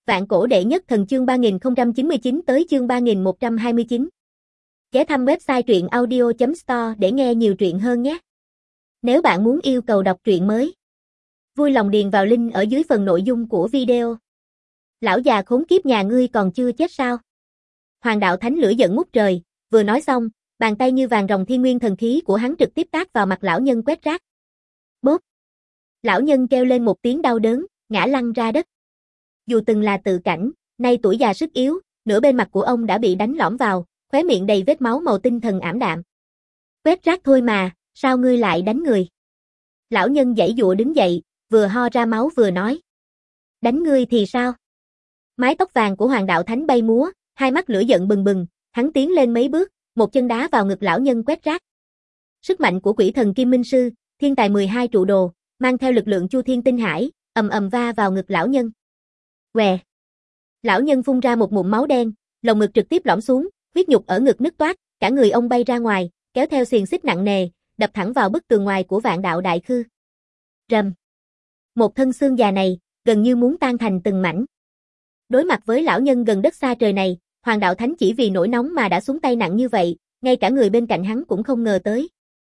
Vạn cổ đệ nhất thần chương 3099 tới chương 3129. Ghé thăm website truyện audio.store để nghe nhiều truyện hơn nhé. Nếu bạn muốn yêu cầu đọc truyện mới, vui lòng điền vào link ở dưới phần nội dung của video. Lão già khốn kiếp nhà ngươi còn chưa chết sao? Hoàng đạo thánh lửa giận ngút trời, vừa nói xong, bàn tay như vàng ròng thiên nguyên thần khí của hắn trực tiếp tát vào mặt lão nhân quét rác. Bốp! Lão nhân kêu lên một tiếng đau đớn, ngã lăn ra đất. Dù từng là tự cảnh, nay tuổi già sức yếu, nửa bên mặt của ông đã bị đánh lõm vào, khóe miệng đầy vết máu màu tinh thần ảm đạm. Quét rác thôi mà, sao ngươi lại đánh người? Lão nhân giãy giụa đứng dậy, vừa ho ra máu vừa nói. Đánh ngươi thì sao? Mái tóc vàng của Hoàng đạo thánh bay múa, hai mắt lửa giận bừng bừng, hắn tiến lên mấy bước, một chân đá vào ngực lão nhân quét rác. Sức mạnh của quỷ thần Kim Minh Sư, thiên tài 12 trụ đồ, mang theo lực lượng Chu Thiên Tinh Hải, ầm ầm va vào ngực lão nhân. Què! Lão nhân phun ra một ngụm máu đen, lồng ngực trực tiếp lõm xuống, huyết nhục ở ngực nứt toát, cả người ông bay ra ngoài, kéo theo xiềng xích nặng nề, đập thẳng vào bức tường ngoài của Vạn Đạo Đại Khư. Rầm! Một thân xương già này, gần như muốn tan thành từng mảnh. Đối mặt với lão nhân gần đất xa trời này, Hoàng đạo thánh chỉ vì nổi nóng mà đã xuống tay nặng như vậy, ngay cả người bên cạnh hắn cũng không ngờ tới.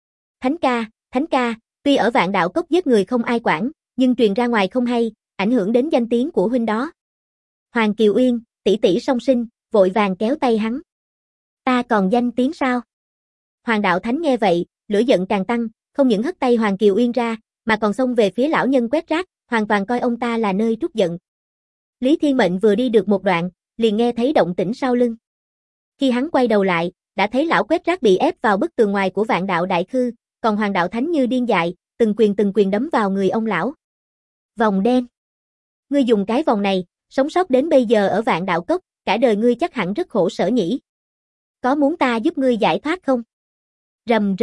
Thánh ca, tuy ở Vạn Đạo Cốc giết người không ai quản, nhưng truyền ra ngoài không hay, ảnh hưởng đến danh tiếng của huynh đó. Hoàng Kiều Uyên, tỷ tỷ song sinh, vội vàng kéo tay hắn. Ta còn danh tiếng sao? Hoàng đạo thánh nghe vậy, lửa giận càng tăng, không những hất tay Hoàng Kiều Uyên ra, mà còn xông về phía lão nhân quét rác, hoàn toàn coi ông ta là nơi trút giận. Lý Thiên Mệnh vừa đi được một đoạn, liền nghe thấy động tĩnh sau lưng. Khi hắn quay đầu lại, đã thấy lão quét rác bị ép vào bức tường ngoài của Vạn Đạo Đại Khư, còn Hoàng đạo thánh như điên dại, từng quyền đấm vào người ông lão. Vòng đen. Ngươi dùng cái vòng này, sống sót đến bây giờ ở Vạn Đạo Cốc, cả đời ngươi chắc hẳn rất khổ sở nhỉ. Có muốn ta giúp ngươi giải thoát không? Rầm.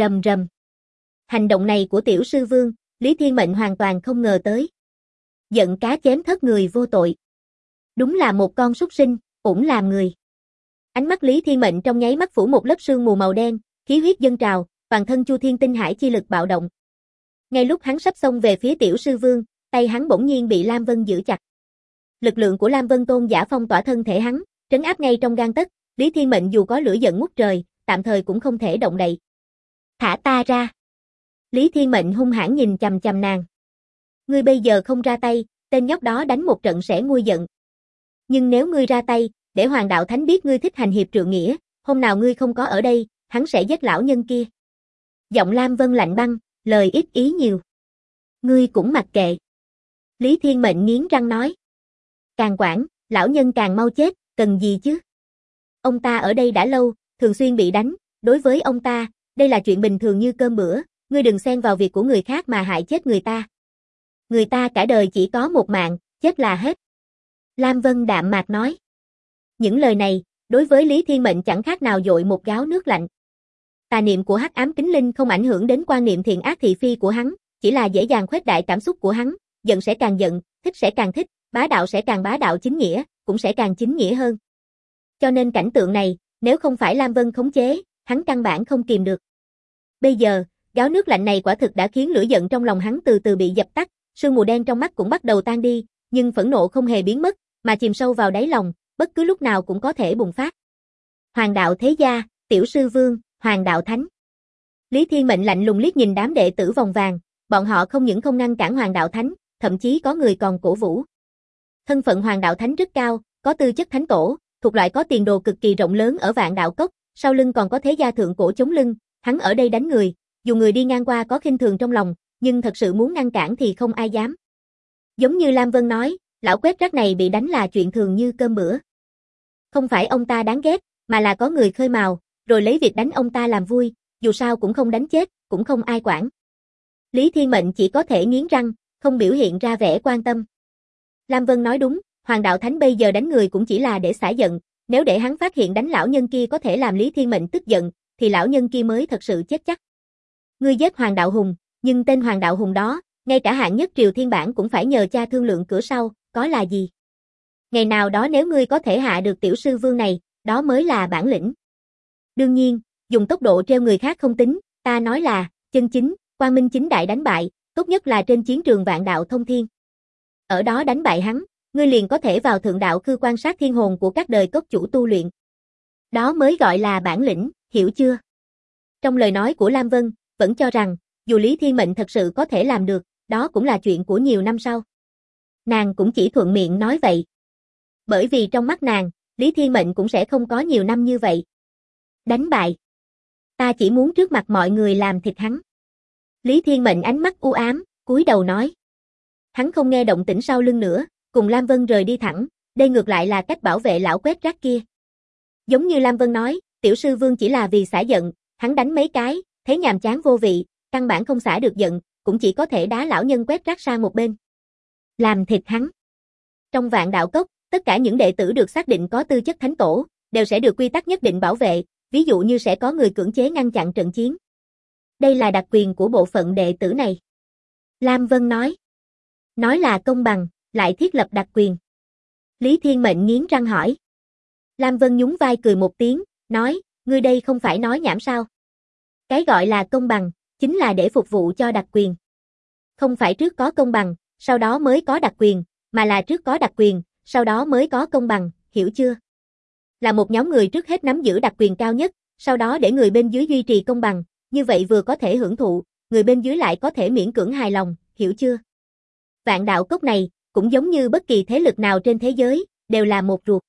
Hành động này của tiểu sư vương, Lý Thiên Mệnh hoàn toàn không ngờ tới. Giận cá chém thớt người vô tội. Đúng là một con súc sinh, ủng làm người. Ánh mắt Lý Thiên Mệnh trong nháy mắt phủ một lớp sương mù màu đen, khí huyết dâng trào, toàn thân Chu Thiên Tinh Hải chi lực bạo động. Ngay lúc hắn sắp xông về phía tiểu sư vương, tay hắn bỗng nhiên bị Lam Vân giữ chặt. Lực lượng của Lam Vân Tôn giả phong tỏa thân thể hắn, trấn áp ngay trong gang tấc, Lý Thiên Mệnh dù có lửa giận ngút trời, tạm thời cũng không thể động đậy. Thả ta ra. Lý Thiên Mệnh hung hãn nhìn chằm nàng. Ngươi bây giờ không ra tay, tên nhóc đó đánh một trận sẽ nguôi giận. Nhưng nếu ngươi ra tay, để Hoàng đạo thánh biết ngươi thích hành hiệp trượng nghĩa, hôm nào ngươi không có ở đây, hắn sẽ giết lão nhân kia. Giọng Lam Vân lạnh băng, lời ít ý nhiều. Ngươi cũng mặc kệ. Lý Thiên Mệnh nghiến răng nói. Càng quản, lão nhân càng mau chết, cần gì chứ? Ông ta ở đây đã lâu, thường xuyên bị đánh, đối với ông ta, đây là chuyện bình thường như cơm bữa, ngươi đừng xen vào việc của người khác mà hại chết người ta. Người ta cả đời chỉ có một mạng, chết là hết. Lam Vân đạm mạc nói. Những lời này, đối với Lý Thiên Mệnh chẳng khác nào dội một gáo nước lạnh. Tà niệm của hắc ám kính linh không ảnh hưởng đến quan niệm thiện ác thị phi của hắn, chỉ là dễ dàng khuếch đại cảm xúc của hắn, giận sẽ càng giận, thích sẽ càng thích, bá đạo sẽ càng bá đạo chính nghĩa, cũng sẽ càng chính nghĩa hơn. Cho nên cảnh tượng này, nếu không phải Lam Vân khống chế, hắn căn bản không kìm được. Bây giờ, gáo nước lạnh này quả thực đã khiến lửa giận trong lòng hắn từ từ bị dập tắt, sương mù đen trong mắt cũng bắt đầu tan đi, nhưng phẫn nộ không hề biến mất, mà chìm sâu vào đáy lòng, bất cứ lúc nào cũng có thể bùng phát. Hoàng đạo thế gia, tiểu sư vương, Hoàng đạo thánh. Lý Thiên Mệnh lạnh lùng liếc nhìn đám đệ tử vòng vàng, bọn họ không những không ngăn cản Hoàng đạo thánh, thậm chí có người còn cổ vũ. Thân phận Hoàng đạo thánh rất cao, có tư chất thánh tổ, thuộc loại có tiền đồ cực kỳ rộng lớn ở Vạn Đạo Cốc, sau lưng còn có thế gia thượng cổ chống lưng, hắn ở đây đánh người, dù người đi ngang qua có khinh thường trong lòng, nhưng thật sự muốn ngăn cản thì không ai dám. Giống như Lam Vân nói, lão quét rác này bị đánh là chuyện thường như cơm bữa. Không phải ông ta đáng ghét, mà là có người khơi mào, rồi lấy việc đánh ông ta làm vui, dù sao cũng không đánh chết, cũng không ai quản. Lý Thiên Mệnh chỉ có thể nghiến răng, không biểu hiện ra vẻ quan tâm. Lam Vân nói đúng, Hoàng đạo thánh bây giờ đánh người cũng chỉ là để xả giận, nếu để hắn phát hiện đánh lão nhân kia có thể làm Lý Thiên Mệnh tức giận, thì lão nhân kia mới thật sự chết chắc. Ngươi giết Hoàng đạo hùng, nhưng tên Hoàng đạo hùng đó, ngay cả hạng nhất Triều Thiên Bản cũng phải nhờ cha thương lượng cửa sau, có là gì? Ngày nào đó nếu ngươi có thể hạ được tiểu sư vương này, đó mới là bản lĩnh. Đương nhiên, dùng tốc độ treo người khác không tính, ta nói là, chân chính, quang minh chính đại đánh bại, tốt nhất là trên chiến trường Vạn Đạo Thông Thiên. Ở đó đánh bại hắn, ngươi liền có thể vào thượng đạo khư quan sát thiên hồn của các đời cốc chủ tu luyện. Đó mới gọi là bản lĩnh, hiểu chưa? Trong lời nói của Lam Vân, vẫn cho rằng, dù Lý Thiên Mệnh thật sự có thể làm được, đó cũng là chuyện của nhiều năm sau. Nàng cũng chỉ thuận miệng nói vậy. Bởi vì trong mắt nàng, Lý Thiên Mệnh cũng sẽ không có nhiều năm như vậy. Đánh bại. Ta chỉ muốn trước mặt mọi người làm thịt hắn. Lý Thiên Mệnh ánh mắt u ám, cúi đầu nói. Hắn không nghe động tĩnh sau lưng nữa, cùng Lam Vân rời đi thẳng, đây ngược lại là cách bảo vệ lão quét rác kia. Giống như Lam Vân nói, tiểu sư vương chỉ là vì xả giận, hắn đánh mấy cái, thấy nhàm chán vô vị, căn bản không xả được giận, cũng chỉ có thể đá lão nhân quét rác sang một bên. Làm thịt hắn. Trong Vạn Đạo Cốc, tất cả những đệ tử được xác định có tư chất thánh tổ, đều sẽ được quy tắc nhất định bảo vệ, ví dụ như sẽ có người cưỡng chế ngăn chặn trận chiến. Đây là đặc quyền của bộ phận đệ tử này. Lam Vân nói. Nói là công bằng, lại thiết lập đặc quyền. Lý Thiên Mệnh nghiến răng hỏi. Lam Vân nhún vai cười một tiếng, nói, ngươi đây không phải nói nhảm sao? Cái gọi là công bằng, chính là để phục vụ cho đặc quyền. Không phải trước có công bằng, sau đó mới có đặc quyền, mà là trước có đặc quyền, sau đó mới có công bằng, hiểu chưa? Là một nhóm người trước hết nắm giữ đặc quyền cao nhất, sau đó để người bên dưới duy trì công bằng, như vậy vừa có thể hưởng thụ, người bên dưới lại có thể miễn cưỡng hài lòng, hiểu chưa? Vạn Đạo Cốc này, cũng giống như bất kỳ thế lực nào trên thế giới, đều là một ruột.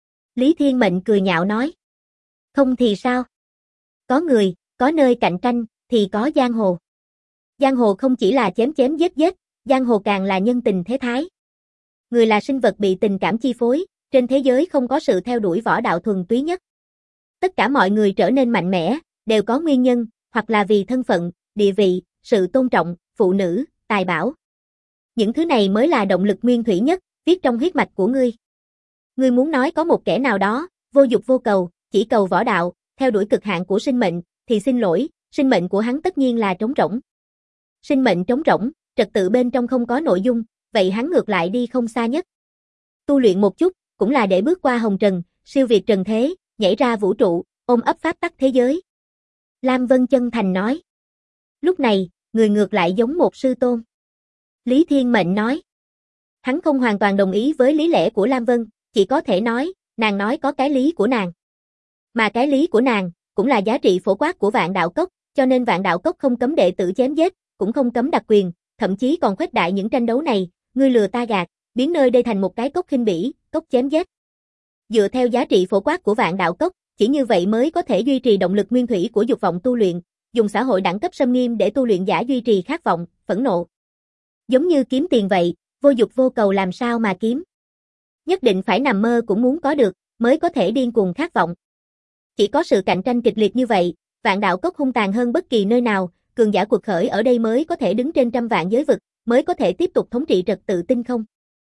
Lý Thiên Mệnh cười nhạo nói. Không thì sao? Có người, có nơi cạnh tranh, thì có giang hồ. Giang hồ không chỉ là chém chém giết giết, giang hồ càng là nhân tình thế thái. Người là sinh vật bị tình cảm chi phối, trên thế giới không có sự theo đuổi võ đạo thuần túy nhất. Tất cả mọi người trở nên mạnh mẽ, đều có nguyên nhân, hoặc là vì thân phận, địa vị, sự tôn trọng, phụ nữ, tài bảo. Những thứ này mới là động lực nguyên thủy nhất, viết trong huyết mạch của ngươi. Ngươi muốn nói có một kẻ nào đó, vô dục vô cầu, chỉ cầu võ đạo, theo đuổi cực hạn của sinh mệnh, thì xin lỗi, sinh mệnh của hắn tất nhiên là trống rỗng. Sinh mệnh trống rỗng, trật tự bên trong không có nội dung, vậy hắn ngược lại đi không xa nhất. Tu luyện một chút, cũng là để bước qua hồng trần, siêu việt trần thế, nhảy ra vũ trụ, ôm ấp pháp tắc thế giới. Lam Vân chân thành nói. Lúc này, người ngược lại giống một sư tôn. Lý Thiên Mệnh nói. Hắn không hoàn toàn đồng ý với lý lẽ của Lam Vân, chỉ có thể nói, nàng nói có cái lý của nàng. Mà cái lý của nàng, cũng là giá trị phổ quát của Vạn Đạo Cốc, cho nên Vạn Đạo Cốc không cấm đệ tử chém giết, cũng không cấm đặc quyền, thậm chí còn khuếch đại những tranh đấu này, ngươi lừa ta gạt, biến nơi đây thành một cái cốc khinh bỉ, cốc chém giết. Dựa theo giá trị phổ quát của Vạn Đạo Cốc, chỉ như vậy mới có thể duy trì động lực nguyên thủy của dục vọng tu luyện, dùng xã hội đẳng cấp xâm nghiêm để tu luyện giả duy trì khát vọng, phẫn nộ. Giống như kiếm tiền vậy, vô dục vô cầu làm sao mà kiếm? Nhất định phải nằm mơ cũng muốn có được, mới có thể điên cuồng khát vọng. Chỉ có sự cạnh tranh kịch liệt như vậy, Vạn Đạo Cốc hung tàn hơn bất kỳ nơi nào, cường giả quật khởi ở đây mới có thể đứng trên trăm vạn giới vực, mới có thể tiếp tục thống trị trật tự tinh không.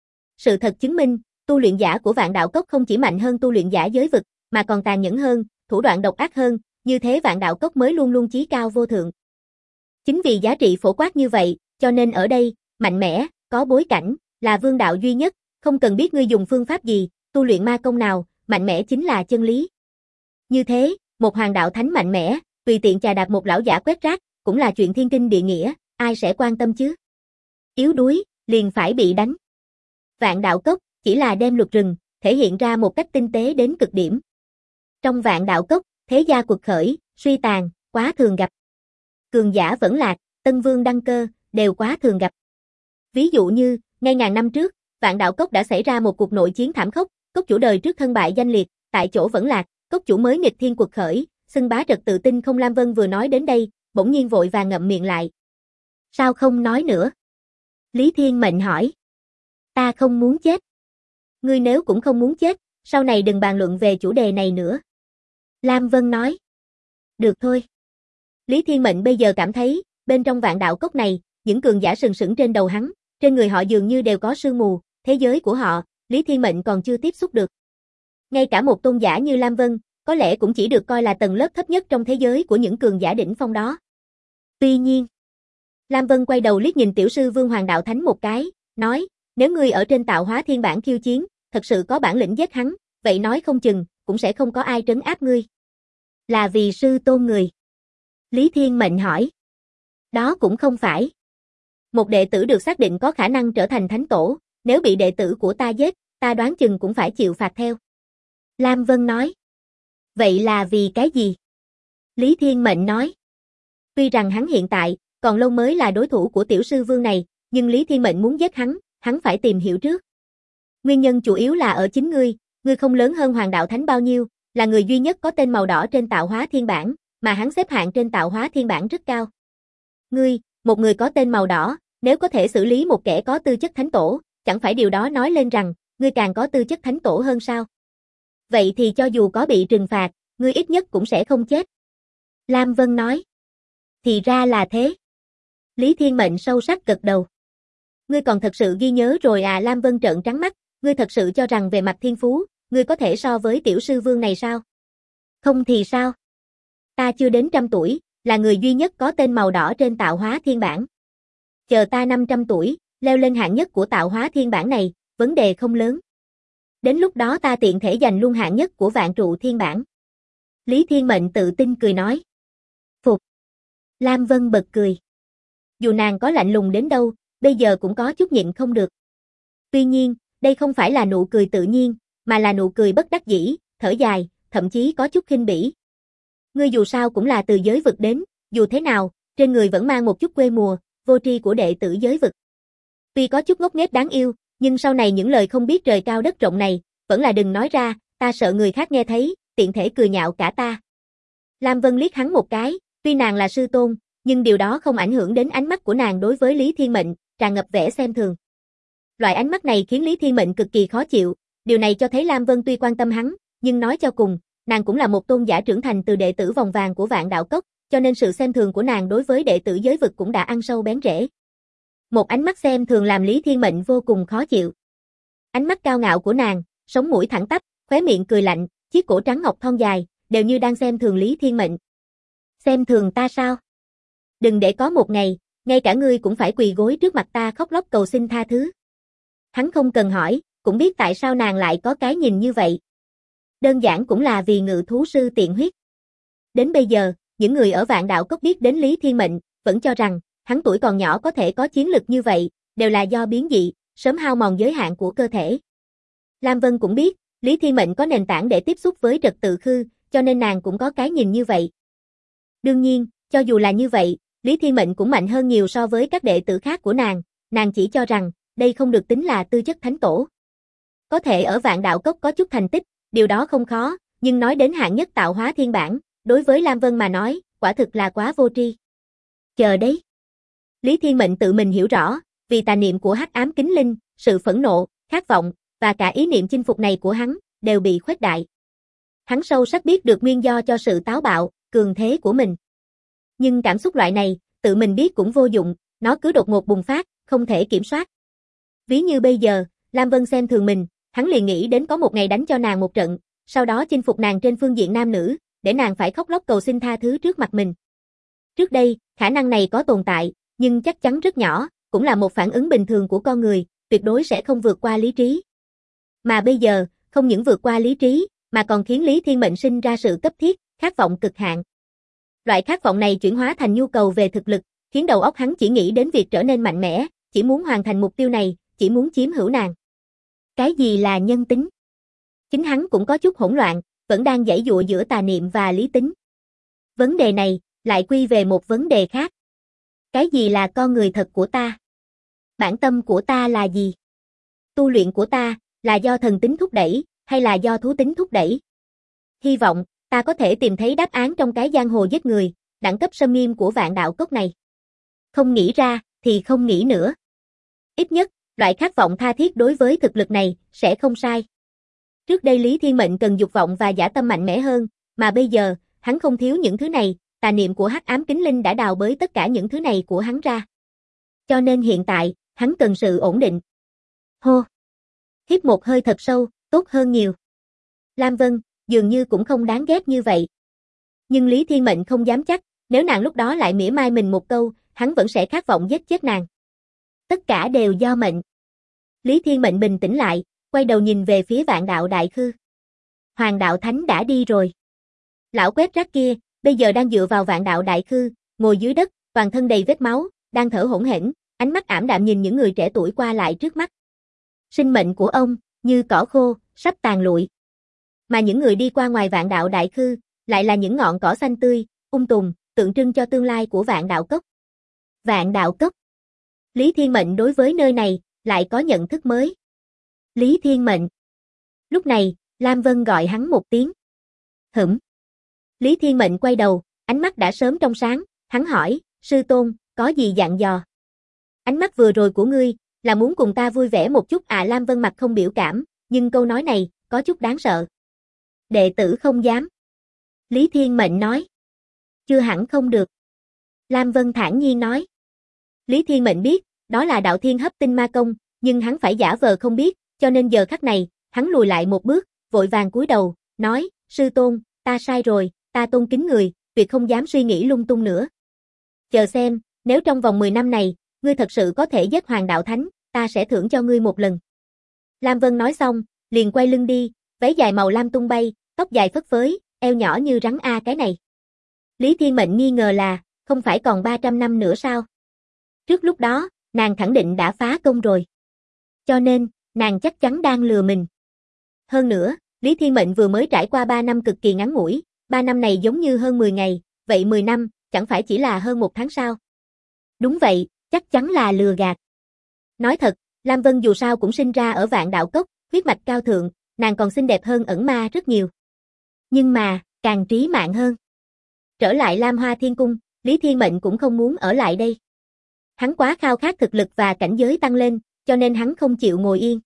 Sự thật chứng minh, tu luyện giả của Vạn Đạo Cốc không chỉ mạnh hơn tu luyện giả giới vực, mà còn tàn nhẫn hơn, thủ đoạn độc ác hơn, như thế Vạn Đạo Cốc mới luôn luôn chí cao vô thượng. Chính vì giá trị phổ quát như vậy, cho nên ở đây, mạnh mẽ, có bối cảnh, là vương đạo duy nhất, không cần biết ngươi dùng phương pháp gì, tu luyện ma công nào, mạnh mẽ chính là chân lý. Như thế, một hoàng đạo thánh mạnh mẽ, tùy tiện chà đạp một lão giả quét rác, cũng là chuyện thiên kinh địa nghĩa, ai sẽ quan tâm chứ? Yếu đuối, liền phải bị đánh. Vạn Đạo Cốc, chỉ là đem luật rừng, thể hiện ra một cách tinh tế đến cực điểm. Trong Vạn Đạo Cốc, thế gia quật khởi, suy tàn, quá thường gặp. Cường giả vẫn lạc, tân vương đăng cơ, đều quá thường gặp. Ví dụ như, ngay ngàn năm trước, Vạn Đạo Cốc đã xảy ra một cuộc nội chiến thảm khốc, cốc chủ đời trước thân bại danh liệt, tại chỗ vẫn lạc, cốc chủ mới nghịch thiên quật khởi, xưng bá trật tự tinh không. Lam Vân vừa nói đến đây, bỗng nhiên vội vàng ngậm miệng lại. Sao không nói nữa? Lý Thiên Mệnh hỏi. Ta không muốn chết. Ngươi nếu cũng không muốn chết, sau này đừng bàn luận về chủ đề này nữa. Lam Vân nói. Được thôi. Lý Thiên Mệnh bây giờ cảm thấy, bên trong Vạn Đạo Cốc này, những cường giả sừng sững trên đầu hắn, trên người họ dường như đều có sương mù, thế giới của họ, Lý Thiên Mệnh còn chưa tiếp xúc được. Ngay cả một tôn giả như Lam Vân, có lẽ cũng chỉ được coi là tầng lớp thấp nhất trong thế giới của những cường giả đỉnh phong đó. Tuy nhiên, Lam Vân quay đầu liếc nhìn tiểu sư Vương Hoàng Đạo Thánh một cái, nói, nếu ngươi ở trên tạo hóa thiên bản khiêu chiến, thật sự có bản lĩnh giết hắn, vậy nói không chừng, cũng sẽ không có ai trấn áp ngươi. Là vì sư tôn người. Lý Thiên Mệnh hỏi. Đó cũng không phải. Một đệ tử được xác định có khả năng trở thành thánh tổ, nếu bị đệ tử của ta giết, ta đoán chừng cũng phải chịu phạt theo. Lam Vân nói. Vậy là vì cái gì? Lý Thiên Mệnh nói. Tuy rằng hắn hiện tại, còn lâu mới là đối thủ của tiểu sư vương này, nhưng Lý Thiên Mệnh muốn giết hắn phải tìm hiểu trước. Nguyên nhân chủ yếu là ở chính ngươi không lớn hơn Hoàng Đạo Thánh bao nhiêu, là người duy nhất có tên màu đỏ trên tạo hóa thiên bảng, mà hắn xếp hạng trên tạo hóa thiên bảng rất cao. Ngươi, một người có tên màu đỏ, nếu có thể xử lý một kẻ có tư chất thánh tổ, chẳng phải điều đó nói lên rằng, ngươi càng có tư chất thánh tổ hơn sao? Vậy thì cho dù có bị trừng phạt, ngươi ít nhất cũng sẽ không chết. Lam Vân nói. Thì ra là thế. Lý Thiên Mệnh sâu sắc gật đầu. Ngươi còn thật sự ghi nhớ rồi à? Lam Vân trợn trắng mắt, ngươi thật sự cho rằng về mặt thiên phú, ngươi có thể so với tiểu sư vương này sao? Không thì sao? Ta chưa đến 100 tuổi, là người duy nhất có tên màu đỏ trên tạo hóa thiên bảng. Chờ ta 500 tuổi, leo lên hạng nhất của tạo hóa thiên bảng này, vấn đề không lớn. Đến lúc đó ta tiện thể giành luôn hạng nhất của vạn trụ thiên bảng. Lý Thiên Mệnh tự tin cười nói. Phục. Lam Vân bật cười. Dù nàng có lạnh lùng đến đâu, bây giờ cũng có chút nhịn không được. Tuy nhiên, đây không phải là nụ cười tự nhiên, mà là nụ cười bất đắc dĩ, thở dài, thậm chí có chút khinh bỉ. Ngươi dù sao cũng là từ giới vực đến, dù thế nào, trên người vẫn mang một chút quê mùa, vô tri của đệ tử giới vực. Tuy có chút ngốc nghếch đáng yêu, nhưng sau này những lời không biết trời cao đất rộng này, vẫn là đừng nói ra, ta sợ người khác nghe thấy, tiện thể cười nhạo cả ta. Lam Vân liếc hắn một cái, tuy nàng là sư tôn, nhưng điều đó không ảnh hưởng đến ánh mắt của nàng đối với Lý Thiên Mệnh, tràn ngập vẻ xem thường. Loại ánh mắt này khiến Lý Thiên Mệnh cực kỳ khó chịu, điều này cho thấy Lam Vân tuy quan tâm hắn, nhưng nói cho cùng, nàng cũng là một tôn giả trưởng thành từ đệ tử vòng vàng của Vạn Đạo Cốc, cho nên sự xem thường của nàng đối với đệ tử giới vực cũng đã ăn sâu bén rễ. Một ánh mắt xem thường làm Lý Thiên Mệnh vô cùng khó chịu. Ánh mắt cao ngạo của nàng, sống mũi thẳng tắp, khóe miệng cười lạnh, chiếc cổ trắng ngọc thon dài, đều như đang xem thường Lý Thiên Mệnh. Xem thường ta sao? Đừng để có một ngày, ngay cả ngươi cũng phải quỳ gối trước mặt ta khóc lóc cầu xin tha thứ. Hắn không cần hỏi, cũng biết tại sao nàng lại có cái nhìn như vậy. Đơn giản cũng là vì ngự thú sư tiện huyết. Đến bây giờ, những người ở Vạn Đạo Cốc biết đến Lý Thiên Mệnh, vẫn cho rằng, hắn tuổi còn nhỏ có thể có chiến lực như vậy, đều là do biến dị, sớm hao mòn giới hạn của cơ thể. Lam Vân cũng biết, Lý Thiên Mệnh có nền tảng để tiếp xúc với trật tự khư, cho nên nàng cũng có cái nhìn như vậy. Đương nhiên, cho dù là như vậy, Lý Thiên Mệnh cũng mạnh hơn nhiều so với các đệ tử khác của nàng chỉ cho rằng, đây không được tính là tư chất thánh tổ. Có thể ở Vạn Đạo Cốc có chút thành tích, điều đó không khó, nhưng nói đến hạng nhất tạo hóa thiên bảng, đối với Lam Vân mà nói, quả thực là quá vô tri. Chờ đấy. Lý Thiên Mệnh tự mình hiểu rõ, vì tà niệm của hắc ám kính linh, sự phẫn nộ, khát vọng, và cả ý niệm chinh phục này của hắn, đều bị khuếch đại. Hắn sâu sắc biết được nguyên do cho sự táo bạo, cường thế của mình. Nhưng cảm xúc loại này, tự mình biết cũng vô dụng, nó cứ đột ngột bùng phát, không thể kiểm soát. Ví như bây giờ, Lam Vân xem thường mình, hắn liền nghĩ đến có một ngày đánh cho nàng một trận, sau đó chinh phục nàng trên phương diện nam nữ, để nàng phải khóc lóc cầu xin tha thứ trước mặt mình. Trước đây, khả năng này có tồn tại, nhưng chắc chắn rất nhỏ, cũng là một phản ứng bình thường của con người, tuyệt đối sẽ không vượt qua lý trí. Mà bây giờ, không những vượt qua lý trí, mà còn khiến Lý Thiên Mệnh sinh ra sự cấp thiết, khát vọng cực hạn. Loại khát vọng này chuyển hóa thành nhu cầu về thực lực, khiến đầu óc hắn chỉ nghĩ đến việc trở nên mạnh mẽ, chỉ muốn hoàn thành mục tiêu này, chỉ muốn chiếm hữu nàng. Cái gì là nhân tính? Chính hắn cũng có chút hỗn loạn, vẫn đang giãy giụa giữa tà niệm và lý tính. Vấn đề này, lại quy về một vấn đề khác. Cái gì là con người thật của ta? Bản tâm của ta là gì? Tu luyện của ta, là do thần tính thúc đẩy, hay là do thú tính thúc đẩy? Hy vọng, ta có thể tìm thấy đáp án trong cái giang hồ giết người, đẳng cấp xâm nghiêm của Vạn Đạo Cốc này. Không nghĩ ra, thì không nghĩ nữa. Ít nhất, loại khát vọng tha thiết đối với thực lực này, sẽ không sai. Trước đây Lý Thiên Mệnh cần dục vọng và dã tâm mạnh mẽ hơn, mà bây giờ, hắn không thiếu những thứ này, tà niệm của hắc ám kính linh đã đào bới tất cả những thứ này của hắn ra. Cho nên hiện tại, hắn cần sự ổn định. Hô! Hít một hơi thật sâu, tốt hơn nhiều. Lam Vân, dường như cũng không đáng ghét như vậy. Nhưng Lý Thiên Mệnh không dám chắc, nếu nàng lúc đó lại mỉa mai mình một câu, hắn vẫn sẽ khát vọng giết chết nàng. Tất cả đều do mệnh. Lý Thiên Mệnh bình tĩnh lại, quay đầu nhìn về phía Vạn Đạo Đại Khư. Hoàng Đạo Thánh đã đi rồi. Lão quét rác kia, bây giờ đang dựa vào Vạn Đạo Đại Khư, ngồi dưới đất, toàn thân đầy vết máu, đang thở hổn hển, ánh mắt ảm đạm nhìn những người trẻ tuổi qua lại trước mắt. Sinh mệnh của ông, như cỏ khô, sắp tàn lụi. Mà những người đi qua ngoài Vạn Đạo Đại Khư, lại là những ngọn cỏ xanh tươi, tùng, tượng trưng cho tương lai của Vạn Đạo Cốc. Vạn Đạo Cốc. Lý Thiên Mệnh đối với nơi này, lại có nhận thức mới. Lý Thiên Mệnh. Lúc này, Lam Vân gọi hắn một tiếng. Hửm. Lý Thiên Mệnh quay đầu, ánh mắt đã sớm trong sáng, hắn hỏi, sư tôn, có gì dặn dò? Ánh mắt vừa rồi của ngươi, là muốn cùng ta vui vẻ một chút à? Lam Vân mặt không biểu cảm, nhưng câu nói này, có chút đáng sợ. Đệ tử không dám. Lý Thiên Mệnh nói. Chưa hẳn không được. Lam Vân thản nhiên nói. Lý Thiên Mệnh biết, đó là đạo thiên hấp tinh ma công, nhưng hắn phải giả vờ không biết, cho nên giờ khắc này, hắn lùi lại một bước, vội vàng cúi đầu, nói, sư tôn, ta sai rồi, ta tôn kính người, tuyệt không dám suy nghĩ lung tung nữa. Chờ xem, nếu trong vòng 10 năm này, ngươi thật sự có thể giết Hoàng Đạo Thánh, ta sẽ thưởng cho ngươi một lần. Lam Vân nói xong, liền quay lưng đi, váy dài màu lam tung bay, tóc dài phất phới, eo nhỏ như rắn a cái này. Lý Thiên Mệnh nghi ngờ là, không phải còn 300 năm nữa sao? Trước lúc đó, nàng khẳng định đã phá công rồi. Cho nên, nàng chắc chắn đang lừa mình. Hơn nữa, Lý Thiên Mệnh vừa mới trải qua 3 năm cực kỳ ngắn ngủi, 3 năm này giống như hơn 10 ngày, vậy 10 năm, chẳng phải chỉ là hơn 1 tháng sao? Đúng vậy, chắc chắn là lừa gạt. Nói thật, Lam Vân dù sao cũng sinh ra ở Vạn Đạo Cốc, huyết mạch cao thượng, nàng còn xinh đẹp hơn ẩn ma rất nhiều. Nhưng mà, càng trí mạng hơn. Trở lại Lam Hoa Thiên Cung, Lý Thiên Mệnh cũng không muốn ở lại đây. Hắn quá khao khát thực lực và cảnh giới tăng lên, cho nên hắn không chịu ngồi yên.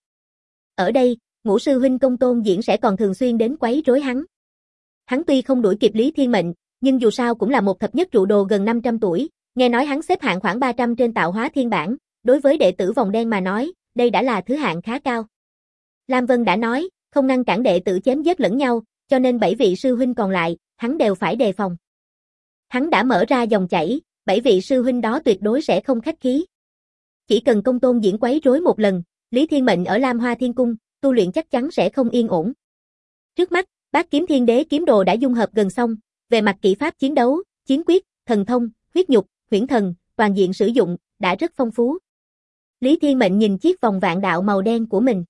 Ở đây, Ngũ sư huynh Công Tôn Diễn sẽ còn thường xuyên đến quấy rối hắn. Hắn tuy không đuổi kịp Lý Thiên Mệnh, nhưng dù sao cũng là một thập nhất trụ đồ gần 500 tuổi, nghe nói hắn xếp hạng khoảng 300 trên tạo hóa thiên bảng, đối với đệ tử vòng đen mà nói, đây đã là thứ hạng khá cao. Lam Vân đã nói, không ngăn cản đệ tử chém giết lẫn nhau, cho nên 7 vị sư huynh còn lại, hắn đều phải đề phòng. Hắn đã mở ra dòng chảy, 7 vị sư huynh đó tuyệt đối sẽ không khách khí. Chỉ cần Công Tôn Diễn quấy rối một lần, Lý Thiên Mệnh ở Lam Hoa Thiên Cung, tu luyện chắc chắn sẽ không yên ổn. Trước mắt, Bát Kiếm Thiên Đế kiếm đồ đã dung hợp gần xong, về mặt kỹ pháp chiến đấu, chiến quyết, thần thông, huyết nhục, huyễn thần, toàn diện sử dụng, đã rất phong phú. Lý Thiên Mệnh nhìn chiếc vòng vạn đạo màu đen của mình.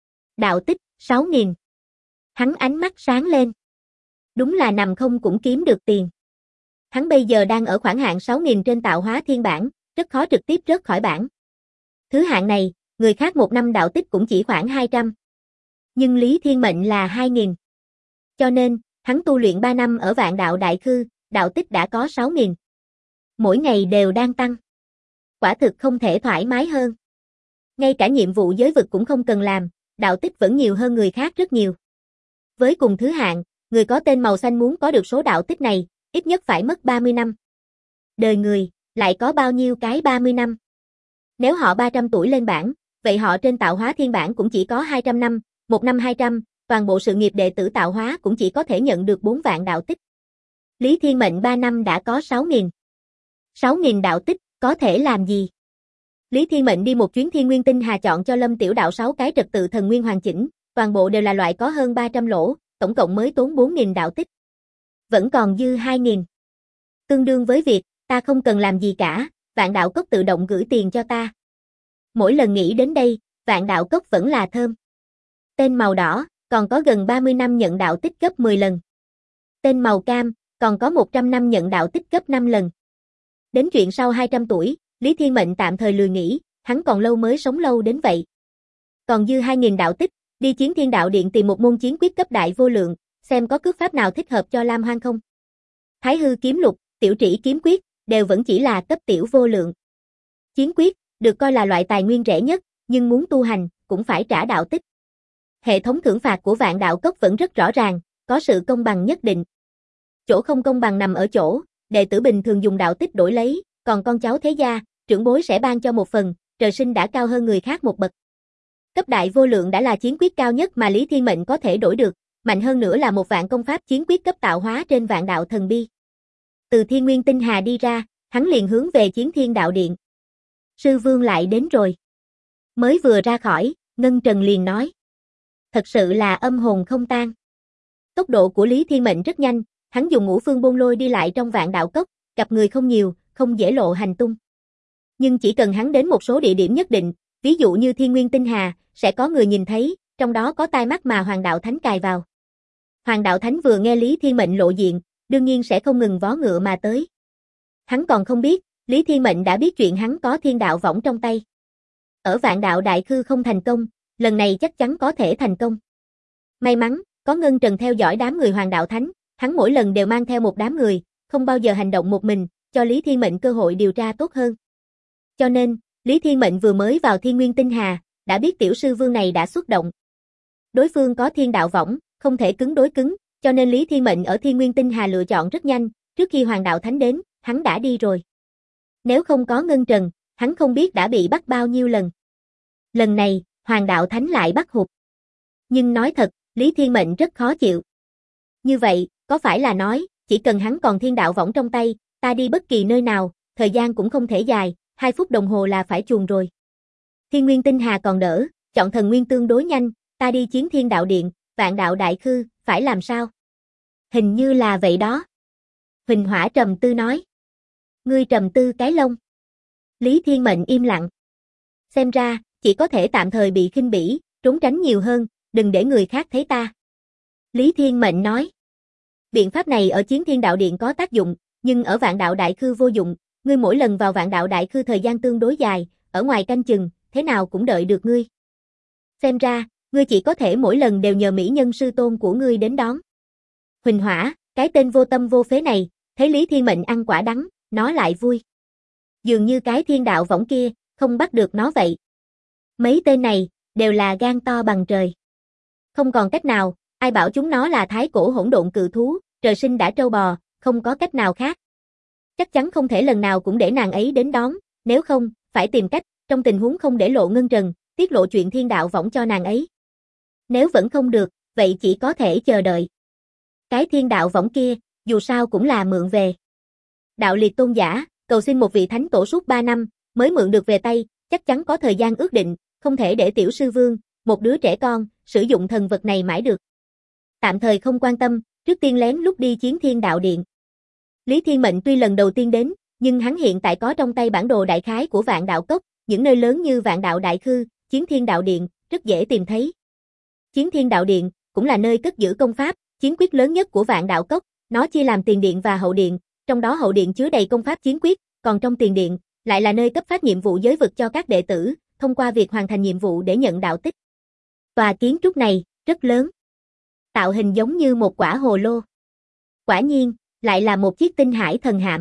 Đạo tích, 6.000. Hắn ánh mắt sáng lên. Đúng là nằm không cũng kiếm được tiền. Hắn bây giờ đang ở khoảng hạng 6.000 trên tạo hóa thiên bảng, rất khó trực tiếp rớt khỏi bảng. Thứ hạng này, người khác một năm đạo tích cũng chỉ khoảng 200. Nhưng Lý Thiên Mệnh là 2.000. Cho nên, hắn tu luyện 3 năm ở Vạn Đạo Đại Khư, đạo tích đã có 6.000. Mỗi ngày đều đang tăng. Quả thực không thể thoải mái hơn. Ngay cả nhiệm vụ giới vực cũng không cần làm, đạo tích vẫn nhiều hơn người khác rất nhiều. Với cùng thứ hạng, người có tên màu xanh muốn có được số đạo tích này, ít nhất phải mất 30 năm. Đời người, lại có bao nhiêu cái 30 năm? Nếu họ 300 tuổi lên bảng, vậy họ trên tạo hóa thiên bảng cũng chỉ có 200 năm, một năm 200, toàn bộ sự nghiệp đệ tử tạo hóa cũng chỉ có thể nhận được 4 vạn đạo tích. Lý Thiên Mệnh 3 năm đã có 6.000. 6.000 đạo tích, có thể làm gì? Lý Thiên Mệnh đi một chuyến Thiên Nguyên Tinh Hà chọn cho Lâm Tiểu Đạo 6 cái trật tự thần nguyên hoàn chỉnh, toàn bộ đều là loại có hơn 300 lỗ, tổng cộng mới tốn 4.000 đạo tích. Vẫn còn dư 2.000. Tương đương với việc, ta không cần làm gì cả, Vạn Đạo Cốc tự động gửi tiền cho ta. Mỗi lần nghĩ đến đây, Vạn Đạo Cốc vẫn là thơm. Tên màu đỏ, còn có gần 30 năm nhận đạo tích gấp 10 lần. Tên màu cam, còn có 100 năm nhận đạo tích gấp 5 lần. Đến chuyện sau 200 tuổi, Lý Thiên Mệnh tạm thời lười nghĩ, hắn còn lâu mới sống lâu đến vậy. Còn dư 2.000 đạo tích, đi Chiến Thiên Đạo Điện tìm một môn chiến quyết cấp đại vô lượng, xem có cước pháp nào thích hợp cho Lam Hoang không. Thái hư kiếm lục, tiểu trĩ kiếm quyết, đều vẫn chỉ là cấp tiểu vô lượng. Chiến quyết, được coi là loại tài nguyên rẻ nhất, nhưng muốn tu hành, cũng phải trả đạo tích. Hệ thống thưởng phạt của Vạn Đạo Cốc vẫn rất rõ ràng, có sự công bằng nhất định. Chỗ không công bằng nằm ở chỗ, đệ tử bình thường dùng đạo tích đổi lấy, còn con cháu thế gia, trưởng bối sẽ ban cho một phần, trời sinh đã cao hơn người khác một bậc. Cấp đại vô lượng đã là chiến quyết cao nhất mà Lý Thiên Mệnh có thể đổi được, mạnh hơn nữa là một vạn công pháp chiến quyết cấp tạo hóa trên Vạn Đạo Thần Bi. Từ Thiên Nguyên Tinh Hà đi ra, hắn liền hướng về Chiến Thiên Đạo Điện. Sư Vương lại đến rồi. Mới vừa ra khỏi, Ngân Trần liền nói. Thật sự là âm hồn không tan. Tốc độ của Lý Thiên Mệnh rất nhanh, hắn dùng ngũ phương bôn lôi đi lại trong Vạn Đạo Cốc, gặp người không nhiều, không dễ lộ hành tung. Nhưng chỉ cần hắn đến một số địa điểm nhất định, ví dụ như Thiên Nguyên Tinh Hà, sẽ có người nhìn thấy, trong đó có tai mắt mà Hoàng Đạo Thánh cài vào. Hoàng Đạo Thánh vừa nghe Lý Thiên Mệnh lộ diện, đương nhiên sẽ không ngừng vó ngựa mà tới. Hắn còn không biết, Lý Thiên Mệnh đã biết chuyện hắn có thiên đạo võng trong tay. Ở Vạn Đạo Đại Khư không thành công, lần này chắc chắn có thể thành công. May mắn, có Ngân Trần theo dõi đám người Hoàng Đạo Thánh, hắn mỗi lần đều mang theo một đám người, không bao giờ hành động một mình, cho Lý Thiên Mệnh cơ hội điều tra tốt hơn. Cho nên, Lý Thiên Mệnh vừa mới vào Thiên Nguyên Tinh Hà, đã biết tiểu sư vương này đã xuất động. Đối phương có thiên đạo võng, không thể cứng đối cứng, cho nên Lý Thiên Mệnh ở Thiên Nguyên Tinh Hà lựa chọn rất nhanh, trước khi Hoàng Đạo Thánh đến, hắn đã đi rồi. Nếu không có Ngân Trần, hắn không biết đã bị bắt bao nhiêu lần. Lần này, Hoàng Đạo Thánh lại bắt hụt. Nhưng nói thật, Lý Thiên Mệnh rất khó chịu. Như vậy, có phải là nói, chỉ cần hắn còn thiên đạo võng trong tay, ta đi bất kỳ nơi nào, thời gian cũng không thể dài, 2 phút đồng hồ là phải chuồn rồi. Thiên Nguyên Tinh Hà còn đỡ, chọn thần nguyên tương đối nhanh, ta đi chiến thiên đạo điện, Vạn Đạo Đại Khư, phải làm sao? Hình như là vậy đó. Huỳnh Hỏa trầm tư nói. Ngươi trầm tư cái lông. Lý Thiên Mệnh im lặng. Xem ra, chỉ có thể tạm thời bị khinh bỉ, trốn tránh nhiều hơn, đừng để người khác thấy ta. Lý Thiên Mệnh nói. Biện pháp này ở chiến thiên đạo điện có tác dụng, nhưng ở Vạn Đạo Đại Khư vô dụng, ngươi mỗi lần vào Vạn Đạo Đại Khư thời gian tương đối dài, ở ngoài canh chừng, thế nào cũng đợi được ngươi. Xem ra, ngươi chỉ có thể mỗi lần đều nhờ mỹ nhân sư tôn của ngươi đến đón. Huỳnh Hỏa, cái tên vô tâm vô phế này, thấy Lý Thiên Mệnh ăn quả đắng, nó lại vui. Dường như cái thiên đạo võng kia, không bắt được nó vậy. Mấy tên này, đều là gan to bằng trời. Không còn cách nào, ai bảo chúng nó là thái cổ hỗn độn cự thú, trời sinh đã trâu bò, không có cách nào khác. Chắc chắn không thể lần nào cũng để nàng ấy đến đón, nếu không, phải tìm cách, trong tình huống không để lộ Ngân Trần, tiết lộ chuyện thiên đạo võng cho nàng ấy. Nếu vẫn không được, vậy chỉ có thể chờ đợi. Cái thiên đạo võng kia, dù sao cũng là mượn về. Đạo liệt tôn giả, cầu xin một vị thánh tổ suốt 3 năm, mới mượn được về tay, chắc chắn có thời gian ước định, không thể để tiểu sư vương, một đứa trẻ con, sử dụng thần vật này mãi được. Tạm thời không quan tâm, trước tiên lén lút đi chiến thiên đạo điện. Lý Thiên Mệnh tuy lần đầu tiên đến, nhưng hắn hiện tại có trong tay bản đồ đại khái của Vạn Đạo Cốc, những nơi lớn như Vạn Đạo Đại Khư, chiến thiên đạo điện, rất dễ tìm thấy. Chiến thiên đạo điện, cũng là nơi cất giữ công pháp, chiến quyết lớn nhất của Vạn Đạo Cốc, nó chia làm tiền điện và hậu điện, trong đó hậu điện chứa đầy công pháp chiến quyết, còn trong tiền điện, lại là nơi cấp phát nhiệm vụ giới vực cho các đệ tử, thông qua việc hoàn thành nhiệm vụ để nhận đạo tích. Tòa kiến trúc này, rất lớn. Tạo hình giống như một quả hồ lô. Quả nhiên, lại là một chiếc tinh hải thần hạm.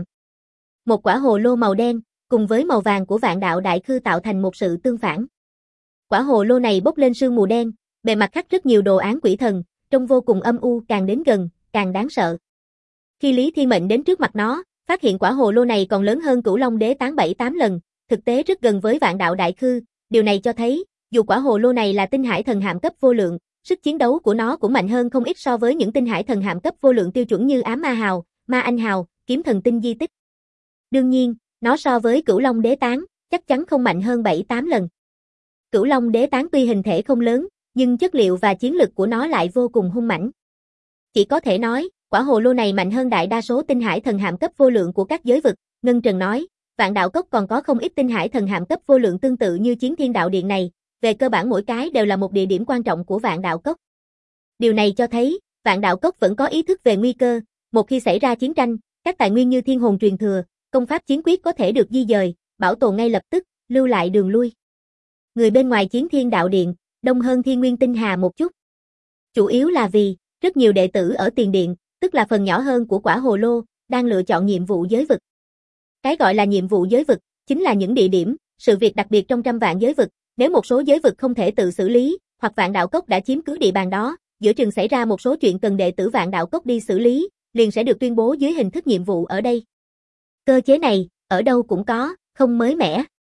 Một quả hồ lô màu đen, cùng với màu vàng của Vạn Đạo Đại Khư tạo thành một sự tương phản. Quả hồ lô này bốc lên sương mù đen, bề mặt khắc rất nhiều đồ án quỷ thần, trông vô cùng âm u, càng đến gần, càng đáng sợ. Khi Lý Thiên Mệnh đến trước mặt nó, phát hiện quả hồ lô này còn lớn hơn Cửu Long Đế tán 7-8 lần, thực tế rất gần với Vạn Đạo Đại Khư, điều này cho thấy, dù quả hồ lô này là tinh hải thần hạm cấp vô lượng, sức chiến đấu của nó cũng mạnh hơn không ít so với những tinh hải thần hạm cấp vô lượng tiêu chuẩn như Ám Ma Hào, Ma Anh Hào, Kiếm Thần Tinh di tích. Đương nhiên, nó so với Cửu Long Đế tán, chắc chắn không mạnh hơn 7-8 lần. Cửu Long Đế tán tuy hình thể không lớn, nhưng chất liệu và chiến lực của nó lại vô cùng hung mãnh. Chỉ có thể nói, quả hồ lô này mạnh hơn đại đa số tinh hải thần hạm cấp vô lượng của các giới vực, Ngân Trần nói, Vạn Đạo Cốc còn có không ít tinh hải thần hạm cấp vô lượng tương tự như chiến thiên đạo điện này, về cơ bản mỗi cái đều là một địa điểm quan trọng của Vạn Đạo Cốc. Điều này cho thấy, Vạn Đạo Cốc vẫn có ý thức về nguy cơ, một khi xảy ra chiến tranh, các tài nguyên như thiên hồn truyền thừa, công pháp chiến quyết có thể được di dời, bảo tồn ngay lập tức, lưu lại đường lui. Người bên ngoài chiến thiên đạo điện, đông hơn Thiên Nguyên Tinh Hà một chút. Chủ yếu là vì, rất nhiều đệ tử ở tiền điện, tức là phần nhỏ hơn của quả hồ lô, đang lựa chọn nhiệm vụ giới vực. Cái gọi là nhiệm vụ giới vực, chính là những địa điểm, sự việc đặc biệt trong trăm vạn giới vực, nếu một số giới vực không thể tự xử lý, hoặc Vạn Đạo Cốc đã chiếm cứ địa bàn đó, giữa chừng xảy ra một số chuyện cần đệ tử Vạn Đạo Cốc đi xử lý, liền sẽ được tuyên bố dưới hình thức nhiệm vụ ở đây. Cơ chế này, ở đâu cũng có, không mới mẻ.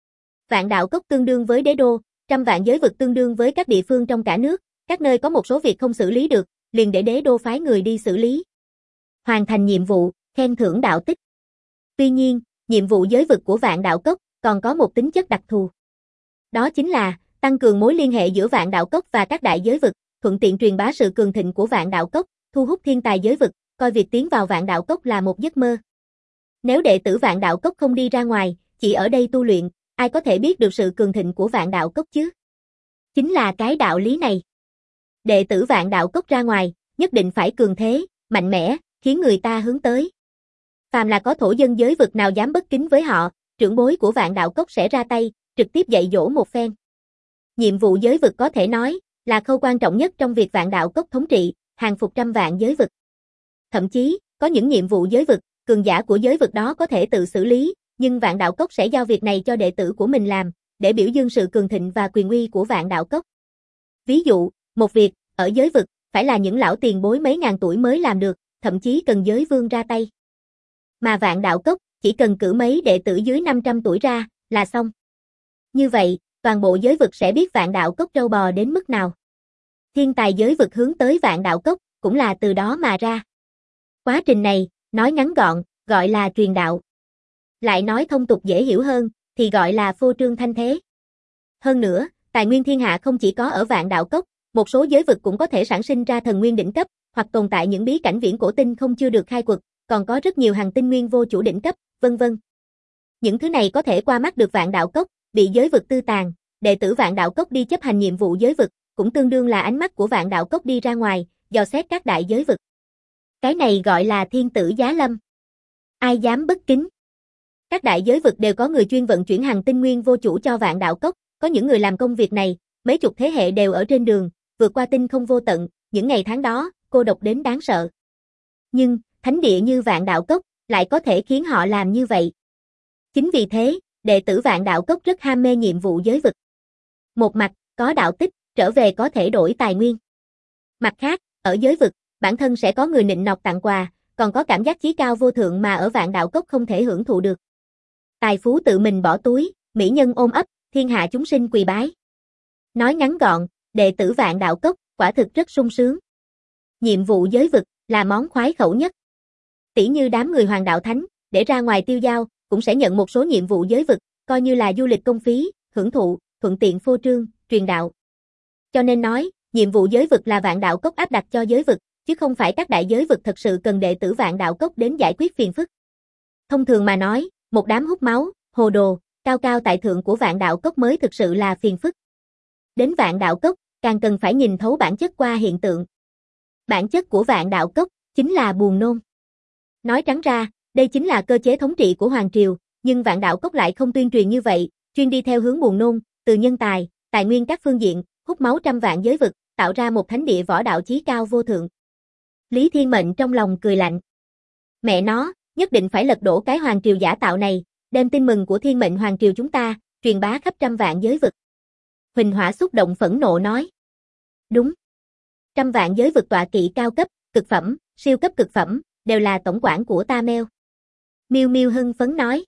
Vạn Đạo Cốc tương đương với đế đô, trăm vạn giới vực tương đương với các địa phương trong cả nước, các nơi có một số việc không xử lý được, liền để đế đô phái người đi xử lý. Hoàn thành nhiệm vụ, khen thưởng đạo tích. Tuy nhiên, nhiệm vụ giới vực của Vạn Đạo Cốc còn có một tính chất đặc thù. Đó chính là tăng cường mối liên hệ giữa Vạn Đạo Cốc và các đại giới vực, thuận tiện truyền bá sự cường thịnh của Vạn Đạo Cốc, thu hút thiên tài giới vực, coi việc tiến vào Vạn Đạo Cốc là một giấc mơ. Nếu đệ tử Vạn Đạo Cốc không đi ra ngoài, chỉ ở đây tu luyện, ai có thể biết được sự cường thịnh của Vạn Đạo Cốc chứ? Chính là cái đạo lý này. Đệ tử Vạn Đạo Cốc ra ngoài, nhất định phải cường thế, mạnh mẽ, khiến người ta hướng tới. Phàm là có thổ dân giới vực nào dám bất kính với họ, trưởng bối của Vạn Đạo Cốc sẽ ra tay, trực tiếp dạy dỗ một phen. Nhiệm vụ giới vực có thể nói là khâu quan trọng nhất trong việc Vạn Đạo Cốc thống trị, hàng phục trăm vạn giới vực. Thậm chí, có những nhiệm vụ giới vực, cường giả của giới vực đó có thể tự xử lý, nhưng Vạn Đạo Cốc sẽ giao việc này cho đệ tử của mình làm, để biểu dương sự cường thịnh và quyền uy của Vạn Đạo Cốc. Ví dụ, một việc, ở giới vực, phải là những lão tiền bối mấy ngàn tuổi mới làm được, thậm chí cần giới vương ra tay. Mà Vạn Đạo Cốc, chỉ cần cử mấy đệ tử dưới 500 tuổi ra, là xong. Như vậy, toàn bộ giới vực sẽ biết Vạn Đạo Cốc trâu bò đến mức nào. Thiên tài giới vực hướng tới Vạn Đạo Cốc, cũng là từ đó mà ra. Quá trình này, nói ngắn gọn, gọi là truyền đạo. Lại nói thông tục dễ hiểu hơn, thì gọi là phô trương thanh thế. Hơn nữa, tài nguyên thiên hạ không chỉ có ở Vạn Đạo Cốc, một số giới vực cũng có thể sản sinh ra thần nguyên đỉnh cấp, hoặc tồn tại những bí cảnh viễn cổ tinh không chưa được khai quật, còn có rất nhiều hành tinh nguyên vô chủ đỉnh cấp, vân vân. Những thứ này có thể qua mắt được Vạn Đạo Cốc, bị giới vực tư tàn, đệ tử Vạn Đạo Cốc đi chấp hành nhiệm vụ giới vực, cũng tương đương là ánh mắt của Vạn Đạo Cốc đi ra ngoài, dò xét các đại giới vực. Cái này gọi là thiên tử giá lâm. Ai dám bất kính? Các đại giới vực đều có người chuyên vận chuyển hành tinh nguyên vô chủ cho Vạn Đạo Cốc, có những người làm công việc này, mấy chục thế hệ đều ở trên đường, vượt qua tinh không vô tận, những ngày tháng đó, cô độc đến đáng sợ. Nhưng, thánh địa như Vạn Đạo Cốc, lại có thể khiến họ làm như vậy. Chính vì thế, đệ tử Vạn Đạo Cốc rất ham mê nhiệm vụ giới vực. Một mặt, có đạo tích, trở về có thể đổi tài nguyên. Mặt khác, ở giới vực, bản thân sẽ có người nịnh nọt tặng quà, còn có cảm giác chí cao vô thượng mà ở Vạn Đạo Cốc không thể hưởng thụ được. Tài phú tự mình bỏ túi, mỹ nhân ôm ấp, thiên hạ chúng sinh quỳ bái. Nói ngắn gọn, đệ tử Vạn Đạo Cốc, quả thực rất sung sướng. Nhiệm vụ giới vực, là món khoái khẩu nhất. Tỷ như đám người Hoàng Đạo Thánh, để ra ngoài tiêu dao, cũng sẽ nhận một số nhiệm vụ giới vực, coi như là du lịch công phí, hưởng thụ, thuận tiện phô trương, truyền đạo. Cho nên nói, nhiệm vụ giới vực là Vạn Đạo Cốc áp đặt cho giới vực, chứ không phải các đại giới vực thật sự cần đệ tử Vạn Đạo Cốc đến giải quyết phiền phức. Thông thường mà nói, một đám hút máu, hồ đồ, cao cao tại thượng của Vạn Đạo Cốc mới thực sự là phiền phức. Đến Vạn Đạo Cốc, càng cần phải nhìn thấu bản chất qua hiện tượng. Bản chất của Vạn Đạo Cốc, chính là buồn nôn. Nói trắng ra, đây chính là cơ chế thống trị của Hoàng Triều, nhưng Vạn Đạo Cốc lại không tuyên truyền như vậy, chuyên đi theo hướng buồn nôn, từ nhân tài, tài nguyên các phương diện, hút máu trăm vạn giới vực, tạo ra một thánh địa võ đạo chí cao vô thượng. Lý Thiên Mệnh trong lòng cười lạnh. Mẹ nó, nhất định phải lật đổ cái Hoàng Triều giả tạo này, đem tin mừng của Thiên Mệnh Hoàng Triều chúng ta, truyền bá khắp trăm vạn giới vực. Huỳnh Hỏa xúc động phẫn nộ nói. Đúng. Trăm vạn giới vực tọa kỵ cao cấp, cực phẩm, siêu cấp cực phẩm, đều là tổng quản của ta Meo. Miêu Miêu hưng phấn nói.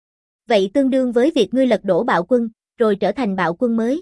Vậy tương đương với việc ngươi lật đổ bạo quân, rồi trở thành bạo quân mới.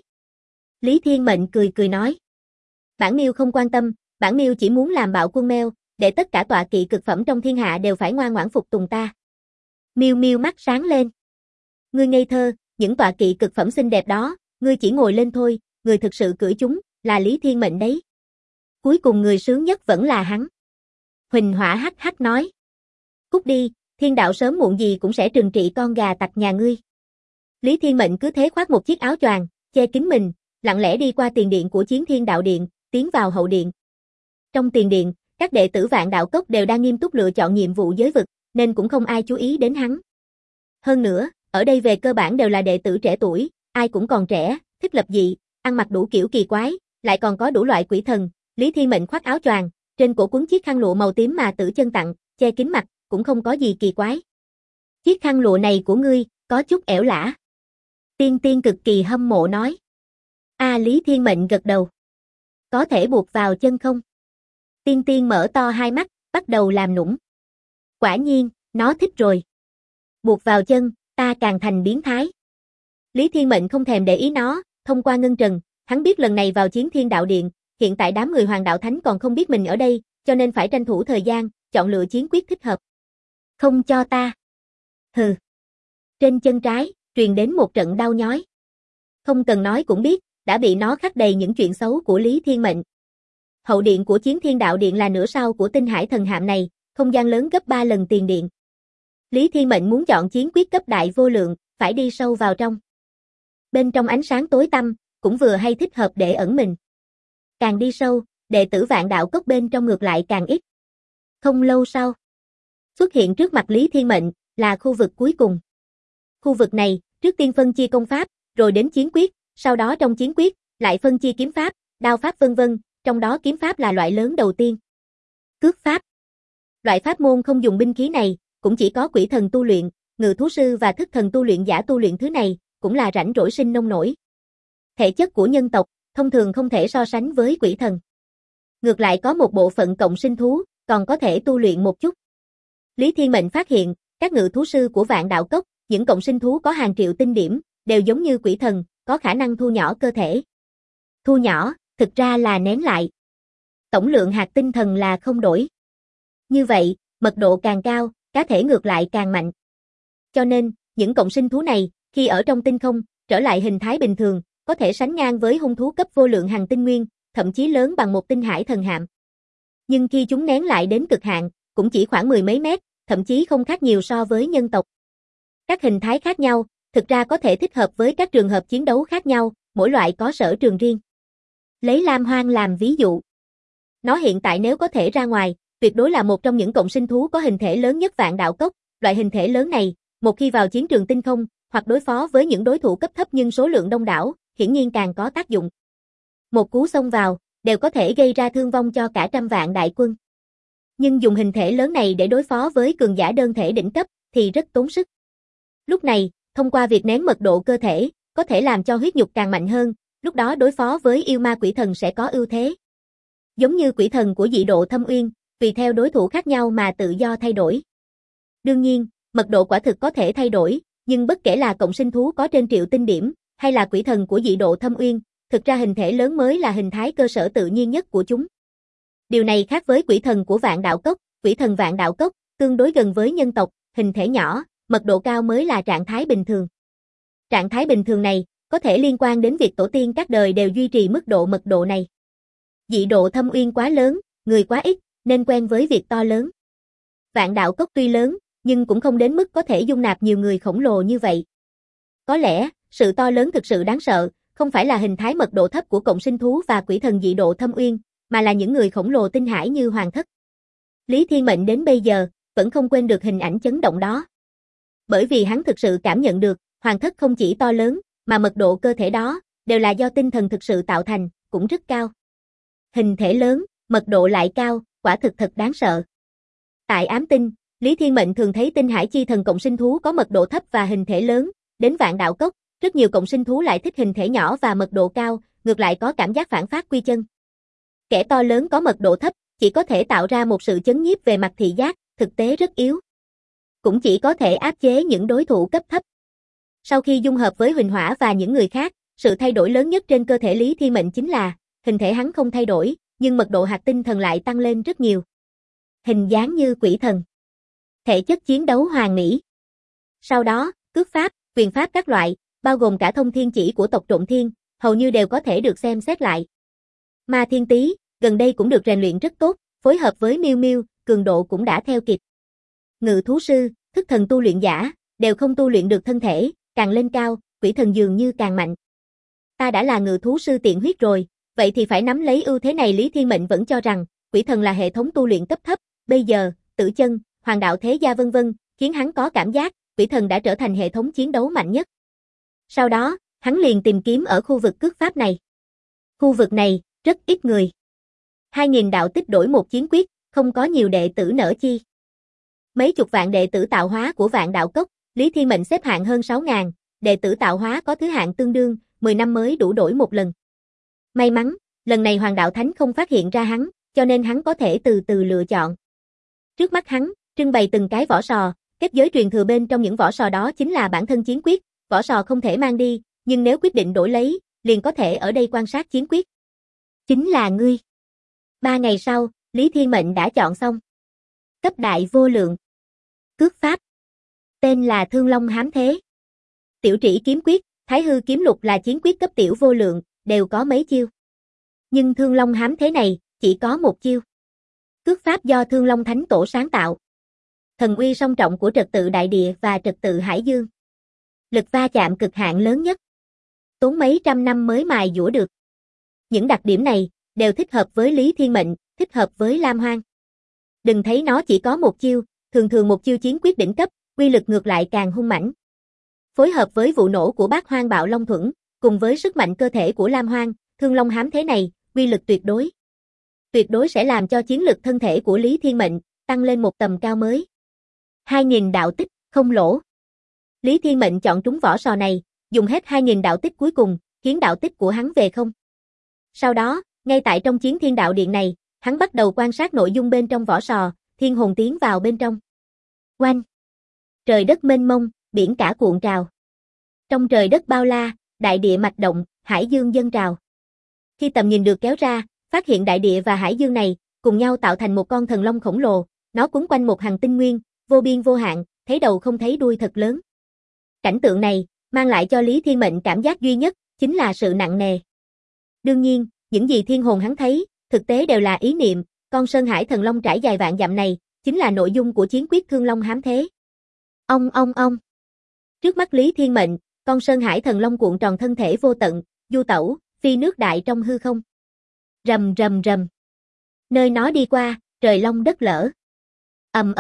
Lý Thiên Mệnh cười cười nói. Bản Miêu không quan tâm, bản Miêu chỉ muốn làm bạo quân Meo, để tất cả tọa kỵ cực phẩm trong thiên hạ đều phải ngoan ngoãn phục tùng ta. Miêu Miêu mắt sáng lên. Ngươi ngây thơ, những tọa kỵ cực phẩm xinh đẹp đó, ngươi chỉ ngồi lên thôi, người thực sự cưỡi chúng, là Lý Thiên Mệnh đấy. Cuối cùng người sướng nhất vẫn là hắn. Huỳnh Hỏa hắc hắc nói. Cút đi, thiên đạo sớm muộn gì cũng sẽ trừng trị con gà tặc nhà ngươi. Lý Thiên Mệnh cứ thế khoác một chiếc áo choàng, che kín mình, lặng lẽ đi qua tiền điện của Chiến Thiên Đạo Điện, tiến vào hậu điện. Trong tiền điện, các đệ tử Vạn Đạo Cốc đều đang nghiêm túc lựa chọn nhiệm vụ giới vực, nên cũng không ai chú ý đến hắn. Hơn nữa, ở đây về cơ bản đều là đệ tử trẻ tuổi, ai cũng còn trẻ, thích lập dị, ăn mặc đủ kiểu kỳ quái, lại còn có đủ loại quỷ thần. Lý Thiên Mệnh khoác áo choàng, trên cổ quấn chiếc khăn lụa màu tím mà Tử Chân tặng, che kín mặt, cũng không có gì kỳ quái. Chiếc khăn lụa này của ngươi, có chút ẻo lả. Tiên Tiên cực kỳ hâm mộ nói. Lý Thiên Mệnh gật đầu. Có thể buộc vào chân không? Tiên Tiên mở to hai mắt, bắt đầu làm nũng. Quả nhiên, nó thích rồi. Buộc vào chân, ta càng thành biến thái. Lý Thiên Mệnh không thèm để ý nó, thông qua ngân trần, hắn biết lần này vào Chiến Thiên Đạo Điện, hiện tại đám người Hoàng Đạo Thánh còn không biết mình ở đây, cho nên phải tranh thủ thời gian, chọn lựa chiến quyết thích hợp. Không cho ta. Hừ. Trên chân trái, truyền đến một trận đau nhói. Không cần nói cũng biết, đã bị nó khắc đầy những chuyện xấu của Lý Thiên Mệnh. Hậu điện của Chiến Thiên Đạo Điện là nửa sau của Tinh Hải Thần Hạm này, không gian lớn gấp 3 lần tiền điện. Lý Thiên Mệnh muốn chọn chiến quyết cấp đại vô lượng, phải đi sâu vào trong. Bên trong ánh sáng tối tăm, cũng vừa hay thích hợp để ẩn mình. Càng đi sâu, đệ tử Vạn Đạo Cốc bên trong ngược lại càng ít. Không lâu sau, xuất hiện trước mặt Lý Thiên Mệnh, là khu vực cuối cùng. Khu vực này, trước tiên phân chia công pháp, rồi đến chiến quyết, sau đó trong chiến quyết, lại phân chia kiếm pháp, đao pháp vân vân, trong đó kiếm pháp là loại lớn đầu tiên. Cước pháp. Loại pháp môn không dùng binh khí này, cũng chỉ có quỷ thần tu luyện, ngự thú sư và thức thần tu luyện giả tu luyện thứ này, cũng là rảnh rỗi sinh nông nổi. Thể chất của nhân tộc, thông thường không thể so sánh với quỷ thần. Ngược lại có một bộ phận cộng sinh thú, còn có thể tu luyện một chút. Lý Thiên Mệnh phát hiện, các ngự thú sư của Vạn Đạo Cốc, những cộng sinh thú có hàng triệu tinh điểm, đều giống như quỷ thần, có khả năng thu nhỏ cơ thể. Thu nhỏ, thực ra là nén lại. Tổng lượng hạt tinh thần là không đổi. Như vậy, mật độ càng cao, cá thể ngược lại càng mạnh. Cho nên, những cộng sinh thú này, khi ở trong tinh không, trở lại hình thái bình thường, có thể sánh ngang với hung thú cấp vô lượng hằng tinh nguyên, thậm chí lớn bằng một tinh hải thần hạm. Nhưng khi chúng nén lại đến cực hạn, cũng chỉ khoảng mười mấy mét, thậm chí không khác nhiều so với nhân tộc. Các hình thái khác nhau, thực ra có thể thích hợp với các trường hợp chiến đấu khác nhau, mỗi loại có sở trường riêng. Lấy Lam Hoang làm ví dụ. Nó hiện tại nếu có thể ra ngoài, tuyệt đối là một trong những cộng sinh thú có hình thể lớn nhất Vạn Đạo Cốc. Loại hình thể lớn này, một khi vào chiến trường tinh không, hoặc đối phó với những đối thủ cấp thấp nhưng số lượng đông đảo, hiển nhiên càng có tác dụng. Một cú xông vào, đều có thể gây ra thương vong cho cả trăm vạn đại quân. Nhưng dùng hình thể lớn này để đối phó với cường giả đơn thể đỉnh cấp, thì rất tốn sức. Lúc này, thông qua việc nén mật độ cơ thể, có thể làm cho huyết nhục càng mạnh hơn, lúc đó đối phó với yêu ma quỷ thần sẽ có ưu thế. Giống như quỷ thần của Dị Độ Thâm Uyên, tùy theo đối thủ khác nhau mà tự do thay đổi. Đương nhiên, mật độ quả thực có thể thay đổi, nhưng bất kể là cộng sinh thú có trên triệu tinh điểm, hay là quỷ thần của Dị Độ Thâm Uyên, thực ra hình thể lớn mới là hình thái cơ sở tự nhiên nhất của chúng. Điều này khác với quỷ thần của Vạn Đạo Cốc, quỷ thần Vạn Đạo Cốc, tương đối gần với nhân tộc, hình thể nhỏ, mật độ cao mới là trạng thái bình thường. Trạng thái bình thường này, có thể liên quan đến việc tổ tiên các đời đều duy trì mức độ mật độ này. Dị Độ Thâm Uyên quá lớn, người quá ít, nên quen với việc to lớn. Vạn Đạo Cốc tuy lớn, nhưng cũng không đến mức có thể dung nạp nhiều người khổng lồ như vậy. Có lẽ, sự to lớn thực sự đáng sợ, không phải là hình thái mật độ thấp của cộng sinh thú và quỷ thần Dị Độ Thâm Uyên, mà là những người khổng lồ tinh hải như Hoàng Thất. Lý Thiên Mệnh đến bây giờ, vẫn không quên được hình ảnh chấn động đó. Bởi vì hắn thực sự cảm nhận được, Hoàng Thất không chỉ to lớn, mà mật độ cơ thể đó, đều là do tinh thần thực sự tạo thành, cũng rất cao. Hình thể lớn, mật độ lại cao, quả thực thật đáng sợ. Tại ám tinh, Lý Thiên Mệnh thường thấy tinh hải chi thần cộng sinh thú có mật độ thấp và hình thể lớn, đến Vạn Đạo Cốc, rất nhiều cộng sinh thú lại thích hình thể nhỏ và mật độ cao, ngược lại có cảm giác phản phát quy chân. Kẻ to lớn có mật độ thấp, chỉ có thể tạo ra một sự chấn nhiếp về mặt thị giác, thực tế rất yếu. Cũng chỉ có thể áp chế những đối thủ cấp thấp. Sau khi dung hợp với Huỳnh Hỏa và những người khác, sự thay đổi lớn nhất trên cơ thể Lý Thiên Mệnh chính là, hình thể hắn không thay đổi, nhưng mật độ hạt tinh thần lại tăng lên rất nhiều. Hình dáng như quỷ thần. Thể chất chiến đấu hoàn mỹ. Sau đó, cước pháp, quyền pháp các loại, bao gồm cả thông thiên chỉ của tộc Trộm Thiên, hầu như đều có thể được xem xét lại. Ma Thiên Tý, gần đây cũng được rèn luyện rất tốt, phối hợp với Miêu Miêu, cường độ cũng đã theo kịp. Ngự thú sư, thức thần tu luyện giả, đều không tu luyện được thân thể, càng lên cao, quỷ thần dường như càng mạnh. Ta đã là ngự thú sư tiện huyết rồi, vậy thì phải nắm lấy ưu thế này. Lý Thiên Mệnh vẫn cho rằng, quỷ thần là hệ thống tu luyện cấp thấp, bây giờ, Tử Chân, Hoàng Đạo Thế Gia vân vân, khiến hắn có cảm giác, quỷ thần đã trở thành hệ thống chiến đấu mạnh nhất. Sau đó, hắn liền tìm kiếm ở khu vực cước pháp này. Khu vực này, rất ít người. 2.000 đạo tích đổi một chiến quyết, không có nhiều đệ tử nở chi. Mấy chục vạn đệ tử tạo hóa của Vạn Đạo Cốc, Lý Thiên Mệnh xếp hạng hơn 6.000, đệ tử tạo hóa có thứ hạng tương đương, 10 năm mới đủ đổi một lần. May mắn, lần này Hoàng Đạo Thánh không phát hiện ra hắn, cho nên hắn có thể từ từ lựa chọn. Trước mắt hắn, trưng bày từng cái vỏ sò, kết giới truyền thừa bên trong những vỏ sò đó chính là bản thân chiến quyết, vỏ sò không thể mang đi, nhưng nếu quyết định đổi lấy, liền có thể ở đây quan sát chiến quyết. Chính là ngươi. 3 ngày sau, Lý Thiên Mệnh đã chọn xong. Cấp đại vô lượng. Cước pháp. Tên là Thương Long Hám Thế. Tiểu Trĩ kiếm quyết, Thái Hư kiếm lục là chiến quyết cấp tiểu vô lượng, đều có mấy chiêu. Nhưng Thương Long Hám Thế này, chỉ có một chiêu. Cước pháp do Thương Long Thánh Tổ sáng tạo. Thần uy song trọng của trật tự đại địa và trật tự hải dương. Lực va chạm cực hạn lớn nhất. Tốn mấy trăm năm mới mài dũa được. Những đặc điểm này đều thích hợp với Lý Thiên Mệnh, thích hợp với Lam Hoang. Đừng thấy nó chỉ có một chiêu, thường thường một chiêu chiến quyết đỉnh cấp, uy lực ngược lại càng hung mãnh. Phối hợp với vụ nổ của Bát Hoang Bạo Long Thuẫn, cùng với sức mạnh cơ thể của Lam Hoang, Thương Long Hám Thế này, uy lực tuyệt đối. Tuyệt đối sẽ làm cho chiến lực thân thể của Lý Thiên Mệnh tăng lên một tầm cao mới. 2.000 đạo tích, không lỗ. Lý Thiên Mệnh chọn trúng vỏ sò này, dùng hết 2.000 đạo tích cuối cùng, khiến đạo tích của hắn về không. Sau đó, ngay tại trong chiến thiên đạo điện này, hắn bắt đầu quan sát nội dung bên trong vỏ sò, thiên hồn tiến vào bên trong. Oanh! Trời đất mênh mông, biển cả cuộn trào. Trong trời đất bao la, đại địa mạch động, hải dương dâng trào. Khi tầm nhìn được kéo ra, phát hiện đại địa và hải dương này cùng nhau tạo thành một con thần long khổng lồ, nó quấn quanh một hành tinh nguyên, vô biên vô hạn, thấy đầu không thấy đuôi thật lớn. Cảnh tượng này mang lại cho Lý Thiên Mệnh cảm giác duy nhất chính là sự nặng nề. Đương nhiên, những gì thiên hồn hắn thấy, thực tế đều là ý niệm, con Sơn Hải Thần Long trải dài vạn dặm này, chính là nội dung của chiến quyết Thương Long Hám Thế. Ông. Trước mắt Lý Thiên Mệnh, con Sơn Hải Thần Long cuộn tròn thân thể vô tận, du tẩu, phi nước đại trong hư không. Rầm. Nơi nó đi qua, trời long đất lở. Ầm.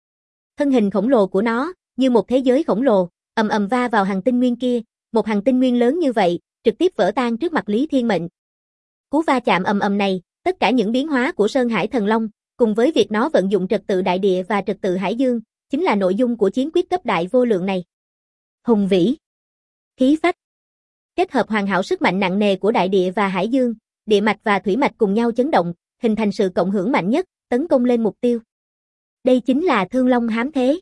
Thân hình khổng lồ của nó, như một thế giới khổng lồ, ầm va vào hành tinh nguyên kia, một hành tinh nguyên lớn như vậy, trực tiếp vỡ tan trước mặt Lý Thiên Mệnh. Cú va chạm ầm này, tất cả những biến hóa của Sơn Hải Thần Long, cùng với việc nó vận dụng trật tự đại địa và trật tự hải dương, chính là nội dung của chiến quyết cấp đại vô lượng này. Hùng vĩ, khí phách, kết hợp hoàn hảo sức mạnh nặng nề của đại địa và hải dương, địa mạch và thủy mạch cùng nhau chấn động, hình thành sự cộng hưởng mạnh nhất, tấn công lên mục tiêu. Đây chính là Thương Long Hám Thế.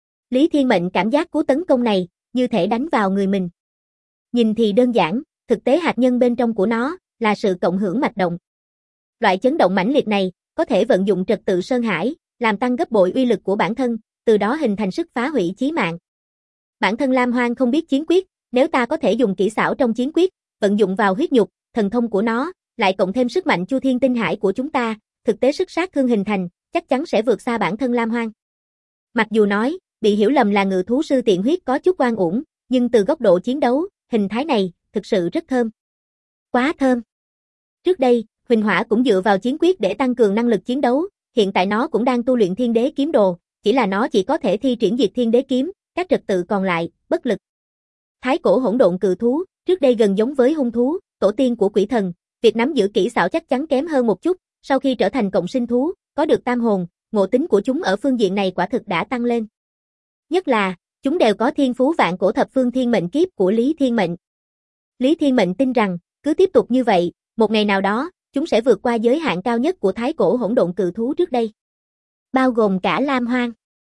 Lý Thiên Mệnh cảm giác cú tấn công này, như thể đánh vào người mình. Nhìn thì đơn giản, thực tế hạt nhân bên trong của nó, là sự cộng hưởng mạch động. Loại chấn động mãnh liệt này, có thể vận dụng trật tự Sơn Hải, làm tăng gấp bội uy lực của bản thân, từ đó hình thành sức phá hủy chí mạng. Bản thân Lam Hoang không biết chiến quyết, nếu ta có thể dùng kỹ xảo trong chiến quyết, vận dụng vào huyết nhục, thần thông của nó, lại cộng thêm sức mạnh Chu Thiên Tinh Hải của chúng ta, thực tế sức sát thương hình thành, chắc chắn sẽ vượt xa bản thân Lam Hoang. Mặc dù nói, bị hiểu lầm là ngự thú sư tiện huyết có chút oan uổng, nhưng từ góc độ chiến đấu, hình thái này, thực sự rất thơm. Quá thơm. Trước đây, Huỳnh Hỏa cũng dựa vào chiến quyết để tăng cường năng lực chiến đấu, hiện tại nó cũng đang tu luyện Thiên Đế kiếm đồ, chỉ là nó chỉ có thể thi triển diệt Thiên Đế kiếm, các trật tự còn lại, bất lực. Thái cổ hỗn độn cự thú, trước đây gần giống với hung thú, tổ tiên của quỷ thần, việc nắm giữ kỹ xảo chắc chắn kém hơn một chút, sau khi trở thành cộng sinh thú, có được tam hồn, ngộ tính của chúng ở phương diện này quả thực đã tăng lên. Nhất là, chúng đều có thiên phú vạn cổ thập phương thiên mệnh kiếp của Lý Thiên Mệnh. Lý Thiên Mệnh tin rằng, cứ tiếp tục như vậy, một ngày nào đó, chúng sẽ vượt qua giới hạn cao nhất của thái cổ hỗn độn cự thú trước đây. Bao gồm cả Lam Hoang.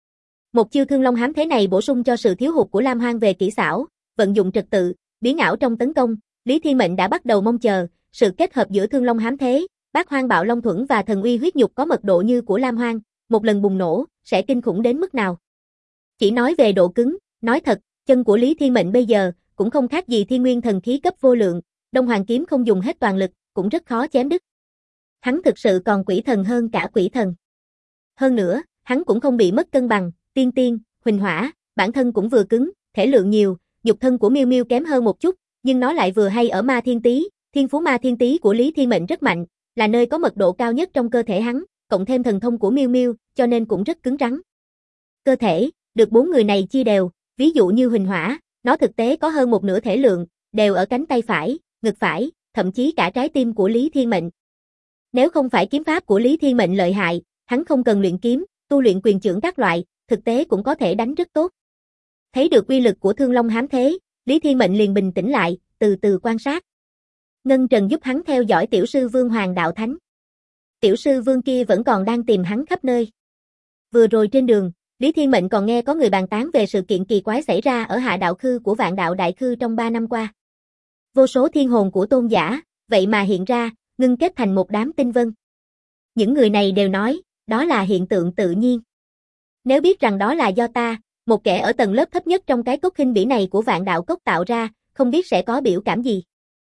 Một chiêu Thương Long Hám Thế này bổ sung cho sự thiếu hụt của Lam Hoang về kỹ xảo, vận dụng trật tự, biến ảo trong tấn công, Lý Thiên Mệnh đã bắt đầu mong chờ, sự kết hợp giữa Thương Long Hám Thế, Bát Hoang Bạo Long Thuẫn và thần uy huyết nhục có mật độ như của Lam Hoang, một lần bùng nổ, sẽ kinh khủng đến mức nào. Chỉ nói về độ cứng, nói thật, chân của Lý Thiên Mệnh bây giờ, cũng không khác gì thiên nguyên thần khí cấp vô lượng, Đông Hoàng kiếm không dùng hết toàn lực, cũng rất khó chém đứt. Hắn thực sự còn quỷ thần hơn cả quỷ thần. Hơn nữa, hắn cũng không bị mất cân bằng, tiên, Huỳnh Hỏa, bản thân cũng vừa cứng, thể lượng nhiều, nhục thân của Miêu Miêu kém hơn một chút, nhưng nó lại vừa hay ở Ma Thiên Tý, thiên phú Ma Thiên Tý của Lý Thiên Mệnh rất mạnh, là nơi có mật độ cao nhất trong cơ thể hắn, cộng thêm thần thông của Miêu Miêu, cho nên cũng rất cứng rắn. Cơ thể, được 4 người này chia đều, ví dụ như Huỳnh Hỏa, nó thực tế có hơn một nửa thể lượng, đều ở cánh tay phải, ngực phải, thậm chí cả trái tim của Lý Thiên Mệnh. Nếu không phải kiếm pháp của Lý Thiên Mệnh lợi hại, hắn không cần luyện kiếm, tu luyện quyền chưởng các loại, thực tế cũng có thể đánh rất tốt. Thấy được uy lực của Thương Long Hám Thế, Lý Thiên Mệnh liền bình tĩnh lại, từ từ quan sát. Ngân Trần giúp hắn theo dõi tiểu sư Vương Hoàng Đạo Thánh. Tiểu sư Vương kia vẫn còn đang tìm hắn khắp nơi. Vừa rồi trên đường, Lý Thiên Mệnh còn nghe có người bàn tán về sự kiện kỳ quái xảy ra ở Hạ Đạo Khư của Vạn Đạo Đại Khư trong 3 năm qua. Vô số thiên hồn của tôn giả, vậy mà hiện ra, ngưng kết thành một đám tinh vân. Những người này đều nói, đó là hiện tượng tự nhiên. Nếu biết rằng đó là do ta, một kẻ ở tầng lớp thấp nhất trong cái cốc khinh bỉ này của Vạn Đạo Cốc tạo ra, không biết sẽ có biểu cảm gì.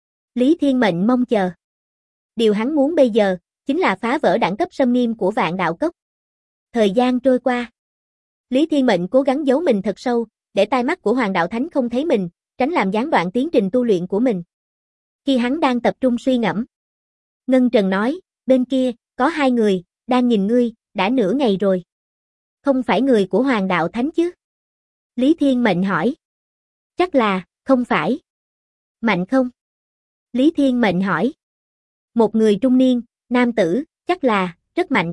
Lý Thiên Mệnh mong chờ. Điều hắn muốn bây giờ, chính là phá vỡ đẳng cấp xâm nghiêm của Vạn Đạo Cốc. Thời gian trôi qua. Lý Thiên Mệnh cố gắng giấu mình thật sâu, để tai mắt của Hoàng Đạo Thánh không thấy mình, tránh làm gián đoạn tiến trình tu luyện của mình. Khi hắn đang tập trung suy ngẫm, Ngân Trần nói, bên kia, có 2 người, đang nhìn ngươi, đã nửa ngày rồi. Không phải người của Hoàng Đạo Thánh chứ? Lý Thiên Mệnh hỏi. Chắc là, không phải. Mạnh không? Lý Thiên Mệnh hỏi. Một người trung niên, nam tử, chắc là, rất mạnh.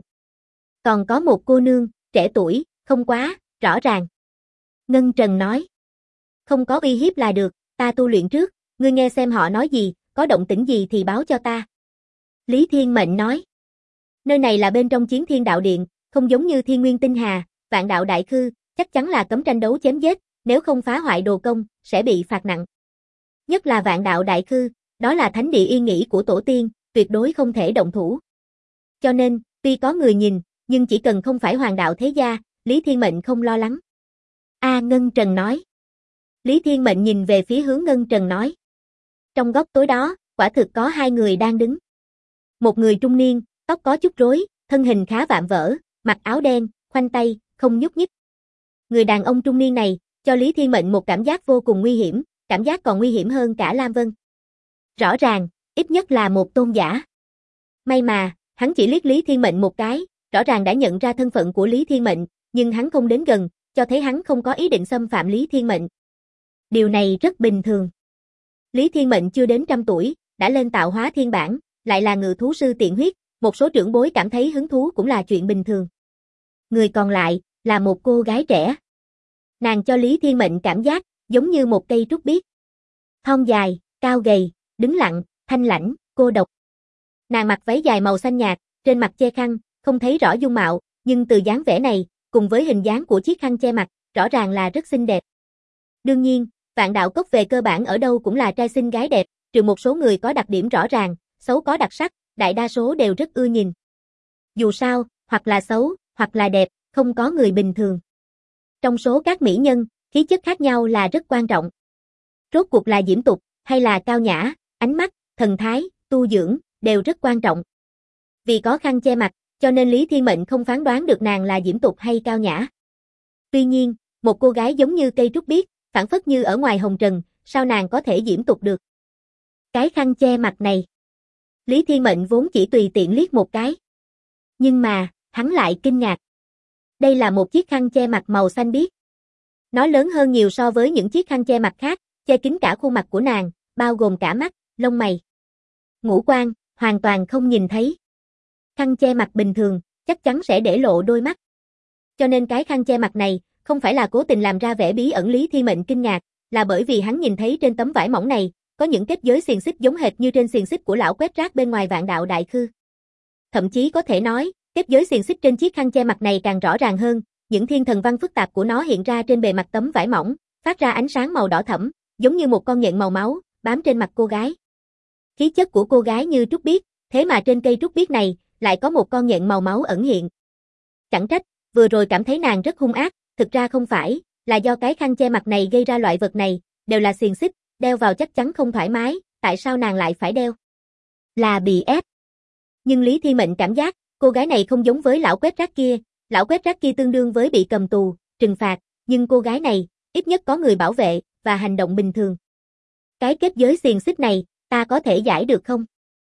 Còn có một cô nương, trẻ tuổi, không quá, rõ ràng. Ngân Trần nói. Không có uy hiếp là được, ta tu luyện trước, ngươi nghe xem họ nói gì, có động tĩnh gì thì báo cho ta. Lý Thiên Mệnh nói. Nơi này là bên trong Chiến Thiên Đạo Điện, không giống như Thiên Nguyên Tinh Hà, Vạn Đạo Đại Khư, chắc chắn là cấm tranh đấu chém giết, nếu không phá hoại đồ công, sẽ bị phạt nặng. Nhất là Vạn Đạo Đại Khư, đó là thánh địa yên nghỉ của tổ tiên, tuyệt đối không thể động thủ. Cho nên, tuy có người nhìn, nhưng chỉ cần không phải Hoàng Đạo thế gia, Lý Thiên Mệnh không lo lắng. Ngân Trần nói. Lý Thiên Mệnh nhìn về phía hướng Ngân Trần nói. Trong góc tối đó, quả thực có 2 người đang đứng. Một người trung niên, tóc có chút rối, thân hình khá vạm vỡ, mặc áo đen, khoanh tay, không nhúc nhích. Người đàn ông trung niên này, cho Lý Thiên Mệnh một cảm giác vô cùng nguy hiểm, cảm giác còn nguy hiểm hơn cả Lam Vân. Rõ ràng, ít nhất là một tôn giả. May mà, hắn chỉ liếc Lý Thiên Mệnh một cái, rõ ràng đã nhận ra thân phận của Lý Thiên Mệnh, nhưng hắn không đến gần, cho thấy hắn không có ý định xâm phạm Lý Thiên Mệnh. Điều này rất bình thường. Lý Thiên Mệnh chưa đến 100 tuổi, đã lên tạo hóa thiên bản, lại là ngự thú sư tiện huyết, một số trưởng bối cảm thấy hứng thú cũng là chuyện bình thường. Người còn lại, là một cô gái trẻ. Nàng cho Lý Thiên Mệnh cảm giác, giống như một cây trúc biếc. Thon dài, cao gầy, đứng lặng, thanh lãnh, cô độc. Nàng mặc váy dài màu xanh nhạt, trên mặt che khăn, không thấy rõ dung mạo, nhưng từ dáng vẻ này, cùng với hình dáng của chiếc khăn che mặt, rõ ràng là rất xinh đẹp. Đương nhiên, Vạn Đạo Cốc về cơ bản ở đâu cũng là trai xinh gái đẹp, trừ một số người có đặc điểm rõ ràng, xấu có đặc sắc, đại đa số đều rất ưa nhìn. Dù sao, hoặc là xấu, hoặc là đẹp, không có người bình thường. Trong số các mỹ nhân, khí chất khác nhau là rất quan trọng. Rốt cuộc là diễm tục, hay là cao nhã, ánh mắt, thần thái, tu dưỡng, đều rất quan trọng. Vì có khăn che mặt, cho nên Lý Thiên Mệnh không phán đoán được nàng là diễm tục hay cao nhã. Tuy nhiên, một cô gái giống như cây trúc biếc, phảng phất như ở ngoài hồng trần, sao nàng có thể diễm tục được? Cái khăn che mặt này. Lý Thiên Mệnh vốn chỉ tùy tiện liếc một cái. Nhưng mà, hắn lại kinh ngạc. Đây là một chiếc khăn che mặt màu xanh biếc. Nó lớn hơn nhiều so với những chiếc khăn che mặt khác, che kín cả khuôn mặt của nàng, bao gồm cả mắt, lông mày. Ngũ quan, hoàn toàn không nhìn thấy. Khăn che mặt bình thường, chắc chắn sẽ để lộ đôi mắt. Cho nên cái khăn che mặt này, không phải là cố tình làm ra vẻ bí ẩn. Lý Thiên Mệnh kinh ngạc, là bởi vì hắn nhìn thấy trên tấm vải mỏng này, có những kết giới xiềng xích giống hệt như trên xiềng xích của lão quét rác bên ngoài Vạn Đạo Đại Khư. Thậm chí có thể nói, kết giới xiềng xích trên chiếc khăn che mặt này càng rõ ràng hơn, những thiên thần văn phức tạp của nó hiện ra trên bề mặt tấm vải mỏng, phát ra ánh sáng màu đỏ thẫm, giống như một con nhện màu máu, bám trên mặt cô gái. Khí chất của cô gái như trúc biếc, thế mà trên cây trúc biếc này, lại có một con nhện màu máu ẩn hiện. Chẳng trách, vừa rồi cảm thấy nàng rất hung ác, thực ra không phải, là do cái khăn che mặt này gây ra loại vật này, đều là xiềng xích, đeo vào chắc chắn không thoải mái, tại sao nàng lại phải đeo? Là bị ép. Nhưng Lý Thiên Mệnh cảm giác, cô gái này không giống với lão quét rác kia, lão quét rác kia tương đương với bị cầm tù, trừng phạt, nhưng cô gái này, ít nhất có người bảo vệ, và hành động bình thường. Cái kết giới xiềng xích này, ta có thể giải được không?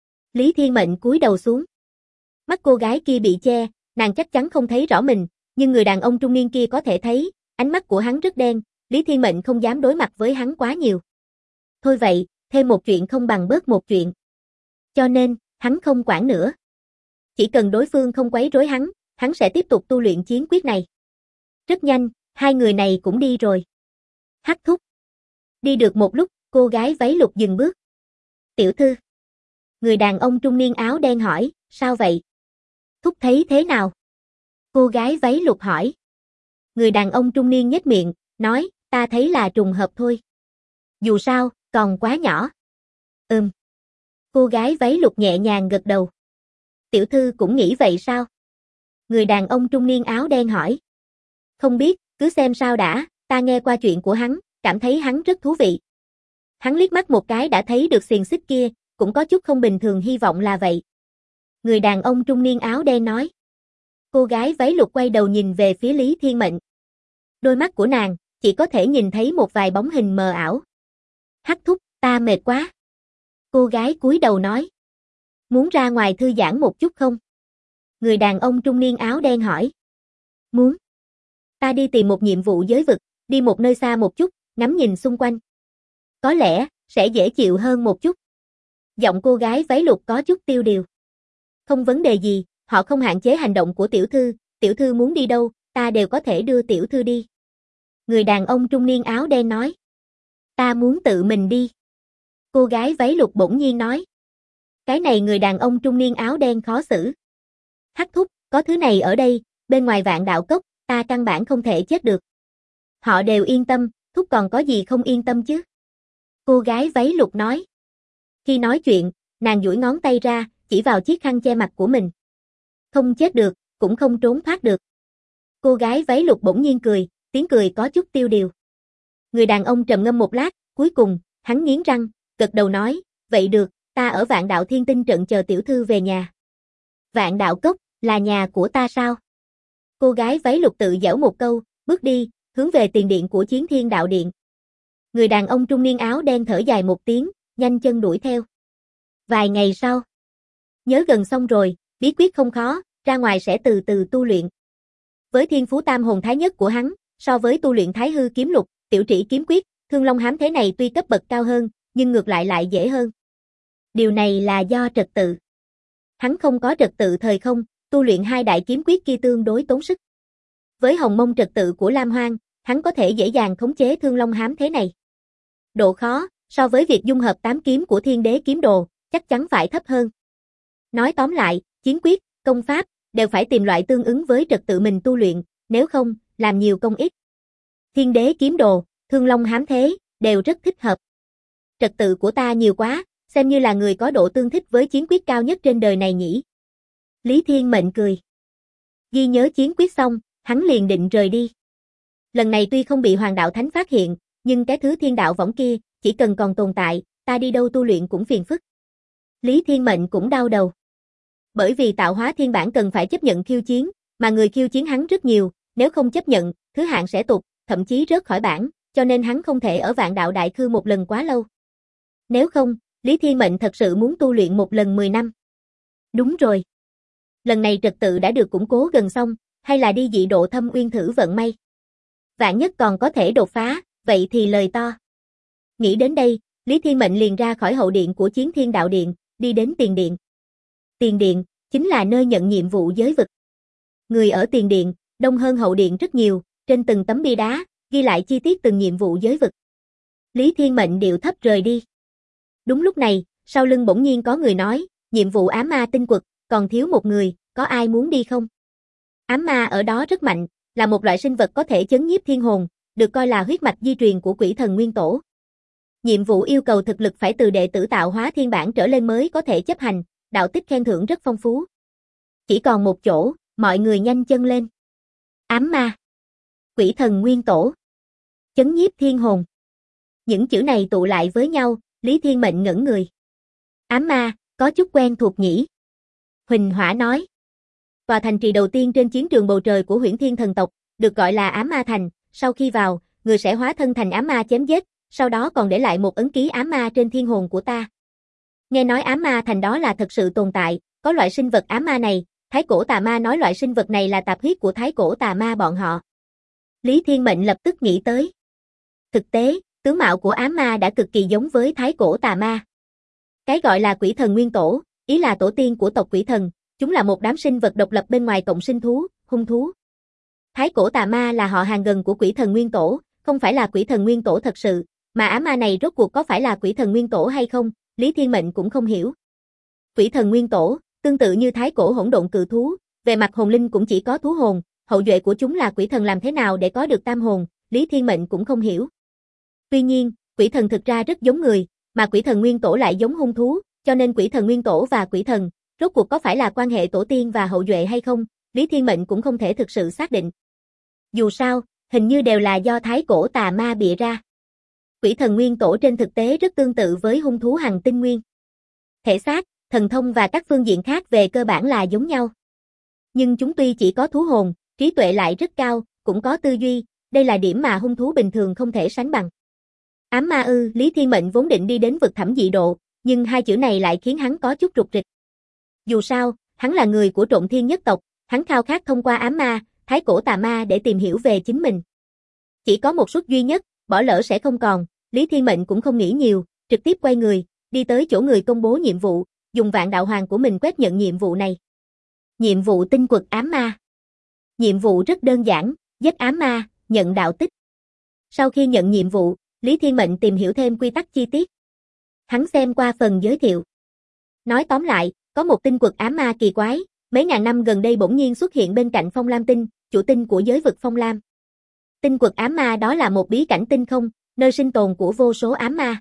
Lý Thiên Mệnh cúi đầu xuống. Mắt cô gái kia bị che, nàng chắc chắn không thấy rõ mình, nhưng người đàn ông trung niên kia có thể thấy, ánh mắt của hắn rất đen, Lý Thiên Mệnh không dám đối mặt với hắn quá nhiều. Thôi vậy, thêm một chuyện không bằng bớt một chuyện. Cho nên, hắn không quản nữa. Chỉ cần đối phương không quấy rối hắn sẽ tiếp tục tu luyện chiến quyết này. Rất nhanh, 2 người này cũng đi rồi. Hắc Thúc. Đi được một lúc, cô gái váy lục dừng bước. Tiểu thư. Người đàn ông trung niên áo đen hỏi, sao vậy? Thúc thấy thế nào? Cô gái váy lục hỏi. Người đàn ông trung niên nhếch miệng, nói, ta thấy là trùng hợp thôi. Dù sao, còn quá nhỏ. Cô gái váy lục nhẹ nhàng gật đầu. Tiểu thư cũng nghĩ vậy sao? Người đàn ông trung niên áo đen hỏi. Không biết, cứ xem sao đã, ta nghe qua chuyện của hắn, cảm thấy hắn rất thú vị. Hắn liếc mắt một cái đã thấy được xiềng xích kia, cũng có chút không bình thường, hy vọng là vậy. Người đàn ông trung niên áo đen nói. Cô gái váy lục quay đầu nhìn về phía Lý Thiên Mệnh. Đôi mắt của nàng, chỉ có thể nhìn thấy một vài bóng hình mờ ảo. Hắc thúc, ta mệt quá. Cô gái cúi đầu nói. Muốn ra ngoài thư giãn một chút không? Người đàn ông trung niên áo đen hỏi. Muốn. Ta đi tìm một nhiệm vụ giới vực, đi một nơi xa một chút, ngắm nhìn xung quanh. Có lẽ, sẽ dễ chịu hơn một chút. Giọng cô gái váy lục có chút tiêu điều. Không vấn đề gì, họ không hạn chế hành động của tiểu thư muốn đi đâu, ta đều có thể đưa tiểu thư đi. Người đàn ông trung niên áo đen nói. Ta muốn tự mình đi. Cô gái váy lục bỗng nhiên nói. Cái này người đàn ông trung niên áo đen khó xử. Hắc thúc, có thứ này ở đây, bên ngoài Vạn Đạo Cốc, ta căn bản không thể chết được. Họ đều yên tâm, thúc còn có gì không yên tâm chứ? Cô gái váy lục nói. Khi nói chuyện, nàng duỗi ngón tay ra, chỉ vào chiếc khăn che mặt của mình. Không chết được, cũng không trốn thoát được. Cô gái váy lục bỗng nhiên cười, tiếng cười có chút tiêu điều. Người đàn ông trầm ngâm một lát, cuối cùng, hắn nghiến răng, gật đầu nói, vậy được, ta ở Vạn Đạo Thiên Tinh trận chờ tiểu thư về nhà. Vạn Đạo Cốc, là nhà của ta sao? Cô gái váy lục tự giễu một câu, bước đi, hướng về tiền điện của Chiến Thiên Đạo Điện. Người đàn ông trung niên áo đen thở dài một tiếng, nhanh chân đuổi theo. Vài ngày sau, nhớ gần xong rồi, bí quyết không khó, ra ngoài sẽ từ từ tu luyện. Với thiên phú tam hồn thái nhất của hắn, so với tu luyện Thái Hư kiếm lục, Tiểu Trĩ kiếm quyết, Thương Long hám thế này tuy cấp bậc cao hơn, nhưng ngược lại dễ hơn. Điều này là do trật tự. Hắn không có trật tự thời không, tu luyện hai đại kiếm quyết kia tương đối tốn sức. Với hồng mông trật tự của Lam Hoang, hắn có thể dễ dàng khống chế Thương Long hám thế này. Độ khó, so với việc dung hợp 8 kiếm của Thiên Đế kiếm đồ, chắc chắn phải thấp hơn. Nói tóm lại, chiến quyết, công pháp, đều phải tìm loại tương ứng với trật tự mình tu luyện, nếu không, làm nhiều công ít. Thiên Đế kiếm đồ, Thương Long hám thế, đều rất thích hợp. Trật tự của ta nhiều quá, xem như là người có độ tương thích với chiến quyết cao nhất trên đời này nhỉ. Lý Thiên Mệnh cười. Ghi nhớ chiến quyết xong, hắn liền định rời đi. Lần này tuy không bị Hoàng Đạo Thánh phát hiện, nhưng cái thứ thiên đạo võng kia, chỉ cần còn tồn tại, ta đi đâu tu luyện cũng phiền phức. Lý Thiên Mệnh cũng đau đầu. Bởi vì tạo hóa thiên bản cần phải chấp nhận khiêu chiến, mà người khiêu chiến hắn rất nhiều, nếu không chấp nhận, thứ hạng sẽ tụt, thậm chí rớt khỏi bảng, cho nên hắn không thể ở Vạn Đạo Đại Khư một lần quá lâu. Nếu không, Lý Thiên Mệnh thật sự muốn tu luyện một lần 10 năm. Đúng rồi. Lần này trật tự đã được củng cố gần xong, hay là đi dị độ Thâm Uyên thử vận may. Vạn nhất còn có thể đột phá, vậy thì lời to. Nghĩ đến đây, Lý Thiên Mệnh liền ra khỏi hậu điện của Chiến Thiên Đạo Điện, đi đến tiền điện. Tiền điện, chính là nơi nhận nhiệm vụ giới vực. Người ở tiền điện, đông hơn hậu điện rất nhiều, trên từng tấm bia đá, ghi lại chi tiết từng nhiệm vụ giới vực. Lý Thiên Mệnh điệu thấp rời đi. Đúng lúc này, sau lưng bỗng nhiên có người nói, nhiệm vụ ám ma tinh quật, còn thiếu một người, có ai muốn đi không? Ám ma ở đó rất mạnh, là một loại sinh vật có thể chấn nhiếp thiên hồn, được coi là huyết mạch di truyền của quỷ thần nguyên tổ. Nhiệm vụ yêu cầu thực lực phải từ đệ tử tạo hóa thiên bản trở lên mới có thể chấp hành, đạo tích khen thưởng rất phong phú. Chỉ còn một chỗ, mọi người nhanh chân lên. Ám ma, quỷ thần nguyên tổ, chấn nhiếp thiên hồn. Những chữ này tụ lại với nhau, Lý Thiên Mệnh ngẩn người. Ám ma, có chút quen thuộc nhỉ? Huỳnh Hỏa nói. Tòa thành trì đầu tiên trên chiến trường bầu trời của Huyễn Thiên thần tộc, được gọi là Ám Ma Thành, sau khi vào, người sẽ hóa thân thành ám ma chém giết, sau đó còn để lại một ấn ký ám ma trên thiên hồn của ta. Nghe nói Ám Ma Thành đó là thật sự tồn tại, có loại sinh vật ám ma này, Thái Cổ Tà Ma nói loại sinh vật này là tạp huyết của Thái Cổ Tà Ma bọn họ. Lý Thiên Mệnh lập tức nghĩ tới. Thực tế, tướng mạo của ám ma đã cực kỳ giống với Thái Cổ Tà Ma. Cái gọi là quỷ thần nguyên tổ, ý là tổ tiên của tộc quỷ thần, chúng là một đám sinh vật độc lập bên ngoài cộng sinh thú, hung thú. Thái Cổ Tà Ma là họ hàng gần của quỷ thần nguyên tổ, không phải là quỷ thần nguyên tổ thật sự, mà ám ma này rốt cuộc có phải là quỷ thần nguyên tổ hay không, Lý Thiên Mệnh cũng không hiểu. Quỷ thần nguyên tổ, tương tự như Thái Cổ hỗn độn cự thú, về mặt hồn linh cũng chỉ có thú hồn, hậu duệ của chúng là quỷ thần làm thế nào để có được tam hồn, Lý Thiên Mệnh cũng không hiểu. Tuy nhiên, quỷ thần thực ra rất giống người, mà quỷ thần nguyên tổ lại giống hung thú, cho nên quỷ thần nguyên tổ và quỷ thần, rốt cuộc có phải là quan hệ tổ tiên và hậu duệ hay không, Lý Thiên Mệnh cũng không thể thực sự xác định. Dù sao, hình như đều là do Thái Cổ Tà Ma bịa ra. Quỷ thần nguyên tổ trên thực tế rất tương tự với hung thú Hằng Tinh Nguyên. Thể xác, thần thông và các phương diện khác về cơ bản là giống nhau. Nhưng chúng tuy chỉ có thú hồn, trí tuệ lại rất cao, cũng có tư duy, đây là điểm mà hung thú bình thường không thể sánh bằng. Ám ma ư? Lý Thiên Mệnh vốn định đi đến vực thẳm dị độ, nhưng hai chữ này lại khiến hắn có chút rục rịch. Dù sao, hắn là người của Trộn Thiên nhất tộc, hắn khao khát thông qua ám ma, thái cổ tà ma để tìm hiểu về chính mình. Chỉ có một suất duy nhất, bỏ lỡ sẽ không còn, Lý Thiên Mệnh cũng không nghĩ nhiều, trực tiếp quay người, đi tới chỗ người công bố nhiệm vụ, dùng vạn đạo hoàng của mình quét nhận nhiệm vụ này. Nhiệm vụ tinh quật ám ma. Nhiệm vụ rất đơn giản, giết ám ma, nhận đạo tích. Sau khi nhận nhiệm vụ, Lý Thiên Mệnh tìm hiểu thêm quy tắc chi tiết. Hắn xem qua phần giới thiệu. Nói tóm lại, có một tinh quật ám ma kỳ quái, mấy ngàn năm gần đây bỗng nhiên xuất hiện bên cạnh Phong Lam tinh, chủ tinh của giới vực Phong Lam. Tinh quật ám ma đó là một bí cảnh tinh không, nơi sinh tồn của vô số ám ma.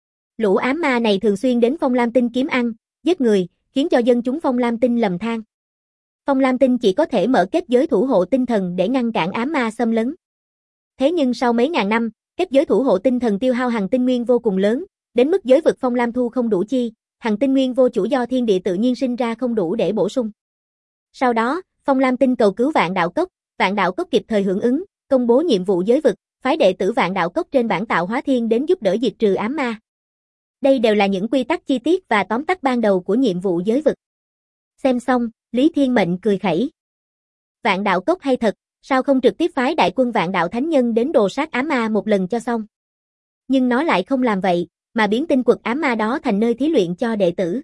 Lũ ám ma này thường xuyên đến Phong Lam tinh kiếm ăn, giết người, khiến cho dân chúng Phong Lam tinh lầm than. Phong Lam tinh chỉ có thể mở kết giới thủ hộ tinh thần để ngăn cản ám ma xâm lấn. Thế nhưng sau mấy ngàn năm, kết giới thủ hộ tinh thần tiêu hao hằng tinh nguyên vô cùng lớn, đến mức giới vực Phong Lam thu không đủ chi, hằng tinh nguyên vô chủ do thiên địa tự nhiên sinh ra không đủ để bổ sung. Sau đó, Phong Lam tinh cầu cứu Vạn Đạo Cốc kịp thời hưởng ứng, công bố nhiệm vụ giới vực, phái đệ tử Vạn Đạo Cốc trên bản tạo hóa thiên đến giúp đỡ diệt trừ ám ma. Đây đều là những quy tắc chi tiết và tóm tắt ban đầu của nhiệm vụ giới vực. Xem xong, Lý Thiên Mệnh cười khẩy. Vạn Đạo Cốc hay thật, sao không trực tiếp phái đại quân Vạn Đạo Thánh Nhân đến đồ sát ám ma một lần cho xong. Nhưng nó lại không làm vậy, mà biến tinh quật ám ma đó thành nơi thí luyện cho đệ tử.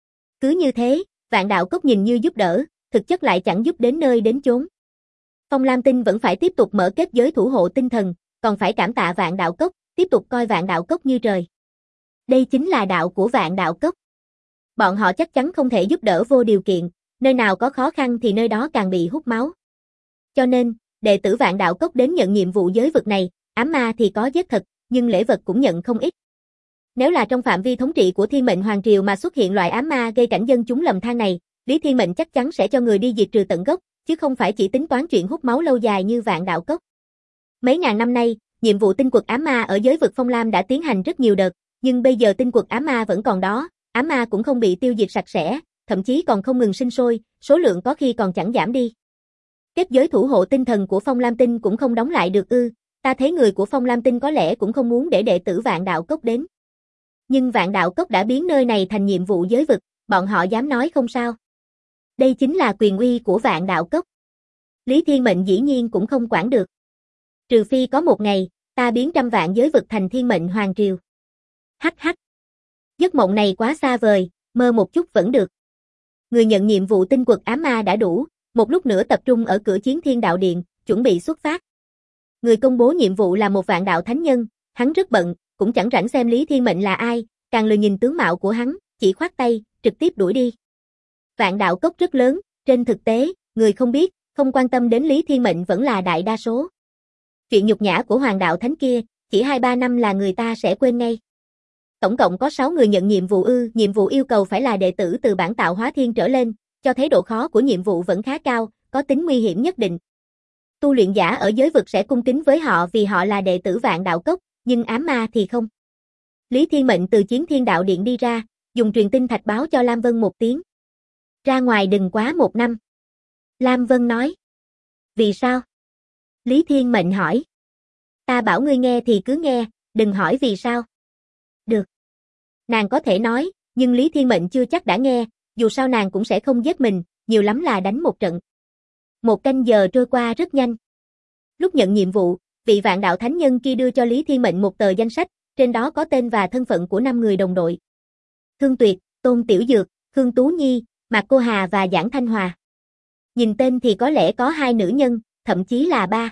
Cứ như thế, Vạn Đạo Cốc nhìn như giúp đỡ, thực chất lại chẳng giúp đến nơi đến chốn. Phong Lam tinh vẫn phải tiếp tục mở kết giới thủ hộ tinh thần, còn phải cảm tạ Vạn Đạo Cốc, tiếp tục coi Vạn Đạo Cốc như trời. Đây chính là đạo của Vạn Đạo Cốc. Bọn họ chắc chắn không thể giúp đỡ vô điều kiện, nơi nào có khó khăn thì nơi đó càng bị hút máu. Cho nên, đệ tử Vạn Đạo Cốc đến nhận nhiệm vụ giới vực này, ám ma thì có giết thật, nhưng lễ vật cũng nhận không ít. Nếu là trong phạm vi thống trị của Thiên Mệnh Hoàng Triều mà xuất hiện loại ám ma gây cảnh dân chúng lầm than này, Lý Thiên Mệnh chắc chắn sẽ cho người đi diệt trừ tận gốc, chứ không phải chỉ tính toán chuyện hút máu lâu dài như Vạn Đạo Cốc. Mấy ngàn năm nay, nhiệm vụ tinh quật ám ma ở giới vực Phong Lam đã tiến hành rất nhiều đợt, nhưng bây giờ tinh quật ám ma vẫn còn đó, ám ma cũng không bị tiêu diệt sạch sẽ, thậm chí còn không ngừng sinh sôi, số lượng có khi còn chẳng giảm đi. Kết giới thủ hộ tinh thần của Phong Lam tinh cũng không đóng lại được ư? Ta thấy người của Phong Lam tinh có lẽ cũng không muốn để đệ tử Vạn Đạo Cốc đến. Nhưng Vạn Đạo Cốc đã biến nơi này thành nhiệm vụ giới vực, bọn họ dám nói không sao? Đây chính là quyền uy của Vạn Đạo Cốc. Lý Thiên Mệnh dĩ nhiên cũng không quản được. Trừ phi có một ngày, ta biến trăm vạn giới vực thành Thiên Mệnh Hoàng Triều. Hắc hắc. Giấc mộng này quá xa vời, mơ một chút vẫn được. Người nhận nhiệm vụ tinh quật ám ma đã đủ, một lúc nữa tập trung ở cửa Chiến Thiên Đạo Điện, chuẩn bị xuất phát. Người công bố nhiệm vụ là một Vạn Đạo Thánh Nhân, hắn rất bận, cũng chẳng rảnh xem Lý Thiên Mệnh là ai, càng lười nhìn tướng mạo của hắn, chỉ khoát tay, trực tiếp đuổi đi. Vạn Đạo Cốc rất lớn, trên thực tế, người không biết, không quan tâm đến Lý Thiên Mệnh vẫn là đại đa số. Chuyện nhục nhã của Hoàng Đạo Thánh kia, chỉ 2-3 năm là người ta sẽ quên ngay. Tổng cộng có 6 người nhận nhiệm vụ nhiệm vụ yêu cầu phải là đệ tử từ bản tạo hóa thiên trở lên, cho thấy độ khó của nhiệm vụ vẫn khá cao, có tính nguy hiểm nhất định. Tu luyện giả ở giới vực sẽ cung kính với họ vì họ là đệ tử Vạn Đạo Cốc, nhưng ám ma thì không. Lý Thiên Mệnh từ Chiến Thiên Đạo Điện đi ra, dùng truyền tin thạch báo cho Lam Vân một tiếng. Ra ngoài đừng quá 1 năm. Lam Vân nói. Vì sao? Lý Thiên Mệnh hỏi. Ta bảo ngươi nghe thì cứ nghe, đừng hỏi vì sao. Được. Nàng có thể nói, nhưng Lý Thiên Mệnh chưa chắc đã nghe, dù sao nàng cũng sẽ không giết mình, nhiều lắm là đánh một trận. 1 canh giờ trôi qua rất nhanh. Lúc nhận nhiệm vụ, vị Vạn Đạo Thánh Nhân kia đưa cho Lý Thiên Mệnh một tờ danh sách, trên đó có tên và thân phận của 5 người đồng đội. Thương Tuyệt, Tôn Tiểu Dược, Khương Tú Nhi, Mạc Cô Hà và Giảng Thanh Hòa. Nhìn tên thì có lẽ có 2 nữ nhân, thậm chí là 3.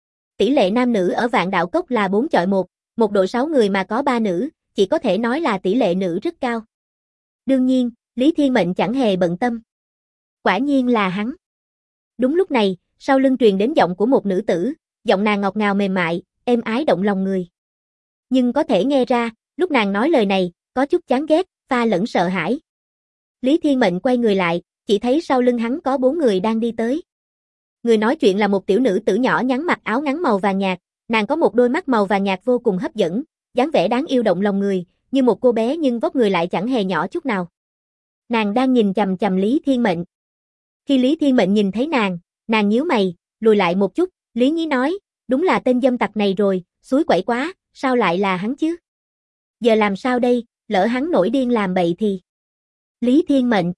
Tỷ lệ nam nữ ở Vạn Đạo Cốc là 4 chọi 1, một đội 6 người mà có 3 nữ, chỉ có thể nói là tỷ lệ nữ rất cao. Đương nhiên, Lý Thiên Mệnh chẳng hề bận tâm. Quả nhiên là hắn. Đúng lúc này, sau lưng truyền đến giọng của một nữ tử, giọng nàng ngọt ngào mềm mại, êm ái động lòng người. Nhưng có thể nghe ra, lúc nàng nói lời này, có chút chán ghét, pha lẫn sợ hãi. Lý Thiên Mệnh quay người lại, chỉ thấy sau lưng hắn có 4 người đang đi tới. Người nói chuyện là một tiểu nữ tử nhỏ nhắn mặc áo ngắn màu vàng nhạt, nàng có một đôi mắt màu vàng nhạt vô cùng hấp dẫn, dáng vẻ đáng yêu động lòng người, như một cô bé nhưng vóc người lại chẳng hề nhỏ chút nào. Nàng đang nhìn chằm chằm Lý Thiên Mệnh. Khi Lý Thiên Mệnh nhìn thấy nàng nhíu mày, lùi lại một chút, Lý Nhí nói, đúng là tên dâm tặc này rồi, xúi quẩy quá, sao lại là hắn chứ? Giờ làm sao đây, lỡ hắn nổi điên làm bậy thì... Lý Thiên Mệnh.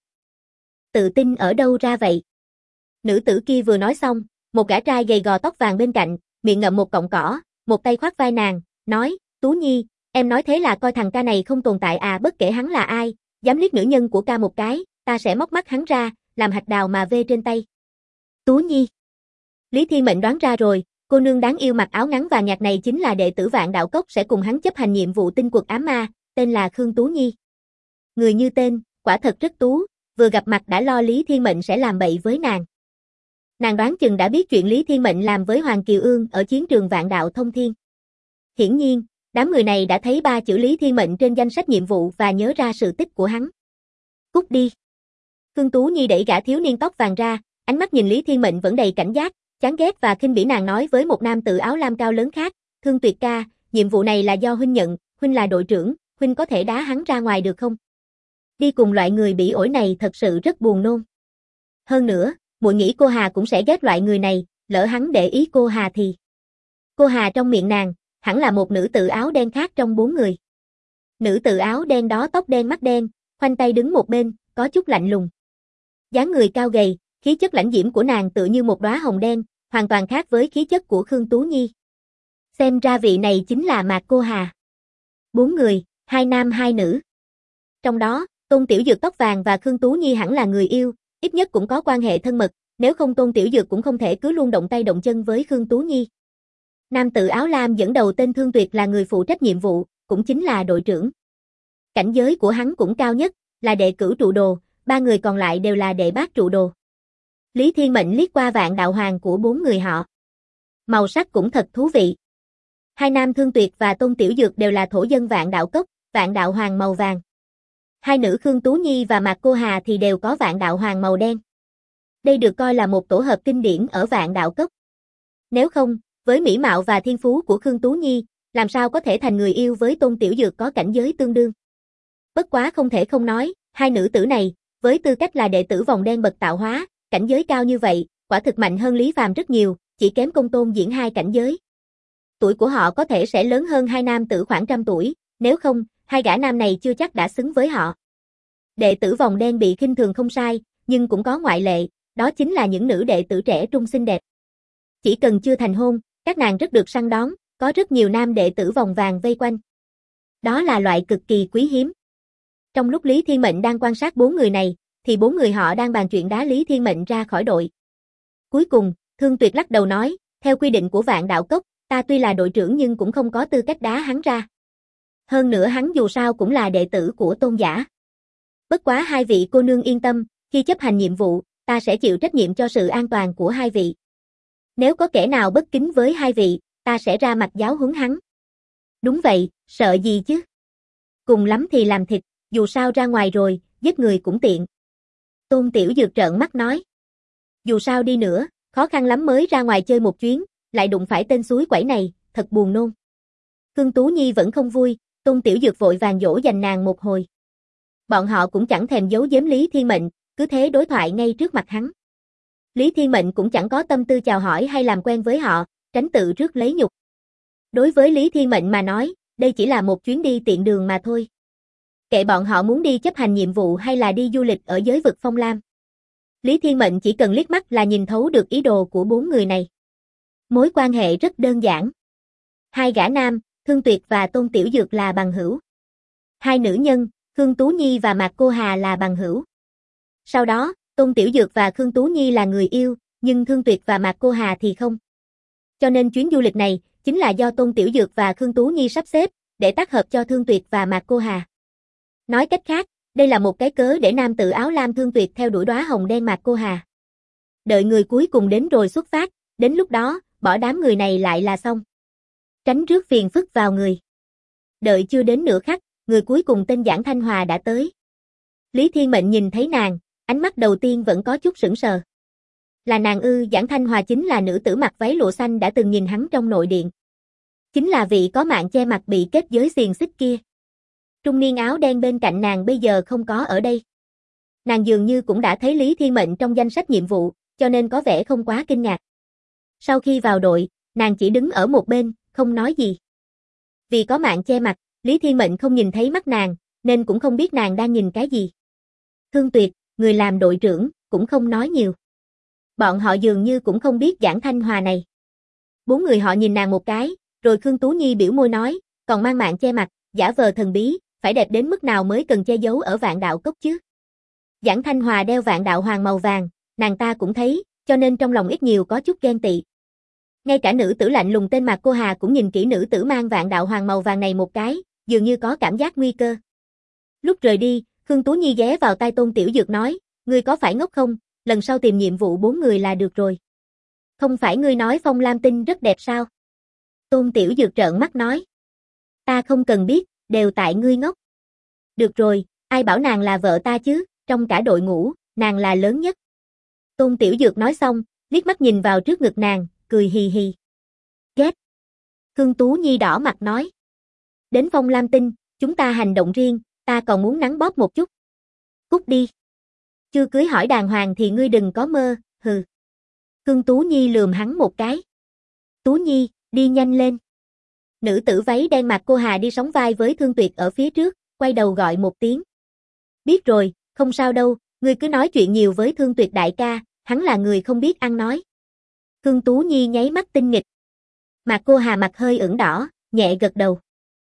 Tự tin ở đâu ra vậy? Nữ tử kia vừa nói xong, một gã trai gầy gò tóc vàng bên cạnh, miệng ngậm một cọng cỏ, một tay khoác vai nàng, nói, Tú Nhi, em nói thế là coi thằng ca này không tồn tại à, bất kể hắn là ai, dám liếc nữ nhân của ca một cái, ta sẽ móc mắt hắn ra, làm hạch đào mà vê trên tay. Tú Nhi. Lý Thiên Mệnh đoán ra rồi, cô nương đáng yêu mặc áo ngắn vàng nhạt này chính là đệ tử Vạn Đạo Cốc sẽ cùng hắn chấp hành nhiệm vụ tinh quật ám ma, tên là Khương Tú Nhi. Người như tên, quả thật rất tú, vừa gặp mặt đã lo Lý Thiên Mệnh sẽ làm bậy với nàng. Nàng đoán chừng đã biết chuyện Lý Thiên Mệnh làm với Hoàng Kiều Ương ở chiến trường Vạn Đạo Thông Thiên. Hiển nhiên, đám người này đã thấy 3 chữ Lý Thiên Mệnh trên danh sách nhiệm vụ và nhớ ra sự tích của hắn. Cút đi. Khương Tú Nhi đẩy gã thiếu niên tóc vàng ra, ánh mắt nhìn Lý Thiên Mệnh vẫn đầy cảnh giác, chán ghét và khinh bỉ. Nàng nói với một nam tử áo lam cao lớn khác, Thương Tuyệt ca, nhiệm vụ này là do huynh nhận, huynh là đội trưởng, huynh có thể đá hắn ra ngoài được không? Đi cùng loại người bỉ ổi này thật sự rất buồn nôn. Hơn nữa, muội nghĩ cô Hà cũng sẽ ghét loại người này, lỡ hắn để ý cô Hà thì... Cô Hà trong miệng nàng, hẳn là một nữ tử áo đen khác trong 4 người. Nữ tử áo đen đó tóc đen mắt đen, khoanh tay đứng một bên, có chút lạnh lùng. Dáng người cao gầy, khí chất lãnh diễm của nàng tựa như một đóa hồng đen, hoàn toàn khác với khí chất của Khương Tú Nhi. Xem ra vị này chính là Mạc Cô Hà. 4 người, 2 nam 2 nữ. Trong đó, Tôn Tiểu Dược tóc vàng và Khương Tú Nhi hẳn là người yêu, ít nhất cũng có quan hệ thân mật, nếu không Tôn Tiểu Dược cũng không thể cứ luôn động tay động chân với Khương Tú Nhi. Nam tử áo lam dẫn đầu tên Thương Tuyệt là người phụ trách nhiệm vụ, cũng chính là đội trưởng. Cảnh giới của hắn cũng cao nhất, là đệ cửu trụ đồ, 3 người còn lại đều là đệ bát trụ đồ. Lý Thiên Mệnh liếc qua Vạn Đạo Hoàng của 4 người họ. Màu sắc cũng thật thú vị. 2 nam Thương Tuyệt và Tôn Tiểu Dược đều là thổ dân Vạn Đạo Cốc, Vạn Đạo Hoàng màu vàng. 2 nữ Khương Tú Nhi và Mạc Cô Hà thì đều có Vạn Đạo Hoàng màu đen. Đây được coi là một tổ hợp kinh điển ở Vạn Đạo Cốc. Nếu không, với mỹ mạo và thiên phú của Khương Tú Nhi, làm sao có thể thành người yêu với Tôn Tiểu Dược có cảnh giới tương đương. Bất quá không thể không nói, 2 nữ tử này, với tư cách là đệ tử vòng đen bậc tạo hóa, cảnh giới cao như vậy, quả thực mạnh hơn Lý Phàm rất nhiều, chỉ kém Công Tôn Diễn 2 cảnh giới. Tuổi của họ có thể sẽ lớn hơn 2 nam tử khoảng trăm tuổi, nếu không, 2 gã nam này chưa chắc đã xứng với họ. Đệ tử vòng đen bị khinh thường không sai, nhưng cũng có ngoại lệ, đó chính là những nữ đệ tử trẻ trung xinh đẹp. Chỉ cần chưa thành hôn, các nàng rất được săn đón, có rất nhiều nam đệ tử vòng vàng vây quanh. Đó là loại cực kỳ quý hiếm. Trong lúc Lý Thiên Mệnh đang quan sát 4 người này, thì 4 người họ đang bàn chuyện đá Lý Thiên Mệnh ra khỏi đội. Cuối cùng, Thương Tuyệt lắc đầu nói, theo quy định của Vạn Đạo Cốc, ta tuy là đội trưởng nhưng cũng không có tư cách đá hắn ra. Hơn nữa hắn dù sao cũng là đệ tử của Tôn giả. Bất quá 2 vị cô nương yên tâm, khi chấp hành nhiệm vụ, ta sẽ chịu trách nhiệm cho sự an toàn của 2 vị. Nếu có kẻ nào bất kính với 2 vị, ta sẽ ra mặt giáo huấn hắn. Đúng vậy, sợ gì chứ? Cùng lắm thì làm thịt, dù sao ra ngoài rồi, giết người cũng tiện. Tôn Tiểu Dược trợn mắt nói. Dù sao đi nữa, khó khăn lắm mới ra ngoài chơi một chuyến, lại đụng phải tên suối quẩy này, thật buồn nôn. Khương Tú Nhi vẫn không vui, Tôn Tiểu Dược vội vàng dỗ dành nàng một hồi. Bọn họ cũng chẳng thèm giấu giếm Lý Thiên Mệnh, cứ thế đối thoại ngay trước mặt hắn. Lý Thiên Mệnh cũng chẳng có tâm tư chào hỏi hay làm quen với họ, tránh tự rước lấy nhục. Đối với Lý Thiên Mệnh mà nói, đây chỉ là một chuyến đi tiện đường mà thôi. Kệ bọn họ muốn đi chấp hành nhiệm vụ hay là đi du lịch ở giới vực Phong Lam. Lý Thiên Mệnh chỉ cần liếc mắt là nhìn thấu được ý đồ của 4 người này. Mối quan hệ rất đơn giản. 2 gã nam, Thương Tuyệt và Tôn Tiểu Dược là bằng hữu. 2 nữ nhân, Khương Tú Nhi và Mạc Cô Hà là bằng hữu. Sau đó, Tôn Tiểu Dược và Khương Tú Nhi là người yêu, nhưng Thương Tuyệt và Mạc Cô Hà thì không. Cho nên chuyến du lịch này, chính là do Tôn Tiểu Dược và Khương Tú Nhi sắp xếp, để tác hợp cho Thương Tuyệt và Mạc Cô Hà. Nói cách khác, đây là một cái cớ để nam tử áo lam Thương Tuyệt theo đuổi đóa hồng đen Mạc Cô Hà. Đợi người cuối cùng đến rồi xuất phát, đến lúc đó, bỏ đám người này lại là xong. Tránh rước phiền phức vào người. Đợi chưa đến nửa khắc, người cuối cùng tên Giản Thanh Hòa đã tới. Lý Thiên Mệnh nhìn thấy nàng, ánh mắt đầu tiên vẫn có chút sững sờ. Là nàng ư? Giản Thanh Hòa chính là nữ tử mặc váy lụa xanh đã từng nhìn hắn trong nội điện. Chính là vị có mạng che mặt bị kết giới xiềng xích kia. Trung niên áo đen bên cạnh nàng bây giờ không có ở đây. Nàng dường như cũng đã thấy Lý Thiên Mệnh trong danh sách nhiệm vụ, cho nên có vẻ không quá kinh ngạc. Sau khi vào đội, nàng chỉ đứng ở một bên, không nói gì. Vì có mạng che mặt, Lý Thiên Mệnh không nhìn thấy mắt nàng, nên cũng không biết nàng đang nhìn cái gì. Thương Tuyệt, người làm đội trưởng, cũng không nói nhiều. Bọn họ dường như cũng không biết Giảng Thanh Hòa này. Bốn người họ nhìn nàng một cái, rồi Khương Tú Nhi biểu môi nói, còn mang mạng che mặt, giả vờ thần bí, phải đẹp đến mức nào mới cần che giấu ở Vạn Đạo Cốc chứ? Giảng Thanh Hòa đeo Vạn Đạo Hoàng màu vàng, nàng ta cũng thấy, cho nên trong lòng ít nhiều có chút ghen tị. Ngay cả nữ tử lạnh lùng tên Mạc Cô Hà cũng nhìn kỹ nữ tử mang Vạn Đạo Hoàng màu vàng này một cái, dường như có cảm giác nguy cơ. Lúc rời đi, Khương Tú Nhi ghé vào tai Tôn Tiểu Dược nói, ngươi có phải ngốc không, lần sau tìm nhiệm vụ 4 người là được rồi. Không phải ngươi nói Phong Lam Tinh rất đẹp sao? Tôn Tiểu Dược trợn mắt nói. Ta không cần biết, đều tại ngươi ngốc. Được rồi, ai bảo nàng là vợ ta chứ, trong cả đội ngũ, nàng là lớn nhất. Tôn Tiểu Dược nói xong, liếc mắt nhìn vào trước ngực nàng, cười hì hì. Ghét. Khương Tú Nhi đỏ mặt nói. Đến Phong Lam Tinh, chúng ta hành động riêng, ta còn muốn nắn bóp một chút. Cút đi. Chưa cưới hỏi đàng hoàng thì ngươi đừng có mơ, hừ. Khương Tú Nhi lườm hắn một cái. Tú Nhi, đi nhanh lên. Nữ tử váy đen Mạc Cô Hà đi sóng vai với Thương Tuyệt ở phía trước, quay đầu gọi một tiếng. Biết rồi, không sao đâu, ngươi cứ nói chuyện nhiều với Thương Tuyệt đại ca, hắn là người không biết ăn nói. Khương Tú Nhi nháy mắt tinh nghịch. Mạc Cô Hà mặt hơi ửng đỏ, nhẹ gật đầu.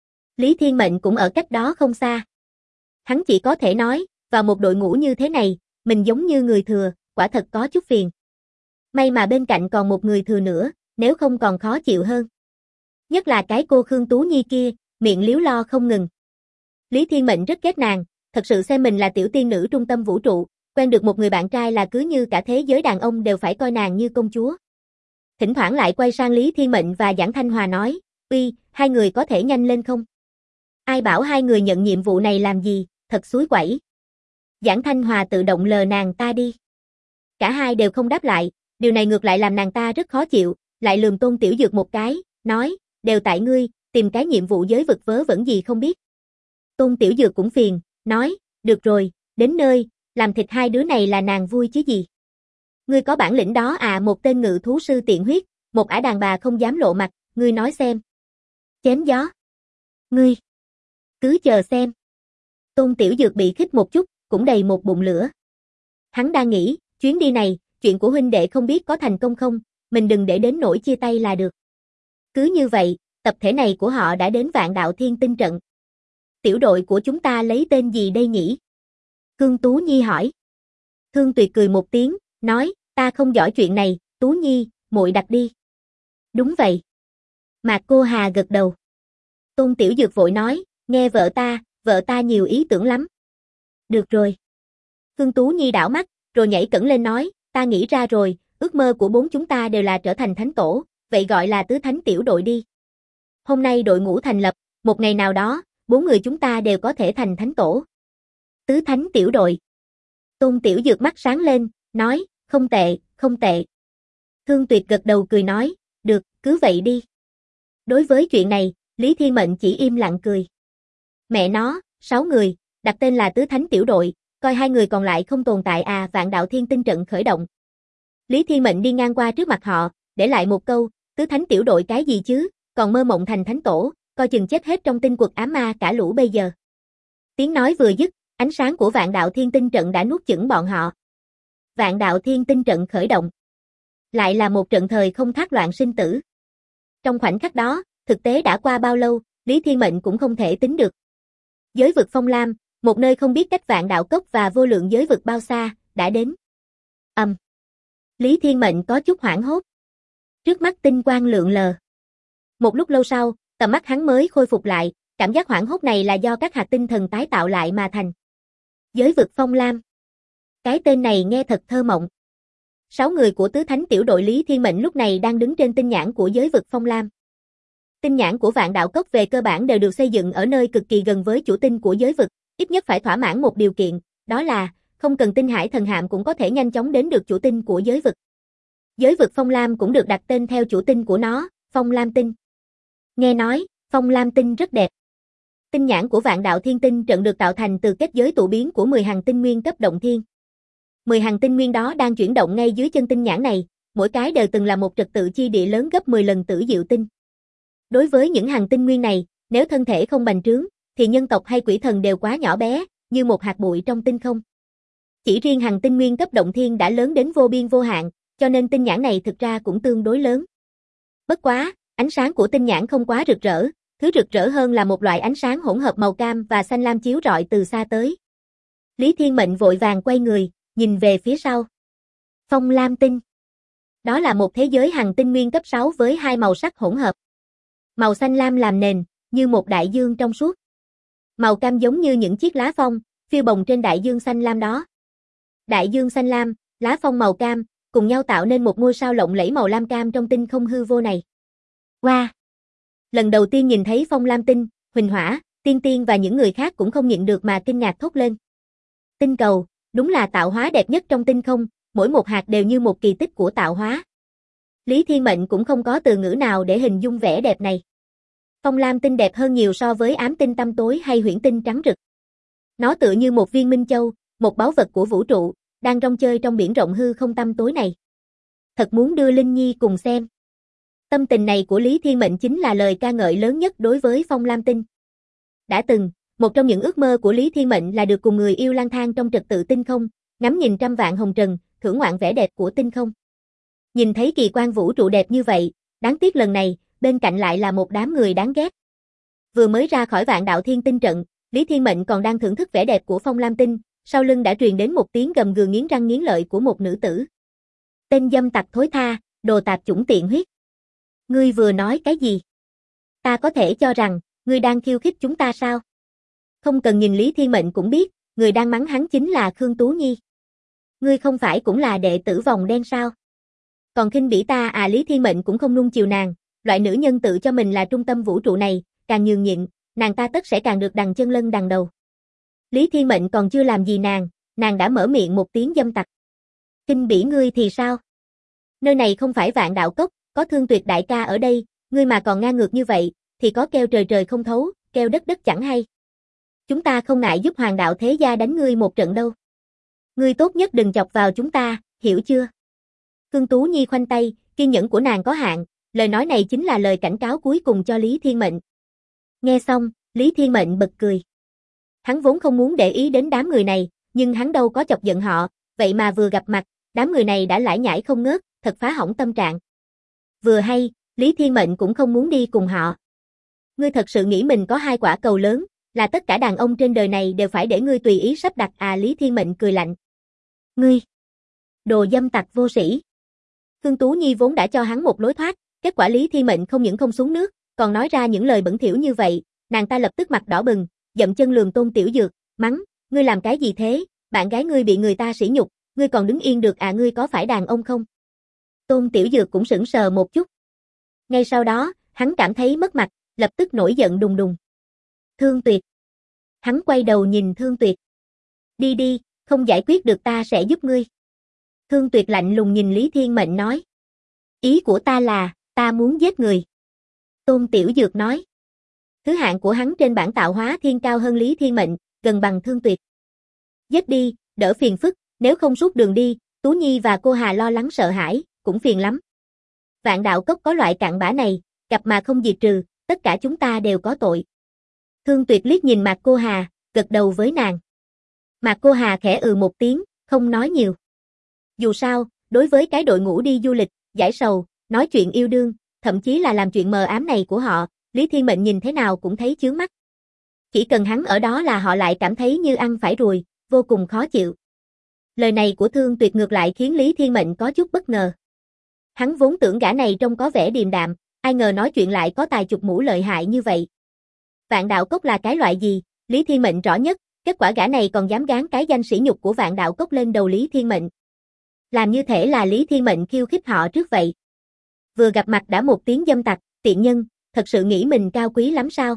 Lý Thiên Mệnh cũng ở cách đó không xa. Hắn chỉ có thể nói, vào một đội ngũ như thế này, mình giống như người thừa, quả thật có chút phiền. May mà bên cạnh còn một người thừa nữa, nếu không còn khó chịu hơn. Nhất là cái cô Khương Tú Nhi kia, miệng líu lo không ngừng. Lý Thiên Mệnh rất ghét nàng, thật sự xem mình là tiểu tiên nữ trung tâm vũ trụ, quen được một người bạn trai là cứ như cả thế giới đàn ông đều phải coi nàng như công chúa. Thỉnh thoảng lại quay sang Lý Thiên Mệnh và Giảng Thanh Hòa nói, uy, hai người có thể nhanh lên không? Ai bảo hai người nhận nhiệm vụ này làm gì, thật xúi quẩy. Giảng Thanh Hòa tự động lờ nàng ta đi. Cả hai đều không đáp lại, điều này ngược lại làm nàng ta rất khó chịu, lại lườm Tôn Tiểu Dược một cái, nói, đều tại ngươi, tìm cái nhiệm vụ giới vực vớ vẩn gì không biết. Tôn Tiểu Dược cũng phiền, nói, được rồi, đến nơi, làm thịt hai đứa này là nàng vui chứ gì. Ngươi có bản lĩnh đó à, một tên ngự thú sư tiện huyết, một ả đàn bà không dám lộ mặt, ngươi nói xem. Chém gió. Ngươi. Cứ chờ xem. Tôn Tiểu Dược bị khích một chút, cũng đầy một bụng lửa. Hắn đang nghĩ, chuyến đi này, chuyện của huynh đệ không biết có thành công không, mình đừng để đến nỗi chia tay là được. Cứ như vậy, tập thể này của họ đã đến Vạn Đạo Thiên Tinh trận. Tiểu đội của chúng ta lấy tên gì đây nhỉ? Khương Tú Nhi hỏi. Thương Tuyệt cười một tiếng, nói, ta không giỏi chuyện này, Tú Nhi, muội đặt đi. Đúng vậy. Mạc Cô Hà gật đầu. Tôn Tiểu Dược vội nói, nghe vợ ta nhiều ý tưởng lắm. Được rồi. Khương Tú Nhi đảo mắt, rồi nhảy cẫng lên nói, ta nghĩ ra rồi, ước mơ của bốn chúng ta đều là trở thành thánh tổ, vậy gọi là tứ thánh tiểu đội đi. Hôm nay đội ngũ thành lập, một ngày nào đó, 4 người chúng ta đều có thể thành thánh tổ. Tứ thánh tiểu đội. Tôn Tiểu Dược mắt sáng lên, nói, không tệ, không tệ. Thương Tuyệt gật đầu cười nói, được, cứ vậy đi. Đối với chuyện này, Lý Thiên Mệnh chỉ im lặng cười. Mẹ nó, 6 người, đặt tên là tứ thánh tiểu đội, coi hai người còn lại không tồn tại à. Vạn Đạo Thiên Tinh trận khởi động. Lý Thiên Mệnh đi ngang qua trước mặt họ, để lại một câu, tứ thánh tiểu đội cái gì chứ, còn mơ mộng thành thánh tổ, coi chừng chết hết trong tinh quật ám ma cả lũ bây giờ. Tiếng nói vừa dứt, ánh sáng của Vạn Đạo Thiên Tinh trận đã nuốt chửng bọn họ. Vạn Đạo Thiên Tinh trận khởi động. Lại là một trận thời không thác loạn sinh tử. Trong khoảnh khắc đó, thực tế đã qua bao lâu, Lý Thiên Mệnh cũng không thể tính được. Giới vực Phong Lam, một nơi không biết cách Vạn Đạo Cốc và vô lượng giới vực bao xa, đã đến. Lý Thiên Mệnh có chút hoảng hốt. Trước mắt tinh quang lượn lờ. Một lúc lâu sau, tầm mắt hắn mới khôi phục lại, cảm giác hoảng hốt này là do các hạt tinh thần tái tạo lại mà thành. Giới vực Phong Lam. Cái tên này nghe thật thơ mộng. 6 người của tứ thánh tiểu đội Lý Thiên Mệnh lúc này đang đứng trên tinh nhãn của giới vực Phong Lam. Tinh nhãn của Vạn Đạo Cốc về cơ bản đều được xây dựng ở nơi cực kỳ gần với chủ tinh của giới vực, ít nhất phải thỏa mãn một điều kiện, đó là không cần tinh hải thần hạm cũng có thể nhanh chóng đến được chủ tinh của giới vực. Giới vực Phong Lam cũng được đặt tên theo chủ tinh của nó, Phong Lam Tinh. Nghe nói, Phong Lam Tinh rất đẹp. Tinh nhãn của Vạn Đạo Thiên Tinh trận được tạo thành từ kết giới tụ biến của 10 hành tinh nguyên cấp động thiên. 10 hành tinh nguyên đó đang chuyển động ngay dưới chân tinh nhãn này, mỗi cái đều từng là một trật tự chi địa lớn gấp 10 lần Tử Diệu Tinh. Đối với những hành tinh nguyên này, Nếu thân thể không bành trướng, thì nhân tộc hay quỷ thần đều quá nhỏ bé, như một hạt bụi trong tinh không. Chỉ riêng hành tinh nguyên cấp động thiên đã lớn đến vô biên vô hạn, cho nên tinh nhãn này thực ra cũng tương đối lớn. Bất quá, ánh sáng của tinh nhãn không quá rực rỡ, thứ rực rỡ hơn là một loại ánh sáng hỗn hợp màu cam và xanh lam chiếu rọi từ xa tới. Lý Thiên Mệnh vội vàng quay người, nhìn về phía sau. Phong Lam tinh. Đó là một thế giới hành tinh nguyên cấp 6 với hai màu sắc hỗn hợp. Màu xanh lam làm nền, như một đại dương trong suốt. Màu cam giống như những chiếc lá phong, phiêu bồng trên đại dương xanh lam đó. Đại dương xanh lam, lá phong màu cam, cùng nhau tạo nên một ngôi sao lộng lẫy màu lam cam trong tinh không hư vô này. Wow! Lần đầu tiên nhìn thấy Phong Lam tinh, Huỳnh Hỏa, Tiên Tiên và những người khác cũng không nhịn được mà kinh ngạc thốt lên. Tinh cầu, đúng là tạo hóa đẹp nhất trong tinh không, mỗi một hạt đều như một kỳ tích của tạo hóa. Lý Thiên Mệnh cũng không có từ ngữ nào để hình dung vẻ đẹp này. Phong Lam tinh đẹp hơn nhiều so với ám tinh tăm tối hay huyễn tinh trắng rực. Nó tựa như một viên minh châu, một báu vật của vũ trụ, đang rong chơi trong biển rộng hư không tăm tối này. Thật muốn đưa Linh Nhi cùng xem. Tâm tình này của Lý Thiên Mệnh chính là lời ca ngợi lớn nhất đối với Phong Lam tinh. Đã từng, một trong những ước mơ của Lý Thiên Mệnh là được cùng người yêu lang thang trong trật tự tinh không, ngắm nhìn trăm vạn hồng trần, thưởng ngoạn vẻ đẹp của tinh không. Nhìn thấy kỳ quan vũ trụ đẹp như vậy, đáng tiếc lần này, bên cạnh lại là một đám người đáng ghét. Vừa mới ra khỏi Vạn Đạo Thiên Tinh trận, Lý Thiên Mệnh còn đang thưởng thức vẻ đẹp của Phong Lam tinh, sau lưng đã truyền đến một tiếng gầm gừ nghiến răng nghiến lợi của một nữ tử. Tên dâm tặc thối tha, đồ tạp chủng tiện huyết. Ngươi vừa nói cái gì? Ta có thể cho rằng, ngươi đang khiêu khích chúng ta sao? Không cần nhìn Lý Thiên Mệnh cũng biết, người đang mắng hắn chính là Khương Tú Nhi. Ngươi không phải cũng là đệ tử vòng đen sao? Còn khinh bỉ ta à? Lý Thiên Mệnh cũng không nuông chiều nàng, loại nữ nhân tự cho mình là trung tâm vũ trụ này, càng nhường nhịn, nàng ta tất sẽ càng được đằng chân lân đằng đầu. Lý Thiên Mệnh còn chưa làm gì nàng đã mở miệng một tiếng dâm tặc. Khinh bỉ ngươi thì sao? Nơi này không phải Vạn Đạo Cốc, có Thương Tuyệt đại ca ở đây, ngươi mà còn ngang ngược như vậy, thì có kêu trời trời không thấu, kêu đất đất chẳng hay. Chúng ta không ngại giúp Hoàng đạo thế gia đánh ngươi một trận đâu. Ngươi tốt nhất đừng chọc vào chúng ta, hiểu chưa? Khương Tú Nhi khoanh tay, kiên nhẫn của nàng có hạn, lời nói này chính là lời cảnh cáo cuối cùng cho Lý Thiên Mệnh. Nghe xong, Lý Thiên Mệnh bật cười. Hắn vốn không muốn để ý đến đám người này, nhưng hắn đâu có chọc giận họ, vậy mà vừa gặp mặt, đám người này đã lải nhải không ngớt, thật phá hỏng tâm trạng. Vừa hay, Lý Thiên Mệnh cũng không muốn đi cùng họ. Ngươi thật sự nghĩ mình có hai quả cầu lớn, là tất cả đàn ông trên đời này đều phải để ngươi tùy ý sắp đặt à? Lý Thiên Mệnh cười lạnh. Ngươi! Đồ dâm tặc vô sĩ! Khương Tú Nhi vốn đã cho hắn một lối thoát, kết quả Lý Thiên Mệnh không những không xuống nước, còn nói ra những lời bẩn thỉu như vậy, nàng ta lập tức mặt đỏ bừng, dậm chân lườm Tôn Tiểu Dược, mắng, ngươi làm cái gì thế, bạn gái ngươi bị người ta sỉ nhục, ngươi còn đứng yên được à? Ngươi có phải đàn ông không? Tôn Tiểu Dược cũng sững sờ một chút. Ngay sau đó, hắn cảm thấy mất mặt, lập tức nổi giận đùng đùng. Thương Tuyệt. Hắn quay đầu nhìn Thương Tuyệt. Đi đi, không giải quyết được ta sẽ giúp ngươi. Thương Tuyệt lạnh lùng nhìn Lý Thiên Mệnh nói. Ý của ta là, ta muốn giết người. Tôn Tiểu Dược nói. Thứ hạng của hắn trên bảng tạo hóa thiên cao hơn Lý Thiên Mệnh, gần bằng Thương Tuyệt. Giết đi, đỡ phiền phức, nếu không suốt đường đi, Tú Nhi và cô Hà lo lắng sợ hãi, cũng phiền lắm. Vạn Đạo Cốc có loại cặn bã này, gặp mà không diệt trừ, tất cả chúng ta đều có tội. Thương Tuyệt liếc nhìn Mạc Cô Hà, gật đầu với nàng. Mạc Cô Hà khẽ một tiếng, không nói nhiều. Dù sao, đối với cái đội ngũ đi du lịch, giải sầu, nói chuyện yêu đương, thậm chí là làm chuyện mờ ám này của họ, Lý Thiên Mệnh nhìn thế nào cũng thấy chướng mắt. Chỉ cần hắn ở đó là họ lại cảm thấy như ăn phải ruồi, vô cùng khó chịu. Lời này của Thương Tuyệt ngược lại khiến Lý Thiên Mệnh có chút bất ngờ. Hắn vốn tưởng gã này trông có vẻ điềm đạm, ai ngờ nói chuyện lại có tài chụp mũ lợi hại như vậy. Vạn Đạo Cốc là cái loại gì, Lý Thiên Mệnh rõ nhất, kết quả gã này còn dám gán cái danh sỉ nhục của Vạn Đạo Cốc lên đầu Lý Thiên Mệnh. Làm như thể là Lý Thiên Mệnh khiêu khích họ trước vậy. Vừa gặp mặt đã một tiếng dâm tặc, tiện nhân, thật sự nghĩ mình cao quý lắm sao?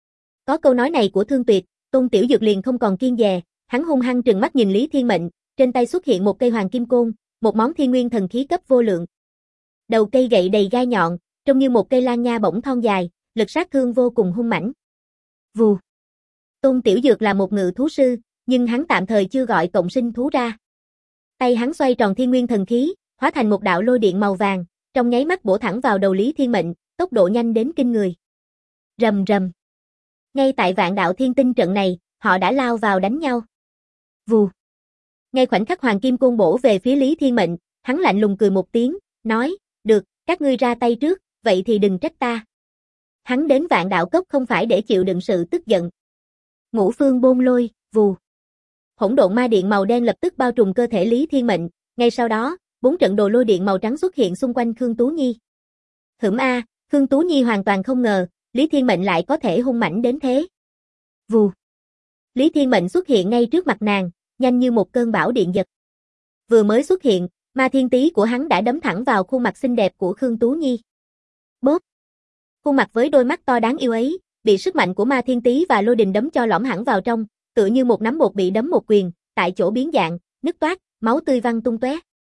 Có câu nói này của Thương Tuyệt, Tôn Tiểu Dược liền không còn kiêng dè, hắn hung hăng trừng mắt nhìn Lý Thiên Mệnh, trên tay xuất hiện một cây hoàng kim côn, một món thiên nguyên thần khí cấp vô lượng. Đầu cây gậy đầy gai nhọn, trông như một cây lan nha bổng thon dài, lực sát thương vô cùng hung mãnh. Vù. Tôn Tiểu Dược là một ngự thú sư, nhưng hắn tạm thời chưa gọi cộng sinh thú ra. Tay hắn xoay tròn thiên nguyên thần khí, hóa thành một đạo lôi điện màu vàng, trong nháy mắt bổ thẳng vào đầu Lý Thiên Mệnh, tốc độ nhanh đến kinh người. Rầm rầm. Ngay tại Vạn Đạo Thiên Tinh trận này, họ đã lao vào đánh nhau. Vù. Ngay khoảnh khắc Hoàng Kim Côn bổ về phía Lý Thiên Mệnh, hắn lạnh lùng cười một tiếng, nói, được, các ngươi ra tay trước, vậy thì đừng trách ta. Hắn đến Vạn Đạo Cốc không phải để chịu đựng sự tức giận. Ngũ Phương Bôn Lôi, vù. Hỗn độn ma điện màu đen lập tức bao trùm cơ thể Lý Thiên Mệnh, ngay sau đó, 4 trận đồ lôi điện màu trắng xuất hiện xung quanh Khương Tú Nhi. Khương Tú Nhi hoàn toàn không ngờ, Lý Thiên Mệnh lại có thể hung mãnh đến thế. Vù. Lý Thiên Mệnh xuất hiện ngay trước mặt nàng, nhanh như một cơn bão điện giật. Vừa mới xuất hiện, ma thiên tý của hắn đã đấm thẳng vào khuôn mặt xinh đẹp của Khương Tú Nhi. Bốp. Khuôn mặt với đôi mắt to đáng yêu ấy, bị sức mạnh của ma thiên tý và lôi đình đấm cho lõm hẳn vào trong, tựa như một nắm bột bị đấm một quyền, tại chỗ biến dạng, nứt toát, máu tươi văng tung tóe.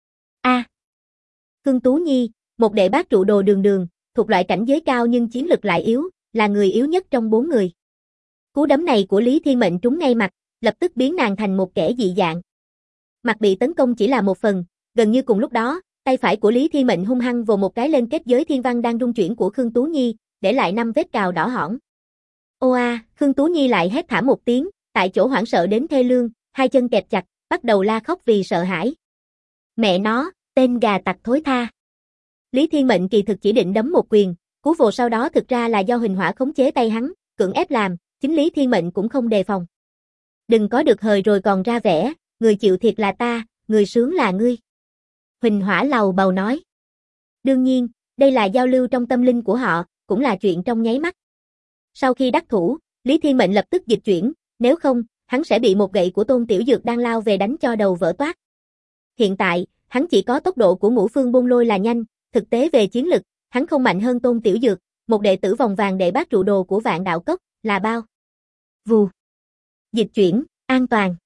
Khương Tú Nhi, một đệ bát trụ đồ đường đường, thuộc loại cảnh giới cao nhưng chiến lực lại yếu, là người yếu nhất trong 4 người. Cú đấm này của Lý Thiên Mệnh trúng ngay mặt, lập tức biến nàng thành một kẻ dị dạng. Mặt bị tấn công chỉ là một phần, gần như cùng lúc đó, tay phải của Lý Thiên Mệnh hung hăng vồ một cái lên kết giới thiên văn đang rung chuyển của Khương Tú Nhi, để lại 5 vết cào đỏ hỏn. Khương Tú Nhi lại hét thảm một tiếng, tại chỗ hoảng sợ đến thê lương, hai chân kẹp chặt, bắt đầu la khóc vì sợ hãi. Mẹ nó, tên gà tặc thối tha. Lý Thiên Mệnh kỳ thực chỉ định đấm một quyền, cú vồ sau đó thực ra là do huỳnh hỏa khống chế tay hắn, cưỡng ép làm, chính Lý Thiên Mệnh cũng không đề phòng. Đừng có được hời rồi còn ra vẻ, người chịu thiệt là ta, người sướng là ngươi. Huỳnh hỏa lầu bầu nói. Đương nhiên, đây là giao lưu trong tâm linh của họ, cũng là chuyện trong nháy mắt. Sau khi đắc thủ, Lý Thiên Mệnh lập tức dịch chuyển, nếu không, hắn sẽ bị một gậy của Tôn Tiểu Dược đang lao về đánh cho đầu vỡ toát. Hiện tại, hắn chỉ có tốc độ của Ngũ Phương Bôn Lôi là nhanh, thực tế về chiến lực, hắn không mạnh hơn Tôn Tiểu Dược, một đệ tử vòng vàng đệ bát trụ đồ của Vạn Đạo Cốc, là bao. Vù. Dịch chuyển, an toàn.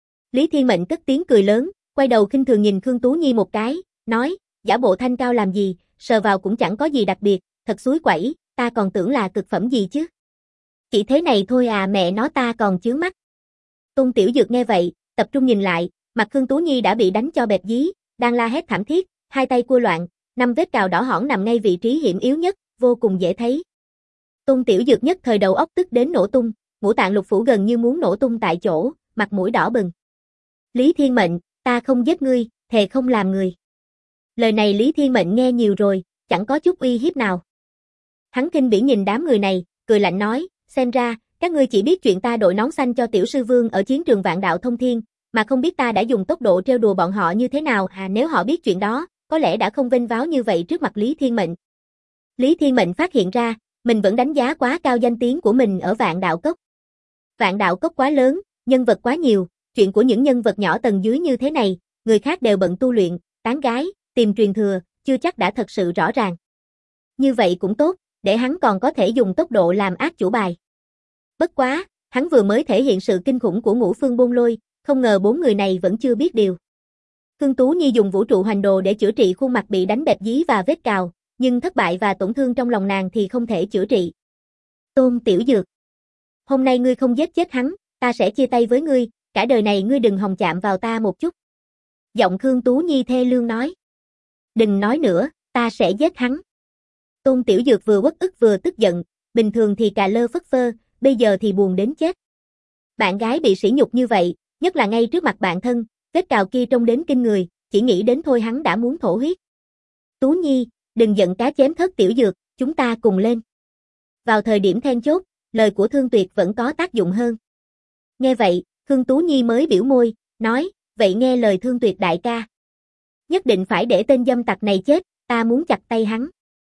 Lý Thiên Mệnh cất tiếng cười lớn, quay đầu khinh thường nhìn Khương Tú Nhi một cái, nói, giả bộ thanh cao làm gì, sờ vào cũng chẳng có gì đặc biệt, thật xúi quẩy, ta còn tưởng là cực phẩm gì chứ. Chỉ thế này thôi à, mẹ nó ta còn chướng mắt. Tôn Tiểu Dược nghe vậy, tập trung nhìn lại, mặt Khương Tú Nhi đã bị đánh cho bẹp dí, đang la hét thảm thiết, hai tay cua loạn, 5 vết cào đỏ hỏn nằm ngay vị trí hiểm yếu nhất, vô cùng dễ thấy. Tôn Tiểu Dược nhất thời đầu óc tức đến nổ tung, ngũ tạng lục phủ gần như muốn nổ tung tại chỗ, mặt mũi đỏ bừng. Lý Thiên Mệnh, ta không giết ngươi, thề không làm người. Lời này Lý Thiên Mệnh nghe nhiều rồi, chẳng có chút uy hiếp nào. Hắn khinh bỉ nhìn đám người này, cười lạnh nói, xem ra, các ngươi chỉ biết chuyện ta đội nón xanh cho tiểu sư vương ở chiến trường Vạn Đạo Thông Thiên, mà không biết ta đã dùng tốc độ trêu đùa bọn họ như thế nào, nếu họ biết chuyện đó, có lẽ đã không vênh váo như vậy trước mặt Lý Thiên Mệnh. Lý Thiên Mệnh phát hiện ra, mình vẫn đánh giá quá cao danh tiếng của mình ở Vạn Đạo Cốc. Vạn Đạo Cốc quá lớn, nhân vật quá nhiều, chuyện của những nhân vật nhỏ tầng dưới như thế này, người khác đều bận tu luyện, tán gái, tìm truyền thừa, chưa chắc đã thật sự rõ ràng. Như vậy cũng tốt, để hắn còn có thể dùng tốc độ làm ác chủ bài. Bất quá, hắn vừa mới thể hiện sự kinh khủng của Ngũ Phương Bôn Lôi, không ngờ 4 người này vẫn chưa biết điều. Khương Tú Nhi dùng vũ trụ hoành đồ để chữa trị khuôn mặt bị đánh bẹp dí và vết cào, nhưng thất bại và tổn thương trong lòng nàng thì không thể chữa trị. Tôn Tiểu Dược, hôm nay ngươi không giết chết hắn, ta sẽ chia tay với ngươi, cả đời này ngươi đừng hòng chạm vào ta một chút. Giọng Khương Tú Nhi thê lương nói. Đừng nói nữa, ta sẽ giết hắn. Tôn Tiểu Dược vừa uất ức vừa tức giận, bình thường thì cà lơ phất phơ, bây giờ thì buồn đến chết. Bạn gái bị sỉ nhục như vậy, nhất là ngay trước mặt bạn thân, vết cào kia trông đến kinh người, chỉ nghĩ đến thôi hắn đã muốn thổ huyết. Tú Nhi, đừng giận cá chém thớt Tiểu Dược, chúng ta cùng lên. Vào thời điểm then chốt, lời của Thương Tuyệt vẫn có tác dụng hơn. Nghe vậy, Khương Tú Nhi mới biểu môi, nói, vậy nghe lời Thương Tuyệt đại ca. Nhất định phải để tên dâm tặc này chết, ta muốn chặt tay hắn.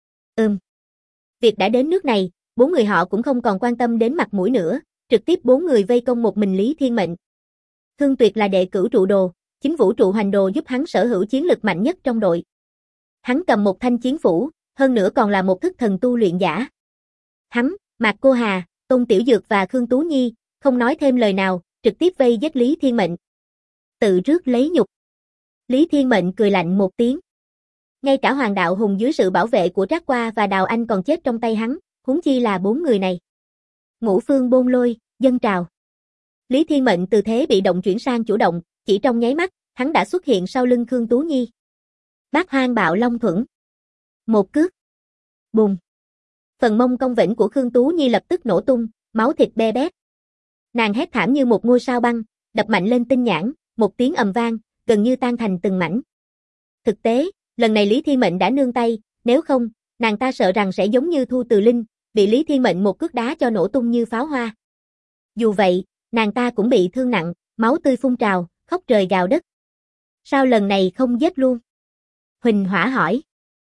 Việc đã đến nước này, 4 người họ cũng không còn quan tâm đến mặt mũi nữa, trực tiếp 4 người vây công một mình Lý Thiên Mệnh. Thương Tuyệt là đệ cửu trụ đồ, chính vũ trụ hoành đồ giúp hắn sở hữu chiến lực mạnh nhất trong đội. Hắn cầm một thanh chiến phủ, hơn nữa còn là một thức thần tu luyện giả. Hắn, Mạc Cô Hà, Tôn Tiểu Dược và Khương Tú Nhi, không nói thêm lời nào, trực tiếp vây giết Lý Thiên Mệnh. Tự rước lấy nhục. Lý Thiên Mệnh cười lạnh một tiếng. Ngay cả Hoàng Đạo Hùng dưới sự bảo vệ của Trác Qua và Đào Anh còn chết trong tay hắn, huống chi là 4 người này. Ngũ Phương Bôn Lôi, dâng trào. Lý Thiên Mệnh từ thế bị động chuyển sang chủ động, chỉ trong nháy mắt, hắn đã xuất hiện sau lưng Khương Tú Nhi. Bát Hoang Bạo Long Thuẫn. Một cước. Bùng. Phần mông cong vĩnh của Khương Tú Nhi lập tức nổ tung, máu thịt be bét. Nàng hét thảm như một ngôi sao băng, đập mạnh lên tinh nhãn, một tiếng ầm vang, gần như tan thành từng mảnh. Thực tế, lần này Lý Thiên Mệnh đã nương tay, nếu không, nàng ta sợ rằng sẽ giống như Thu Từ Linh, bị Lý Thiên Mệnh một cước đá cho nổ tung như pháo hoa. Dù vậy, nàng ta cũng bị thương nặng, máu tươi phun trào, khóc trời gào đất. Sao lần này không giết luôn? Huỳnh Hỏa hỏi.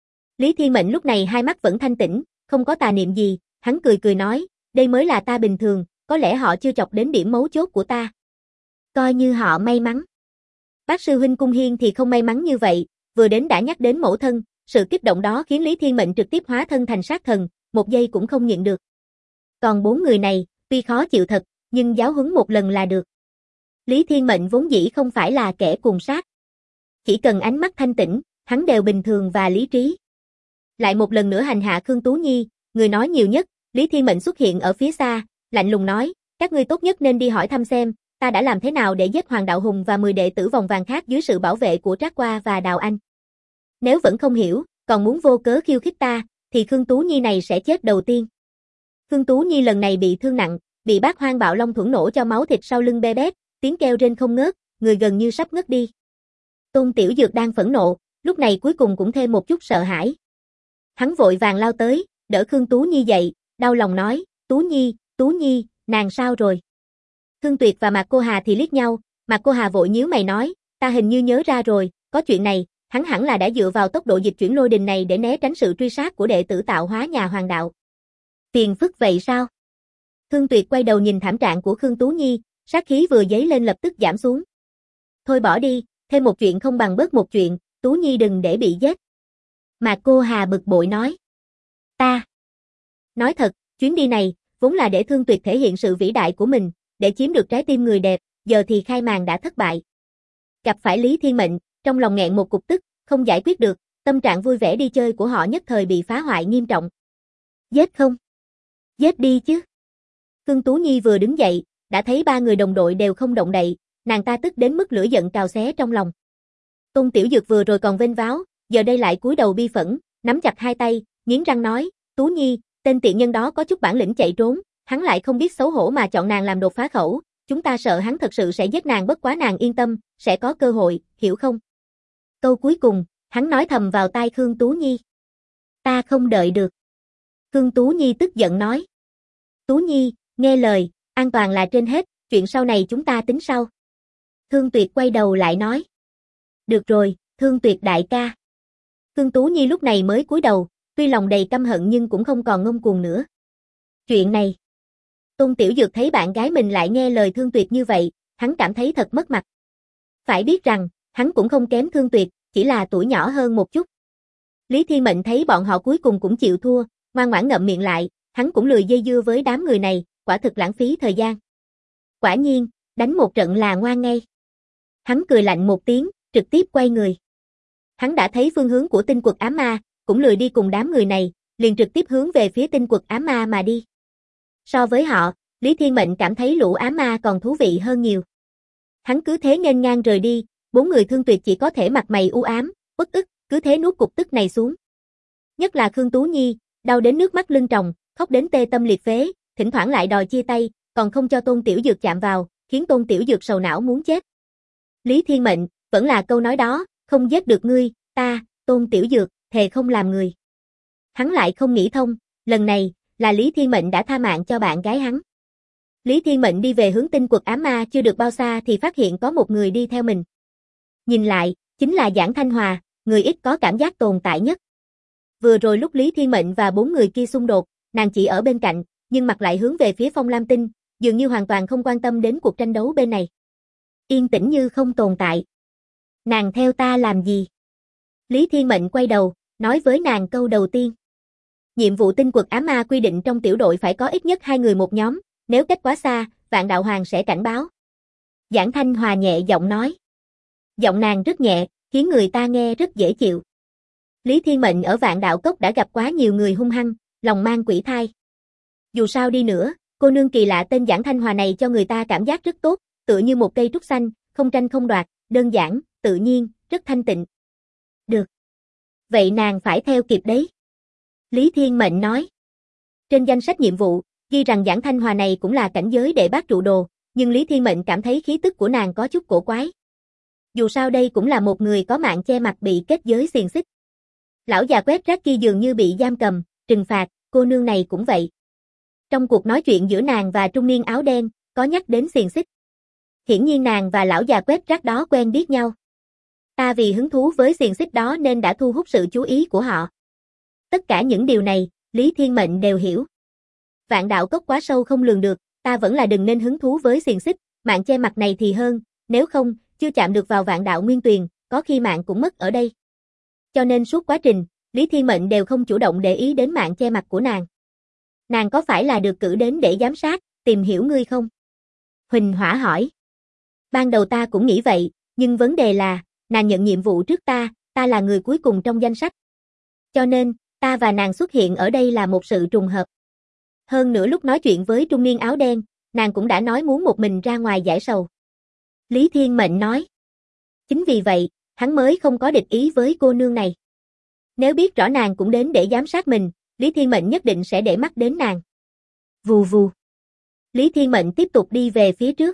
Lý Thiên Mệnh lúc này hai mắt vẫn thanh tĩnh, không có tà niệm gì, hắn cười cười nói, đây mới là ta bình thường, có lẽ họ chưa chọc đến điểm mấu chốt của ta. Coi như họ may mắn. Bác sư huynh Cung Hiên thì không may mắn như vậy, vừa đến đã nhắc đến mẫu thân, sự kích động đó khiến Lý Thiên Mệnh trực tiếp hóa thân thành sát thần, một giây cũng không nhịn được. Còn 4 người này, tuy khó chịu thật, nhưng giáo huấn một lần là được. Lý Thiên Mệnh vốn dĩ không phải là kẻ cuồng sát. Chỉ cần ánh mắt thanh tĩnh, hắn đều bình thường và lý trí. Lại một lần nữa hành hạ Khương Tú Nhi, người nói nhiều nhất, Lý Thiên Mệnh xuất hiện ở phía xa, lạnh lùng nói, các ngươi tốt nhất nên đi hỏi thăm xem, ta đã làm thế nào để giết Hoàng Đạo Hùng và 10 đệ tử vòng vàng khác dưới sự bảo vệ của Trác Qua và Đào Anh. Nếu vẫn không hiểu, còn muốn vô cớ khiêu khích ta, thì Khương Tú Nhi này sẽ chết đầu tiên. Khương Tú Nhi lần này bị thương nặng, bị Bác Hoang Bạo Long thuẫn nổ cho máu thịt sau lưng be bét, tiếng kêu rên không ngớt, người gần như sắp ngất đi. Tôn Tiểu Dược đang phẫn nộ, lúc này cuối cùng cũng thêm một chút sợ hãi. Hắn vội vàng lao tới, đỡ Khương Tú Nhi dậy, đau lòng nói, Tú Nhi, nàng sao rồi? Khương Tuyệt và Mạc Cô Hà thì liếc nhau, Mạc Cô Hà vội nhíu mày nói, ta hình như nhớ ra rồi, có chuyện này, hắn hẳn là đã dựa vào tốc độ dịch chuyển lôi đình này để né tránh sự truy sát của đệ tử tạo hóa nhà Hoàng Đạo. Phiền phức vậy sao? Khương Tuyệt quay đầu nhìn thảm trạng của Khương Tú Nhi, sát khí vừa dấy lên lập tức giảm xuống. Thôi bỏ đi, thêm một chuyện không bằng bớt một chuyện, Tú Nhi đừng để bị giết. Mạc Cô Hà bực bội nói. Ta. Nói thật, chuyến đi này, vốn là để Thương Tuyệt thể hiện sự vĩ đại của mình, để chiếm được trái tim người đẹp, giờ thì khai màn đã thất bại. Gặp phải Lý Thiên Mệnh, trong lòng nghẹn một cục tức, không giải quyết được, tâm trạng vui vẻ đi chơi của họ nhất thời bị phá hoại nghiêm trọng. Giết không? Giết đi chứ. Khương Tú Nhi vừa đứng dậy, đã thấy 3 người đồng đội đều không động đậy, nàng ta tức đến mức lửa giận trào xé trong lòng. Tôn Tiểu Dược vừa rồi còn vênh váo, giờ đây lại cúi đầu bi phẫn, nắm chặt hai tay, nghiến răng nói, Tú Nhi, tên tiện nhân đó có chút bản lĩnh chạy trốn, hắn lại không biết xấu hổ mà chọn nàng làm đột phá khẩu, chúng ta sợ hắn thật sự sẽ giết nàng, bất quá nàng yên tâm, sẽ có cơ hội, hiểu không? Câu cuối cùng, hắn nói thầm vào tai Khương Tú Nhi. Ta không đợi được. Khương Tú Nhi tức giận nói. Tú Nhi, nghe lời, an toàn là trên hết, chuyện sau này chúng ta tính sau. Thương Tuyệt quay đầu lại nói. Được rồi, Thương Tuyệt đại ca. Khương Tú Nhi lúc này mới cúi đầu, tuy lòng đầy căm hận nhưng cũng không còn ngông cuồng nữa. Chuyện này. Tôn Tiểu Dược thấy bạn gái mình lại nghe lời Thương Tuyệt như vậy, hắn cảm thấy thật mất mặt. Phải biết rằng, hắn cũng không kém Thương Tuyệt, chỉ là tuổi nhỏ hơn một chút. Lý Thiên Mệnh thấy bọn họ cuối cùng cũng chịu thua, ngoan ngoãn ngậm miệng lại, hắn cũng lười dây dưa với đám người này, quả thực lãng phí thời gian. Quả nhiên, đánh một trận là ngoan ngay. Hắn cười lạnh một tiếng, trực tiếp quay người. Hắn đã thấy phương hướng của tinh quật ám ma, cũng lười đi cùng đám người này, liền trực tiếp hướng về phía tinh quật ám ma mà đi. So với họ, Lý Thiên Mệnh cảm thấy lũ ám ma còn thú vị hơn nhiều. Hắn cứ thế nghênh ngang rời đi, 4 người Thương Tuyệt chỉ có thể mặt mày u ám, uất ức, cứ thế nuốt cục tức này xuống. Nhất là Khương Tú Nhi, đau đến nước mắt lưng tròng, khóc đến tê tâm liệt phế, thỉnh thoảng lại đòi chia tay, còn không cho Tôn Tiểu Dược chạm vào, khiến Tôn Tiểu Dược sầu não muốn chết. Lý Thiên Mệnh, vẫn là câu nói đó, không giết được ngươi, ta, Tôn Tiểu Dược, thề không làm người. Hắn lại không nghĩ thông, lần này, là Lý Thiên Mệnh đã tha mạng cho bạn gái hắn. Lý Thiên Mệnh đi về hướng tinh quật ám ma chưa được bao xa thì phát hiện có một người đi theo mình. Nhìn lại, chính là Giản Thanh Hòa, người ít có cảm giác tồn tại nhất. Vừa rồi lúc Lý Thiên Mệnh và 4 người kia xung đột, nàng chỉ ở bên cạnh, nhưng mặt lại hướng về phía Phong Lam Tinh, dường như hoàn toàn không quan tâm đến cuộc tranh đấu bên này. Yên tĩnh như không tồn tại. Nàng theo ta làm gì? Lý Thiên Mệnh quay đầu, nói với nàng câu đầu tiên. Nhiệm vụ tinh quật ám ma quy định trong tiểu đội phải có ít nhất 2 người một nhóm, nếu cách quá xa, Vạn Đạo Hoàng sẽ cảnh báo. Giản Thanh Hòa nhẹ giọng nói. Giọng nàng rất nhẹ, khiến người ta nghe rất dễ chịu. Lý Thiên Mệnh ở Vạn Đạo Cốc đã gặp quá nhiều người hung hăng, lòng mang quỷ thai. Dù sao đi nữa, cô nương kỳ lạ tên Giản Thanh Hòa này cho người ta cảm giác rất tốt, tựa như một cây trúc xanh, không tranh không đoạt, đơn giản, tự nhiên, rất thanh tịnh. Được. Vậy nàng phải theo kịp đấy. Lý Thiên Mệnh nói. Trên danh sách nhiệm vụ, Ghi rằng Giảng Thanh Hòa này cũng là cảnh giới đệ bát trụ đồ, nhưng Lý Thiên Mệnh cảm thấy khí tức của nàng có chút cổ quái. Dù sao đây cũng là một người có mạng che mặt bị kết giới xiềng xích. Lão già quét rác kia dường như bị giam cầm, trừng phạt, cô nương này cũng vậy. Trong cuộc nói chuyện giữa nàng và trung niên áo đen, có nhắc đến xiềng xích. Hiển nhiên nàng và lão già quét rác đó quen biết nhau. Ta vì hứng thú với xiềng xích đó nên đã thu hút sự chú ý của họ. Tất cả những điều này, Lý Thiên Mệnh đều hiểu. Vạn đạo cốc quá sâu không lường được, ta vẫn là đừng nên hứng thú với xiềng xích, mạng che mặt này thì hơn, nếu không, chưa chạm được vào vạn đạo nguyên tuyền, có khi mạng cũng mất ở đây. Cho nên suốt quá trình, Lý Thiên Mệnh đều không chủ động để ý đến mạng che mặt của nàng. Nàng có phải là được cử đến để giám sát, tìm hiểu ngươi không? Huỳnh Hỏa hỏi. Ban đầu ta cũng nghĩ vậy, nhưng vấn đề là, nàng nhận nhiệm vụ trước ta là người cuối cùng trong danh sách. Cho nên, ta và nàng xuất hiện ở đây là một sự trùng hợp. Hơn nữa lúc nói chuyện với trung niên áo đen, nàng cũng đã nói muốn một mình ra ngoài giải sầu. Lý Thiên Mệnh nói. Chính vì vậy, hắn mới không có địch ý với cô nương này. Nếu biết rõ nàng cũng đến để giám sát mình, Lý Thiên Mệnh nhất định sẽ để mắt đến nàng. Vù vù. Lý Thiên Mệnh tiếp tục đi về phía trước.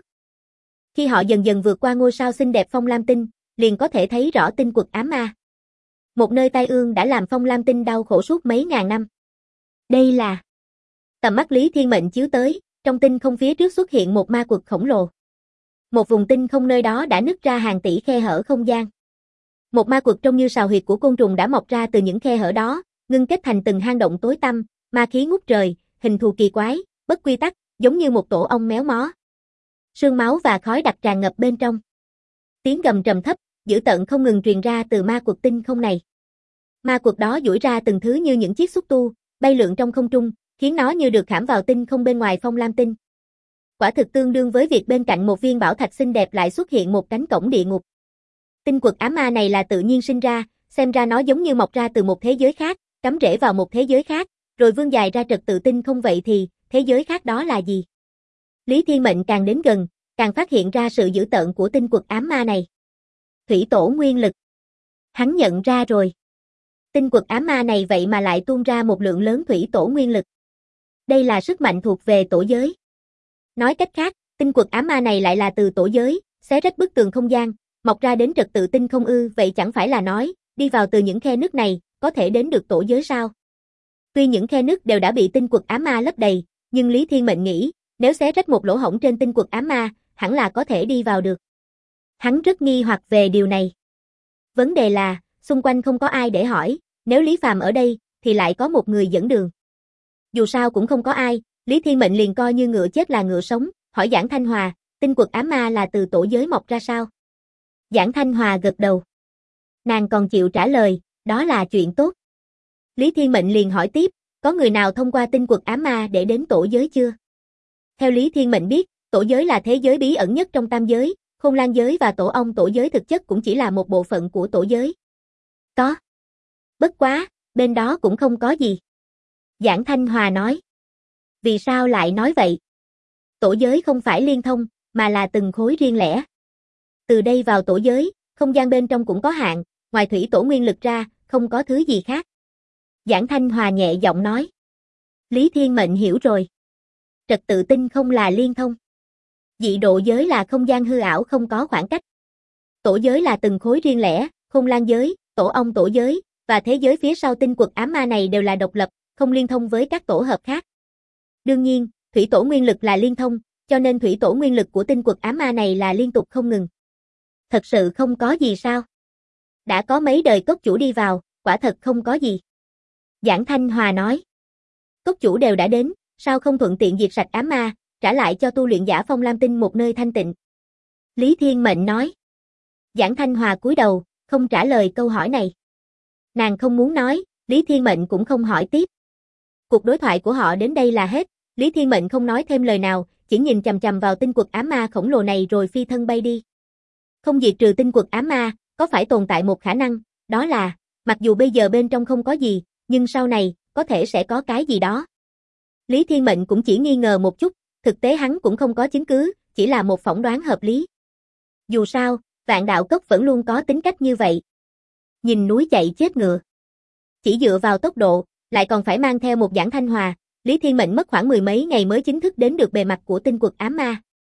Khi họ dần dần vượt qua ngôi sao xinh đẹp Phong Lam Tinh, liền có thể thấy rõ tinh quật ám ma. Một nơi tai ương đã làm Phong Lam Tinh đau khổ suốt mấy ngàn năm. Đây là... Tầm mắt Lý Thiên Mệnh chiếu tới, trong tinh không phía trước xuất hiện một ma quật khổng lồ. Một vùng tinh không nơi đó đã nứt ra hàng tỷ khe hở không gian. Một ma quật trông như sào huyệt của côn trùng đã mọc ra từ những khe hở đó, ngưng kết thành từng hang động tối tăm, ma khí ngút trời, hình thù kỳ quái, bất quy tắc, giống như một tổ ong méo mó. Sương máu và khói đặc tràn ngập bên trong. Tiếng gầm trầm thấp, dữ tợn không ngừng truyền ra từ ma quật tinh không này. Ma quật đó duỗi ra từng thứ như những chiếc xúc tu, bay lượn trong không trung, khiến nó như được khảm vào tinh không bên ngoài Phong Lam Tinh. Quả thực tương đương với việc bên cạnh một viên bảo thạch xinh đẹp lại xuất hiện một cánh cổng địa ngục. Tinh quật ám ma này là tự nhiên sinh ra, xem ra nó giống như mọc ra từ một thế giới khác, cắm rễ vào một thế giới khác, rồi vươn dài ra trật tự tinh không vậy thì, thế giới khác đó là gì? Lý Thiên Mệnh càng đến gần, càng phát hiện ra sự dữ tợn của tinh quật ám ma này. Thủy tổ nguyên lực. Hắn nhận ra rồi. Tinh quật ám ma này vậy mà lại tuôn ra một lượng lớn thủy tổ nguyên lực. Đây là sức mạnh thuộc về tổ giới. Nói cách khác, tinh quật ám ma này lại là từ tổ giới, xé rách bức tường không gian, mọc ra đến trật tự tinh không ư, vậy chẳng phải là nói, đi vào từ những khe nứt này, có thể đến được tổ giới sao? Tuy những khe nứt đều đã bị tinh quật ám ma lấp đầy, nhưng Lý Thiên Mệnh nghĩ, nếu xé rách một lỗ hổng trên tinh quật ám ma, hẳn là có thể đi vào được. Hắn rất nghi hoặc về điều này. Vấn đề là, xung quanh không có ai để hỏi, nếu Lý Phàm ở đây, thì lại có một người dẫn đường. Dù sao cũng không có ai, Lý Thiên Mệnh liền coi như ngựa chết là ngựa sống, hỏi Giảng Thanh Hòa, tinh quật ám ma là từ tổ giới mọc ra sao? Giảng Thanh Hòa gật đầu. Nàng còn chịu trả lời, đó là chuyện tốt. Lý Thiên Mệnh liền hỏi tiếp, có người nào thông qua tinh quật ám ma để đến tổ giới chưa? Theo Lý Thiên Mệnh biết, tổ giới là thế giới bí ẩn nhất trong tam giới, Khôn Lang giới và tổ ong tổ giới thực chất cũng chỉ là một bộ phận của tổ giới. Có. Bất quá, bên đó cũng không có gì. Giảng Thanh Hòa nói. Vì sao lại nói vậy? Tổ giới không phải liên thông, mà là từng khối riêng lẻ. Từ đây vào tổ giới, không gian bên trong cũng có hạn, ngoài thủy tổ nguyên lực ra, không có thứ gì khác. Giảng Thanh Hòa nhẹ giọng nói. Lý Thiên Mệnh hiểu rồi. Trật tự tinh không là liên thông. Dị độ giới là không gian hư ảo không có khoảng cách. Tổ giới là từng khối riêng lẻ, Khôn Lang giới, tổ ong tổ giới, và thế giới phía sau tinh quật ám ma này đều là độc lập, không liên thông với các tổ hợp khác. Đương nhiên, thủy tổ nguyên lực là liên thông, cho nên thủy tổ nguyên lực của tinh quật ám ma này là liên tục không ngừng. Thật sự không có gì sao? Đã có mấy đời cốc chủ đi vào, quả thật không có gì. Giảng Thanh Hòa nói. Cốc chủ đều đã đến, sao không thuận tiện diệt sạch ám ma, trả lại cho tu luyện giả Phong Lam Tinh một nơi thanh tịnh? Lý Thiên Mệnh nói. Giảng Thanh Hòa cúi đầu, không trả lời câu hỏi này. Nàng không muốn nói, Lý Thiên Mệnh cũng không hỏi tiếp. Cuộc đối thoại của họ đến đây là hết, Lý Thiên Mệnh không nói thêm lời nào, chỉ nhìn chằm chằm vào tinh quật ám ma khổng lồ này rồi phi thân bay đi. Không diệt trừ tinh quật ám ma, có phải tồn tại một khả năng, đó là, mặc dù bây giờ bên trong không có gì, nhưng sau này, có thể sẽ có cái gì đó. Lý Thiên Mệnh cũng chỉ nghi ngờ một chút, thực tế hắn cũng không có chứng cứ, chỉ là một phỏng đoán hợp lý. Dù sao, Vạn Đạo Cốc vẫn luôn có tính cách như vậy. Nhìn núi chạy chết ngựa. Chỉ dựa vào tốc độ, lại còn phải mang theo một Giảng Thanh Hòa, Lý Thiên Mệnh mất khoảng mười mấy ngày mới chính thức đến được bề mặt của tinh quật ám ma.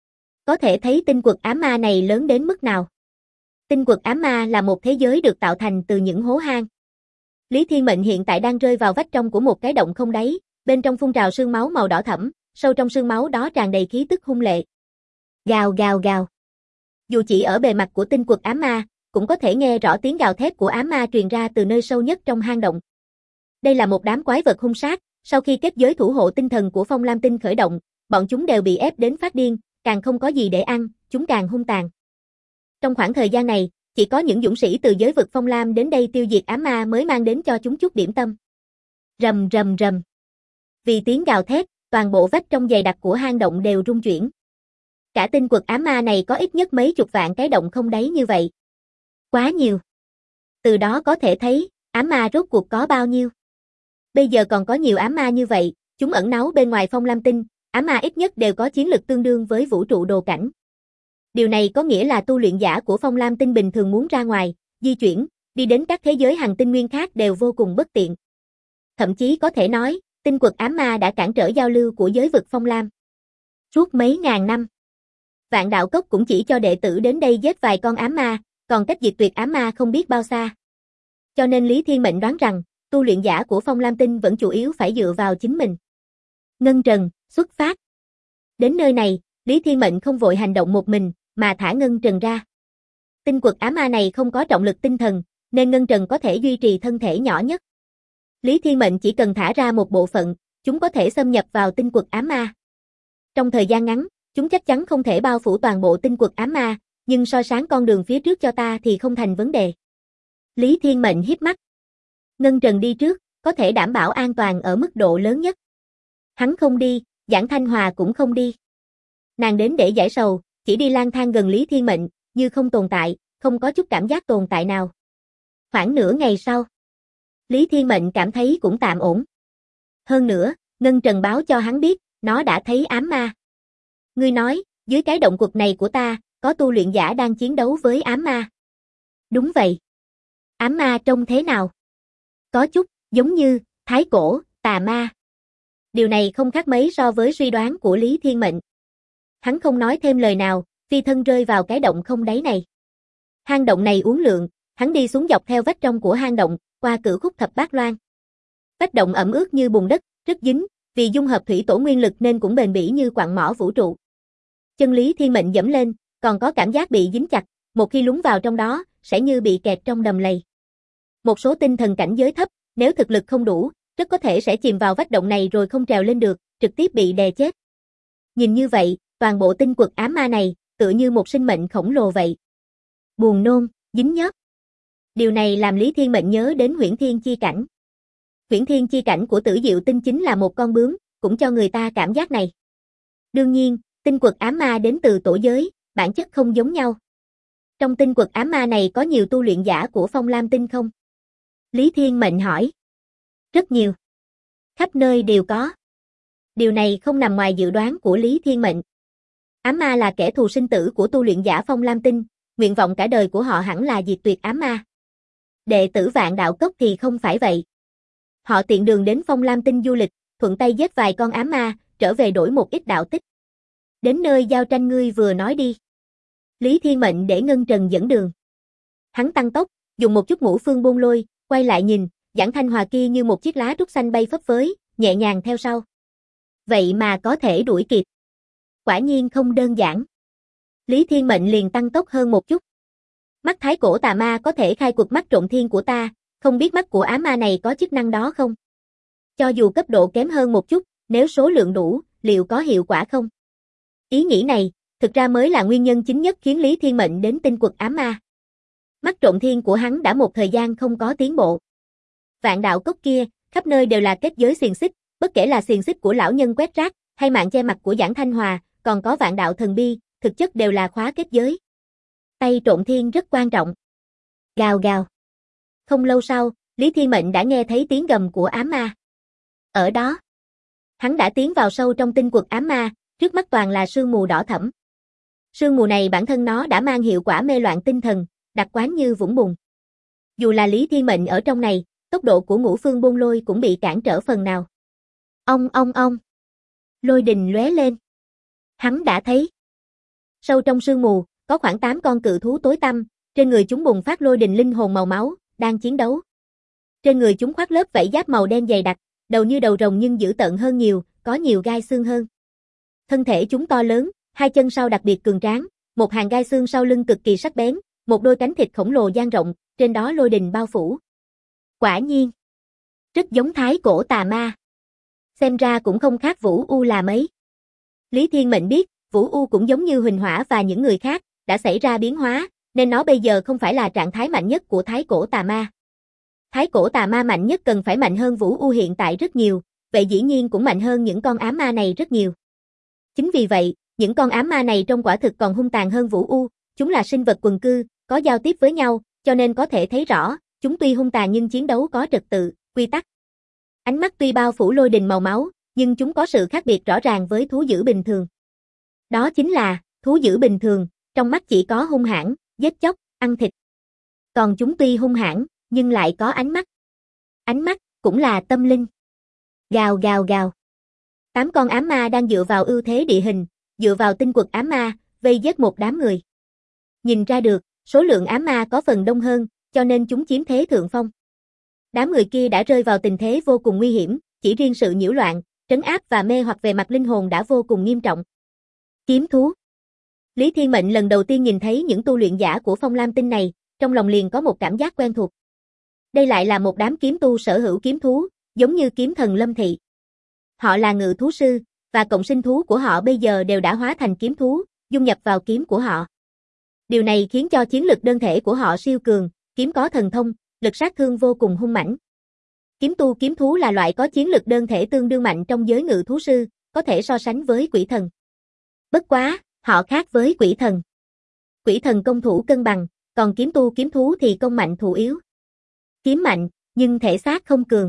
Có thể thấy tinh quật ám ma này lớn đến mức nào. Tinh quật ám ma là một thế giới được tạo thành từ những hố hang. Lý Thiên Mệnh hiện tại đang rơi vào vách trong của một cái động không đáy, bên trong phun trào sương máu màu đỏ thẫm, sâu trong sương máu đó tràn đầy khí tức hung lệ. Gào gào gào. Dù chỉ ở bề mặt của tinh quật ám ma, cũng có thể nghe rõ tiếng gào thét của ám ma truyền ra từ nơi sâu nhất trong hang động. Đây là một đám quái vật hung sát, sau khi kết giới thủ hộ tinh thần của Phong Lam Tinh khởi động, bọn chúng đều bị ép đến phát điên, càng không có gì để ăn, chúng càng hung tàn. Trong khoảng thời gian này, chỉ có những dũng sĩ từ giới vực Phong Lam đến đây tiêu diệt ám ma mới mang đến cho chúng chút điểm tâm. Rầm rầm rầm. Vì tiếng gào thét, toàn bộ vách trong dày đặc của hang động đều rung chuyển. Cả tinh quật ám ma này có ít nhất mấy chục vạn cái động không đáy như vậy. Quá nhiều. Từ đó có thể thấy, ám ma rốt cuộc có bao nhiêu. Bây giờ còn có nhiều ám ma như vậy, chúng ẩn náu bên ngoài Phong Lam Tinh, ám ma ít nhất đều có chiến lực tương đương với vũ trụ đồ cảnh. Điều này có nghĩa là tu luyện giả của Phong Lam Tinh bình thường muốn ra ngoài, di chuyển, đi đến các thế giới hành tinh nguyên khác đều vô cùng bất tiện. Thậm chí có thể nói, tinh quật ám ma đã cản trở giao lưu của giới vực Phong Lam. Suốt mấy ngàn năm, Vạn Đạo Cốc cũng chỉ cho đệ tử đến đây giết vài con ám ma, còn cách diệt tuyệt ám ma không biết bao xa. Cho nên Lý Thiên Mệnh đoán rằng, tu luyện giả của Phong Lam Tinh vẫn chủ yếu phải dựa vào chính mình. Ngân Trần, xuất phát. Đến nơi này, Lý Thiên Mệnh không vội hành động một mình, mà thả Ngân Trần ra. Tinh quật ám ma này không có trọng lực tinh thần, nên Ngân Trần có thể duy trì thân thể nhỏ nhất. Lý Thiên Mệnh chỉ cần thả ra một bộ phận, chúng có thể xâm nhập vào tinh quật ám ma. Trong thời gian ngắn, chúng chắc chắn không thể bao phủ toàn bộ tinh quật ám ma, nhưng soi sáng con đường phía trước cho ta thì không thành vấn đề. Lý Thiên Mệnh híp mắt. Ngân Trần đi trước, có thể đảm bảo an toàn ở mức độ lớn nhất. Hắn không đi, Giản Thanh Hòa cũng không đi. Nàng đến để giải sầu, chỉ đi lang thang gần Lý Thiên Mệnh, như không tồn tại, không có chút cảm giác tồn tại nào. Khoảng nửa ngày sau, Lý Thiên Mệnh cảm thấy cũng tạm ổn. Hơn nữa, Ngân Trần báo cho hắn biết, nó đã thấy ám ma. Ngươi nói, dưới cái động quật này của ta, có tu luyện giả đang chiến đấu với ám ma. Đúng vậy. Ám ma trông thế nào? Có chút, giống như, thái cổ, tà ma. Điều này không khác mấy so với suy đoán của Lý Thiên Mệnh. Hắn không nói thêm lời nào, phi thân rơi vào cái động không đáy này. Hang động này uốn lượn, hắn đi xuống dọc theo vách trong của hang động, qua cửu khúc thập bát loan. Vách động ẩm ướt như bùn đất, rất dính, vì dung hợp thủy tổ nguyên lực nên cũng bền bỉ như quặng mỏ vũ trụ. Chân Lý Thiên Mệnh dẫm lên, còn có cảm giác bị dính chặt, một khi lún vào trong đó, sẽ như bị kẹt trong đầm lầy. Một số tinh thần cảnh giới thấp, nếu thực lực không đủ, rất có thể sẽ chìm vào vách động này rồi không trèo lên được, trực tiếp bị đè chết. Nhìn như vậy, toàn bộ tinh quật ám ma này, tựa như một sinh mệnh khổng lồ vậy. Buồn nôn, dính nhớp. Điều này làm Lý Thiên Mệnh nhớ đến Huyễn Thiên Chi Cảnh. Huyễn Thiên Chi Cảnh của Tử Diệu Tinh chính là một con bướm, cũng cho người ta cảm giác này. Đương nhiên, tinh quật ám ma đến từ tổ giới, bản chất không giống nhau. Trong tinh quật ám ma này có nhiều tu luyện giả của Phong Lam Tinh không? Lý Thiên Mệnh hỏi. Rất nhiều. Khắp nơi đều có. Điều này không nằm ngoài dự đoán của Lý Thiên Mệnh. Ám ma là kẻ thù sinh tử của tu luyện giả Phong Lam Tinh, nguyện vọng cả đời của họ hẳn là diệt tuyệt ám ma. Đệ tử Vạn Đạo Cốc thì không phải vậy. Họ tiện đường đến Phong Lam Tinh du lịch, thuận tay giết vài con ám ma, trở về đổi một ít đạo tích. Đến nơi giao tranh ngươi vừa nói đi. Lý Thiên Mệnh để Ngân Trần dẫn đường. Hắn tăng tốc, dùng một chút ngũ phương buôn lôi, quay lại nhìn, Giản Thanh Hòa kia như một chiếc lá trúc xanh bay phấp phới, nhẹ nhàng theo sau. Vậy mà có thể đuổi kịp. Quả nhiên không đơn giản. Lý Thiên Mệnh liền tăng tốc hơn một chút. Mắt thái cổ tà ma có thể khai quật mắt trộm thiên của ta, không biết mắt của ám ma này có chức năng đó không? Cho dù cấp độ kém hơn một chút, nếu số lượng đủ, liệu có hiệu quả không? Ý nghĩ này, thực ra mới là nguyên nhân chính nhất khiến Lý Thiên Mệnh đến tinh quật ám ma. Mắt trộm thiên của hắn đã một thời gian không có tiến bộ. Vạn Đạo Cốc kia, khắp nơi đều là kết giới xiềng xích, bất kể là xiềng xích của lão nhân quét rác, hay mạng che mặt của Giản Thanh Hòa, còn có Vạn Đạo Thần Bi, thực chất đều là khóa kết giới. Tay trộm thiên rất quan trọng. Gào gào. Không lâu sau, Lý Thiên Mệnh đã nghe thấy tiếng gầm của ám ma. Ở đó, hắn đã tiến vào sâu trong tinh quật ám ma, trước mắt toàn là sương mù đỏ thẫm. Sương mù này bản thân nó đã mang hiệu quả mê loạn tinh thần, đặc quán như vũng bùn. Dù là Lý Thiên Mệnh ở trong này, tốc độ của ngũ phương buôn lôi cũng bị cản trở phần nào. Ong. Lôi đình lóe lên. Hắn đã thấy. Sâu trong sương mù, có khoảng 8 con cự thú tối tăm, trên người chúng bùng phát lôi đình linh hồn màu máu, đang chiến đấu. Trên người chúng khoác lớp vảy giáp màu đen dày đặc, đầu như đầu rồng nhưng dữ tợn hơn nhiều, có nhiều gai xương hơn. Thân thể chúng to lớn, hai chân sau đặc biệt cường tráng, một hàng gai xương sau lưng cực kỳ sắc bén, một đôi cánh thịt khổng lồ dang rộng, trên đó lôi đình bao phủ. Quả nhiên, rất giống thái cổ tà ma. Xem ra cũng không khác Vũ U là mấy. Lý Thiên Mệnh biết, Vũ U cũng giống như Huỳnh Hỏa và những người khác, đã xảy ra biến hóa, nên nó bây giờ không phải là trạng thái mạnh nhất của thái cổ tà ma. Thái cổ tà ma mạnh nhất cần phải mạnh hơn Vũ U hiện tại rất nhiều, vậy dĩ nhiên cũng mạnh hơn những con ám ma này rất nhiều. Chính vì vậy, những con ám ma này trông quả thực còn hung tàn hơn Vũ U, chúng là sinh vật quần cư, có giao tiếp với nhau, cho nên có thể thấy rõ, chúng tuy hung tàn nhưng chiến đấu có trật tự, quy tắc. Ánh mắt tuy bao phủ lôi đình màu máu, nhưng chúng có sự khác biệt rõ ràng với thú dữ bình thường. Đó chính là, thú dữ bình thường, trong mắt chỉ có hung hãn, giết chóc, ăn thịt. Còn chúng tuy hung hãn, nhưng lại có ánh mắt. Ánh mắt, cũng là tâm linh. Gào. 8 con ám ma đang dựa vào ưu thế địa hình, dựa vào tinh quật ám ma, vây giết một đám người. Nhìn ra được, số lượng ám ma có phần đông hơn, cho nên chúng chiếm thế thượng phong. Đám người kia đã rơi vào tình thế vô cùng nguy hiểm, chỉ riêng sự nhiễu loạn, trấn áp và mê hoặc về mặt linh hồn đã vô cùng nghiêm trọng. Kiếm thú. Lý Thiên Mệnh lần đầu tiên nhìn thấy những tu luyện giả của Phong Lam Tinh này, trong lòng liền có một cảm giác quen thuộc. Đây lại là một đám kiếm tu sở hữu kiếm thú, giống như kiếm thần Lâm Thị. Họ là ngự thú sư, và cộng sinh thú của họ bây giờ đều đã hóa thành kiếm thú, dung nhập vào kiếm của họ. Điều này khiến cho chiến lực đơn thể của họ siêu cường, kiếm có thần thông, lực sát thương vô cùng hung mãnh. Kiếm thú là loại có chiến lực đơn thể tương đương mạnh trong giới ngự thú sư, có thể so sánh với quỷ thần. Bất quá, họ khác với quỷ thần. Quỷ thần công thủ cân bằng, còn kiếm thú thì công mạnh thủ yếu. Kiếm mạnh, nhưng thể xác không cường.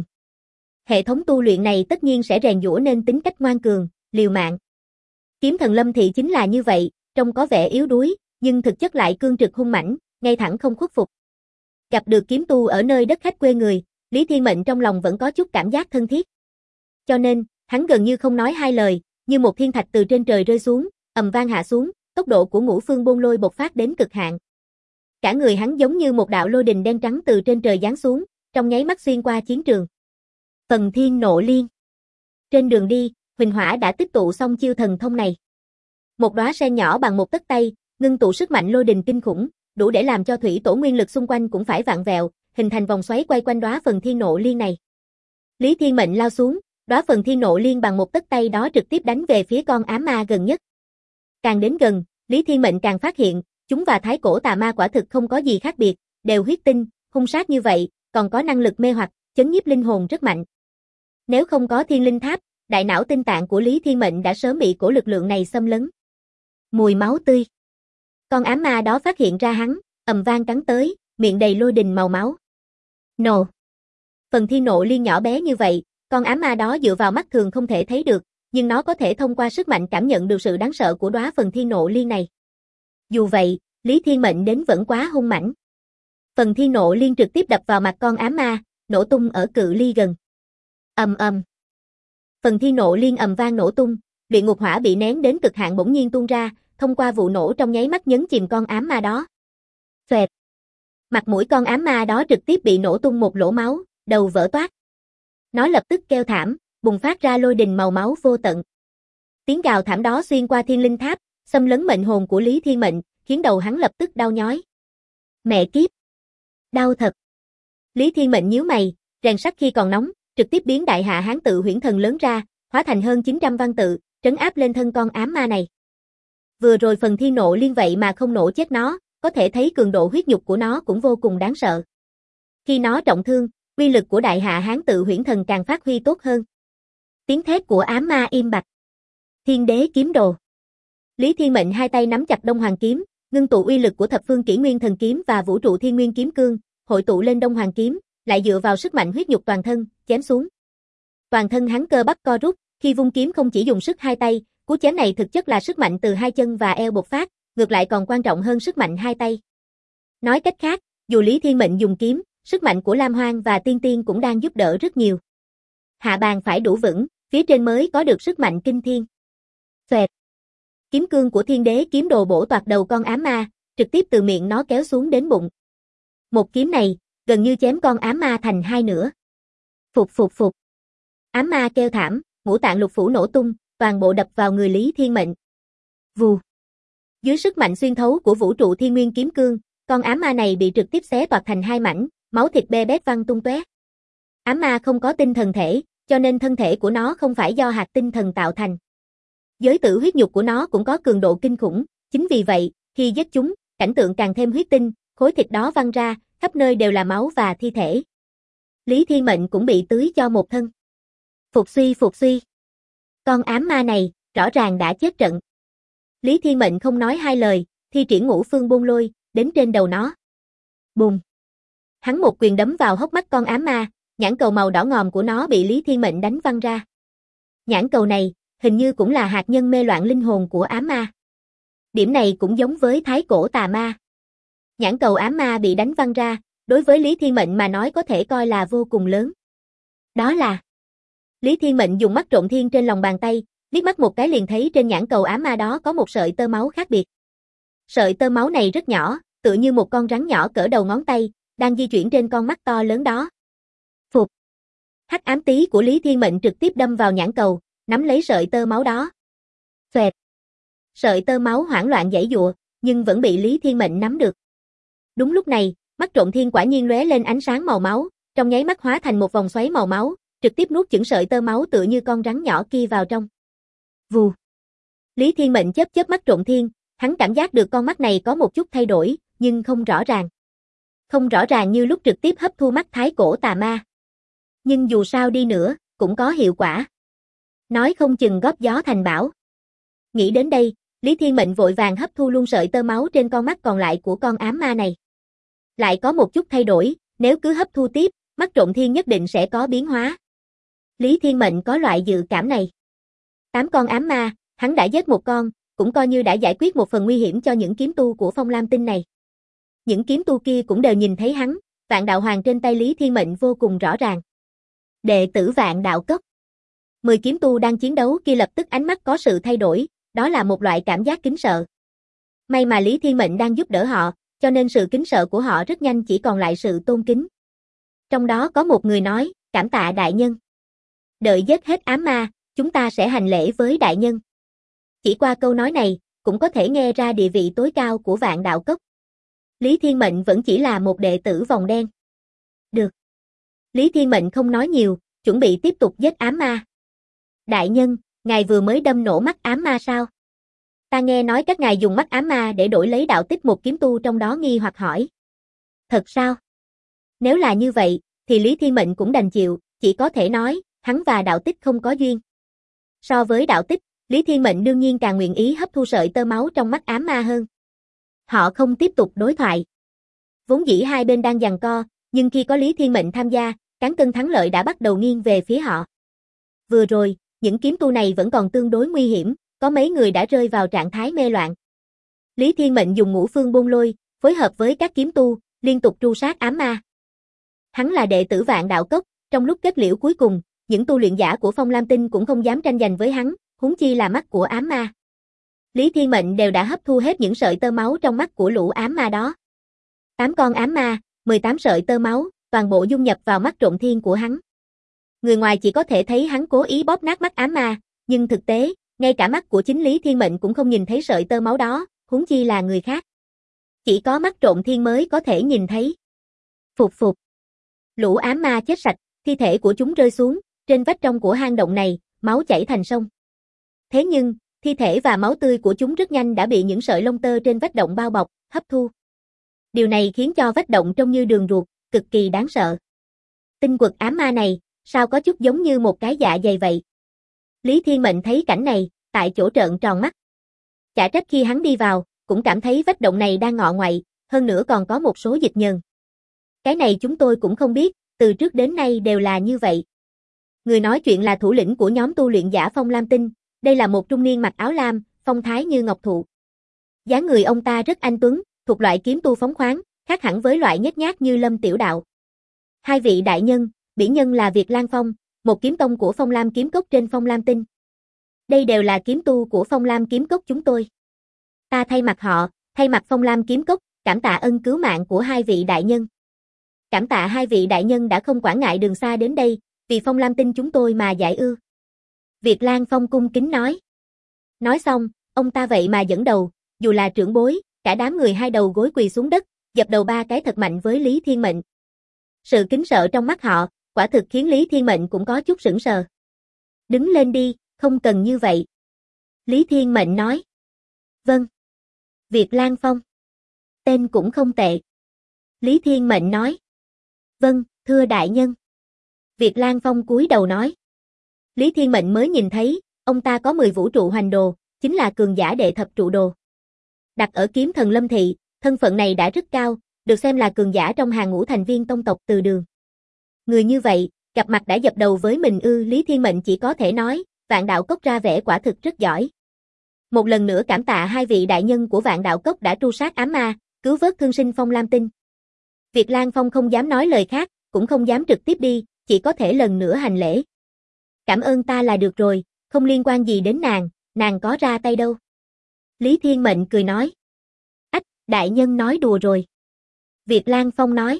Hệ thống tu luyện này tất nhiên sẽ rèn giũa nên tính cách ngoan cường, liều mạng. Kiếm thần Lâm Thị chính là như vậy, trông có vẻ yếu đuối, nhưng thực chất lại cương trực hung mãnh, ngay thẳng không khuất phục. Gặp được kiếm tu ở nơi đất khách quê người, Lý Thiên Mệnh trong lòng vẫn có chút cảm giác thân thiết. Cho nên, hắn gần như không nói hai lời, như một thiên thạch từ trên trời rơi xuống, ầm vang hạ xuống, tốc độ của ngũ phương bôn lôi bộc phát đến cực hạn. Cả người hắn giống như một đạo lôi đình đen trắng từ trên trời giáng xuống, trong nháy mắt xuyên qua chiến trường. Phần Thiên Nộ Liên. Trên đường đi, Huỳnh Hỏa đã tích tụ xong chiêu thần thông này. Một đóa sen nhỏ bằng một tấc tay, ngưng tụ sức mạnh lôi đình kinh khủng, đủ để làm cho thủy tổ nguyên lực xung quanh cũng phải vặn vẹo, hình thành vòng xoáy quay quanh đóa Phần Thiên Nộ Liên này. Lý Thiên Mệnh lao xuống, đóa Phần Thiên Nộ Liên bằng một tấc tay đó trực tiếp đánh về phía con ám ma gần nhất. Càng đến gần, Lý Thiên Mệnh càng phát hiện, chúng và thái cổ tà ma quả thực không có gì khác biệt, đều huyết tinh, hung sát như vậy, còn có năng lực mê hoặc, chấn nhiếp linh hồn rất mạnh. Nếu không có Thiên Linh Tháp, đại não tinh tạng của Lý Thiên Mệnh đã sớm bị cổ lực lượng này xâm lấn. Mùi máu tươi. Con ám ma đó phát hiện ra hắn, ầm vang cắn tới, miệng đầy lôi đình màu máu. Nổ. Phần Thiên Nộ Liên nhỏ bé như vậy, con ám ma đó dựa vào mắt thường không thể thấy được, nhưng nó có thể thông qua sức mạnh cảm nhận được sự đáng sợ của đóa Phần Thiên Nộ Liên này. Dù vậy, Lý Thiên Mệnh đến vẫn quá hung mãnh. Phần Thiên Nộ Liên trực tiếp đập vào mặt con ám ma, nổ tung ở cự ly gần. Ầm. Phần Thiên Nộ Liên ầm vang nổ tung, luyện ngục hỏa bị nén đến cực hạn bỗng nhiên tuôn ra, thông qua vụ nổ trong nháy mắt nhấn chìm con ám ma đó. Xoẹt. Mặt mũi con ám ma đó trực tiếp bị nổ tung một lỗ máu, đầu vỡ toác. Nó lập tức kêu thảm, bùng phát ra lôi đình màu máu vô tận. Tiếng gào thảm đó xuyên qua Thiên Linh Tháp, xâm lấn mệnh hồn của Lý Thiên Mệnh, khiến đầu hắn lập tức đau nhói. Mẹ kiếp! Đau thật! Lý Thiên Mệnh nhíu mày, rèn sắt khi còn nóng, trực tiếp biến đại hạ hán tự huyễn thần lớn ra, hóa thành hơn 900 văn tự, trấn áp lên thân con ám ma này. Vừa rồi Phần Thiên Nộ Liên vậy mà không nổ chết nó, có thể thấy cường độ huyết nhục của nó cũng vô cùng đáng sợ. Khi nó trọng thương, uy lực của đại hạ hán tự huyễn thần càng phát huy tốt hơn. Tiếng thét của ám ma im bặt. Thiên Đế Kiếm Đồ. Lý Thiên Mệnh hai tay nắm chặt Đông Hoàng kiếm, ngưng tụ uy lực của Thập Phương Kỷ Nguyên Thần Kiếm và Vũ Trụ Thiên Nguyên Kiếm Cương, hội tụ lên Đông Hoàng kiếm, lại dựa vào sức mạnh huyết nhục toàn thân, chém xuống. Toàn thân hắn cơ bắp co rút, khi vung kiếm không chỉ dùng sức hai tay, cú chém này thực chất là sức mạnh từ hai chân và eo bộc phát, ngược lại còn quan trọng hơn sức mạnh hai tay. Nói cách khác, dù Lý Thiên Mệnh dùng kiếm, sức mạnh của Lam Hoang và Tiên Tiên cũng đang giúp đỡ rất nhiều. Hạ bàn phải đủ vững, Phía trên mới có được sức mạnh kinh thiên. Xoẹt. Kiếm cương của thiên đế kiếm đồ bổ toạc đầu con ám ma, trực tiếp từ miệng nó kéo xuống đến bụng. Một kiếm này, gần như chém con ám ma thành hai nửa. Phục phục phục. Ám ma kêu thảm, ngũ tạng lục phủ nổ tung, toàn bộ đập vào người Lý Thiên Mệnh. Vù. Dưới sức mạnh xuyên thấu của vũ trụ thiên nguyên kiếm cương, con ám ma này bị trực tiếp xé toạc thành hai mảnh, máu thịt be bét văng tung tóe. Ám ma không có tinh thần thể, cho nên thân thể của nó không phải do hạt tinh thần tạo thành. Giới tử huyết nhục của nó cũng có cường độ kinh khủng, chính vì vậy, khi giết chúng, cảnh tượng càng thêm huyết tinh, khối thịt đó văng ra, khắp nơi đều là máu và thi thể. Lý Thiên Mệnh cũng bị tưới cho một thân. Phục suy. Con ám ma này, rõ ràng đã chết trận. Lý Thiên Mệnh không nói hai lời, thi triển ngũ phương bôn lôi, đến trên đầu nó. Bùm. Hắn một quyền đấm vào hốc mắt con ám ma, nhãn cầu màu đỏ ngòm của nó bị Lý Thiên Mệnh đánh văng ra. Nhãn cầu này, hình như cũng là hạt nhân mê loạn linh hồn của ám ma. Điểm này cũng giống với thái cổ tà ma. Nhãn cầu ám ma bị đánh văng ra, đối với Lý Thiên Mệnh mà nói có thể coi là vô cùng lớn. Đó là Lý Thiên Mệnh dùng mắt trộm thiên trên lòng bàn tay, liếc mắt một cái liền thấy trên nhãn cầu ám ma đó có một sợi tơ máu khác biệt. Sợi tơ máu này rất nhỏ, tựa như một con rắn nhỏ cỡ đầu ngón tay, đang di chuyển trên con mắt to lớn đó. Phục. Hắc ám tí của Lý Thiên Mệnh trực tiếp đâm vào nhãn cầu, nắm lấy sợi tơ máu đó. Xoẹt. Sợi tơ máu hoảng loạn giãy giụa, nhưng vẫn bị Lý Thiên Mệnh nắm được. Đúng lúc này, mắt trộm thiên quả nhiên lóe lên ánh sáng màu máu, trong nháy mắt hóa thành một vòng xoáy màu máu, trực tiếp nuốt chửng sợi tơ máu tựa như con rắn nhỏ kia vào trong. Vù. Lý Thiên Mệnh chớp chớp mắt trộm thiên, hắn cảm giác được con mắt này có một chút thay đổi, nhưng không rõ ràng. Không rõ ràng như lúc trực tiếp hấp thu mắt thái cổ tà ma. Nhưng dù sao đi nữa, cũng có hiệu quả. Nói không chừng góp gió thành bão. Nghĩ đến đây, Lý Thiên Mệnh vội vàng hấp thu luôn sợi tơ máu trên con mắt còn lại của con ám ma này. Lại có một chút thay đổi, nếu cứ hấp thu tiếp, mắt trộm thiên nhất định sẽ có biến hóa. Lý Thiên Mệnh có loại dự cảm này. 8 con ám ma, hắn đã giết một con, cũng coi như đã giải quyết một phần nguy hiểm cho những kiếm tu của Phong Lam Tinh này. Những kiếm tu kia cũng đều nhìn thấy hắn, Vạn Đạo Hoàng trên tay Lý Thiên Mệnh vô cùng rõ ràng. Đệ tử Vạn Đạo Cốc. 10 kiếm tu đang chiến đấu kia lập tức ánh mắt có sự thay đổi, đó là một loại cảm giác kính sợ. May mà Lý Thiên Mệnh đang giúp đỡ họ, cho nên sự kính sợ của họ rất nhanh chỉ còn lại sự tôn kính. Trong đó có một người nói, cảm tạ đại nhân. Đợi giết hết ám ma, chúng ta sẽ hành lễ với đại nhân. Chỉ qua câu nói này, cũng có thể nghe ra địa vị tối cao của Vạn Đạo Cốc. Lý Thiên Mệnh vẫn chỉ là một đệ tử vòng đen. Được. Lý Thiên Mệnh không nói nhiều, chuẩn bị tiếp tục giết ám ma. Đại nhân, ngài vừa mới đâm nổ mắt ám ma sao? Ta nghe nói các ngài dùng mắt ám ma để đổi lấy đạo tích một kiếm tu trong đó nghi hoặc hỏi. Thật sao? Nếu là như vậy, thì Lý Thiên Mệnh cũng đành chịu, chỉ có thể nói, hắn và đạo tích không có duyên. So với đạo tích, Lý Thiên Mệnh đương nhiên càng nguyện ý hấp thu sợi tơ máu trong mắt ám ma hơn. Họ không tiếp tục đối thoại. Vốn dĩ hai bên đang giằng co, nhưng khi có Lý Thiên Mệnh tham gia, cán cân thắng lợi đã bắt đầu nghiêng về phía họ. Vừa rồi, những kiếm tu này vẫn còn tương đối nguy hiểm, có mấy người đã rơi vào trạng thái mê loạn. Lý Thiên Mệnh dùng ngũ phương bôn lôi, phối hợp với các kiếm tu, liên tục tru sát ám ma. Hắn là đệ tử Vạn Đạo Cốc, trong lúc kết liễu cuối cùng, những tu luyện giả của Phong Lam Tinh cũng không dám tranh giành với hắn, huống chi là mắt của ám ma. Lý Thiên Mệnh đều đã hấp thu hết những sợi tơ máu trong mắt của lũ ám ma đó. 8 con ám ma, 18 sợi tơ máu, toàn bộ dung nhập vào mắt trộm thiên của hắn. Người ngoài chỉ có thể thấy hắn cố ý bóp nát mắt ám ma, nhưng thực tế, ngay cả mắt của chính Lý Thiên Mệnh cũng không nhìn thấy sợi tơ máu đó, huống chi là người khác. Chỉ có mắt trộm thiên mới có thể nhìn thấy. Phục phục. Lũ ám ma chết sạch, thi thể của chúng rơi xuống, trên vách trong của hang động này, máu chảy thành sông. Thế nhưng, thi thể và máu tươi của chúng rất nhanh đã bị những sợi lông tơ trên vách động bao bọc, hấp thu. Điều này khiến cho vách động trông như đường ruột, cực kỳ đáng sợ. Tinh quật ám ma này, sao có chút giống như một cái dạ dày vậy? Lý Thiên Mệnh thấy cảnh này, tại chỗ trợn tròn mắt. Chả trách khi hắn đi vào, cũng cảm thấy vách động này đang ngọ ngoại, hơn nữa còn có một số dịch nhờn. Cái này chúng tôi cũng không biết, từ trước đến nay đều là như vậy. Người nói chuyện là thủ lĩnh của nhóm tu luyện giả Phong Lam Tinh, đây là một trung niên mặc áo lam, phong thái như ngọc thụ. Dáng người ông ta rất anh tuấn, thuộc loại kiếm tu phóng khoáng, khác hẳn với loại nhếch nhác như Lâm Tiểu Đạo. Hai vị đại nhân, bỉ nhân là Việt Lan Phong, một kiếm tông của Phong Lam kiếm cốc trên Phong Lam tinh. Đây đều là kiếm tu của Phong Lam kiếm cốc chúng tôi. Ta thay mặt họ, thay mặt Phong Lam kiếm cốc, cảm tạ ân cứu mạng của hai vị đại nhân. Cảm tạ hai vị đại nhân đã không quản ngại đường xa đến đây, vì Phong Lam tinh chúng tôi mà giải ưu. Việt Lang Phong cung kính nói. Nói xong, ông ta vậy mà dẫn đầu, dù là trưởng bối, cả đám người hai đầu gối quỳ xuống đất, dập đầu ba cái thật mạnh với Lý Thiên Mệnh. Sự kính sợ trong mắt họ, quả thực khiến Lý Thiên Mệnh cũng có chút sững sờ. Đứng lên đi, không cần như vậy. Lý Thiên Mệnh nói. Vâng. Việt Lang Phong. Tên cũng không tệ. Lý Thiên Mệnh nói. Vâng, thưa đại nhân. Việt Lang Phong cúi đầu nói. Lý Thiên Mệnh mới nhìn thấy, ông ta có 10 vũ trụ hoành đồ, chính là cường giả đệ thập trụ đồ. Đặt ở kiếm thần Lâm Thị, thân phận này đã rất cao, được xem là cường giả trong hàng ngũ thành viên tông tộc Từ Đường. Người như vậy, gặp mặt đã dập đầu với mình ư? Lý Thiên Mệnh chỉ có thể nói, Vạn Đạo Cốc ra vẻ quả thực rất giỏi. Một lần nữa cảm tạ hai vị đại nhân của Vạn Đạo Cốc đã tru sát ám ma, cứu vớt thương sinh Phong Lam tinh. Việt Lang Phong không dám nói lời khác, cũng không dám trực tiếp đi, chỉ có thể lần nữa hành lễ. Cảm ơn ta là được rồi, không liên quan gì đến nàng có ra tay đâu. Lý Thiên Mệnh cười nói. Ách, đại nhân nói đùa rồi. Việt Lang Phong nói.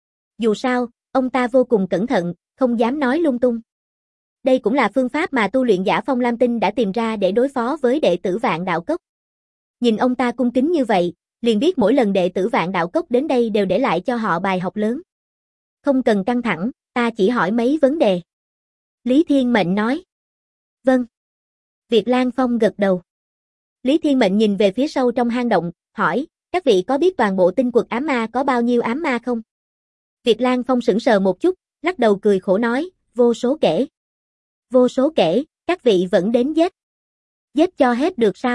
Dù sao, ông ta vô cùng cẩn thận, không dám nói lung tung. Đây cũng là phương pháp mà tu luyện giả Phong Lam tinh đã tìm ra để đối phó với đệ tử Vạn Đạo Cốc. Nhìn ông ta cung kính như vậy, liền biết mỗi lần đệ tử Vạn Đạo Cốc đến đây đều để lại cho họ bài học lớn. Không cần căng thẳng, ta chỉ hỏi mấy vấn đề. Lý Thiên Mệnh nói. Vâng. Việt Lang Phong gật đầu. Lý Thiên Mệnh nhìn về phía sâu trong hang động, hỏi, các vị có biết toàn bộ tinh quật ám ma có bao nhiêu ám ma không? Việt Lang Phong sững sờ một chút, lắc đầu cười khổ nói, vô số kể. Vô số kể, các vị vẫn đến giết. Giết cho hết được sao?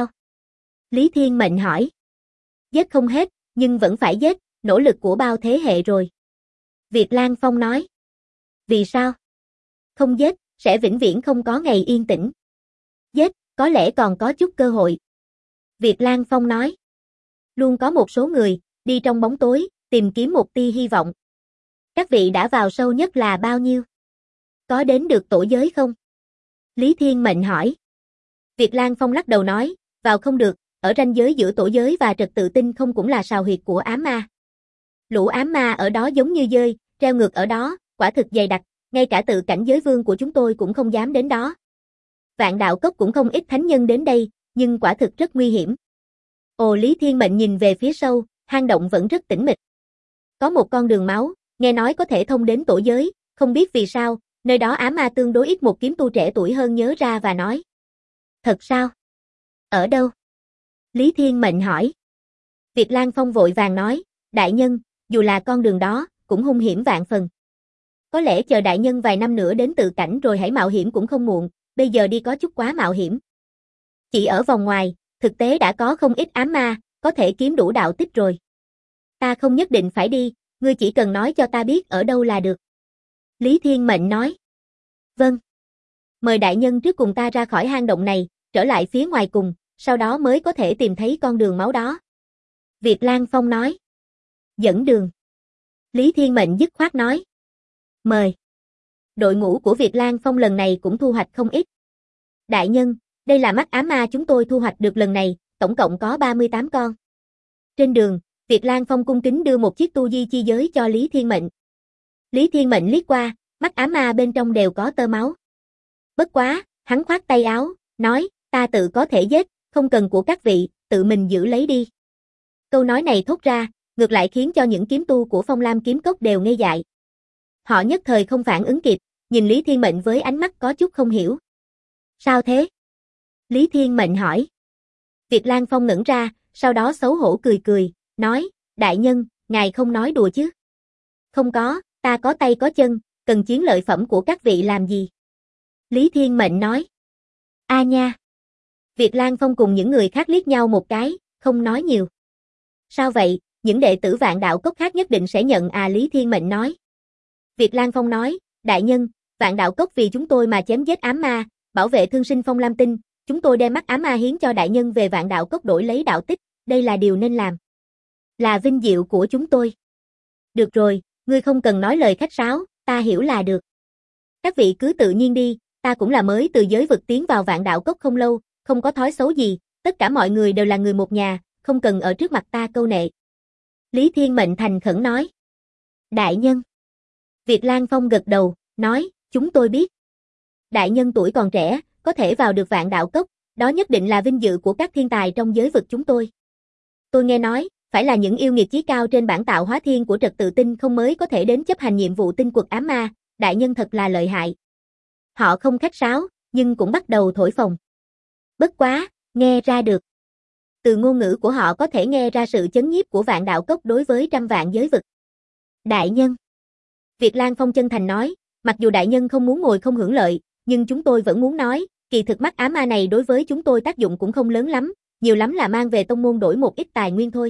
Lý Thiên Mệnh hỏi. Giết không hết, nhưng vẫn phải giết, nỗ lực của bao thế hệ rồi. Việt Lang Phong nói. Vì sao? Không giết, sẽ vĩnh viễn không có ngày yên tĩnh. Giết, có lẽ còn có chút cơ hội. Việt Lang Phong nói. Luôn có một số người, đi trong bóng tối, tìm kiếm một tia hy vọng. Các vị đã vào sâu nhất là bao nhiêu? Có đến được tổ giới không? Lý Thiên Mệnh hỏi. Việt Lang Phong lắc đầu nói, vào không được, ở ranh giới giữa tổ giới và trật tự tinh không cũng là sào huyệt của ám ma. Lũ ám ma ở đó giống như dơi, treo ngược ở đó, quả thực dày đặc, ngay cả tự cảnh giới vương của chúng tôi cũng không dám đến đó. Vạn Đạo Cốc cũng không ít thánh nhân đến đây, nhưng quả thực rất nguy hiểm. Ồ, Lý Thiên Mệnh nhìn về phía sâu, hang động vẫn rất tĩnh mịch. Có một con đường máu, nghe nói có thể thông đến tổ giới, không biết vì sao, nơi đó ám ma tương đối ít. Một kiếm tu trẻ tuổi hơn nhớ ra và nói. Thật sao? Ở đâu? Lý Thiên Mệnh hỏi. Việt Lang Phong vội vàng nói, đại nhân, dù là con đường đó, cũng hung hiểm vạn phần. Có lẽ chờ đại nhân vài năm nữa đến tự cảnh rồi hãy mạo hiểm cũng không muộn, bây giờ đi có chút quá mạo hiểm. Chỉ ở vòng ngoài, thực tế đã có không ít ám ma, có thể kiếm đủ đạo tích rồi. Ta không nhất định phải đi, ngươi chỉ cần nói cho ta biết ở đâu là được. Lý Thiên Mệnh nói. Vâng. Mời đại nhân trước cùng ta ra khỏi hang động này, trở lại phía ngoài cùng, sau đó mới có thể tìm thấy con đường máu đó. Việt Lang Phong nói. Dẫn đường. Lý Thiên Mệnh dứt khoát nói. Mời. Đội ngũ của Việt Lang Phong lần này cũng thu hoạch không ít. Đại nhân, đây là mắt ám ma chúng tôi thu hoạch được lần này, tổng cộng có 38 con. Trên đường, Việt Lang Phong cung kính đưa một chiếc tu di chi giới cho Lý Thiên Mệnh. Lý Thiên Mệnh liếc qua, mắt ám ma bên trong đều có tơ máu. Bất quá, hắn khoát tay áo, nói, ta tự có thể giết, không cần của các vị, tự mình giữ lấy đi. Câu nói này thốt ra, ngược lại khiến cho những kiếm tu của Phong Lam kiếm cốc đều ngây dại. Họ nhất thời không phản ứng kịp, nhìn Lý Thiên Mệnh với ánh mắt có chút không hiểu. Sao thế? Lý Thiên Mệnh hỏi. Việt Lang Phong ngẩn ra, sau đó xấu hổ cười cười, nói, đại nhân, ngài không nói đùa chứ? Không có, ta có tay có chân, cần chiến lợi phẩm của các vị làm gì? Lý Thiên Mệnh nói. A nha. Việt Lang Phong cùng những người khác liếc nhau một cái, không nói nhiều. Sao vậy, những đệ tử Vạn Đạo Cốc khác nhất định sẽ nhận à? Lý Thiên Mệnh nói. Việt Lang Phong nói, đại nhân, Vạn Đạo Cốc vì chúng tôi mà chém giết ám ma, bảo vệ thương sinh Phong Lam tinh, chúng tôi đem mắt ám ma hiến cho đại nhân về Vạn Đạo Cốc đổi lấy đạo tích, đây là điều nên làm. Là vinh diệu của chúng tôi. Được rồi, ngươi không cần nói lời khách sáo, ta hiểu là được. Các vị cứ tự nhiên đi, ta cũng là mới từ giới vực tiến vào Vạn Đạo Cốc không lâu, không có thói xấu gì, tất cả mọi người đều là người một nhà, không cần ở trước mặt ta câu nệ. Lý Thiên Mệnh thành khẩn nói. Đại nhân. Việt Lan Phong gật đầu, nói, chúng tôi biết. Đại nhân tuổi còn trẻ, có thể vào được Vạn Đạo Cốc, đó nhất định là vinh dự của các thiên tài trong giới vực chúng tôi. Tôi nghe nói, phải là những yêu nghiệt chí cao trên bản tạo hóa thiên của trật tự tinh không mới có thể đến chấp hành nhiệm vụ tinh quật ám ma, đại nhân thật là lợi hại. Họ không khách sáo, nhưng cũng bắt đầu thổi phồng. Bất quá, nghe ra được. Từ ngôn ngữ của họ có thể nghe ra sự chấn nhiếp của Vạn Đạo Cốc đối với trăm vạn giới vực. Đại nhân. Việt Lan Phong chân thành nói, mặc dù đại nhân không muốn ngồi không hưởng lợi, nhưng chúng tôi vẫn muốn nói, kỳ thực mắt ám ma này đối với chúng tôi tác dụng cũng không lớn lắm, nhiều lắm là mang về tông môn đổi một ít tài nguyên thôi.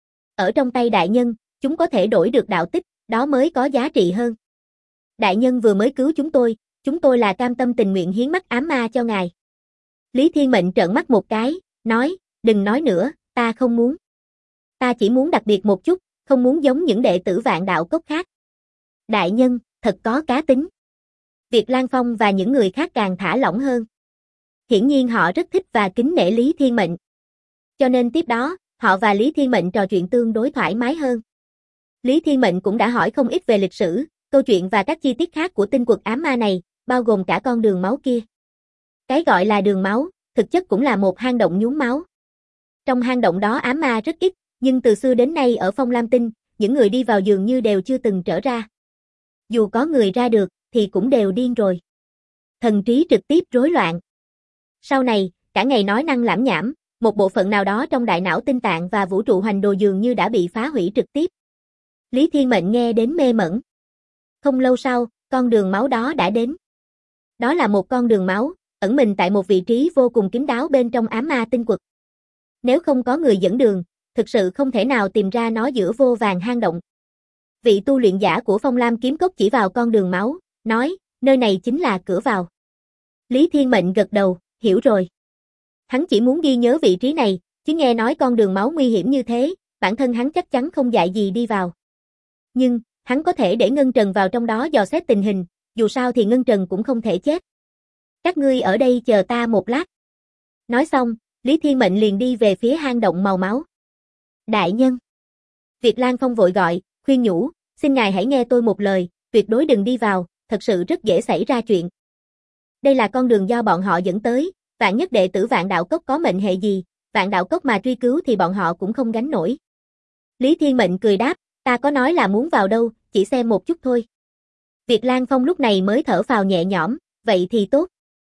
Ở trong tay đại nhân, chúng có thể đổi được đạo tích, đó mới có giá trị hơn. Đại nhân vừa mới cứu chúng tôi là cam tâm tình nguyện hiến mắt ám ma cho ngài. Lý Thiên Mệnh trợn mắt một cái, nói, đừng nói nữa, ta không muốn. Ta chỉ muốn đặc biệt một chút, không muốn giống những đệ tử Vạn Đạo Cốc khác. Đại nhân, thật có cá tính. Việt Lan Phong và những người khác càng thả lỏng hơn. Hiển nhiên họ rất thích và kính nể Lý Thiên Mệnh. Cho nên tiếp đó, họ và Lý Thiên Mệnh trò chuyện tương đối thoải mái hơn. Lý Thiên Mệnh cũng đã hỏi không ít về lịch sử, câu chuyện và các chi tiết khác của tinh quật ám ma này, bao gồm cả con đường máu kia. Cái gọi là đường máu, thực chất cũng là một hang động nhuốm máu. Trong hang động đó ám ma rất ít, nhưng từ xưa đến nay ở Phong Lam Tinh, những người đi vào dường như đều chưa từng trở ra. Dù có người ra được, thì cũng đều điên rồi. Thần trí trực tiếp rối loạn. Sau này, cả ngày nói năng lảm nhảm, một bộ phận nào đó trong đại não tinh tạng và vũ trụ hoành đồ dường như đã bị phá hủy trực tiếp. Lý Thiên Mệnh nghe đến mê mẩn. Không lâu sau, con đường máu đó đã đến. Đó là một con đường máu, ẩn mình tại một vị trí vô cùng kín đáo bên trong ám ma tinh quật. Nếu không có người dẫn đường, thực sự không thể nào tìm ra nó giữa vô vàn hang động. Vị tu luyện giả của Phong Lam kiếm cốc chỉ vào con đường máu, nói, nơi này chính là cửa vào. Lý Thiên Mệnh gật đầu, hiểu rồi. Hắn chỉ muốn ghi nhớ vị trí này, chứ nghe nói con đường máu nguy hiểm như thế, bản thân hắn chắc chắn không dại gì đi vào. Nhưng, hắn có thể để Ngân Trần vào trong đó dò xét tình hình, dù sao thì Ngân Trần cũng không thể chết. Các ngươi ở đây chờ ta một lát. Nói xong, Lý Thiên Mệnh liền đi về phía hang động màu máu. Đại nhân. Việt Lan Phong vội gọi, khuyên nhủ, xin ngài hãy nghe tôi một lời, tuyệt đối đừng đi vào, thật sự rất dễ xảy ra chuyện. Đây là con đường do bọn họ dẫn tới, vạn nhất đệ tử Vạn Đạo Cốc có mệnh hệ gì, Vạn Đạo Cốc mà truy cứu thì bọn họ cũng không gánh nổi. Lý Thiên Mệnh cười đáp, ta có nói là muốn vào đâu, chỉ xem một chút thôi. Việt Lan Phong lúc này mới thở phào nhẹ nhõm, vậy thì tốt.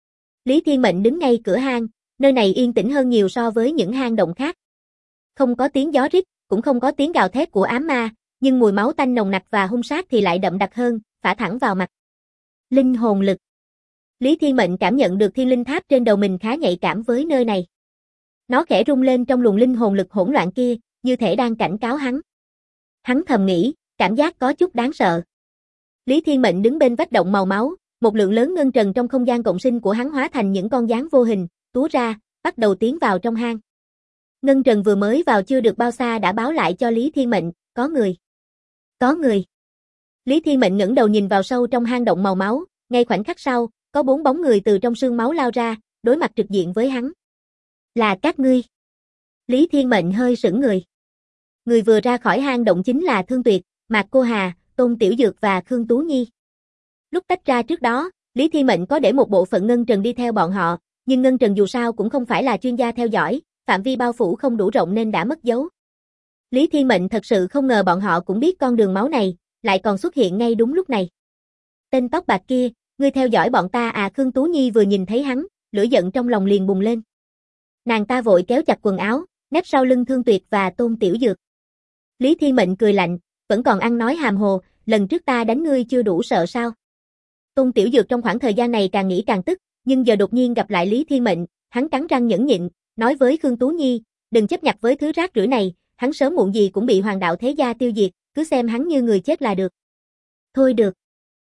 Lý Thiên Mệnh đứng ngay cửa hang, nơi này yên tĩnh hơn nhiều so với những hang động khác. Không có tiếng gió rít, cũng không có tiếng gào thét của ám ma, nhưng mùi máu tanh nồng nặc và hung sát thì lại đậm đặc hơn, phả thẳng vào mặt. Linh hồn lực. Lý Thiên Mệnh cảm nhận được thiên linh tháp trên đầu mình khá nhạy cảm với nơi này. Nó khẽ rung lên trong luồng linh hồn lực hỗn loạn kia, như thể đang cảnh cáo hắn. Hắn thầm nghĩ, cảm giác có chút đáng sợ. Lý Thiên Mệnh đứng bên vách động màu máu, một lượng lớn ngân trần trong không gian cộng sinh của hắn hóa thành những con gián vô hình, túa ra, bắt đầu tiến vào trong hang. Ngân trần vừa mới vào chưa được bao xa đã báo lại cho Lý Thiên Mệnh, có người. Có người. Lý Thiên Mệnh ngẩng đầu nhìn vào sâu trong hang động màu máu, ngay khoảnh khắc sau, có 4 bóng người từ trong sương máu lao ra, đối mặt trực diện với hắn. Là các ngươi. Lý Thiên Mệnh hơi sững người. Người vừa ra khỏi hang động chính là Thương Tuyệt, Mạc Cô Hà, Tôn Tiểu Dược và Khương Tú Nhi. Lúc tách ra trước đó, Lý Thiên Mệnh có để một bộ phận Ngân Trần đi theo bọn họ, nhưng Ngân Trần dù sao cũng không phải là chuyên gia theo dõi, phạm vi bao phủ không đủ rộng nên đã mất dấu. Lý Thiên Mệnh thật sự không ngờ bọn họ cũng biết con đường máu này, lại còn xuất hiện ngay đúng lúc này. Tên tóc bạc kia, ngươi theo dõi bọn ta à? Khương Tú Nhi vừa nhìn thấy hắn, lửa giận trong lòng liền bùng lên. Nàng ta vội kéo chặt quần áo, nép sau lưng Thương Tuyệt và Tôn Tiểu Dược. Lý Thiên Mệnh cười lạnh, vẫn còn ăn nói hàm hồ, lần trước ta đánh ngươi chưa đủ sợ sao? Tôn Tiểu Dược trong khoảng thời gian này càng nghĩ càng tức, nhưng giờ đột nhiên gặp lại Lý Thiên Mệnh, hắn cắn răng nhẫn nhịn, nói với Khương Tú Nhi, đừng chấp nhặt với thứ rác rưởi này, hắn sớm muộn gì cũng bị Hoàng Đạo Thế Gia tiêu diệt, cứ xem hắn như người chết là được. Thôi được.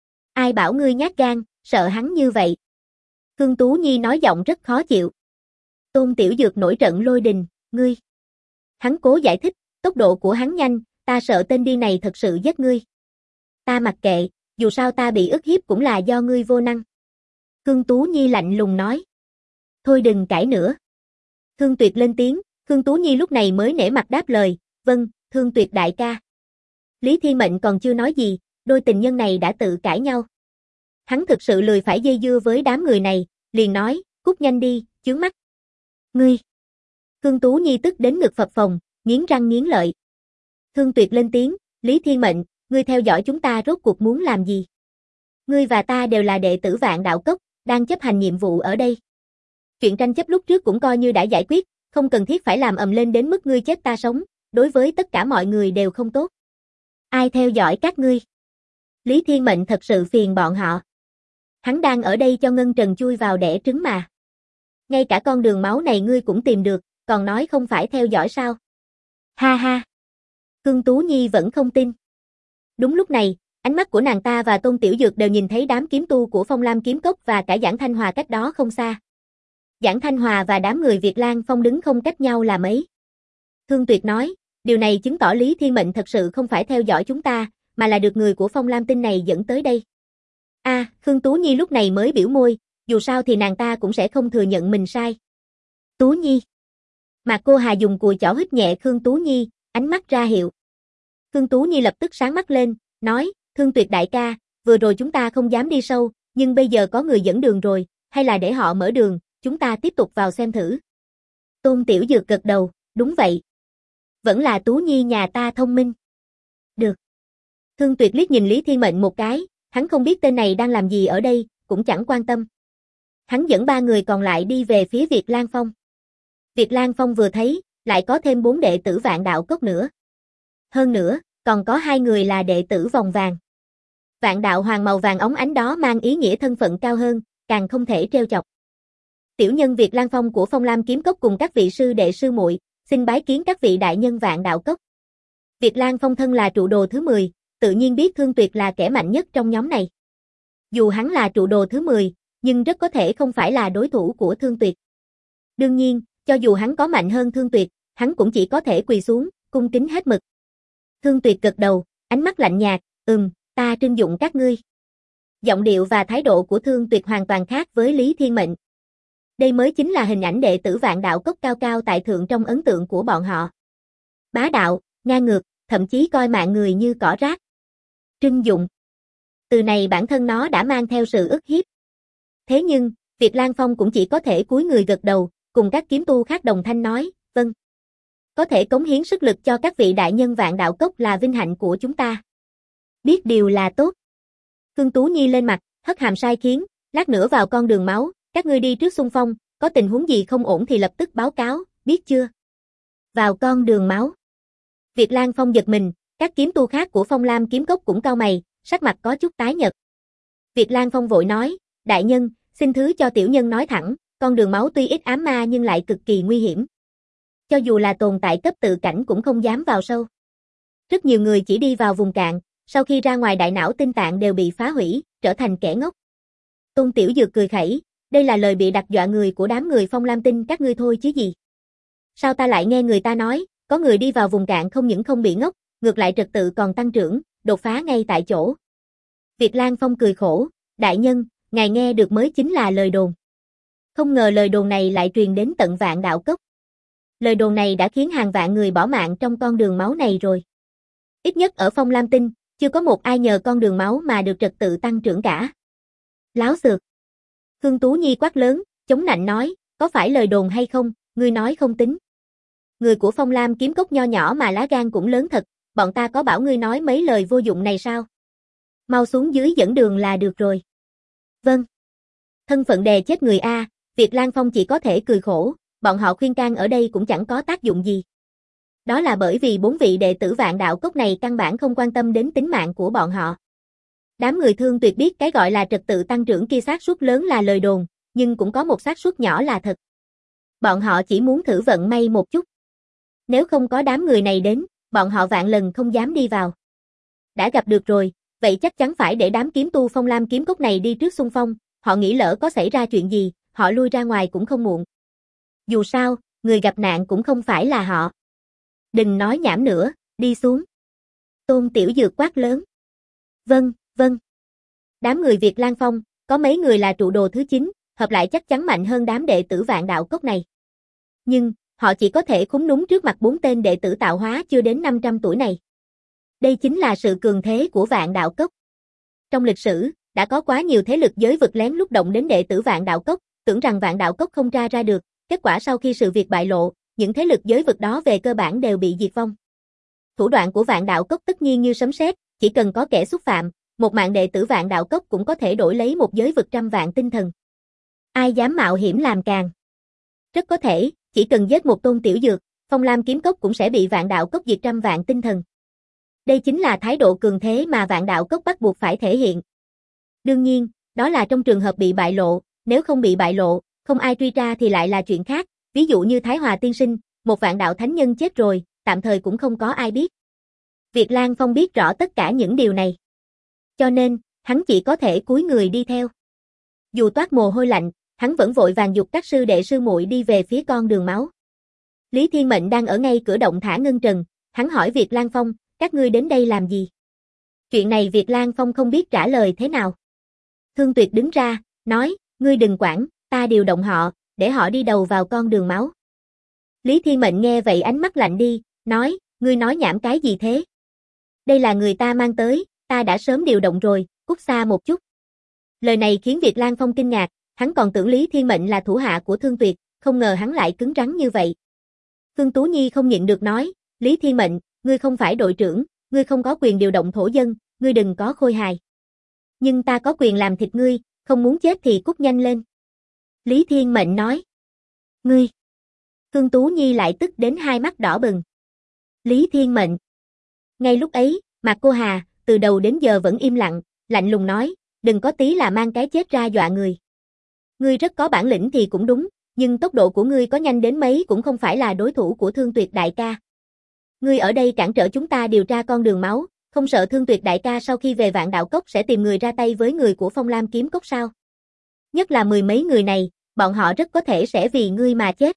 Ai bảo ngươi nhát gan, sợ hắn như vậy? Khương Tú Nhi nói giọng rất khó chịu. Tôn Tiểu Dược nổi trận lôi đình, ngươi. Hắn cố giải thích, tốc độ của hắn nhanh, ta sợ tên điên này thật sự giết ngươi. Ta mặc kệ, dù sao ta bị ức hiếp cũng là do ngươi vô năng. Khương Tú Nhi lạnh lùng nói. Thôi đừng cãi nữa. Thương Tuyệt lên tiếng, Khương Tú Nhi lúc này mới nể mặt đáp lời, vâng, Thương Tuyệt đại ca. Lý Thiên Mệnh còn chưa nói gì, đôi tình nhân này đã tự cãi nhau. Hắn thực sự lười phải dây dưa với đám người này, liền nói, cút nhanh đi, chướng mắt. Ngươi. Khương Tú Nhi tức đến ngực phập phồng, nghiến răng nghiến lợi. Thương Tuyệt lên tiếng, Lý Thiên Mệnh, ngươi theo dõi chúng ta rốt cuộc muốn làm gì? Ngươi và ta đều là đệ tử Vạn Đạo Cốc, đang chấp hành nhiệm vụ ở đây. Chuyện tranh chấp lúc trước cũng coi như đã giải quyết, không cần thiết phải làm ầm lên đến mức ngươi chết ta sống, đối với tất cả mọi người đều không tốt. Ai theo dõi các ngươi? Lý Thiên Mệnh thật sự phiền bọn họ. Hắn đang ở đây cho Ngân Trần chui vào đẻ trứng mà. Ngay cả con đường máu này ngươi cũng tìm được, còn nói không phải theo dõi sao? Ha ha. Khương Tú Nhi vẫn không tin. Đúng lúc này, ánh mắt của nàng ta và Tôn Tiểu Dược đều nhìn thấy đám kiếm tu của Phong Lam Kiếm Cốc và cả Giảng Thanh Hòa cách đó không xa. Giảng Thanh Hòa và đám người Việt Lan Phong đứng không cách nhau là mấy. Thương Tuyệt nói, điều này chứng tỏ Lý Thiên Mệnh thật sự không phải theo dõi chúng ta, mà là được người của Phong Lam Tinh này dẫn tới đây. Khương Tú Nhi lúc này mới biểu môi, dù sao thì nàng ta cũng sẽ không thừa nhận mình sai. Tú Nhi. Mạc Cô Hà dùng cùi chỏ hít nhẹ Khương Tú Nhi, ánh mắt ra hiệu. Khương Tú Nhi lập tức sáng mắt lên, nói, Thương Tuyệt đại ca, vừa rồi chúng ta không dám đi sâu, nhưng bây giờ có người dẫn đường rồi, hay là để họ mở đường, chúng ta tiếp tục vào xem thử. Tôn Tiểu Dược gật đầu, đúng vậy. Vẫn là Tú Nhi nhà ta thông minh. Được. Thương Tuyệt liếc nhìn Lý Thiên Mệnh một cái, hắn không biết tên này đang làm gì ở đây, cũng chẳng quan tâm. Hắn dẫn 3 người còn lại đi về phía Việt Lan Phong. Việt Lan Phong vừa thấy, lại có thêm 4 đệ tử Vạn Đạo Cốc nữa. Hơn nữa, còn có 2 người là đệ tử vòng vàng. Vạn Đạo Hoàng màu vàng óng ánh đó mang ý nghĩa thân phận cao hơn, càng không thể trêu chọc. Tiểu nhân Việt Lan Phong của Phong Lam Kiếm Cốc cùng các vị sư đệ sư muội, xin bái kiến các vị đại nhân Vạn Đạo Cốc. Việt Lan Phong thân là trụ đồ thứ 10, tự nhiên biết Thương Tuyệt là kẻ mạnh nhất trong nhóm này. Dù hắn là trụ đồ thứ 10, nhưng rất có thể không phải là đối thủ của Thương Tuyệt. Đương nhiên, cho dù hắn có mạnh hơn Thương Tuyệt, hắn cũng chỉ có thể quỳ xuống, cung kính hết mực. Thương Tuyệt gật đầu, ánh mắt lạnh nhạt, ta trưng dụng các ngươi. Giọng điệu và thái độ của Thương Tuyệt hoàn toàn khác với Lý Thiên Mệnh. Đây mới chính là hình ảnh đệ tử Vạn Đạo Cốc cao cao tại thượng trong ấn tượng của bọn họ. Bá đạo, ngang ngược, thậm chí coi mạng người như cỏ rác. Trưng dụng. Từ này bản thân nó đã mang theo sự ức hiếp. Thế nhưng, Việt Lan Phong cũng chỉ có thể cúi người gật đầu, cùng các kiếm tu khác đồng thanh nói, vâng. Có thể cống hiến sức lực cho các vị đại nhân Vạn Đạo Cốc là vinh hạnh của chúng ta. Biết điều là tốt. Khương Tú Nhi lên mặt, hất hàm sai khiến, lát nữa vào con đường máu, các ngươi đi trước xung phong, có tình huống gì không ổn thì lập tức báo cáo, biết chưa? Vào con đường máu. Việt Lan Phong giật mình, các kiếm tu khác của Phong Lam Kiếm Cốc cũng cau mày, sắc mặt có chút tái nhợt. Việt Lan Phong vội nói, đại nhân, xin thứ cho tiểu nhân nói thẳng, con đường máu tuy ít ám ma nhưng lại cực kỳ nguy hiểm. Cho dù là tồn tại cấp tự cảnh cũng không dám vào sâu. Rất nhiều người chỉ đi vào vùng cạn, sau khi ra ngoài đại não tinh tạng đều bị phá hủy, trở thành kẻ ngốc. Tôn Tiểu Dược cười khẩy, đây là lời bị đặt dọa người của đám người Phong Lam Tinh các ngươi thôi chứ gì. Sao ta lại nghe người ta nói, có người đi vào vùng cạn không những không bị ngốc, ngược lại trật tự còn tăng trưởng, đột phá ngay tại chỗ. Việt Lan Phong cười khổ, đại nhân, ngài nghe được mới chính là lời đồn. Không ngờ lời đồn này lại truyền đến tận Vạn Đạo Cốc. Lời đồn này đã khiến hàng vạn người bỏ mạng trong con đường máu này rồi. Ít nhất ở Phong Lam Tinh, chưa có một ai nhờ con đường máu mà được trật tự tăng trưởng cả. Láo xược. Khương Tú Nhi quát lớn, chống nạnh nói, có phải lời đồn hay không, ngươi nói không tính. Người của Phong Lam Kiếm Cốc nho nhỏ mà lá gan cũng lớn thật, bọn ta có bảo ngươi nói mấy lời vô dụng này sao? Mau xuống dưới dẫn đường là được rồi. Vâng. Thân phận đè chết người A, Việt Lan Phong chỉ có thể cười khổ, bọn họ khuyên can ở đây cũng chẳng có tác dụng gì. Đó là bởi vì 4 vị đệ tử Vạn Đạo Cốc này căn bản không quan tâm đến tính mạng của bọn họ. Đám người Thương Tuyệt biết cái gọi là trật tự tăng trưởng kia xác suất lớn là lời đồn, nhưng cũng có một xác suất nhỏ là thật. Bọn họ chỉ muốn thử vận may một chút. Nếu không có đám người này đến, bọn họ vạn lần không dám đi vào. Đã gặp được rồi, vậy chắc chắn phải để đám kiếm tu Phong Lam Kiếm Cốc này đi trước xung phong, họ nghĩ lỡ có xảy ra chuyện gì, họ lui ra ngoài cũng không muộn. Dù sao, người gặp nạn cũng không phải là họ. Đừng nói nhảm nữa, đi xuống. Tôn Tiểu Dược quát lớn. Vâng, vâng. Đám người Việt Lang Phong, có mấy người là trụ đồ thứ 9, hợp lại chắc chắn mạnh hơn đám đệ tử Vạn Đạo Cốc này. Nhưng, họ chỉ có thể khúm núm trước mặt 4 tên đệ tử tạo hóa chưa đến 500 tuổi này. Đây chính là sự cường thế của Vạn Đạo Cốc. Trong lịch sử, đã có quá nhiều thế lực giới vực lén lút động đến đệ tử Vạn Đạo Cốc, tưởng rằng Vạn Đạo Cốc không tra ra được, kết quả sau khi sự việc bại lộ, những thế lực giới vực đó về cơ bản đều bị diệt vong. Thủ đoạn của Vạn Đạo Cốc tất nhiên như sấm sét, chỉ cần có kẻ xúc phạm, một mạng đệ tử Vạn Đạo Cốc cũng có thể đổi lấy một giới vực trăm vạn tinh thần. Ai dám mạo hiểm làm càng? Rất có thể, chỉ cần giết một tôn tiểu dược, Phong Lam Kiếm Cốc cũng sẽ bị Vạn Đạo Cốc diệt trăm vạn tinh thần. Đây chính là thái độ cường thế mà Vạn Đạo Cốc bắt buộc phải thể hiện. Đương nhiên, đó là trong trường hợp bị bại lộ, nếu không bị bại lộ, không ai truy tra thì lại là chuyện khác, ví dụ như Thái Hòa tiên sinh, một vạn đạo thánh nhân chết rồi, tạm thời cũng không có ai biết. Việt Lang Phong biết rõ tất cả những điều này. Cho nên, hắn chỉ có thể cúi người đi theo. Dù toát mồ hôi lạnh, hắn vẫn vội vàng giục các sư đệ sư muội đi về phía con đường máu. Lý Thiên Mệnh đang ở ngay cửa động thả ngân trần, hắn hỏi Việt Lang Phong, các ngươi đến đây làm gì? Chuyện này Việt Lang Phong không biết trả lời thế nào. Thương Tuyệt đứng ra, nói, ngươi đừng quản, ta điều động họ, để họ đi đầu vào con đường máu. Lý Thiên Mệnh nghe vậy ánh mắt lạnh đi, nói, ngươi nói nhảm cái gì thế? Đây là người ta mang tới, ta đã sớm điều động rồi, cút xa một chút. Lời này khiến Việt Lang Phong kinh ngạc, hắn còn tưởng Lý Thiên Mệnh là thủ hạ của Thương Tuyệt, không ngờ hắn lại cứng rắn như vậy. Khương Tú Nhi không nhịn được nói, Lý Thiên Mệnh, ngươi không phải đội trưởng, ngươi không có quyền điều động thổ dân, ngươi đừng có khôi hài. Nhưng ta có quyền làm thịt ngươi, không muốn chết thì cút nhanh lên. Lý Thiên Mệnh nói. Ngươi. Khương Tú Nhi lại tức đến hai mắt đỏ bừng. Lý Thiên Mệnh. Ngay lúc ấy, Mạc Cô Hà, từ đầu đến giờ vẫn im lặng, lạnh lùng nói, đừng có tí là mang cái chết ra dọa người. Ngươi rất có bản lĩnh thì cũng đúng, nhưng tốc độ của ngươi có nhanh đến mấy cũng không phải là đối thủ của Thương Tuyệt đại ca. Ngươi ở đây cản trở chúng ta điều tra con đường máu, không sợ Thương Tuyệt đại ca sau khi về Vạn Đạo Cốc sẽ tìm người ra tay với người của Phong Lam Kiếm Cốc sao? Nhất là 10 mấy người này, bọn họ rất có thể sẽ vì ngươi mà chết.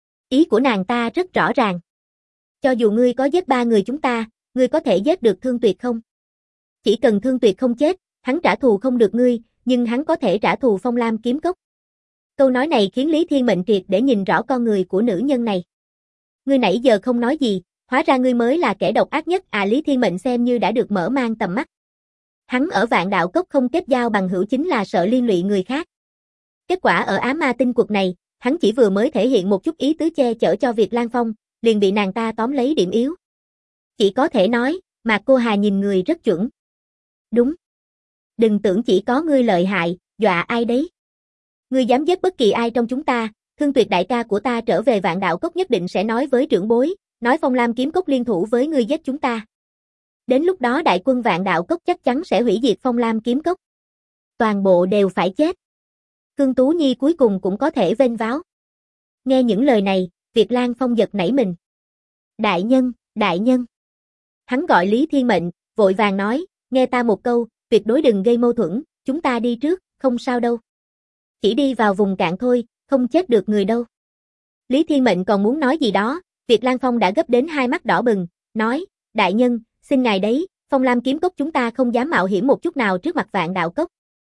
Ý của nàng ta rất rõ ràng. Cho dù ngươi có giết 3 người chúng ta, ngươi có thể giết được Thương Tuyệt không? Chỉ cần Thương Tuyệt không chết, hắn trả thù không được ngươi, nhưng hắn có thể trả thù Phong Lam Kiếm Cốc. Câu nói này khiến Lý Thiên Mệnh triệt để nhìn rõ con người của nữ nhân này. Ngươi nãy giờ không nói gì, hóa ra ngươi mới là kẻ độc ác nhất à? Lý Thiên Mệnh xem như đã được mở mang tầm mắt. Hắn ở Vạn Đạo Cốc không kết giao bằng hữu chính là sợ liên lụy người khác. Kết quả ở Ám Ma Tinh Quật này, hắn chỉ vừa mới thể hiện một chút ý tứ che chở cho Việt Lang Phong, liền bị nàng ta tóm lấy điểm yếu. Chỉ có thể nói, Mạc Cô Hà nhìn người rất chuẩn. Đúng. Đừng tưởng chỉ có ngươi lợi hại, dọa ai đấy. Ngươi dám giết bất kỳ ai trong chúng ta, Thương Tuyệt đại ca của ta trở về Vạn Đạo Cốc nhất định sẽ nói với trưởng bối, nói Phong Lam Kiếm Cốc liên thủ với ngươi giết chúng ta. Đến lúc đó đại quân Vạn Đạo Cốc chắc chắn sẽ hủy diệt Phong Lam Kiếm Cốc. Toàn bộ đều phải chết. Khương Tú Nhi cuối cùng cũng có thể vênh váo. Nghe những lời này, Việt Lang Phong giật nảy mình. Đại nhân, đại nhân. Hắn gọi Lý Thiên Mệnh, vội vàng nói, nghe ta một câu, tuyệt đối đừng gây mâu thuẫn, chúng ta đi trước, không sao đâu. Chỉ đi vào vùng cạn thôi, không chết được người đâu. Lý Thiên Mệnh còn muốn nói gì đó, Việt Lang Phong đã gấp đến hai mắt đỏ bừng, nói, đại nhân, xin ngài đấy, Phong Lam Kiếm Cốc chúng ta không dám mạo hiểm một chút nào trước mặt Vạn Đạo Cốc.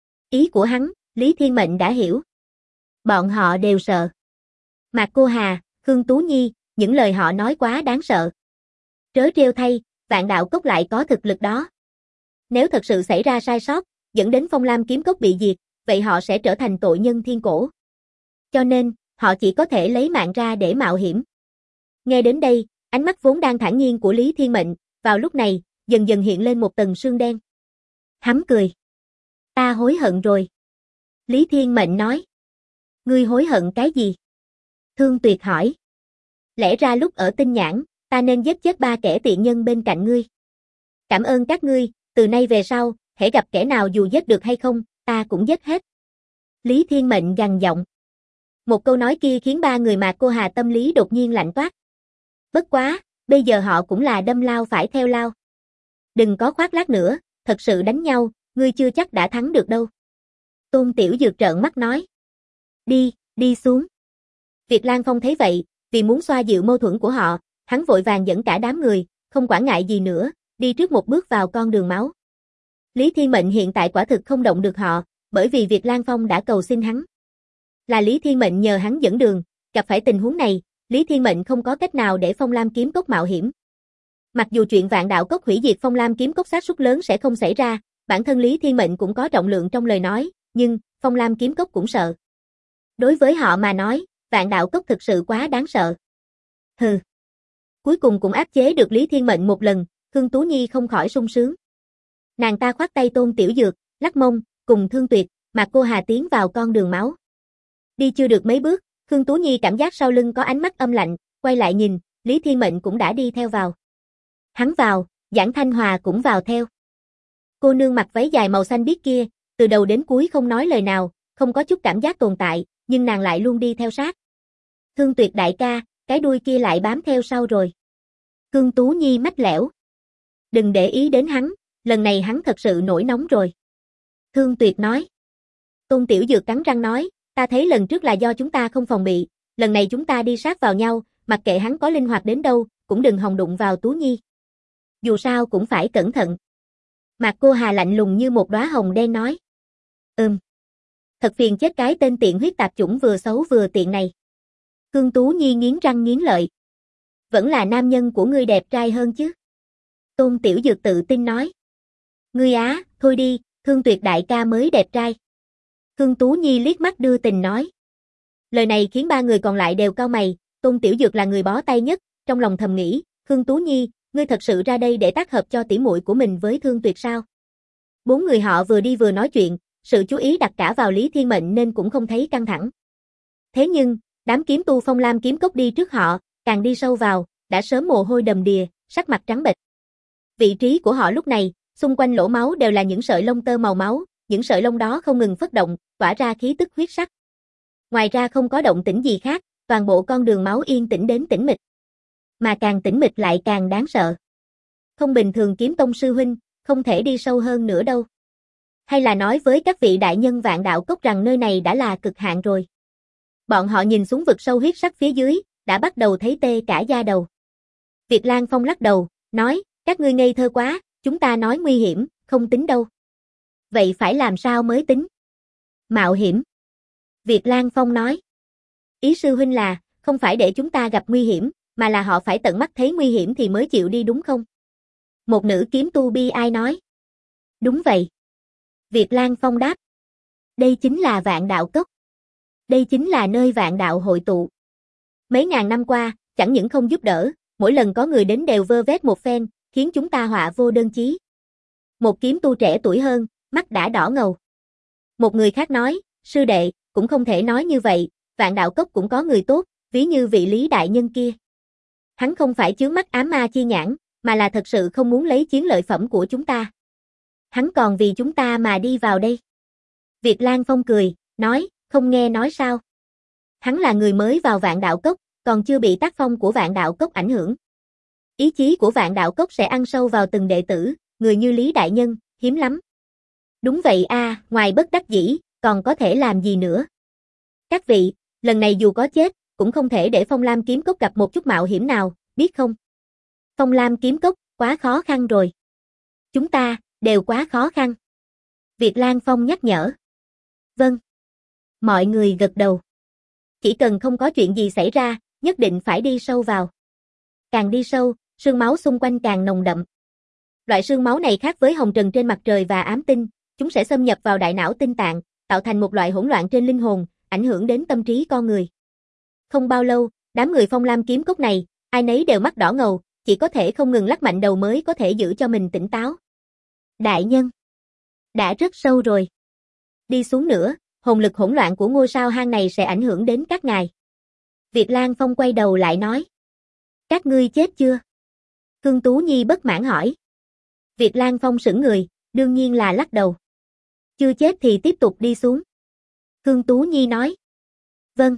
Ý của hắn, Lý Thiên Mệnh đã hiểu. Bọn họ đều sợ. Mạc Cô Hà, Khương Tú Nhi, những lời họ nói quá đáng sợ. Trớ trêu thay, Vạn Đạo Cốc lại có thực lực đó. Nếu thật sự xảy ra sai sót, dẫn đến Phong Lam Kiếm Cốc bị diệt, vậy họ sẽ trở thành tội nhân thiên cổ. Cho nên, họ chỉ có thể lấy mạng ra để mạo hiểm. Nghe đến đây, ánh mắt vốn đang thản nhiên của Lý Thiên Mệnh, vào lúc này, dần dần hiện lên một tầng sương đen. Hắn cười. Ta hối hận rồi. Lý Thiên Mệnh nói. Ngươi hối hận cái gì? Thương Tuyệt hỏi. Lẽ ra lúc ở Tinh Nhãn, ta nên giết chết 3 kẻ tiện nhân bên cạnh ngươi. Cảm ơn các ngươi, từ nay về sau, hễ gặp kẻ nào dù giết được hay không, ta cũng giết hết. Lý Thiên Mệnh gằn giọng. Một câu nói kia khiến 3 người Mạc Cô Hà tâm lý đột nhiên lạnh toát. Bất quá, bây giờ họ cũng là đâm lao phải theo lao. Đừng có khoác lác nữa, thật sự đánh nhau, ngươi chưa chắc đã thắng được đâu. Tôn Tiểu Dược trợn mắt nói. Đi xuống. Việt Lang Phong thấy vậy, vì muốn xoa dịu mâu thuẫn của họ, hắn vội vàng dẫn cả đám người, không quản ngại gì nữa, đi trước một bước vào con đường máu. Lý Thiên Mệnh hiện tại quả thực không động được họ, bởi vì Việt Lang Phong đã cầu xin hắn. Là Lý Thiên Mệnh nhờ hắn dẫn đường, gặp phải tình huống này, Lý Thiên Mệnh không có cách nào để Phong Lam kiếm cốc mạo hiểm. Mặc dù chuyện Vạn Đạo Cốc hủy diệt Phong Lam kiếm cốc xác suất lớn sẽ không xảy ra, bản thân Lý Thiên Mệnh cũng có trọng lượng trong lời nói, nhưng Phong Lam kiếm cốc cũng sợ. Đối với họ mà nói, Vạn Đạo Cốc thực sự quá đáng sợ. Hừ. Cuối cùng cũng áp chế được Lý Thiên Mệnh một lần, Khương Tú Nhi không khỏi sung sướng. Nàng ta khoát tay Tôn Tiểu Dược, lắc mông, cùng Thương Tuyệt, Mạc Cô Hà tiến vào con đường máu. Đi chưa được mấy bước, Khương Tú Nhi cảm giác sau lưng có ánh mắt âm lạnh, quay lại nhìn, Lý Thiên Mệnh cũng đã đi theo vào. Hắn vào, Giản Thanh Hòa cũng vào theo. Cô nương mặc váy dài màu xanh biếc kia, từ đầu đến cuối không nói lời nào, không có chút cảm giác tồn tại, nhưng nàng lại luôn đi theo sát. Thương Tuyệt đại ca, cái đuôi kia lại bám theo sau rồi. Khương Tú Nhi mách lẻo. Đừng để ý đến hắn, lần này hắn thật sự nổi nóng rồi. Thương Tuyệt nói. Tôn Tiểu Dược cắn răng nói, ta thấy lần trước là do chúng ta không phòng bị, lần này chúng ta đi sát vào nhau, mặc kệ hắn có linh hoạt đến đâu, cũng đừng hòng đụng vào Tú Nhi. Dù sao cũng phải cẩn thận. Mạc Cô Hà lạnh lùng như một đóa hồng đen nói. Thật phiền chết cái tên tiện huyết tạp chủng vừa xấu vừa tiện này. Khương Tú Nhi nghiến răng nghiến lợi. Vẫn là nam nhân của ngươi đẹp trai hơn chứ. Tôn Tiểu Dược tự tin nói. Ngươi á, thôi đi, Thương Tuyệt đại ca mới đẹp trai. Khương Tú Nhi liếc mắt đưa tình nói. Lời này khiến ba người còn lại đều cau mày, Tôn Tiểu Dược là người bó tay nhất, trong lòng thầm nghĩ, Khương Tú Nhi, ngươi thật sự ra đây để tác hợp cho tỉ muội của mình với Thương Tuyệt sao? Bốn người họ vừa đi vừa nói chuyện, sự chú ý đặt cả vào Lý Thiên Mệnh nên cũng không thấy căng thẳng. Thế nhưng, đám kiếm tu Phong Lam kiếm cốc đi trước họ, càng đi sâu vào, đã sớm mồ hôi đầm đìa, sắc mặt trắng bệch. Vị trí của họ lúc này, xung quanh lỗ máu đều là những sợi lông tơ màu máu, những sợi lông đó không ngừng phất động, tỏa ra khí tức huyết sắc. Ngoài ra không có động tĩnh gì khác, toàn bộ con đường máu yên tĩnh đến tĩnh mịch. Mà càng tĩnh mịch lại càng đáng sợ. Không bình thường kiếm tông sư huynh, không thể đi sâu hơn nữa đâu. Hay là nói với các vị đại nhân Vạn Đạo Cốc rằng nơi này đã là cực hạn rồi. Bọn họ nhìn xuống vực sâu huyết sắc phía dưới, đã bắt đầu thấy tê cả da đầu. Việt Lang Phong lắc đầu, nói, các ngươi ngây thơ quá, chúng ta nói nguy hiểm, không tính đâu. Vậy phải làm sao mới tính? Mạo hiểm. Việt Lang Phong nói. Ý sư huynh là, không phải để chúng ta gặp nguy hiểm, mà là họ phải tận mắt thấy nguy hiểm thì mới chịu đi đúng không? Một nữ kiếm tu bi ai nói. Đúng vậy. Việt Lang Phong đáp. Đây chính là Vạn Đạo Cốc. Đây chính là nơi Vạn Đạo hội tụ. Mấy ngàn năm qua, chẳng những không giúp đỡ, mỗi lần có người đến đều vơ vét một phen, khiến chúng ta họa vô đơn chí. Một kiếm tu trẻ tuổi hơn, mắt đã đỏ ngầu. Một người khác nói, sư đệ, cũng không thể nói như vậy, Vạn Đạo Cốc cũng có người tốt, ví như vị Lý đại nhân kia. Hắn không phải chướng mắt ám ma chi nhãn, mà là thật sự không muốn lấy chiến lợi phẩm của chúng ta. Hắn còn vì chúng ta mà đi vào đây. Việt Lang Phong cười, nói, không nghe nói sao. Hắn là người mới vào Vạn Đạo Cốc, còn chưa bị tác phong của Vạn Đạo Cốc ảnh hưởng. Ý chí của Vạn Đạo Cốc sẽ ăn sâu vào từng đệ tử, người như Lý đại nhân, hiếm lắm. Đúng vậy a, ngoài bất đắc dĩ, còn có thể làm gì nữa. Các vị, lần này dù có chết, cũng không thể để Phong Lam kiếm cốc gặp một chút mạo hiểm nào, biết không? Phong Lam kiếm cốc, quá khó khăn rồi. Chúng ta, đều quá khó khăn. Việt Lang Phong nhắc nhở. Vâng. Mọi người gật đầu. Chỉ cần không có chuyện gì xảy ra, nhất định phải đi sâu vào. Càng đi sâu, sương máu xung quanh càng nồng đậm. Loại sương máu này khác với hồng trần trên mặt trời và ám tinh, chúng sẽ xâm nhập vào đại não tinh tạng, tạo thành một loại hỗn loạn trên linh hồn, ảnh hưởng đến tâm trí con người. Không bao lâu, đám người Phong Lam kiếm cốc này, ai nấy đều mắt đỏ ngầu, chỉ có thể không ngừng lắc mạnh đầu mới có thể giữ cho mình tỉnh táo. Đại nhân, đã rất sâu rồi. Đi xuống nữa, hồn lực hỗn loạn của ngôi sao hang này sẽ ảnh hưởng đến các ngài. Việt Lang Phong quay đầu lại nói. Các ngươi chết chưa? Khương Tú Nhi bất mãn hỏi. Việt Lang Phong sững người, đương nhiên là lắc đầu. Chưa chết thì tiếp tục đi xuống. Khương Tú Nhi nói. Vâng.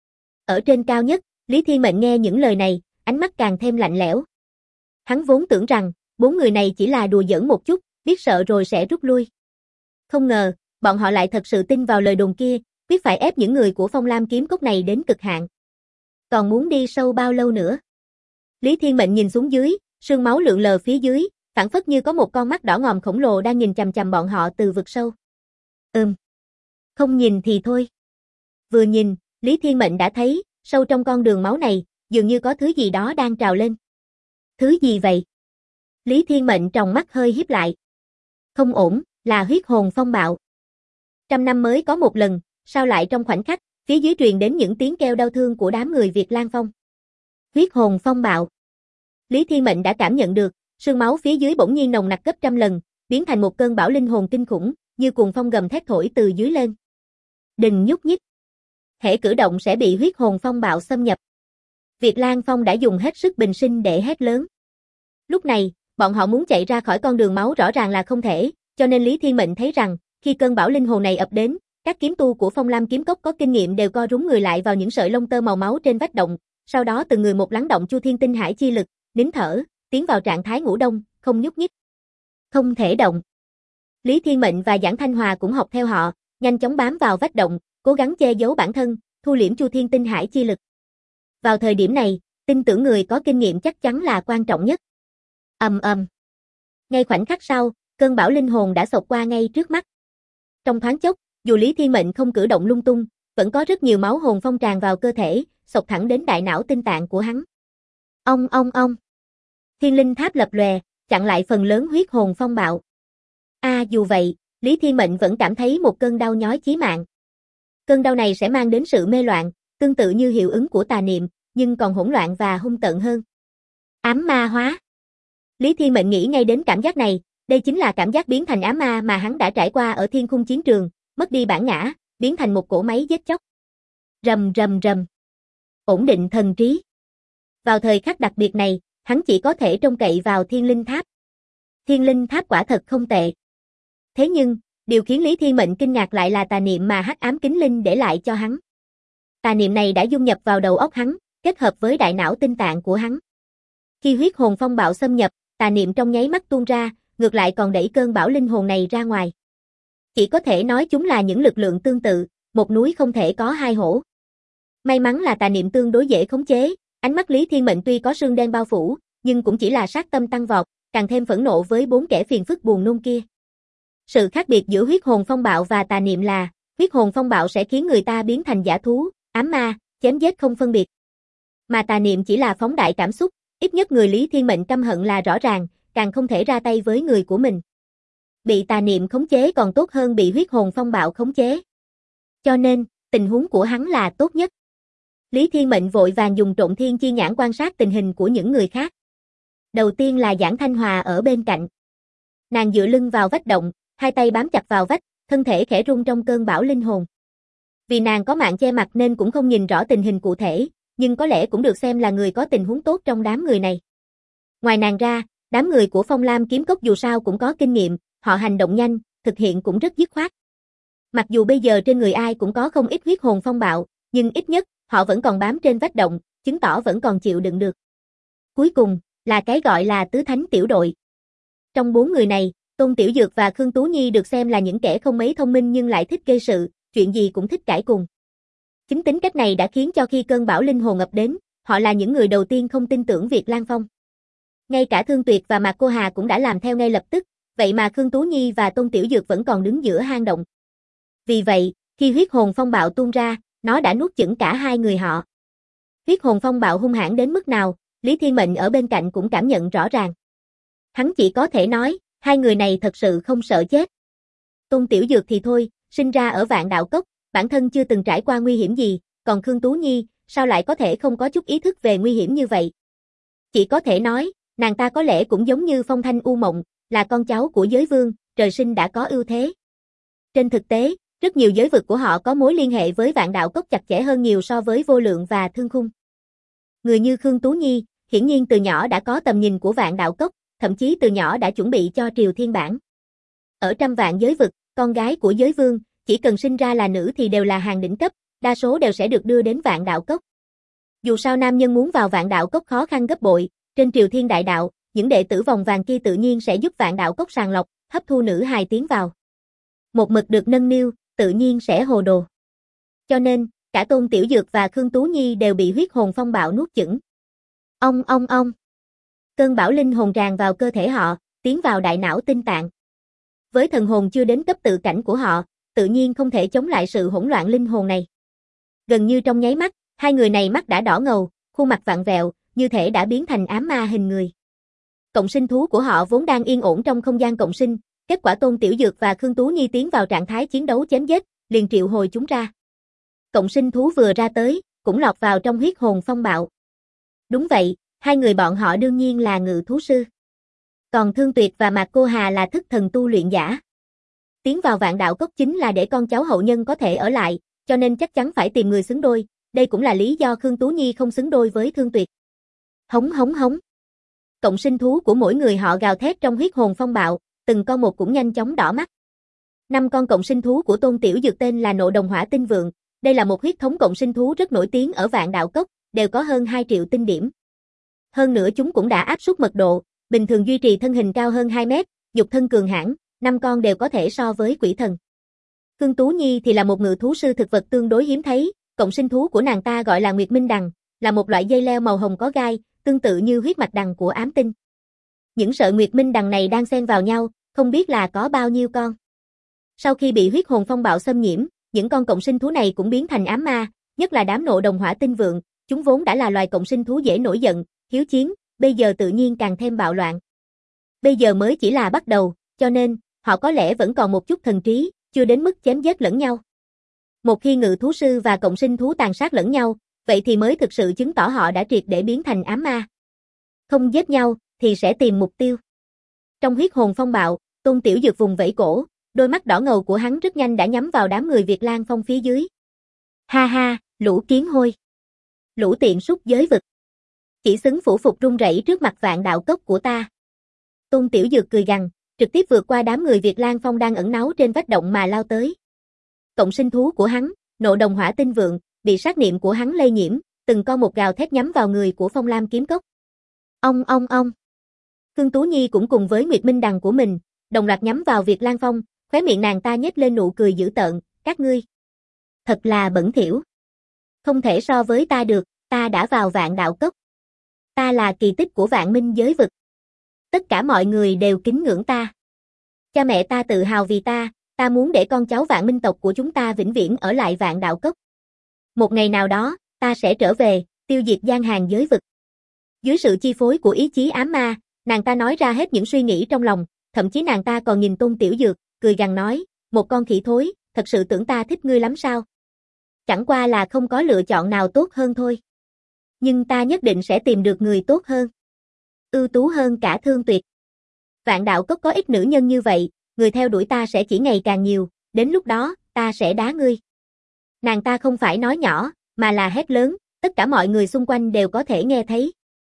Ở trên cao nhất, Lý Thiên Mệnh nghe những lời này, ánh mắt càng thêm lạnh lẽo. Hắn vốn tưởng rằng, bốn người này chỉ là đùa giỡn một chút, biết sợ rồi sẽ rút lui. Không ngờ, bọn họ lại thật sự tin vào lời đồn kia, quyết phải ép những người của Phong Lam kiếm cốc này đến cực hạn. Còn muốn đi sâu bao lâu nữa? Lý Thiên Mệnh nhìn xuống dưới, sương máu lượn lờ phía dưới, phảng phất như có một con mắt đỏ ngòm khổng lồ đang nhìn chằm chằm bọn họ từ vực sâu. Không nhìn thì thôi. Vừa nhìn, Lý Thiên Mệnh đã thấy, sâu trong con đường máu này, dường như có thứ gì đó đang trào lên. Thứ gì vậy? Lý Thiên Mệnh tròng mắt hơi híp lại. Không ổn, là huyết hồn phong bạo. 100 năm mới có một lần, sao lại trong khoảnh khắc, phía dưới truyền đến những tiếng kêu đau thương của đám người Việt Lan Phong. Huyết hồn phong bạo. Lý Thiên Mệnh đã cảm nhận được, sương máu phía dưới bỗng nhiên nồng nặc gấp trăm lần, biến thành một cơn bão linh hồn kinh khủng, như cuồng phong gầm thét thổi từ dưới lên. Đừng nhúc nhích. Hễ cử động sẽ bị huyết hồn phong bạo xâm nhập. Việt Lan Phong đã dùng hết sức bình sinh để hét lớn. Lúc này, bọn họ muốn chạy ra khỏi con đường máu rõ ràng là không thể, cho nên Lý Thiên Mệnh thấy rằng, khi cơn bão linh hồn này ập đến, các kiếm tu của Phong Lam kiếm cốc có kinh nghiệm đều co rúm người lại vào những sợi lông tơ màu máu trên vách động, sau đó từng người một lắng động Chu Thiên Tinh Hải chi lực, nín thở, tiến vào trạng thái ngủ đông, không nhúc nhích. Không thể động. Lý Thiên Mệnh và Giảng Thanh Hòa cũng học theo họ, nhanh chóng bám vào vách động, cố gắng che giấu bản thân, thu liễm Chu Thiên Tinh Hải chi lực. Vào thời điểm này, tin tưởng người có kinh nghiệm chắc chắn là quan trọng nhất. Ngay khoảnh khắc sau, cơn bão linh hồn đã xộc qua ngay trước mắt. Trong thoáng chốc, dù Lý Thiên Mệnh không cử động lung tung, vẫn có rất nhiều máu hồn phong tràn vào cơ thể, xộc thẳng đến đại não tinh tạng của hắn. Ong. Thiên linh tháp lập lòe, chặn lại phần lớn huyết hồn phong bạo. Dù vậy, Lý Thiên Mệnh vẫn cảm thấy một cơn đau nhói chí mạng. Cơn đau này sẽ mang đến sự mê loạn, tương tự như hiệu ứng của tà niệm, nhưng còn hỗn loạn và hung tợn hơn. Ám ma hóa. Lý Thiên Mệnh nghĩ ngay đến cảm giác này, đây chính là cảm giác biến thành ám ma mà hắn đã trải qua ở thiên khung chiến trường, mất đi bản ngã, biến thành một cỗ máy giết chóc. Rầm. Ổn định thần trí. Vào thời khắc đặc biệt này, hắn chỉ có thể trông cậy vào thiên linh tháp. Thiên linh tháp quả thật không tệ. Thế nhưng, điều khiến Lý Thiên Mệnh kinh ngạc lại là tà niệm mà hắc ám kính linh để lại cho hắn. Tà niệm này đã dung nhập vào đầu óc hắn, kết hợp với đại não tinh tạng của hắn. Khi huyết hồn phong bạo xâm nhập, tà niệm trong nháy mắt tuôn ra, ngược lại còn đẩy cơn bão linh hồn này ra ngoài. Chỉ có thể nói chúng là những lực lượng tương tự, một núi không thể có hai hổ. May mắn là tà niệm tương đối dễ khống chế, ánh mắt Lý Thiên Mệnh tuy có sương đen bao phủ, nhưng cũng chỉ là sát tâm tăng vọt, càng thêm phẫn nộ với 4 kẻ phiền phức buồn nôn kia. Sự khác biệt giữa huyết hồn phong bạo và tà niệm là, huyết hồn phong bạo sẽ khiến người ta biến thành dã thú, ám ma, chém giết không phân biệt. Mà tà niệm chỉ là phóng đại cảm xúc, ít nhất người Lý Thiên Mệnh căm hận là rõ ràng, càng không thể ra tay với người của mình. Bị tà niệm khống chế còn tốt hơn bị huyết hồn phong bạo khống chế. Cho nên, tình huống của hắn là tốt nhất. Lý Thiên Mệnh vội vàng dùng Trộn Thiên Chi Nhãn quan sát tình hình của những người khác. Đầu tiên là Giảng Thanh Hòa ở bên cạnh. Nàng dựa lưng vào vách động, hai tay bám chặt vào vách, thân thể khẽ rung trong cơn bão linh hồn. Vì nàng có mạng che mặt nên cũng không nhìn rõ tình hình cụ thể, nhưng có lẽ cũng được xem là người có tình huống tốt trong đám người này. Ngoài nàng ra, đám người của Phong Lam kiếm cốc dù sao cũng có kinh nghiệm, họ hành động nhanh, thực hiện cũng rất dứt khoát. Mặc dù bây giờ trên người ai cũng có không ít huyết hồn phong bạo, nhưng ít nhất, họ vẫn còn bám trên vách động, chứng tỏ vẫn còn chịu đựng được. Cuối cùng, là cái gọi là tứ thánh tiểu đội. Trong 4 người này, Tôn Tiểu Dược và Khương Tú Nhi được xem là những kẻ không mấy thông minh nhưng lại thích gây sự, chuyện gì cũng thích cãi cùng. Chính tính cách này đã khiến cho khi cơn bão linh hồn ập đến, họ là những người đầu tiên không tin tưởng Việt Lan Phong. Ngay cả Thương Tuyệt và Mạc Cô Hà cũng đã làm theo ngay lập tức, vậy mà Khương Tú Nhi và Tôn Tiểu Dược vẫn còn đứng giữa hang động. Vì vậy, khi huyết hồn phong bạo tuôn ra, nó đã nuốt chửng cả hai người họ. Huyết hồn phong bạo hung hãn đến mức nào, Lý Thiên Mệnh ở bên cạnh cũng cảm nhận rõ ràng. Hắn chỉ có thể nói, hai người này thật sự không sợ chết. Tôn Tiểu Dược thì thôi, sinh ra ở Vạn Đạo Cốc, bản thân chưa từng trải qua nguy hiểm gì, còn Khương Tú Nhi, sao lại có thể không có chút ý thức về nguy hiểm như vậy? Chỉ có thể nói, nàng ta có lẽ cũng giống như Phong Thanh U Mộng, là con cháu của giới vương, trời sinh đã có ưu thế. Trên thực tế, rất nhiều giới vực của họ có mối liên hệ với Vạn Đạo Cốc chặt chẽ hơn nhiều so với Vô Lượng và Thương Khung. Người như Khương Tú Nhi, hiển nhiên từ nhỏ đã có tầm nhìn của Vạn Đạo Cốc, thậm chí từ nhỏ đã chuẩn bị cho Triều Thiên Bản. Ở trăm vạn giới vực, con gái của giới vương, chỉ cần sinh ra là nữ thì đều là hàng đỉnh cấp, đa số đều sẽ được đưa đến Vạn Đạo Cốc. Dù sao nam nhân muốn vào Vạn Đạo Cốc khó khăn gấp bội, trên Triều Thiên Đại Đạo, những đệ tử vòng vàng kia tự nhiên sẽ giúp Vạn Đạo Cốc sàng lọc, hấp thu nữ hài tiến vào. Một mực được nâng niu, tự nhiên sẽ hồ đồ. Cho nên, cả Tôn Tiểu Dược và Khương Tú Nhi đều bị huyết hồn phong bạo nuốt chửng. Ong. Cơn bão linh hồn tràn vào cơ thể họ, tiến vào đại não tinh tạng. Với thần hồn chưa đến cấp tự cảnh của họ, tự nhiên không thể chống lại sự hỗn loạn linh hồn này. Gần như trong nháy mắt, hai người này mắt đã đỏ ngầu, khuôn mặt vặn vẹo, như thể đã biến thành ám ma hình người. Cộng sinh thú của họ vốn đang yên ổn trong không gian cộng sinh, kết quả Tôn Tiểu Dược và Khương Tú Nhi tiến vào trạng thái chiến đấu chém giết, liền triệu hồi chúng ra. Cộng sinh thú vừa ra tới, cũng lọt vào trong huyết hồn phong bạo. Đúng vậy, hai người bọn họ đương nhiên là ngự thú sư. Còn Thương Tuyệt và Mạc Cô Hà là thức thần tu luyện giả. Tiến vào Vạn Đạo Cốc chính là để con cháu hậu nhân có thể ở lại, cho nên chắc chắn phải tìm người xứng đôi, đây cũng là lý do Khương Tú Nhi không xứng đôi với Thương Tuyệt. Hống hống hống. Cộng sinh thú của mỗi người họ gào thét trong huyết hồn phong bạo, từng con một cũng nhanh chóng đỏ mắt. 5 con cộng sinh thú của Tôn Tiểu Dược tên là Nộ Đồng Hỏa Tinh Vượng, đây là một huyết thống cộng sinh thú rất nổi tiếng ở Vạn Đạo Cốc, đều có hơn 2 triệu tinh điểm. Hơn nữa chúng cũng đã áp suất mật độ, bình thường duy trì thân hình cao hơn 2 mét, nhục thân cường hãn, 5 con đều có thể so với quỷ thần. Khương Tú Nhi thì là một ngự thú sư thực vật tương đối hiếm thấy, cộng sinh thú của nàng ta gọi là Nguyệt Minh Đằng, là một loại dây leo màu hồng có gai, tương tự như huyết mạch đằng của ám tinh. Những sợi Nguyệt Minh Đằng này đang xen vào nhau, không biết là có bao nhiêu con. Sau khi bị huyết hồn phong bạo xâm nhiễm, những con cộng sinh thú này cũng biến thành ám ma, nhất là đám Nộ Đồng Hỏa Tinh Vượng, chúng vốn đã là loài cộng sinh thú dễ nổi giận, hiếu chiến, bây giờ tự nhiên càng thêm bạo loạn. Bây giờ mới chỉ là bắt đầu, cho nên, họ có lẽ vẫn còn một chút thần trí, chưa đến mức chém giết lẫn nhau. Một khi ngự thú sư và cộng sinh thú tàn sát lẫn nhau, vậy thì mới thực sự chứng tỏ họ đã triệt để biến thành ám ma. Không giết nhau, thì sẽ tìm mục tiêu. Trong huyết hồn phong bạo, Tôn Tiểu Dược vùng vẫy cổ, đôi mắt đỏ ngầu của hắn rất nhanh đã nhắm vào đám người Việt Lan Phong phía dưới. Ha ha, lũ kiến hôi. Lũ tiện súc giới vực. Chỉ xứng phủ phục run rẩy trước mặt Vạn Đạo Cốc của ta. Tôn Tiểu Dược cười gằn, trực tiếp vượt qua đám người Việt Lan Phong đang ẩn náu trên vách động mà lao tới. Cộng sinh thú của hắn, Nộ Đồng Hỏa Tinh Vượng, bị sát niệm của hắn lây nhiễm, từng con một gào thét nhắm vào người của Phong Lam Kiếm Cốc. Ông. Khương Tú Nhi cũng cùng với Nguyệt Minh Đằng của mình, đồng loạt nhắm vào Việt Lan Phong, khóe miệng nàng ta nhếch lên nụ cười dữ tợn, các ngươi. Thật là bẩn thỉu. Không thể so với ta được, ta đã vào Vạn Đạo Cốc. Ta là kỳ tích của vạn minh giới vực. Tất cả mọi người đều kính ngưỡng ta. Cha mẹ ta tự hào vì ta muốn để con cháu vạn minh tộc của chúng ta vĩnh viễn ở lại Vạn Đạo Cốc. Một ngày nào đó, ta sẽ trở về, tiêu diệt giang hàng giới vực. Dưới sự chi phối của ý chí ám ma, nàng ta nói ra hết những suy nghĩ trong lòng, thậm chí nàng ta còn nhìn Tôn Tiểu Dược, cười gằn nói, một con khỉ thối, thật sự tưởng ta thích ngươi lắm sao? Chẳng qua là không có lựa chọn nào tốt hơn thôi. Nhưng ta nhất định sẽ tìm được người tốt hơn. Ưu tú hơn cả Thương Tuyệt. Vạn Đạo Cốc có ít nữ nhân như vậy, người theo đuổi ta sẽ chỉ ngày càng nhiều, đến lúc đó, ta sẽ đá ngươi. Nàng ta không phải nói nhỏ, mà là hét lớn, tất cả mọi người xung quanh đều có thể nghe thấy.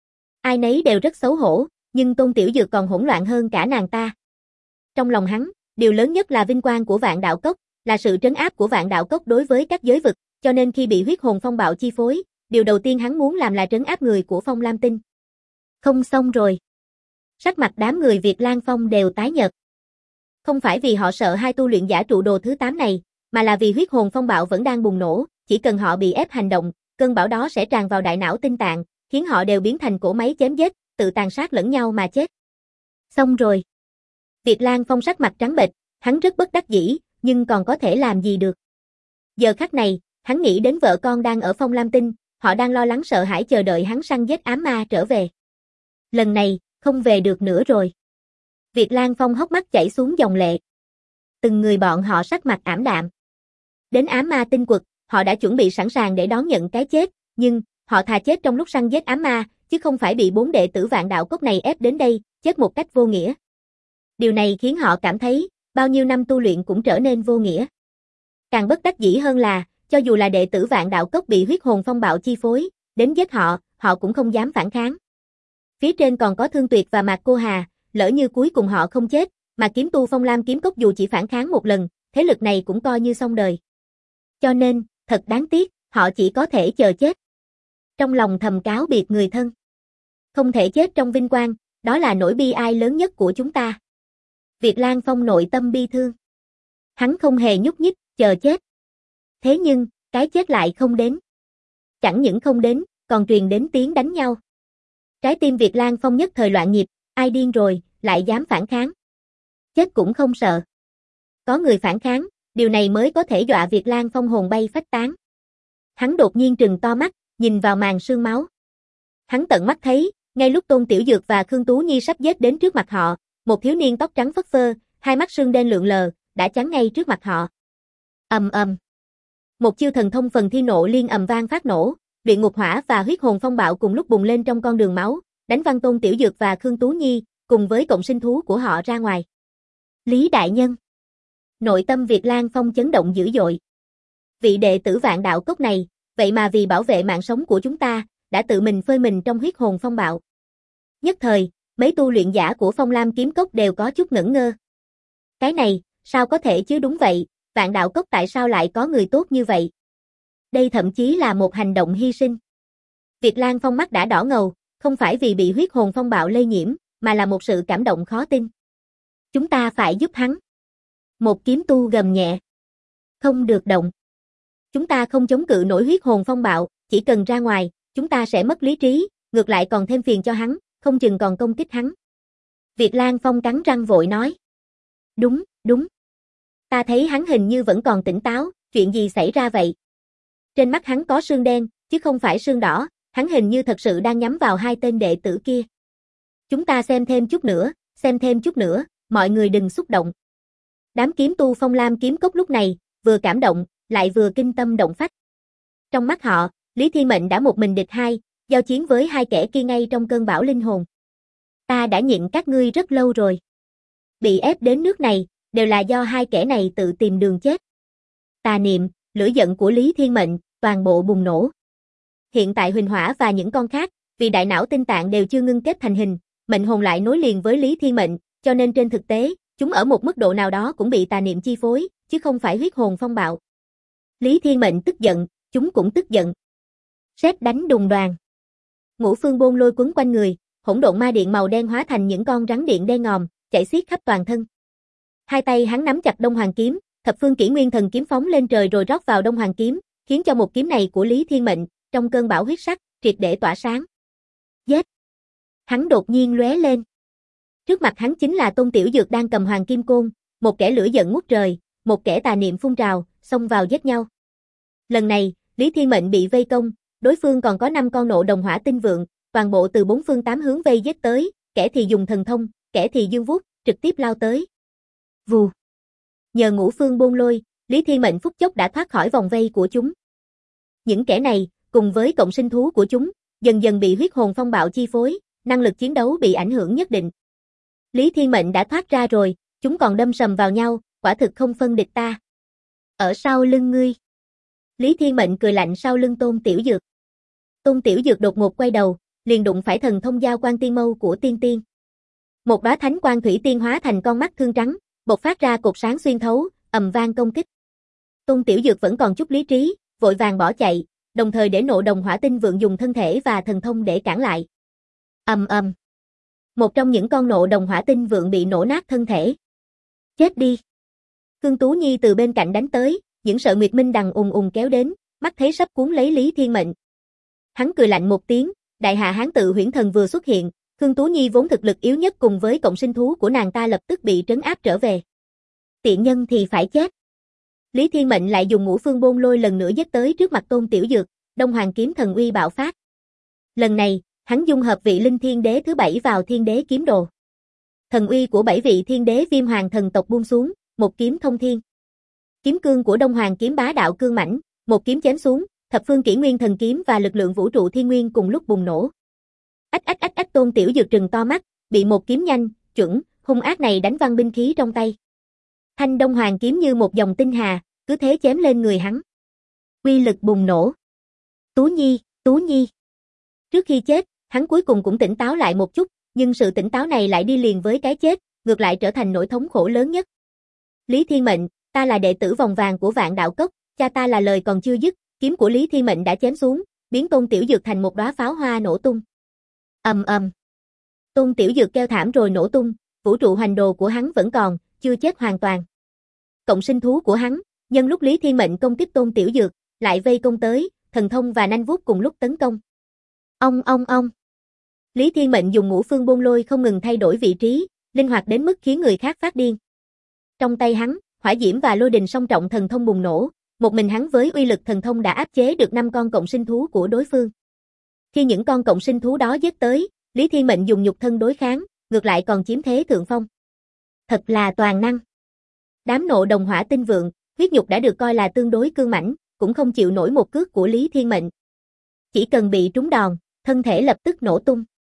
Ai nấy đều rất xấu hổ, nhưng Tôn Tiểu Dược còn hỗn loạn hơn cả nàng ta. Trong lòng hắn, điều lớn nhất là vinh quang của Vạn Đạo Cốc, là sự trấn áp của Vạn Đạo Cốc đối với các giới vực, cho nên khi bị huyết hồn phong bạo chi phối, điều đầu tiên hắn muốn làm là trấn áp người của Phong Lam Tinh. Không xong rồi. Sắc mặt đám người Việt Lan Phong đều tái nhợt. Không phải vì họ sợ hai tu luyện giả trụ đồ thứ 8 này, mà là vì huyết hồn phong bạo vẫn đang bùng nổ, chỉ cần họ bị ép hành động, cơn bão đó sẽ tràn vào đại não tinh tạng, khiến họ đều biến thành cỗ máy chém giết, tự tàn sát lẫn nhau mà chết. Xong rồi. Việt Lan Phong sắc mặt trắng bệch, hắn rất bất đắc dĩ, nhưng còn có thể làm gì được. Giờ khắc này, hắn nghĩ đến vợ con đang ở Phong Lam Tinh, họ đang lo lắng sợ hãi chờ đợi hắn săn giết ám ma trở về. Lần này, không về được nữa rồi. Việt Lan Phong hốc mắt chảy xuống dòng lệ. Từng người bọn họ sắc mặt ảm đạm. Đến ám ma tinh quật, họ đã chuẩn bị sẵn sàng để đón nhận cái chết, nhưng họ thà chết trong lúc săn giết ám ma, chứ không phải bị 4 đệ tử Vạn Đạo Cốc này ép đến đây, chết một cách vô nghĩa. Điều này khiến họ cảm thấy, bao nhiêu năm tu luyện cũng trở nên vô nghĩa. Càng bất đắc dĩ hơn là, cho dù là đệ tử Vạn Đạo Cốc bị huyết hồn phong bạo chi phối, đến giết họ cũng không dám phản kháng. Phía trên còn có Thương Tuyệt và Mạc Cô Hà, lỡ như cuối cùng họ không chết, mà kiếm tu Phong Lam Kiếm Cốc dù chỉ phản kháng một lần, thế lực này cũng coi như xong đời. Cho nên, thật đáng tiếc, họ chỉ có thể chờ chết. Trong lòng thầm cáo biệt người thân. Không thể chết trong vinh quang, đó là nỗi bi ai lớn nhất của chúng ta. Việt Lan Phong nội tâm bi thương. Hắn không hề nhúc nhích, chờ chết. Thế nhưng, cái chết lại không đến. Chẳng những không đến, còn truyền đến tiếng đánh nhau. Trái tim Việt Lan Phong nhất thời loạn nhịp, ai điên rồi, lại dám phản kháng. Chết cũng không sợ. Có người phản kháng, điều này mới có thể dọa Việt Lang Phong hồn bay phách tán. Hắn đột nhiên trừng to mắt, nhìn vào màn sương máu. Hắn tận mắt thấy, ngay lúc Tôn Tiểu Dược và Khương Tú Nhi sắp giết đến trước mặt họ, một thiếu niên tóc trắng phất phơ, hai mắt sương đen lượn lờ, đã chắn ngay trước mặt họ. Ầm ầm. Một chiêu thần thông phần thiên nộ liên ầm vang phát nổ, luyện ngục hỏa và huyết hồn phong bạo cùng lúc bùng lên trong con đường máu, đánh văng Tôn Tiểu Dược và Khương Tú Nhi, cùng với cộng sinh thú của họ ra ngoài. Lý đại nhân. Nội tâm Việt Lang Phong chấn động dữ dội. Vị đệ tử Vạn Đạo Cốc này, vậy mà vì bảo vệ mạng sống của chúng ta, đã tự mình phơi mình trong huyết hồn phong bạo. Nhất thời, mấy tu luyện giả của Phong Lam Kiếm Cốc đều có chút ngẩn ngơ. Cái này, sao có thể chứ, đúng vậy, Vạn Đạo Cốc tại sao lại có người tốt như vậy? Đây thậm chí là một hành động hy sinh. Việt Lang Phong mắt đã đỏ ngầu, không phải vì bị huyết hồn phong bạo lây nhiễm, mà là một sự cảm động khó tin. Chúng ta phải giúp hắn. Một kiếm tu gầm nhẹ. Không được động. Chúng ta không chống cự nổi huyết hồn phong bạo, chỉ cần ra ngoài, chúng ta sẽ mất lý trí, ngược lại còn thêm phiền cho hắn, không chừng còn công kích hắn. Việt Lang Phong cắn răng vội nói. Đúng, đúng. Ta thấy hắn hình như vẫn còn tỉnh táo, chuyện gì xảy ra vậy? Trên mắt hắn có sương đen, chứ không phải sương đỏ, hắn hình như thật sự đang nhắm vào hai tên đệ tử kia. Chúng ta xem thêm chút nữa, mọi người đừng xúc động. Đám kiếm tu Phong Lam Kiếm Cốc lúc này, vừa cảm động, lại vừa kinh tâm động phách. Trong mắt họ, Lý Thiên Mệnh đã một mình địch hai, giao chiến với hai kẻ kia ngay trong cơn bão linh hồn. Ta đã nhịn các ngươi rất lâu rồi. Bị ép đến nước này, đều là do hai kẻ này tự tìm đường chết. Tà niệm, lửa giận của Lý Thiên Mệnh, toàn bộ bùng nổ. Hiện tại Huỳnh Hỏa và những con khác, vì đại não tinh tạng đều chưa ngưng kết thành hình, mệnh hồn lại nối liền với Lý Thiên Mệnh, cho nên trên thực tế, chúng ở một mức độ nào đó cũng bị tà niệm chi phối, chứ không phải huyết hồn phong bạo. Lý Thiên Mệnh tức giận, chúng cũng tức giận. Sét đánh đùng đoàng. Ngũ phương bôn lôi quấn quanh người, hỗn độn ma điện màu đen hóa thành những con rắn điện đen ngòm, chạy xiết khắp toàn thân. Hai tay hắn nắm chặt Đông Hoàng kiếm, thập phương kỷ nguyên thần kiếm phóng lên trời rồi rót vào Đông Hoàng kiếm, khiến cho một kiếm này của Lý Thiên Mệnh, trong cơn bão huyết sắc, triệt để tỏa sáng. Giết! Hắn đột nhiên lóe lên. Trước mặt hắn chính là Tôn Tiểu Dược đang cầm Hoàng Kim Côn, một kẻ lửa giận ngút trời, một kẻ tà niệm phun trào, xông vào giết nhau. Lần này, Lý Thiên Mệnh bị vây công, đối phương còn có 5 con nộ đồng hỏa tinh vượng, toàn bộ từ 4 phương 8 hướng vây giết tới, kẻ thì dùng thần thông, kẻ thì dương vuốt, trực tiếp lao tới. Vù. Nhờ ngũ phương bôn lôi, Lý Thiên Mệnh phút chốc đã thoát khỏi vòng vây của chúng. Những kẻ này, cùng với cộng sinh thú của chúng, dần dần bị huyết hồn phong bạo chi phối, năng lực chiến đấu bị ảnh hưởng nhất định. Lý Thiên Mệnh đã thoát ra rồi, chúng còn đâm sầm vào nhau, quả thực không phân địch ta. Ở sau lưng ngươi. Lý Thiên Mệnh cười lạnh sau lưng Tôn Tiểu Dược. Tôn Tiểu Dược đột ngột quay đầu, liền đụng phải thần thông giao quang tiên mâu của tiên tiên. Một đóa thánh quang thủy tiên hóa thành con mắt thương trắng, bộc phát ra cột sáng xuyên thấu, ầm vang công kích. Tôn Tiểu Dược vẫn còn chút lý trí, vội vàng bỏ chạy, đồng thời để nộ đồng hỏa tinh vượng dùng thân thể và thần thông để cản lại. Ầm ầm. Một trong những con nộ đồng hỏa tinh vượng bị nổ nát thân thể. Chết đi. Khương Tú Nhi từ bên cạnh đánh tới, những sợi nguyệt minh đằng ùng ùng kéo đến, mắt thấy sắp cuốn lấy Lý Thiên Mệnh. Hắn cười lạnh một tiếng, đại hạ hán tự huyễn thần vừa xuất hiện, Khương Tú Nhi vốn thực lực yếu nhất cùng với cộng sinh thú của nàng ta lập tức bị trấn áp trở về. Tiện nhân thì phải chết. Lý Thiên Mệnh lại dùng ngũ phương bôn lôi lần nữa giết tới trước mặt Tôn Tiểu Dược, Đông Hoàng kiếm thần uy bạo phát. Lần này, hắn dung hợp vị linh thiên đế thứ 7 vào thiên đế kiếm đồ. Thần uy của 7 vị thiên đế viêm hoàng thần tộc buông xuống, một kiếm thông thiên. Kiếm cương của Đông Hoàng kiếm bá đạo cương mãnh, một kiếm chém xuống, thập phương kỷ nguyên thần kiếm và lực lượng vũ trụ thiên nguyên cùng lúc bùng nổ. Ách, Tôn Tiểu Dược trừng to mắt, bị một kiếm nhanh, chuẩn, hung ác này đánh văng binh khí trong tay. Thanh Đông Hoàng kiếm như một dòng tinh hà, cứ thế chém lên người hắn. Uy lực bùng nổ. Tú Nhi. Trước khi chết, hắn cuối cùng cũng tỉnh táo lại một chút, nhưng sự tỉnh táo này lại đi liền với cái chết, ngược lại trở thành nỗi thống khổ lớn nhất. Lý Thiên Mệnh, ta là đệ tử vòng vàng của Vạn Đạo Cốc, cha ta là lời còn chưa dứt, kiếm của Lý Thiên Mệnh đã chém xuống, biến Tôn Tiểu Dược thành một đóa pháo hoa nổ tung. Ầm ầm. Tôn Tiểu Dược kêu thảm rồi nổ tung, vũ trụ hoành đồ của hắn vẫn còn, chưa chết hoàn toàn. Cộng sinh thú của hắn, nhân lúc Lý Thiên Mệnh công kích Tôn Tiểu Dược, lại vây công tới, thần thông và nanh vuốt cùng lúc tấn công. Ông. Lý Thiên Mệnh dùng ngũ phương bôn lôi không ngừng thay đổi vị trí, linh hoạt đến mức khiến người khác phát điên. Trong tay hắn, hỏa diễm và lôi đình song trọng thần thông bùng nổ, một mình hắn với uy lực thần thông đã áp chế được 5 con cộng sinh thú của đối phương. Khi những con cộng sinh thú đó giết tới, Lý Thiên Mệnh dùng nhục thân đối kháng, ngược lại còn chiếm thế thượng phong. Thật là toàn năng. Đám nộ đồng hỏa tinh vượng, huyết nhục đã được coi là tương đối cương mãnh, cũng không chịu nổi một cước của Lý Thiên Mệnh. Chỉ cần bị trúng đòn, thân thể lập tức nổ tung.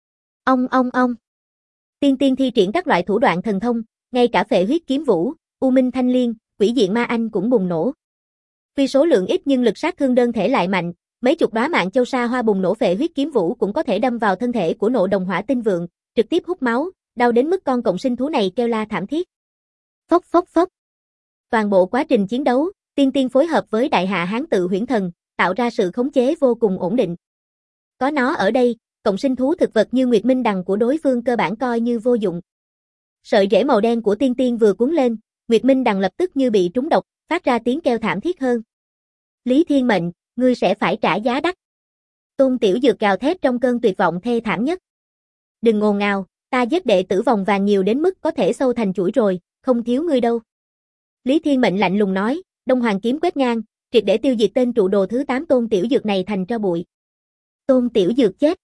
Ong ong ong. Tiên Tiên thi triển các loại thủ đoạn thần thông, ngay cả Phệ Huyết Kiếm Vũ, U Minh Thanh Liên, Quỷ Diện Ma Anh cũng bùng nổ. Tuy số lượng ít nhưng lực sát thương đơn thể lại mạnh, mấy chục đóa mạng châu sa hoa bùng nổ Phệ Huyết Kiếm Vũ cũng có thể đâm vào thân thể của nộ đồng hỏa tinh vượng, trực tiếp hút máu, đau đến mức con cộng sinh thú này kêu la thảm thiết. Phốc phốc phốc. Toàn bộ quá trình chiến đấu, Tiên Tiên phối hợp với Đại Hạ Hán Tự Huyễn Thần, tạo ra sự khống chế vô cùng ổn định. Có nó ở đây, cộng sinh thú thực vật như Nguyệt Minh Đằng của đối phương cơ bản coi như vô dụng. Sợi rễ màu đen của Tiên Tiên vừa cuốn lên, Nguyệt Minh Đằng lập tức như bị trúng độc, phát ra tiếng kêu thảm thiết hơn. Lý Thiên Mệnh, ngươi sẽ phải trả giá đắt. Tôn Tiểu Dược gào thét trong cơn tuyệt vọng thê thảm nhất. Đừng ngồn ngào, ta giết đệ tử vòng vàng nhiều đến mức có thể sâu thành chuỗi rồi, không thiếu ngươi đâu. Lý Thiên Mệnh lạnh lùng nói, Đông Hoàng kiếm quét ngang, triệt để tiêu diệt tên trụ đồ thứ 8 Tôn Tiểu Dược này thành tro bụi. Tôn Tiểu Dược chết.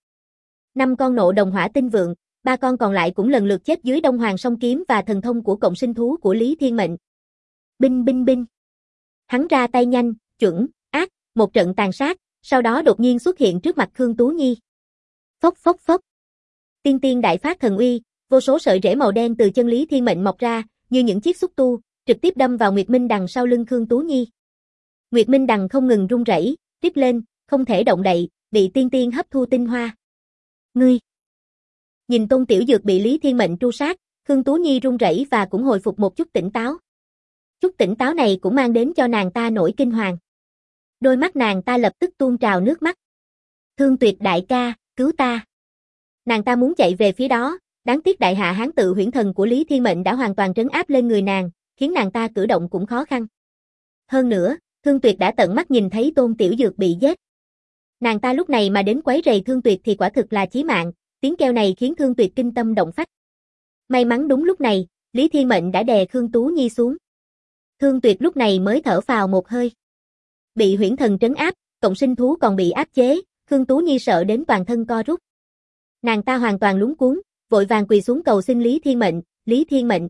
5 con nộ đồng hỏa tinh vượng, 3 con còn lại cũng lần lượt chết dưới Đông Hoàng song kiếm và thần thông của cộng sinh thú của Lý Thiên Mệnh. Binh binh binh. Hắn ra tay nhanh, chuẩn, ác, một trận tàn sát, sau đó đột nhiên xuất hiện trước mặt Khương Tú Nhi. Phốc phốc phốc. Tiên Tiên đại phát thần uy, vô số sợi rễ màu đen từ chân Lý Thiên Mệnh mọc ra, như những chiếc xúc tu, trực tiếp đâm vào Nguyệt Minh Đằng sau lưng Khương Tú Nhi. Nguyệt Minh Đằng không ngừng run rẩy, rít lên, không thể động đậy, bị Tiên Tiên hấp thu tinh hoa. Ngươi! Nhìn Tôn Tiểu Dược bị Lý Thiên Mệnh tru sát, Khương Tú Nhi run rẩy và cũng hồi phục một chút tỉnh táo. Chút tỉnh táo này cũng mang đến cho nàng ta nỗi kinh hoàng. Đôi mắt nàng ta lập tức tuôn trào nước mắt. Thương Tuyệt đại ca, cứu ta. Nàng ta muốn chạy về phía đó, đáng tiếc Đại Hạ Hán Tự Huyễn Thần của Lý Thiên Mệnh đã hoàn toàn trấn áp lên người nàng, khiến nàng ta cử động cũng khó khăn. Hơn nữa, Thương Tuyệt đã tận mắt nhìn thấy Tôn Tiểu Dược bị giết. Nàng ta lúc này mà đến quấy rầy Thương Tuyệt thì quả thực là chí mạng, tiếng kêu này khiến Thương Tuyệt kinh tâm động phách. May mắn đúng lúc này, Lý Thiên Mệnh đã đè Khương Tú Nhi xuống. Thương Tuyệt lúc này mới thở phào một hơi. Bị huyễn thần trấn áp, cộng sinh thú còn bị áp chế, Khương Tú Nhi sợ đến toàn thân co rút. Nàng ta hoàn toàn luống cuống, vội vàng quỳ xuống cầu xin Lý Thiên Mệnh, Lý Thiên Mệnh.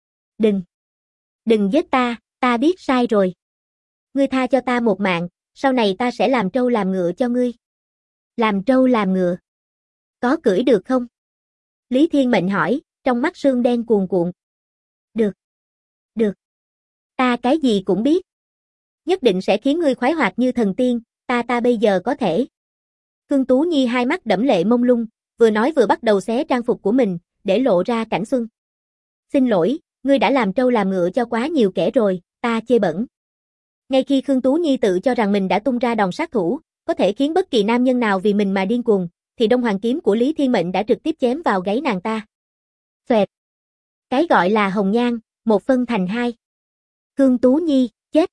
Đừng giết ta, ta biết sai rồi. Ngươi tha cho ta một mạng, sau này ta sẽ làm trâu làm ngựa cho ngươi. Làm trâu làm ngựa. Có cưỡi được không? Lý Thiên Mệnh hỏi, trong mắt sương đen cuồn cuộn. Được. Ta cái gì cũng biết. Nhất định sẽ khiến ngươi khoái hoạt như thần tiên, ta bây giờ có thể. Khương Tú Nhi hai mắt đẫm lệ mông lung, vừa nói vừa bắt đầu xé trang phục của mình, để lộ ra cảnh xuân. Xin lỗi, ngươi đã làm trâu làm ngựa cho quá nhiều kẻ rồi, ta chê bẩn. Ngay khi Khương Tú Nhi tự cho rằng mình đã tung ra đòn sát thủ, có thể khiến bất kỳ nam nhân nào vì mình mà điên cuồng, thì Đông Hoàng kiếm của Lý Thiên Mệnh đã trực tiếp chém vào gáy nàng ta. Xoẹt. Cái gọi là hồng nhan, một phân thành hai. Khương Tú Nhi, chết.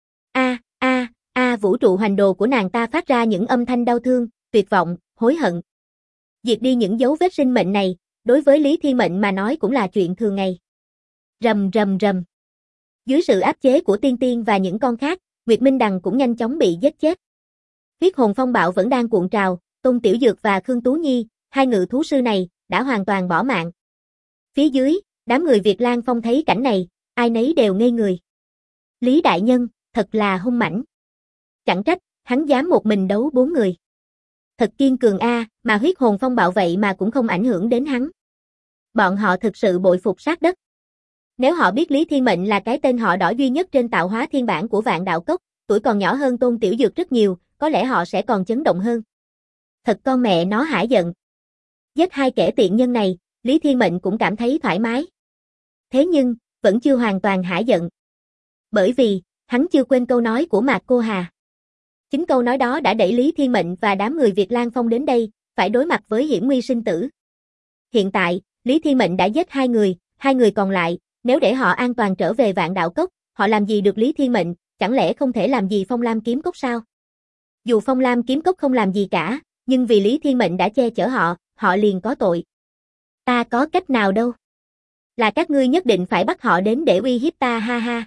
Vũ trụ hoành đồ của nàng ta phát ra những âm thanh đau thương, tuyệt vọng, hối hận. Diệt đi những dấu vết sinh mệnh này, đối với Lý Thiên Mệnh mà nói cũng là chuyện thường ngày. Rầm rầm rầm. Dưới sự áp chế của Tiên Tiên và những con khác, Nguyệt Minh Đằng cũng nhanh chóng bị giết chết. Huyết hồn phong bạo vẫn đang cuộn trào, Tôn Tiểu Dược và Khương Tú Nhi, hai ngự thú sư này, đã hoàn toàn bỏ mạng. Phía dưới, đám người Việt Lang Phong thấy cảnh này, ai nấy đều ngây người. Lý đại nhân, thật là hung mãnh. Chẳng trách, hắn dám một mình đấu 4 người. Thật kiên cường mà huyết hồn phong bạo vậy mà cũng không ảnh hưởng đến hắn. Bọn họ thực sự bội phục sát đất. Nếu họ biết Lý Thiên Mệnh là cái tên họ đỏ duy nhất trên tạo hóa thiên bản của Vạn Đạo Cốc, tuổi còn nhỏ hơn Tôn Tiểu Dược rất nhiều, có lẽ họ sẽ còn chấn động hơn. Thật con mẹ nó hả giận. Giết hai kẻ tiện nhân này, Lý Thiên Mệnh cũng cảm thấy thoải mái. Thế nhưng, vẫn chưa hoàn toàn hả giận. Bởi vì, hắn chưa quên câu nói của Mạc Cô Hà. Chính câu nói đó đã đẩy Lý Thiên Mệnh và đám người Việt Lang Phong đến đây, phải đối mặt với hiểm nguy sinh tử. Hiện tại, Lý Thiên Mệnh đã giết hai người còn lại, nếu để họ an toàn trở về Vạn Đạo Cốc, họ làm gì được Lý Thiên Mệnh, chẳng lẽ không thể làm gì Phong Lam Kiếm Cốc sao? Dù Phong Lam Kiếm Cốc không làm gì cả, nhưng vì Lý Thiên Mệnh đã che chở họ, họ liền có tội. Ta có cách nào đâu. Là các ngươi nhất định phải bắt họ đến để uy hiếp ta ha ha.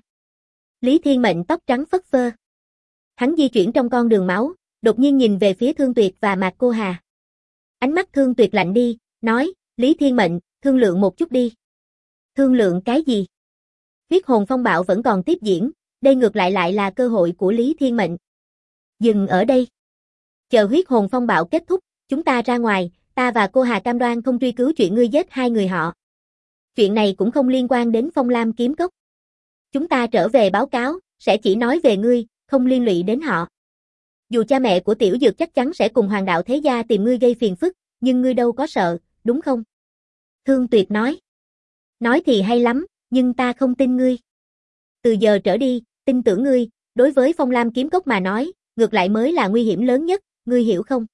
Lý Thiên Mệnh tóc trắng phất phơ. Hắn di chuyển trong con đường máu, đột nhiên nhìn về phía Thương Tuyệt và Mạc Cô Hà. Ánh mắt Thương Tuyệt lạnh đi, nói, Lý Thiên Mệnh, thương lượng một chút đi. Thương lượng cái gì? Huyết hồn phong bạo vẫn còn tiếp diễn, đây ngược lại là cơ hội của Lý Thiên Mệnh. Dừng ở đây. Chờ huyết hồn phong bạo kết thúc, chúng ta ra ngoài, ta và cô Hà cam đoan không truy cứu chuyện ngươi giết hai người họ. Chuyện này cũng không liên quan đến Phong Lam kiếm cốc. Chúng ta trở về báo cáo, sẽ chỉ nói về ngươi, không liên lụy đến họ. Dù cha mẹ của Tiểu Dược chắc chắn sẽ cùng Hoàng đạo thế gia tìm ngươi gây phiền phức, nhưng ngươi đâu có sợ, đúng không? Thương Tuyệt nói. Nói thì hay lắm, nhưng ta không tin ngươi. Từ giờ trở đi, tin tưởng ngươi, đối với Phong Lam kiếm cốc mà nói, ngược lại mới là nguy hiểm lớn nhất, ngươi hiểu không?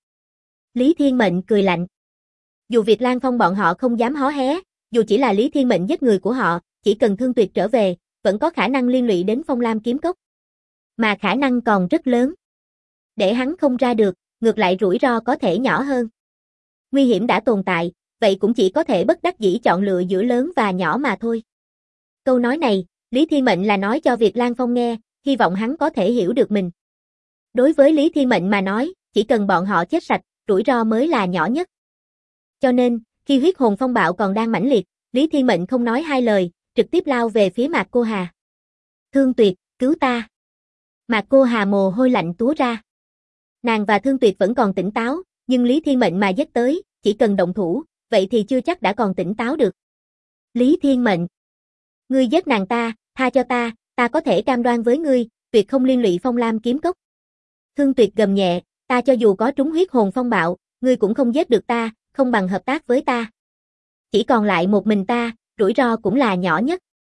Lý Thiên Mệnh cười lạnh. Dù Việt Lan Phong bọn họ không dám hó hé, dù chỉ là Lý Thiên Mệnh giết người của họ, chỉ cần Thương Tuyệt trở về, vẫn có khả năng liên lụy đến Phong Lam kiếm cốc. Mà khả năng còn rất lớn. Để hắn không ra được, ngược lại rủi ro có thể nhỏ hơn. Nguy hiểm đã tồn tại, vậy cũng chỉ có thể bất đắc dĩ chọn lựa giữa lớn và nhỏ mà thôi. Câu nói này, Lý Thiên Mệnh là nói cho Việt Lan Phong nghe, hy vọng hắn có thể hiểu được mình. Đối với Lý Thiên Mệnh mà nói, chỉ cần bọn họ chết sạch, rủi ro mới là nhỏ nhất. Cho nên, khi huyết hồn phong bạo còn đang mãnh liệt, Lý Thiên Mệnh không nói hai lời, trực tiếp lao về phía Mạc Cô Hà. Thương Tuyệt, cứu ta. Mạc Cô Hà mồ hôi lạnh túa ra. Nàng và Thương Tuyệt vẫn còn tỉnh táo, nhưng Lý Thiên Mệnh mà giết tới, chỉ cần động thủ, vậy thì chưa chắc đã còn tỉnh táo được. Lý Thiên Mệnh, ngươi giết nàng ta, tha cho ta có thể cam đoan với ngươi, tuyệt không liên lụy Phong Lam kiếm cốc. Thương Tuyệt gầm nhẹ, ta cho dù có trúng huyết hồn phong bạo, ngươi cũng không giết được ta, không bằng hợp tác với ta. Chỉ còn lại một mình ta, rủi ro cũng là nhỏ nhất.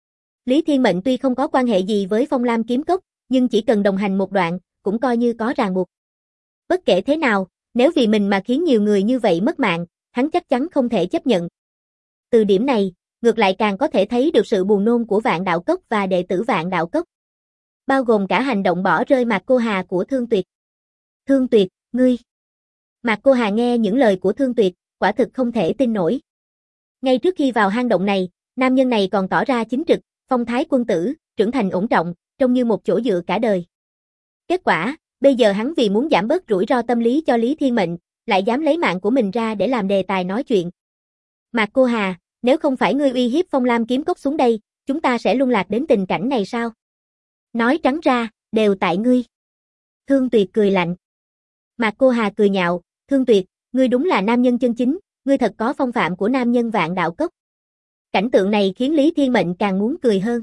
Lý Thiên Mệnh tuy không có quan hệ gì với Phong Lam kiếm cốc, nhưng chỉ cần đồng hành một đoạn, cũng coi như có ràng buộc. Bất kể thế nào, nếu vì mình mà khiến nhiều người như vậy mất mạng, hắn chắc chắn không thể chấp nhận. Từ điểm này, ngược lại càng có thể thấy được sự buồn nôn của Vạn Đạo Cốc và đệ tử Vạn Đạo Cốc. Bao gồm cả hành động bỏ rơi Mạc Cô Hà của Thương Tuyệt. Thương Tuyệt, ngươi. Mạc Cô Hà nghe những lời của Thương Tuyệt, quả thực không thể tin nổi. Ngay trước khi vào hang động này, nam nhân này còn tỏ ra chính trực, phong thái quân tử, trưởng thành ổn trọng, trông như một chỗ dựa cả đời. Kết quả, bây giờ hắn vì muốn giảm bớt rủi ro tâm lý cho Lý Thiên Mệnh, lại dám lấy mạng của mình ra để làm đề tài nói chuyện. Mạc Cô Hà, nếu không phải ngươi uy hiếp Phong Lam kiếm cốc xuống đây, chúng ta sẽ luân lạc đến tình cảnh này sao? Nói trắng ra, đều tại ngươi. Thương Tuyệt cười lạnh. Mạc Cô Hà cười nhạo, Thương Tuyệt, ngươi đúng là nam nhân chân chính, ngươi thật có phong phạm của nam nhân Vạn Đạo Cốc. Cảnh tượng này khiến Lý Thiên Mệnh càng muốn cười hơn.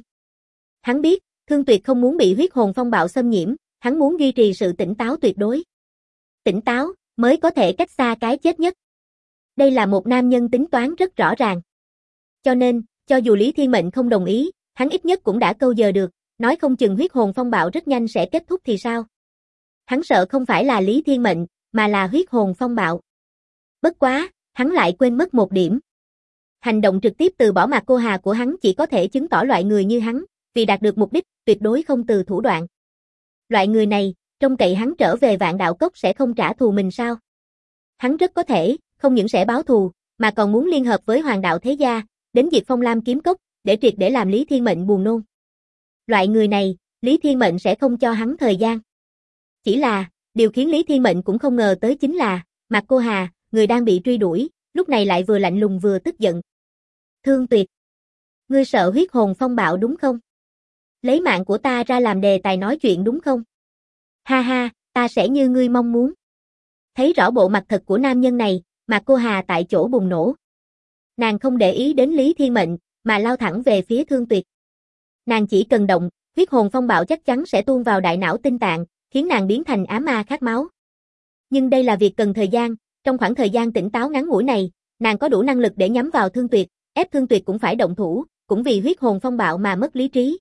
Hắn biết, Thương Tuyệt không muốn bị huyết hồn phong bạo xâm nhiễm, hắn muốn duy trì sự tỉnh táo tuyệt đối. Tỉnh táo, mới có thể cách xa cái chết nhất. Đây là một nam nhân tính toán rất rõ ràng. Cho nên, cho dù Lý Thiên Mệnh không đồng ý, hắn ít nhất cũng đã câu giờ được, nói không chừng huyết hồn phong bạo rất nhanh sẽ kết thúc thì sao. Hắn sợ không phải là Lý Thiên Mệnh, mà là huyết hồn phong bạo. Bất quá, hắn lại quên mất một điểm. Hành động trực tiếp từ bỏ Mạc Cô Hà của hắn chỉ có thể chứng tỏ loại người như hắn, vì đạt được mục đích, tuyệt đối không từ thủ đoạn. Loại người này, trông cậy hắn trở về Vạn Đạo Cốc sẽ không trả thù mình sao? Hắn rất có thể, không những sẽ báo thù, mà còn muốn liên hợp với Hoàng đạo thế gia, đến diệt Phong Lam kiếm cốc, để triệt để làm Lý Thiên Mệnh buồn nôn. Loại người này, Lý Thiên Mệnh sẽ không cho hắn thời gian. Chỉ là, điều khiến Lý Thiên Mệnh cũng không ngờ tới chính là, Mạc Cô Hà, người đang bị truy đuổi, lúc này lại vừa lạnh lùng vừa tức giận. Thương Tuyệt, ngươi sợ huyết hồn phong bạo đúng không? Lấy mạng của ta ra làm đề tài nói chuyện đúng không? Ha ha, ta sẽ như ngươi mong muốn. Thấy rõ bộ mặt thật của nam nhân này, Mạc Cô Hà tại chỗ bùng nổ. Nàng không để ý đến Lý Thiên Mệnh, mà lao thẳng về phía Thương Tuyệt. Nàng chỉ cần động, huyết hồn phong bạo chắc chắn sẽ tuôn vào đại não tinh tạng, khiến nàng biến thành ám ma khát máu. Nhưng đây là việc cần thời gian, trong khoảng thời gian tỉnh táo ngắn ngủi này, nàng có đủ năng lực để nhắm vào Thương Tuyệt, ép Thương Tuyệt cũng phải động thủ, cũng vì huyết hồn phong bạo mà mất lý trí.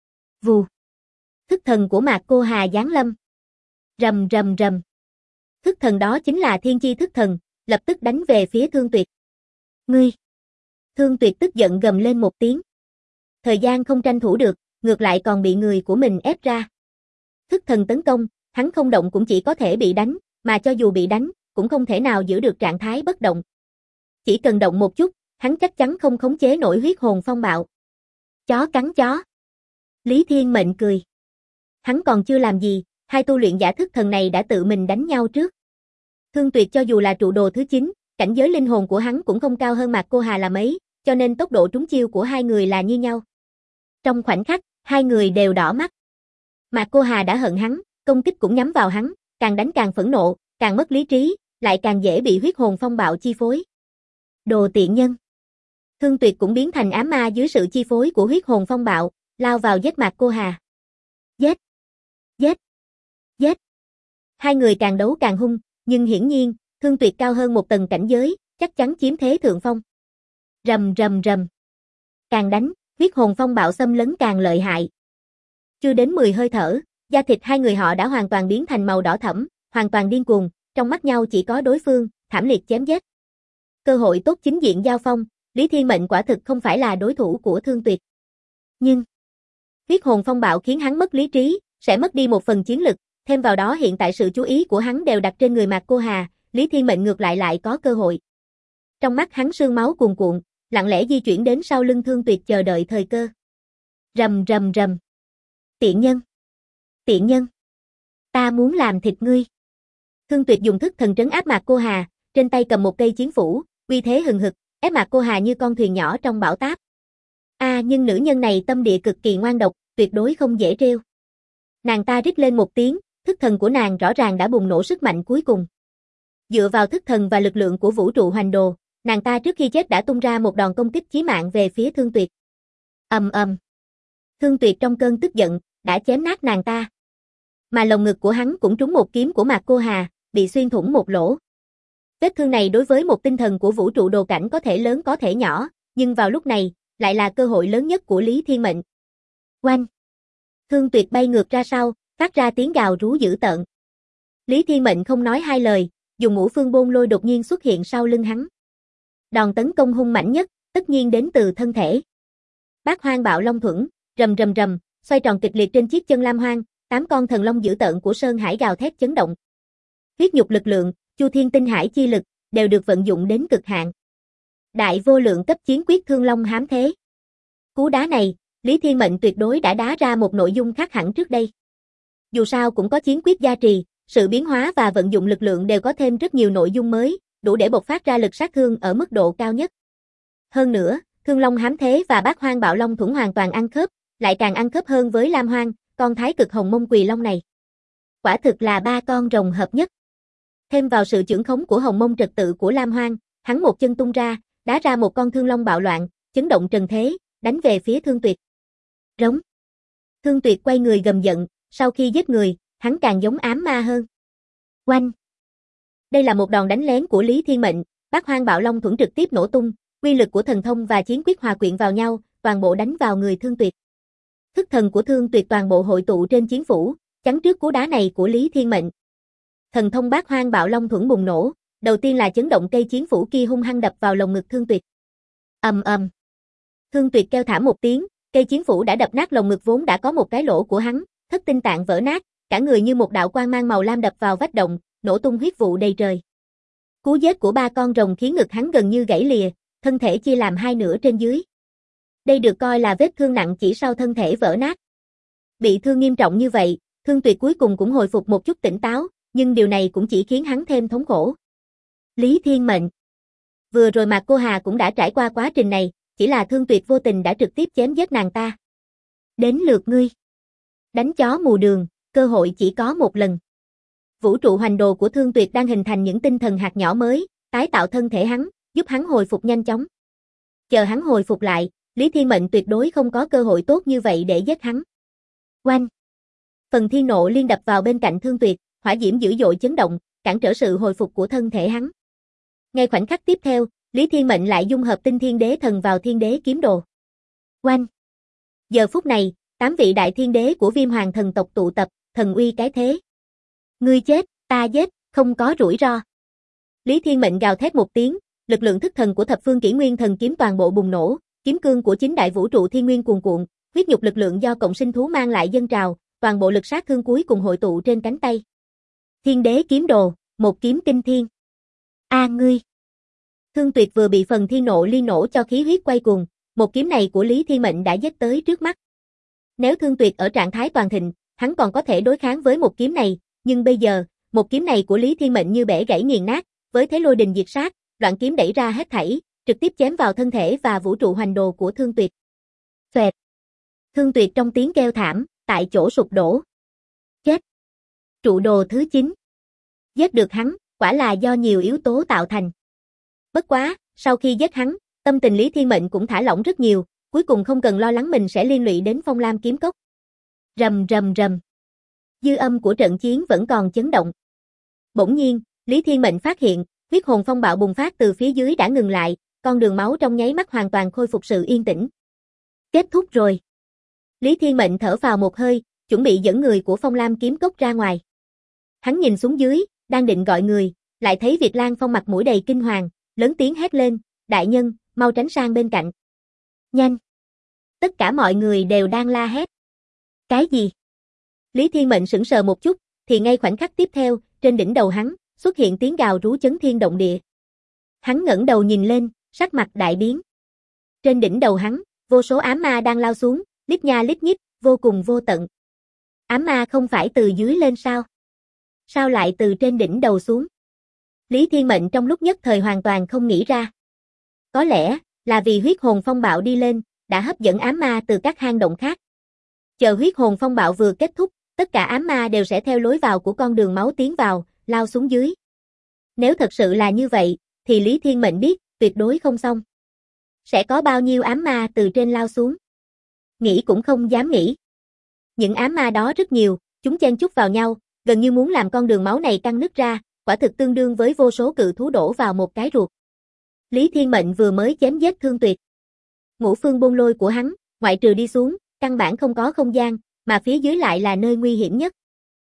Vù. Thức thần của Mạc Cô Hà giáng lâm. Rầm rầm rầm. Thức thần đó chính là Thiên Chi thức thần, lập tức đánh về phía Thương Tuyệt. Ngươi! Thương Tuyệt tức giận gầm lên một tiếng. Thời gian không tranh thủ được, ngược lại còn bị người của mình ép ra. Thức thần tấn công, hắn không động cũng chỉ có thể bị đánh, mà cho dù bị đánh, cũng không thể nào giữ được trạng thái bất động. Chỉ cần động một chút, hắn chắc chắn không khống chế nổi huyết hồn phong bạo. Chó cắn chó. Lý Thiên Mệnh cười. Hắn còn chưa làm gì, hai tu luyện giả thức thần này đã tự mình đánh nhau trước. Thương Tuyệt cho dù là trụ đồ thứ 9, cảnh giới linh hồn của hắn cũng không cao hơn Mạc Cô Hà là mấy, cho nên tốc độ trúng chiêu của hai người là như nhau. Trong khoảnh khắc, hai người đều đỏ mắt. Mạc Cô Hà đã hận hắn, công kích cũng nhắm vào hắn, càng đánh càng phẫn nộ, càng mất lý trí, lại càng dễ bị huyết hồn phong bạo chi phối. Đồ tiện nhân. Thương Tuyệt cũng biến thành ám ma dưới sự chi phối của huyết hồn phong bạo, lao vào giết Mạc Cô Hà. Giết! Giết! Giết! Hai người càng đấu càng hung, nhưng hiển nhiên, Thương Tuyệt cao hơn một tầng cảnh giới, chắc chắn chiếm thế thượng phong. Rầm rầm rầm. Càng đánh, huyết hồn phong bạo xâm lấn càng lợi hại. Chưa đến 10 hơi thở, da thịt hai người họ đã hoàn toàn biến thành màu đỏ thẫm, hoàn toàn điên cuồng, trong mắt nhau chỉ có đối phương, thảm liệt chém giết. Cơ hội tốt chính diện giao phong, Lý Thiên Mệnh quả thực không phải là đối thủ của Thương Tuyệt. Nhưng, huyết hồn phong bạo khiến hắn mất lý trí, sẽ mất đi một phần chiến lực, thêm vào đó hiện tại sự chú ý của hắn đều đặt trên người Mạc Cô Hà, Lý Thiên Mệnh ngược lại có cơ hội. Trong mắt hắn sương máu cuồn cuộn, lặng lẽ di chuyển đến sau lưng Thương Tuyệt chờ đợi thời cơ. Rầm rầm rầm. Tiện nhân! Tiện nhân! Ta muốn làm thịt ngươi! Thương Tuyệt dùng thức thần trấn áp Mạc Cô Hà, trên tay cầm một cây chiến phủ, uy thế hừng hực, ép Mạc Cô Hà như con thuyền nhỏ trong bão táp. Nhưng nữ nhân này tâm địa cực kỳ ngoan độc, tuyệt đối không dễ trêu. Nàng ta rít lên một tiếng, thức thần của nàng rõ ràng đã bùng nổ sức mạnh cuối cùng. Dựa vào thức thần và lực lượng của vũ trụ hoành đồ, nàng ta trước khi chết đã tung ra một đòn công kích chí mạng về phía Thương Tuyệt. Ầm ầm. Thương Tuyệt trong cơn tức giận, đã chém nát nàng ta. Mà lồng ngực của hắn cũng trúng một kiếm của Mạc Cô Hà, bị xuyên thủng một lỗ. Vết thương này đối với một tinh thần của vũ trụ đồ cảnh có thể lớn có thể nhỏ, nhưng vào lúc này, lại là cơ hội lớn nhất của Lý Thiên Mệnh. Oanh! Thương Tuyệt bay ngược ra sau, phát ra tiếng gào rú dữ tợn. Lý Thiên Mệnh không nói hai lời, dùng ngũ phương bôn lôi đột nhiên xuất hiện sau lưng hắn. Đòn tấn công hung mãnh nhất, tất nhiên đến từ thân thể. Bát Hoang Bạo Long Thuẫn, rầm rầm rầm, xoay tròn kịch liệt trên chiếc chân lam hoang, 8 con thần long dữ tợn của Sơn Hải gào thét chấn động. Huyết nhục lực lượng, Chu Thiên Tinh Hải chi lực, đều được vận dụng đến cực hạn. Đại vô lượng cấp chiến quyết Thương Long Hám Thế. Cú đá này, Lý Thiên Mệnh tuyệt đối đã đá ra một nội dung khác hẳn trước đây. Dù sao cũng có chiến quyết gia trì, sự biến hóa và vận dụng lực lượng đều có thêm rất nhiều nội dung mới, đủ để bộc phát ra lực sát thương ở mức độ cao nhất. Hơn nữa, Thương Long Hám Thế và Bát Hoang Bạo Long Thuẫn hoàn toàn ăn khớp, lại càng ăn khớp hơn với Lam Hoang, con thái cực hồng mông quỳ long này. Quả thực là ba con rồng hợp nhất. Thêm vào sự chưởng khống của hồng mông trật tự của Lam Hoang, hắn một chân tung ra, đá ra một con thương long bạo loạn, chấn động trần thế, đánh về phía Thương Tuyệt. Rống. Thương Tuyệt quay người gầm giận, sau khi giết người, hắn càng giống ám ma hơn. Oanh. Đây là một đòn đánh lén của Lý Thiên Mệnh, Bát Hoang Bạo Long Thuẫn trực tiếp nổ tung, uy lực của thần thông và chiến quyết hòa quyện vào nhau, toàn bộ đánh vào người Thương Tuyệt. Thức thần của Thương Tuyệt toàn bộ hội tụ trên chiến phủ, chắn trước cú đá này của Lý Thiên Mệnh. Thần thông Bát Hoang Bạo Long Thuẫn bùng nổ, đầu tiên là chấn động cây chiến phủ kia hung hăng đập vào lồng ngực Thương Tuyệt. Ầm ầm. Thương Tuyệt kêu thảm một tiếng, cây chiến phủ đã đập nát lồng ngực vốn đã có một cái lỗ của hắn, thất tinh tạng vỡ nát, cả người như một đạo quang mang màu lam đập vào vách động, nổ tung huyết vụ đầy trời. Cú giết của ba con rồng khiến ngực hắn gần như gãy lìa, thân thể chia làm hai nửa trên dưới. Đây được coi là vết thương nặng chỉ sau thân thể vỡ nát. Bị thương nghiêm trọng như vậy, Thương Tuyệt cuối cùng cũng hồi phục một chút tỉnh táo, nhưng điều này cũng chỉ khiến hắn thêm thống khổ. Lý Thiên Mệnh. Vừa rồi Mạc Cô Hà cũng đã trải qua quá trình này, chỉ là Thương Tuyệt vô tình đã trực tiếp chém giết nàng ta. Đến lượt ngươi. Đánh chó mù đường, cơ hội chỉ có một lần. Vũ trụ hoành đồ của Thương Tuyệt đang hình thành những tinh thần hạt nhỏ mới, tái tạo thân thể hắn, giúp hắn hồi phục nhanh chóng. Chờ hắn hồi phục lại, Lý Thiên Mệnh tuyệt đối không có cơ hội tốt như vậy để giết hắn. Oanh! Phần thiên nộ liên đập vào bên cạnh Thương Tuyệt, hỏa diễm dữ dội chấn động, cản trở sự hồi phục của thân thể hắn. Ngay khoảnh khắc tiếp theo, Lý Thiên Mệnh lại dung hợp tinh thiên đế thần vào thiên đế kiếm đồ. Oanh! Giờ phút này, 8 vị đại thiên đế của Viêm Hoàng thần tộc tụ tập, thần uy cái thế. Ngươi chết, ta giết, không có rủi ro. Lý Thiên Mệnh gào thét một tiếng, lực lượng thức thần của thập phương kỷ nguyên thần kiếm toàn bộ bùng nổ, kiếm cương của chính đại vũ trụ thiên nguyên cuồn cuộn, huyết nhục lực lượng do cộng sinh thú mang lại dâng trào, toàn bộ lực sát thương cuối cùng hội tụ trên cánh tay. Thiên đế kiếm đồ, một kiếm kinh thiên. A ngươi. Thương Tuyệt vừa bị phần thiên nộ liên nổ cho khí huyết quay cuồng, một kiếm này của Lý Thiên Mệnh đã giết tới trước mắt. Nếu Thương Tuyệt ở trạng thái toàn thịnh, hắn còn có thể đối kháng với một kiếm này, nhưng bây giờ, một kiếm này của Lý Thiên Mệnh như bẻ gãy nghiền nát, với thế lôi đình diệt sát, đoạn kiếm đẩy ra hết thảy, trực tiếp chém vào thân thể và vũ trụ hoành đồ của Thương Tuyệt. Xoẹt. Thương Tuyệt trong tiếng kêu thảm, tại chỗ sụp đổ. Chết. Trụ đồ thứ 9. Giết được hắn, quả là do nhiều yếu tố tạo thành. Bất quá, sau khi giết hắn, tâm tình Lý Thiên Mệnh cũng thả lỏng rất nhiều, cuối cùng không cần lo lắng mình sẽ liên lụy đến Phong Lam kiếm cốc. Rầm rầm rầm. Dư âm của trận chiến vẫn còn chấn động. Bỗng nhiên, Lý Thiên Mệnh phát hiện, huyết hồn phong bạo bùng phát từ phía dưới đã ngừng lại, con đường máu trong nháy mắt hoàn toàn khôi phục sự yên tĩnh. Kết thúc rồi. Lý Thiên Mệnh thở phào một hơi, chuẩn bị dẫn người của Phong Lam kiếm cốc ra ngoài. Hắn nhìn xuống dưới, đang định gọi người, lại thấy Việt Lan Phong mặt mũi đầy kinh hoàng, lớn tiếng hét lên, đại nhân, mau tránh sang bên cạnh. Nhanh! Tất cả mọi người đều đang la hét. Cái gì? Lý Thiên Mệnh sững sờ một chút, thì ngay khoảnh khắc tiếp theo, trên đỉnh đầu hắn, xuất hiện tiếng gào rú chấn thiên động địa. Hắn ngẩng đầu nhìn lên, sắc mặt đại biến. Trên đỉnh đầu hắn, vô số ám ma đang lao xuống, lít nha lít nhít, vô cùng vô tận. Ám ma không phải từ dưới lên sao? Sao lại từ trên đỉnh đầu xuống? Lý Thiên Mệnh trong lúc nhất thời hoàn toàn không nghĩ ra. Có lẽ, là vì huyết hồn phong bạo đi lên, đã hấp dẫn ám ma từ các hang động khác. Chờ huyết hồn phong bạo vừa kết thúc, tất cả ám ma đều sẽ theo lối vào của con đường máu tiến vào, lao xuống dưới. Nếu thật sự là như vậy, thì Lý Thiên Mệnh biết, tuyệt đối không xong. Sẽ có bao nhiêu ám ma từ trên lao xuống? Nghĩ cũng không dám nghĩ. Những ám ma đó rất nhiều, chúng chen chúc vào nhau, gần như muốn làm con đường máu này căng nứt ra, quả thực tương đương với vô số cự thú đổ vào một cái ruột. Lý Thiên Mệnh vừa mới chém giết Thương Tuyệt. Ngũ phương bôn lôi của hắn, ngoại trừ đi xuống, căn bản không có không gian, mà phía dưới lại là nơi nguy hiểm nhất.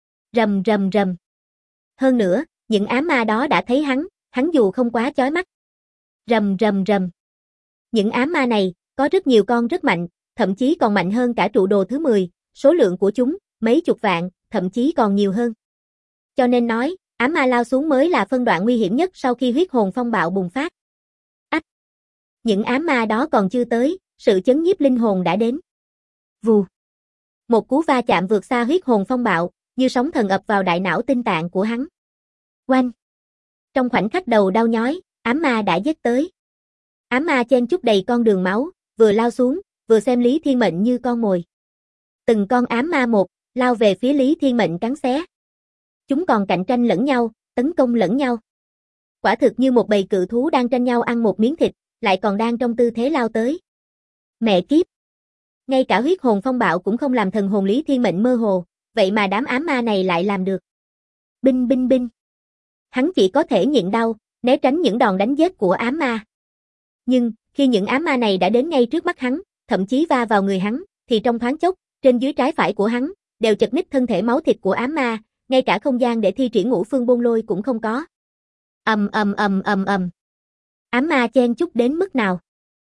Rầm rầm rầm. Hơn nữa, những ám ma đó đã thấy hắn dù không quá chói mắt. Rầm rầm rầm. Những ám ma này, có rất nhiều con rất mạnh, thậm chí còn mạnh hơn cả trụ đồ thứ 10, số lượng của chúng, mấy chục vạn, thậm chí còn nhiều hơn. Cho nên nói, ám ma lao xuống mới là phân đoạn nguy hiểm nhất sau khi huyết hồn phong bạo bùng phát. Ách! Những ám ma đó còn chưa tới, sự chấn nhiếp linh hồn đã đến. Vù! Một cú va chạm vượt xa huyết hồn phong bạo, như sóng thần ập vào đại não tinh tạng của hắn. Oanh! Trong khoảnh khắc đầu đau nhói, ám ma đã giết tới. Ám ma chen chúc đầy con đường máu, vừa lao xuống, vừa xem Lý Thiên Mệnh như con mồi. Từng con ám ma một, lao về phía Lý Thiên Mệnh cắn xé. Chúng còn cạnh tranh lẫn nhau, tấn công lẫn nhau. Quả thực như một bầy cự thú đang tranh nhau ăn một miếng thịt, lại còn đang trong tư thế lao tới. Mẹ kiếp! Ngay cả huyết hồn phong bạo cũng không làm thần hồn Lý Thiên Mệnh mơ hồ, vậy mà đám ám ma này lại làm được. Binh binh binh! Hắn chỉ có thể nhịn đau, né tránh những đòn đánh giết của ám ma. Nhưng, khi những ám ma này đã đến ngay trước mắt hắn, thậm chí va vào người hắn, thì trong thoáng chốc, trên dưới trái phải của hắn, đều chật ních thân thể máu thịt của ám ma, ngay cả không gian để thi triển ngũ phương bôn lôi cũng không có. Ầm ầm ầm ầm ầm. Ám ma chen chúc đến mức nào?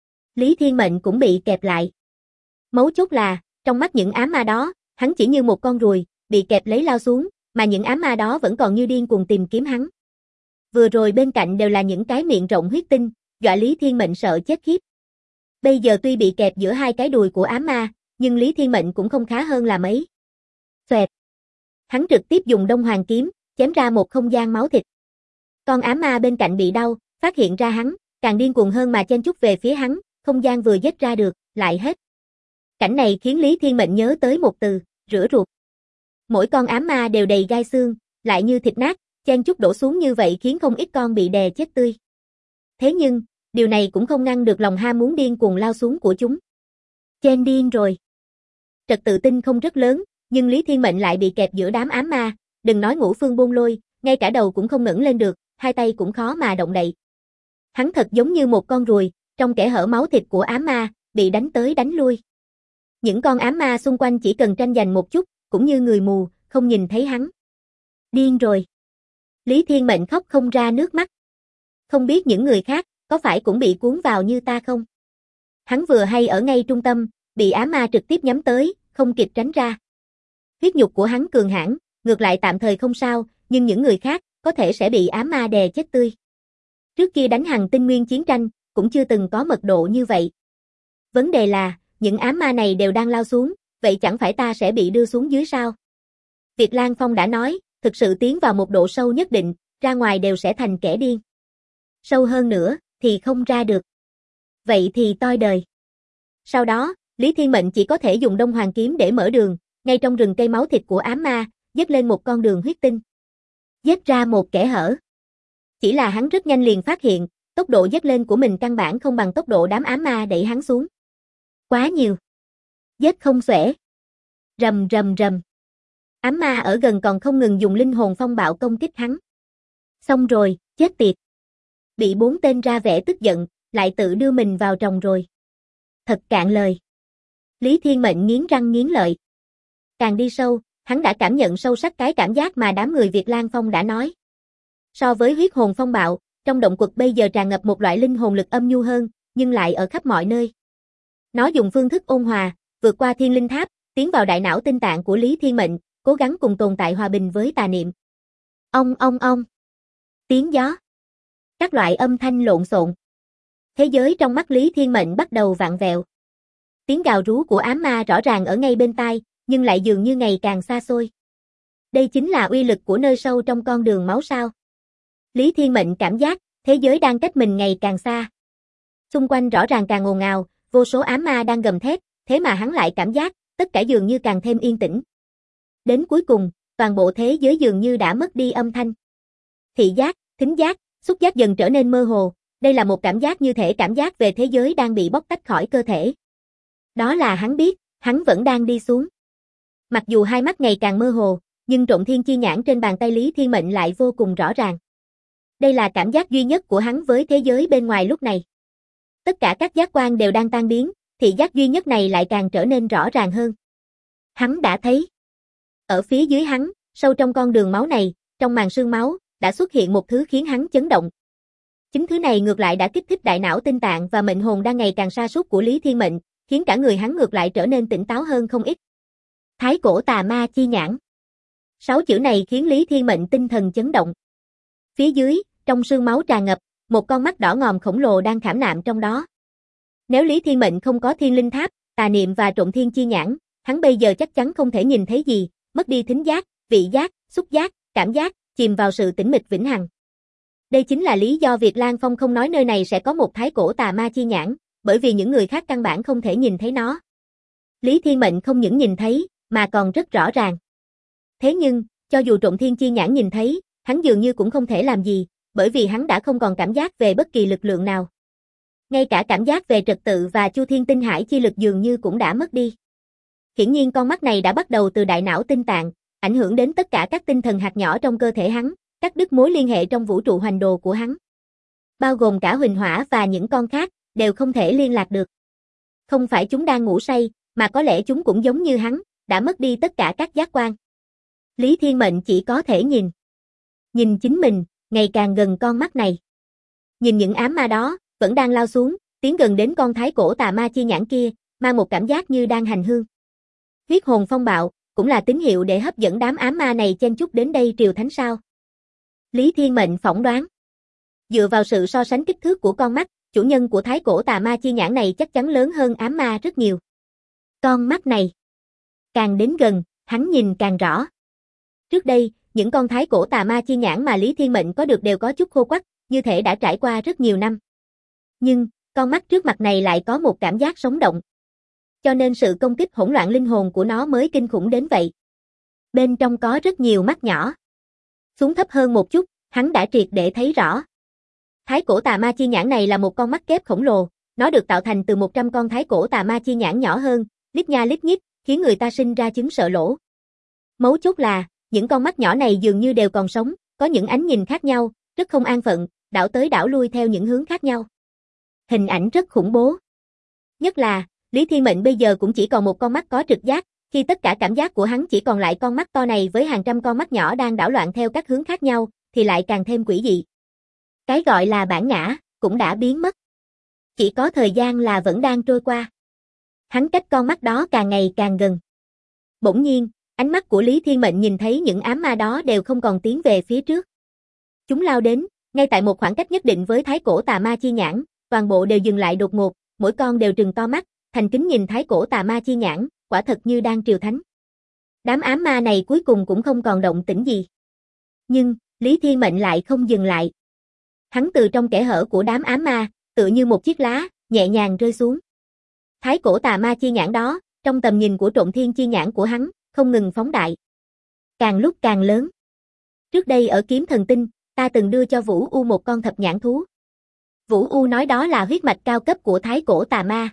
Lý Thiên Mệnh cũng bị kẹp lại. Mấu chốt là, trong mắt những ám ma đó, hắn chỉ như một con ruồi, bị kẹp lấy lao xuống, mà những ám ma đó vẫn còn như điên cuồng tìm kiếm hắn. Vừa rồi bên cạnh đều là những cái miệng rộng huyết tinh, dọa Lý Thiên Mệnh sợ chết khiếp. Bây giờ tuy bị kẹp giữa hai cái đùi của ám ma, nhưng Lý Thiên Mệnh cũng không khá hơn là mấy. Xoẹt. Hắn trực tiếp dùng Đông Hoàng kiếm, chém ra một không gian máu thịt. Con ám ma bên cạnh bị đau, phát hiện ra hắn, càng điên cuồng hơn mà chen chúc về phía hắn, không gian vừa giết ra được, lại hết. Cảnh này khiến Lý Thiên Mệnh nhớ tới một từ, rửa ruột. Mỗi con ám ma đều đầy gai xương, lại như thịt nát, chen chúc đổ xuống như vậy khiến không ít con bị đè chết tươi. Thế nhưng, điều này cũng không ngăn được lòng ham muốn điên cuồng lao xuống của chúng. Chen điên rồi. Trật tự tinh không rất lớn, nhưng Lý Thiên Mệnh lại bị kẹp giữa đám ám ma, đừng nói ngũ phương bôn lôi, ngay cả đầu cũng không ngẩng lên được, hai tay cũng khó mà động đậy. Hắn thật giống như một con ruồi, trong kẽ hở máu thịt của ám ma, bị đánh tới đánh lui. Những con ám ma xung quanh chỉ cần tranh giành một chút, cũng như người mù, không nhìn thấy hắn. Điên rồi. Lý Thiên Mệnh khóc không ra nước mắt. Không biết những người khác, có phải cũng bị cuốn vào như ta không? Hắn vừa hay ở ngay trung tâm, bị ám ma trực tiếp nhắm tới, không kịp tránh ra. Huyết nhục của hắn cường hãn, ngược lại tạm thời không sao, nhưng những người khác, có thể sẽ bị ám ma đè chết tươi. Trước kia đánh Hằng Tinh Nguyên chiến tranh, cũng chưa từng có mật độ như vậy. Vấn đề là, những ám ma này đều đang lao xuống, vậy chẳng phải ta sẽ bị đưa xuống dưới sao? Việt Lang Phong đã nói, thực sự tiến vào một độ sâu nhất định, ra ngoài đều sẽ thành kẻ điên. Sâu hơn nữa, thì không ra được. Vậy thì toi đời. Sau đó, Lý Thiên Mệnh chỉ có thể dùng Đông Hoàng kiếm để mở đường, ngay trong rừng cây máu thịt của ám ma, dết lên một con đường huyết tinh. Dết ra một kẽ hở. Chỉ là hắn rất nhanh liền phát hiện, tốc độ dết lên của mình căn bản không bằng tốc độ đám ám ma đẩy hắn xuống. Quá nhiều. Dết không xuể. Rầm rầm rầm. Ám ma ở gần còn không ngừng dùng linh hồn phong bạo công kích hắn. Xong rồi, chết tiệt. Bị 4 tên ra vẻ tức giận, lại tự đưa mình vào tròng rồi. Thật cạn lời. Lý Thiên Mệnh nghiến răng nghiến lợi. Càng đi sâu, hắn đã cảm nhận sâu sắc cái cảm giác mà đám người Việt Lang Phong đã nói. So với huyết hồn phong bạo, trong động quật bây giờ tràn ngập một loại linh hồn lực âm nhu hơn, nhưng lại ở khắp mọi nơi. Nó dùng phương thức ôn hòa, vượt qua thiên linh tháp, tiến vào đại não tinh tạng của Lý Thiên Mệnh, cố gắng cùng tồn tại hòa bình với tà niệm. Ong. Tiếng gió. Các loại âm thanh lộn xộn. Thế giới trong mắt Lý Thiên Mệnh bắt đầu vặn vẹo. Tiếng gào rú của ám ma rõ ràng ở ngay bên tai, nhưng lại dường như ngày càng xa xôi. Đây chính là uy lực của nơi sâu trong con đường máu sao. Lý Thiên Mệnh cảm giác, thế giới đang cách mình ngày càng xa. Xung quanh rõ ràng càng ồn ào, vô số ám ma đang gầm thét, thế mà hắn lại cảm giác, tất cả dường như càng thêm yên tĩnh. Đến cuối cùng, toàn bộ thế giới dường như đã mất đi âm thanh. Thị giác, thính giác, xúc giác dần trở nên mơ hồ, đây là một cảm giác như thể cảm giác về thế giới đang bị bóc tách khỏi cơ thể. Đó là hắn biết, hắn vẫn đang đi xuống. Mặc dù hai mắt ngày càng mơ hồ, nhưng Trộm Thiên Chi Nhãn trên bàn tay Lý Thiên Mệnh lại vô cùng rõ ràng. Đây là cảm giác duy nhất của hắn với thế giới bên ngoài lúc này. Tất cả các giác quan đều đang tan biến, thị giác duy nhất này lại càng trở nên rõ ràng hơn. Hắn đã thấy. Ở phía dưới hắn, sâu trong con đường máu này, trong màn sương máu, đã xuất hiện một thứ khiến hắn chấn động. Chính thứ này ngược lại đã kích thích đại não tinh tạng và mệnh hồn đang ngày càng sa sút của Lý Thiên Mệnh, khiến cả người hắn ngược lại trở nên tỉnh táo hơn không ít. Thái cổ tà ma chi nhãn. 6 chữ này khiến Lý Thiên Mệnh tinh thần chấn động. Phía dưới, trong sương máu tràn ngập, một con mắt đỏ ngòm khổng lồ đang khảm nạm trong đó. Nếu Lý Thiên Mệnh không có thiên linh tháp, tà niệm và Trộm Thiên Chi Nhãn, hắn bây giờ chắc chắn không thể nhìn thấy gì, mất đi thính giác, vị giác, xúc giác, cảm giác, chìm vào sự tĩnh mịch vĩnh hằng. Đây chính là lý do Việt Lang Phong không nói nơi này sẽ có một thái cổ tà ma chi nhãn, bởi vì những người khác căn bản không thể nhìn thấy nó. Lý Thiên Mệnh không những nhìn thấy, mà còn rất rõ ràng. Thế nhưng, cho dù Trộm Thiên Chi Nhãn nhìn thấy, hắn dường như cũng không thể làm gì, bởi vì hắn đã không còn cảm giác về bất kỳ lực lượng nào. Ngay cả cảm giác về trật tự và Chu Thiên Tinh Hải chi lực dường như cũng đã mất đi. Hiển nhiên con mắt này đã bắt đầu từ đại não tinh tạng, ảnh hưởng đến tất cả các tinh thần hạt nhỏ trong cơ thể hắn, cắt đứt mối liên hệ trong vũ trụ hoành đồ của hắn. Bao gồm cả Huỳnh Hỏa và những con khác, đều không thể liên lạc được. Không phải chúng đang ngủ say, mà có lẽ chúng cũng giống như hắn, đã mất đi tất cả các giác quan. Lý Thiên Mệnh chỉ có thể nhìn chính mình, ngày càng gần con mắt này. Nhìn những ám ma đó, vẫn đang lao xuống, tiến gần đến con thái cổ tà ma chi nhãn kia, mang một cảm giác như đang hành hương. Huyết hồn phong bạo, cũng là tín hiệu để hấp dẫn đám ám ma này chen chúc đến đây triều thánh sao. Lý Thiên Mệnh phỏng đoán. Dựa vào sự so sánh kích thước của con mắt, chủ nhân của thái cổ tà ma chi nhãn này chắc chắn lớn hơn ám ma rất nhiều. Con mắt này, càng đến gần, hắn nhìn càng rõ. Trước đây, những con thái cổ tà ma chi nhãn mà Lý Thiên Mệnh có được đều có chút khô quắt, như thể đã trải qua rất nhiều năm. Nhưng, con mắt trước mặt này lại có một cảm giác sống động. Cho nên sự công kích hỗn loạn linh hồn của nó mới kinh khủng đến vậy. Bên trong có rất nhiều mắt nhỏ. Xuống thấp hơn một chút, hắn đã triệt để thấy rõ. Thái cổ tà ma chi nhãn này là một con mắt kép khổng lồ, nó được tạo thành từ 100 con thái cổ tà ma chi nhãn nhỏ hơn, lít nha lít nhít, khiến người ta sinh ra chứng sợ lỗ. Mấu chốt là, những con mắt nhỏ này dường như đều còn sống, có những ánh nhìn khác nhau, rất không an phận, đảo tới đảo lui theo những hướng khác nhau. Hình ảnh rất khủng bố. Nhất là, Lý Thiên Mệnh bây giờ cũng chỉ còn một con mắt có trực giác, khi tất cả cảm giác của hắn chỉ còn lại con mắt to này với hàng trăm con mắt nhỏ đang đảo loạn theo các hướng khác nhau, thì lại càng thêm quỷ dị. Cái gọi là bản ngã, cũng đã biến mất. Chỉ có thời gian là vẫn đang trôi qua. Hắn cách con mắt đó càng ngày càng gần. Bỗng nhiên, ánh mắt của Lý Thiên Mệnh nhìn thấy những ám ma đó đều không còn tiến về phía trước. Chúng lao đến, Ngay tại một khoảng cách nhất định với thái cổ tà ma chi nhãn, toàn bộ đều dừng lại đột ngột, mỗi con đều trừng to mắt, thành kính nhìn thái cổ tà ma chi nhãn, quả thật như đang triều thánh. Đám ám ma này cuối cùng cũng không còn động tĩnh gì. Nhưng, Lý Thiên Mệnh lại không dừng lại. Hắn từ trong kẽ hở của đám ám ma, tựa như một chiếc lá, nhẹ nhàng rơi xuống. Thái cổ tà ma chi nhãn đó, trong tầm nhìn của Trộm Thiên chi nhãn của hắn, không ngừng phóng đại. Càng lúc càng lớn. Trước đây ở Kiếm Thần Tinh, ta từng đưa cho Vũ U một con thập nhãn thú. Vũ U nói đó là huyết mạch cao cấp của thái cổ tà ma.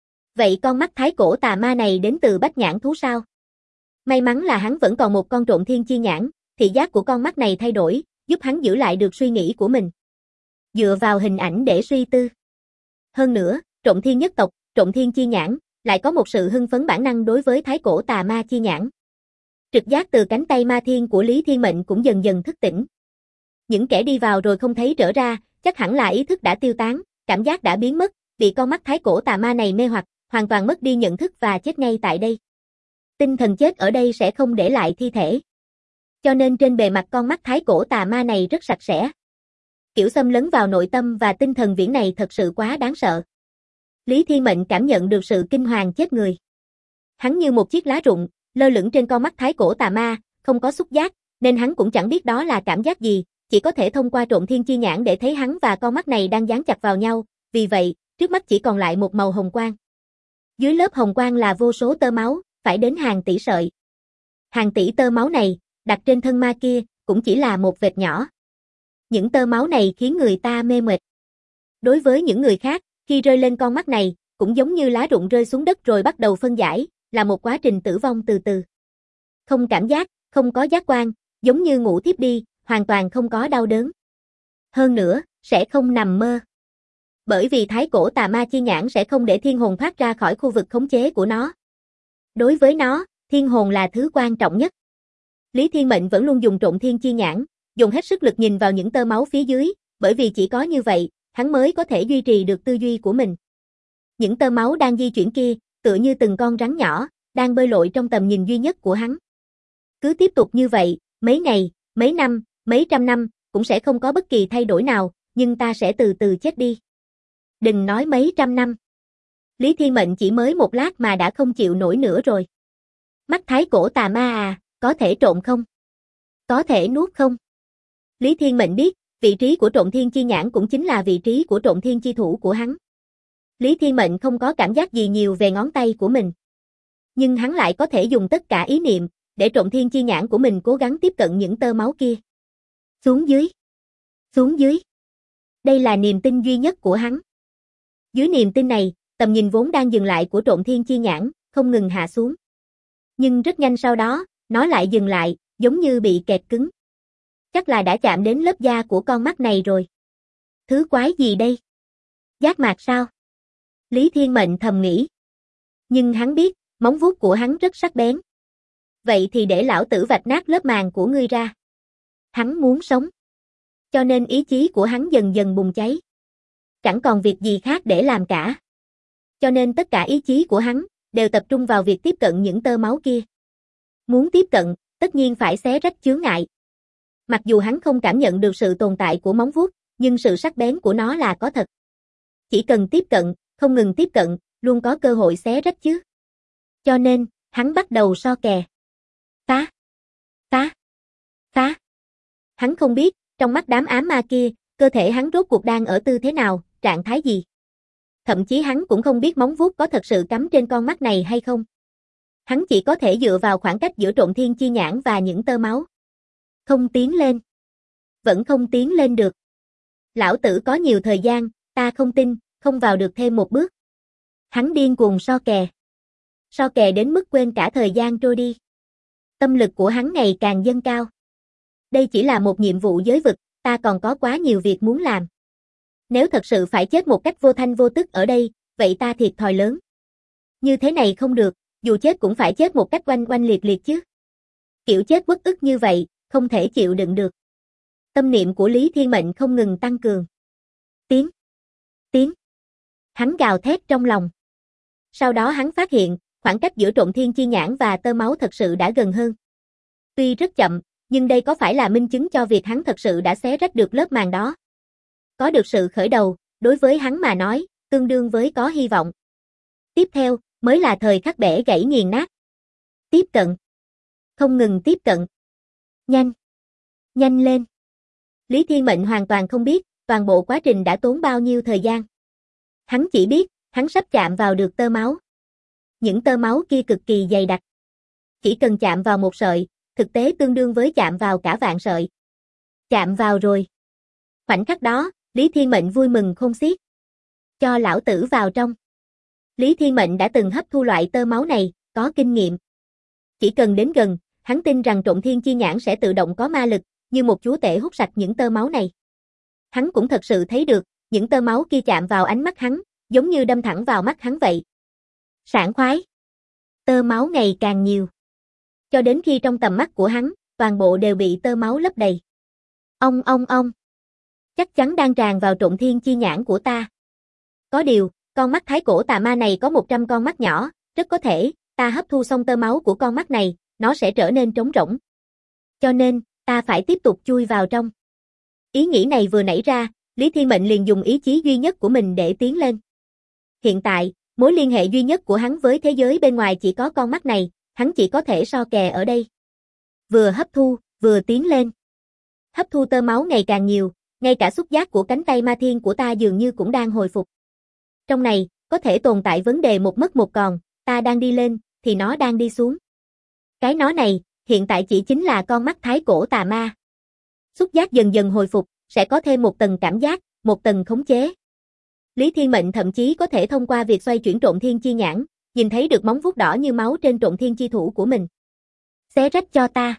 Vậy con mắt thái cổ tà ma này đến từ bách nhãn thú sao? May mắn là hắn vẫn còn một con Trộm Thiên chi nhãn, thị giác của con mắt này thay đổi, giúp hắn giữ lại được suy nghĩ của mình. Dựa vào hình ảnh để suy tư. Hơn nữa, Trộm Thiên nhất tộc, Trộm Thiên chi nhãn, lại có một sự hưng phấn bản năng đối với thái cổ tà ma chi nhãn. Trực giác từ cánh tay ma thiên của Lý Thiên Mệnh cũng dần dần thức tỉnh. Những kẻ đi vào rồi không thấy trở ra, chắc hẳn là ý thức đã tiêu tán, cảm giác đã biến mất, bị con mắt thái cổ tà ma này mê hoặc, hoàn toàn mất đi nhận thức và chết ngay tại đây. Tinh thần chết ở đây sẽ không để lại thi thể. Cho nên trên bề mặt con mắt thái cổ tà ma này rất sạch sẽ. Kiểu xâm lấn vào nội tâm và tinh thần viễn này thật sự quá đáng sợ. Lý Thiên Mệnh cảm nhận được sự kinh hoàng chết người. Hắn như một chiếc lá rụng, lơ lửng trên con mắt thái cổ tà ma, không có xúc giác, nên hắn cũng chẳng biết đó là cảm giác gì, chỉ có thể thông qua Trộm Thiên chi nhãn để thấy hắn và con mắt này đang dán chặt vào nhau, vì vậy, trước mắt chỉ còn lại một màu hồng quang. Dưới lớp hồng quang là vô số tơ máu, phải đến hàng tỷ sợi. Hàng tỷ tơ máu này, đặt trên thân ma kia, cũng chỉ là một vệt nhỏ. Những tơ máu này khiến người ta mê mệt. Đối với những người khác, khi rơi lên con mắt này, cũng giống như lá rụng rơi xuống đất rồi bắt đầu phân giải, là một quá trình tử vong từ từ. Không cảm giác, không có giác quan, giống như ngủ thiếp đi, hoàn toàn không có đau đớn. Hơn nữa, sẽ không nằm mơ. Bởi vì thái cổ tà ma chi nhãn sẽ không để thiên hồn thoát ra khỏi khu vực khống chế của nó. Đối với nó, thiên hồn là thứ quan trọng nhất. Lý Thiên Mệnh vẫn luôn dùng Trộm Thiên chi nhãn, dùng hết sức lực nhìn vào những tơ máu phía dưới, bởi vì chỉ có như vậy, hắn mới có thể duy trì được tư duy của mình. Những tơ máu đang di chuyển kia, tựa như từng con rắn nhỏ, đang bơi lội trong tầm nhìn duy nhất của hắn. Cứ tiếp tục như vậy, mấy ngày, mấy năm, mấy trăm năm, cũng sẽ không có bất kỳ thay đổi nào, nhưng ta sẽ từ từ chết đi. Đừng nói mấy trăm năm. Lý Thiên Mệnh chỉ mới một lát mà đã không chịu nổi nữa rồi. Mắt thái cổ tà ma à, có thể trộn không? Có thể nuốt không? Lý Thiên Mệnh biết, vị trí của Trộm Thiên chi nhãn cũng chính là vị trí của Trộm Thiên chi thủ của hắn. Lý Thiên Mệnh không có cảm giác gì nhiều về ngón tay của mình. Nhưng hắn lại có thể dùng tất cả ý niệm, để Trộm Thiên chi nhãn của mình cố gắng tiếp cận những tơ máu kia. Xuống dưới. Xuống dưới. Đây là niềm tin duy nhất của hắn. Dưới niềm tin này, tầm nhìn vốn đang dừng lại của Trộm Thiên chi nhãn, không ngừng hạ xuống. Nhưng rất nhanh sau đó, nó lại dừng lại, giống như bị kẹt cứng. Chắc là đã chạm đến lớp da của con mắt này rồi. Thứ quái gì đây? Giác mạc sao? Lý Thiên Mệnh thầm nghĩ. Nhưng hắn biết, móng vuốt của hắn rất sắc bén. Vậy thì để lão tử vạch nát lớp màng của ngươi ra. Hắn muốn sống. Cho nên ý chí của hắn dần dần bùng cháy. Chẳng còn việc gì khác để làm cả. Cho nên tất cả ý chí của hắn, đều tập trung vào việc tiếp cận những tơ máu kia. Muốn tiếp cận, tất nhiên phải xé rách chướng ngại. Mặc dù hắn không cảm nhận được sự tồn tại của móng vuốt, nhưng sự sắc bén của nó là có thật. Chỉ cần tiếp cận, không ngừng tiếp cận, luôn có cơ hội xé rách chứ. Cho nên, hắn bắt đầu so kè. Phá! Phá! Phá! Hắn không biết, trong mắt đám ám ma kia, cơ thể hắn rốt cuộc đang ở tư thế nào, trạng thái gì. Thậm chí hắn cũng không biết móng vuốt có thật sự cắm trên con mắt này hay không. Hắn chỉ có thể dựa vào khoảng cách giữa Trộm Thiên chi nhãn và những tơ máu. Không tiến lên. Vẫn không tiến lên được. Lão tử có nhiều thời gian, ta không tin, không vào được thêm một bước. Hắn điên cuồng so kè. So kè đến mức quên cả thời gian trôi đi. Tâm lực của hắn ngày càng dâng cao. Đây chỉ là một nhiệm vụ giới vực, ta còn có quá nhiều việc muốn làm. Nếu thật sự phải chết một cách vô thanh vô tức ở đây, vậy ta thiệt thòi lớn. Như thế này không được, dù chết cũng phải chết một cách oanh oanh liệt liệt chứ. Kiểu chết uất ức như vậy, không thể chịu đựng được. Tâm niệm của Lý Thiên Mệnh không ngừng tăng cường. Tiếng. Tiếng. Hắn gào thét trong lòng. Sau đó hắn phát hiện, khoảng cách giữa Trộm Thiên chi nhãn và tơ máu thật sự đã gần hơn. Tuy rất chậm, Nhưng đây có phải là minh chứng cho việc hắn thật sự đã xé rách được lớp màng đó? Có được sự khởi đầu, đối với hắn mà nói, tương đương với có hy vọng. Tiếp theo, mới là thời khắc bẻ gãy nghiền nát. Tiếp cận. Không ngừng tiếp cận. Nhanh. Nhanh lên. Lý Thiên Mệnh hoàn toàn không biết, toàn bộ quá trình đã tốn bao nhiêu thời gian. Hắn chỉ biết, hắn sắp chạm vào được tơ máu. Những tơ máu kia cực kỳ dày đặc. Chỉ cần chạm vào một sợi, thực tế tương đương với chạm vào cả vạn sợi. Chạm vào rồi. Khoảnh khắc đó, Lý Thiên Mệnh vui mừng khôn xiết. Cho lão tử vào trong. Lý Thiên Mệnh đã từng hấp thu loại tơ máu này, có kinh nghiệm. Chỉ cần đến gần, hắn tin rằng Trộm Thiên Chi Nhãn sẽ tự động có ma lực, như một chúa tể hút sạch những tơ máu này. Hắn cũng thật sự thấy được, những tơ máu kia chạm vào ánh mắt hắn, giống như đâm thẳng vào mắt hắn vậy. Sảng khoái. Tơ máu ngày càng nhiều. Cho đến khi trong tầm mắt của hắn, toàn bộ đều bị tơ máu lấp đầy. Ông. Chắc chắn đang tràn vào Trộm Thiên Chi Nhãn của ta. Có điều, con mắt thái cổ tà ma này có 100 con mắt nhỏ, rất có thể, ta hấp thu xong tơ máu của con mắt này, nó sẽ trở nên trống rỗng. Cho nên, ta phải tiếp tục chui vào trong. Ý nghĩ này vừa nảy ra, Lý Thiên Mệnh liền dùng ý chí duy nhất của mình để tiến lên. Hiện tại, mối liên hệ duy nhất của hắn với thế giới bên ngoài chỉ có con mắt này, hắn chỉ có thể so kè ở đây. Vừa hấp thu, vừa tiến lên. Hấp thu tơ máu ngày càng nhiều, ngay cả xúc giác của cánh tay ma thiên của ta dường như cũng đang hồi phục. Trong này, có thể tồn tại vấn đề một mất một còn, ta đang đi lên, thì nó đang đi xuống. Cái nó này, hiện tại chỉ chính là con mắt thái cổ tà ma. Xúc giác dần dần hồi phục, sẽ có thêm một tầng cảm giác, một tầng khống chế. Lý Thiên Mệnh thậm chí có thể thông qua việc xoay chuyển Trộm Thiên Chi Nhãn, nhìn thấy được móng vuốt đỏ như máu trên Trộm Thiên Chi thủ của mình. Xé rách cho ta.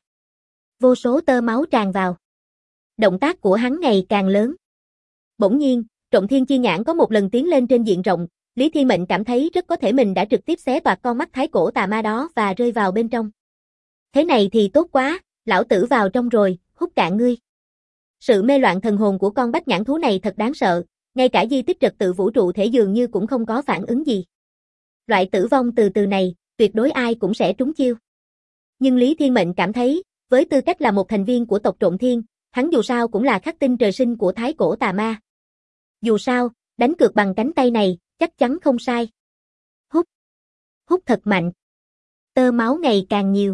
Vô số tơ máu tràn vào. Động tác của hắn ngày càng lớn. Bỗng nhiên, Trộm Thiên Chi Nhãn có một lần tiến lên trên diện rộng, Lý Thiên Mệnh cảm thấy rất có thể mình đã trực tiếp xé toạc con mắt thái cổ tà ma đó và rơi vào bên trong. Thế này thì tốt quá, lão tử vào trong rồi, hút cạn ngươi. Sự mê loạn thần hồn của con bách nhãn thú này thật đáng sợ, ngay cả di tích trật tự vũ trụ thể dường như cũng không có phản ứng gì. Loại tử vong từ từ này, tuyệt đối ai cũng sẽ trúng chiêu. Nhưng Lý Thiên Mệnh cảm thấy, với tư cách là một thành viên của tộc Trộm Thiên, hắn dù sao cũng là khắc tinh trời sinh của thái cổ tà ma. Dù sao, đánh cược bằng cánh tay này, chắc chắn không sai. Hút. Hút thật mạnh. Tơ máu ngày càng nhiều.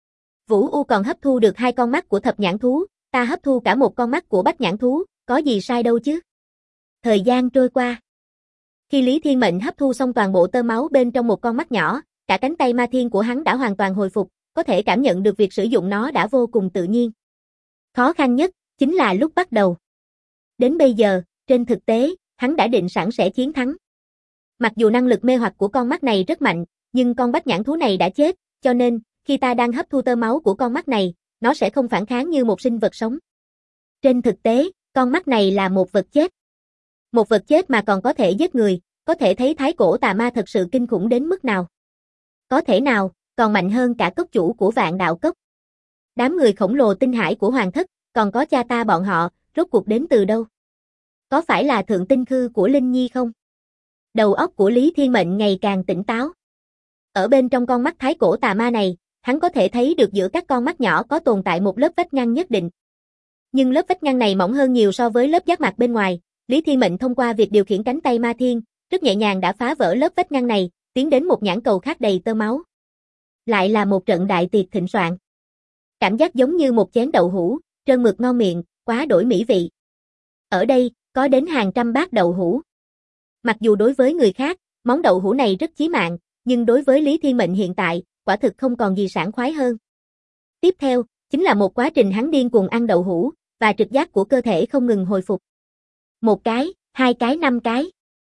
Vũ U còn hấp thu được 2 con mắt của thập nhãn thú, ta hấp thu cả một con mắt của bách nhãn thú, có gì sai đâu chứ. Thời gian trôi qua. Khi Lý Thiên Mệnh hấp thu xong toàn bộ tơ máu bên trong một con mắt nhỏ, cả cánh tay ma thiên của hắn đã hoàn toàn hồi phục, có thể cảm nhận được việc sử dụng nó đã vô cùng tự nhiên. Khó khăn nhất, chính là lúc bắt đầu. Đến bây giờ, trên thực tế, hắn đã định sẵn sẽ chiến thắng. Mặc dù năng lực mê hoặc của con mắt này rất mạnh, nhưng con bách nhãn thú này đã chết, cho nên, khi ta đang hấp thu tơ máu của con mắt này, nó sẽ không phản kháng như một sinh vật sống. Trên thực tế, con mắt này là một vật chết. Một vật chết mà còn có thể giết người, có thể thấy thái cổ tà ma thật sự kinh khủng đến mức nào. Có thể nào, còn mạnh hơn cả cốc chủ của Vạn Đạo Cốc. Đám người khổng lồ tinh hải của Hoàng Thất, còn có cha ta bọn họ, rốt cuộc đến từ đâu? Có phải là thượng tinh khư của Linh Nhi không? Đầu óc của Lý Thiên Mệnh ngày càng tỉnh táo. Ở bên trong con mắt thái cổ tà ma này, hắn có thể thấy được giữa các con mắt nhỏ có tồn tại một lớp vách ngăn nhất định. Nhưng lớp vách ngăn này mỏng hơn nhiều so với lớp giác mạc bên ngoài, Lý Thiên Mệnh thông qua việc điều khiển cánh tay ma thiên, rất nhẹ nhàng đã phá vỡ lớp vách ngăn này, tiến đến một nhãn cầu khác đầy tơ máu. Lại là một trận đại tiệc thịnh soạn. Cảm giác giống như một chén đậu hũ, trơn mượt ngon miệng, quá đổi mỹ vị. Ở đây, có đến hàng trăm bát đậu hũ. Mặc dù đối với người khác, món đậu hũ này rất chí mạng, nhưng đối với Lý Thiên Mệnh hiện tại, quả thực không còn gì sảng khoái hơn. Tiếp theo, chính là một quá trình hắn điên cuồng ăn đậu hũ, và trực giác của cơ thể không ngừng hồi phục. 1 cái, 2 cái, 5 cái,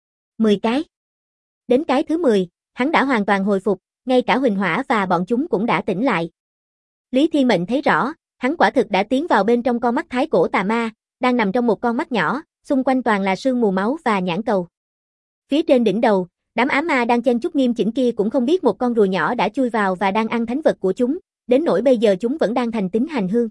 10 cái. Đến cái thứ 10, hắn đã hoàn toàn hồi phục, ngay cả Huỳnh Hỏa và bọn chúng cũng đã tỉnh lại. Lý Thiên Mệnh thấy rõ, hắn quả thực đã tiến vào bên trong con mắt thái cổ tà ma, đang nằm trong một con mắt nhỏ, xung quanh toàn là sương mù máu và nhãn cầu. Phía trên đỉnh đầu, đám ám ma đang chen chúc nghiêm chỉnh kia cũng không biết một con rùa nhỏ đã chui vào và đang ăn thánh vật của chúng, đến nỗi bây giờ chúng vẫn đang thành tín hành hương.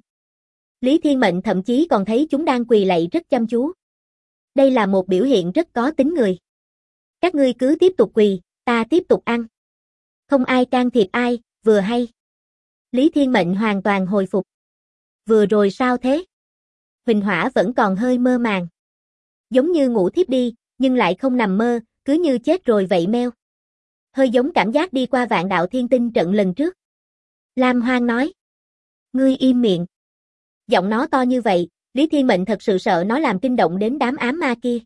Lý Thiên Mệnh thậm chí còn thấy chúng đang quỳ lạy rất chăm chú. Đây là một biểu hiện rất có tính người. Các ngươi cứ tiếp tục quỳ, ta tiếp tục ăn. Không ai can thiệp ai, vừa hay. Lý Thiên Mệnh hoàn toàn hồi phục. Vừa rồi sao thế? Huỳnh Hỏa vẫn còn hơi mơ màng. Giống như ngủ thiếp đi, nhưng lại không nằm mơ, cứ như chết rồi vậy meo. Hơi giống cảm giác đi qua Vạn Đạo Thiên Tinh trận lần trước. Lam Hoang nói. Ngươi im miệng. Giọng nó to như vậy, Lý Thiên Mệnh thật sự sợ nó làm kinh động đến đám ám ma kia.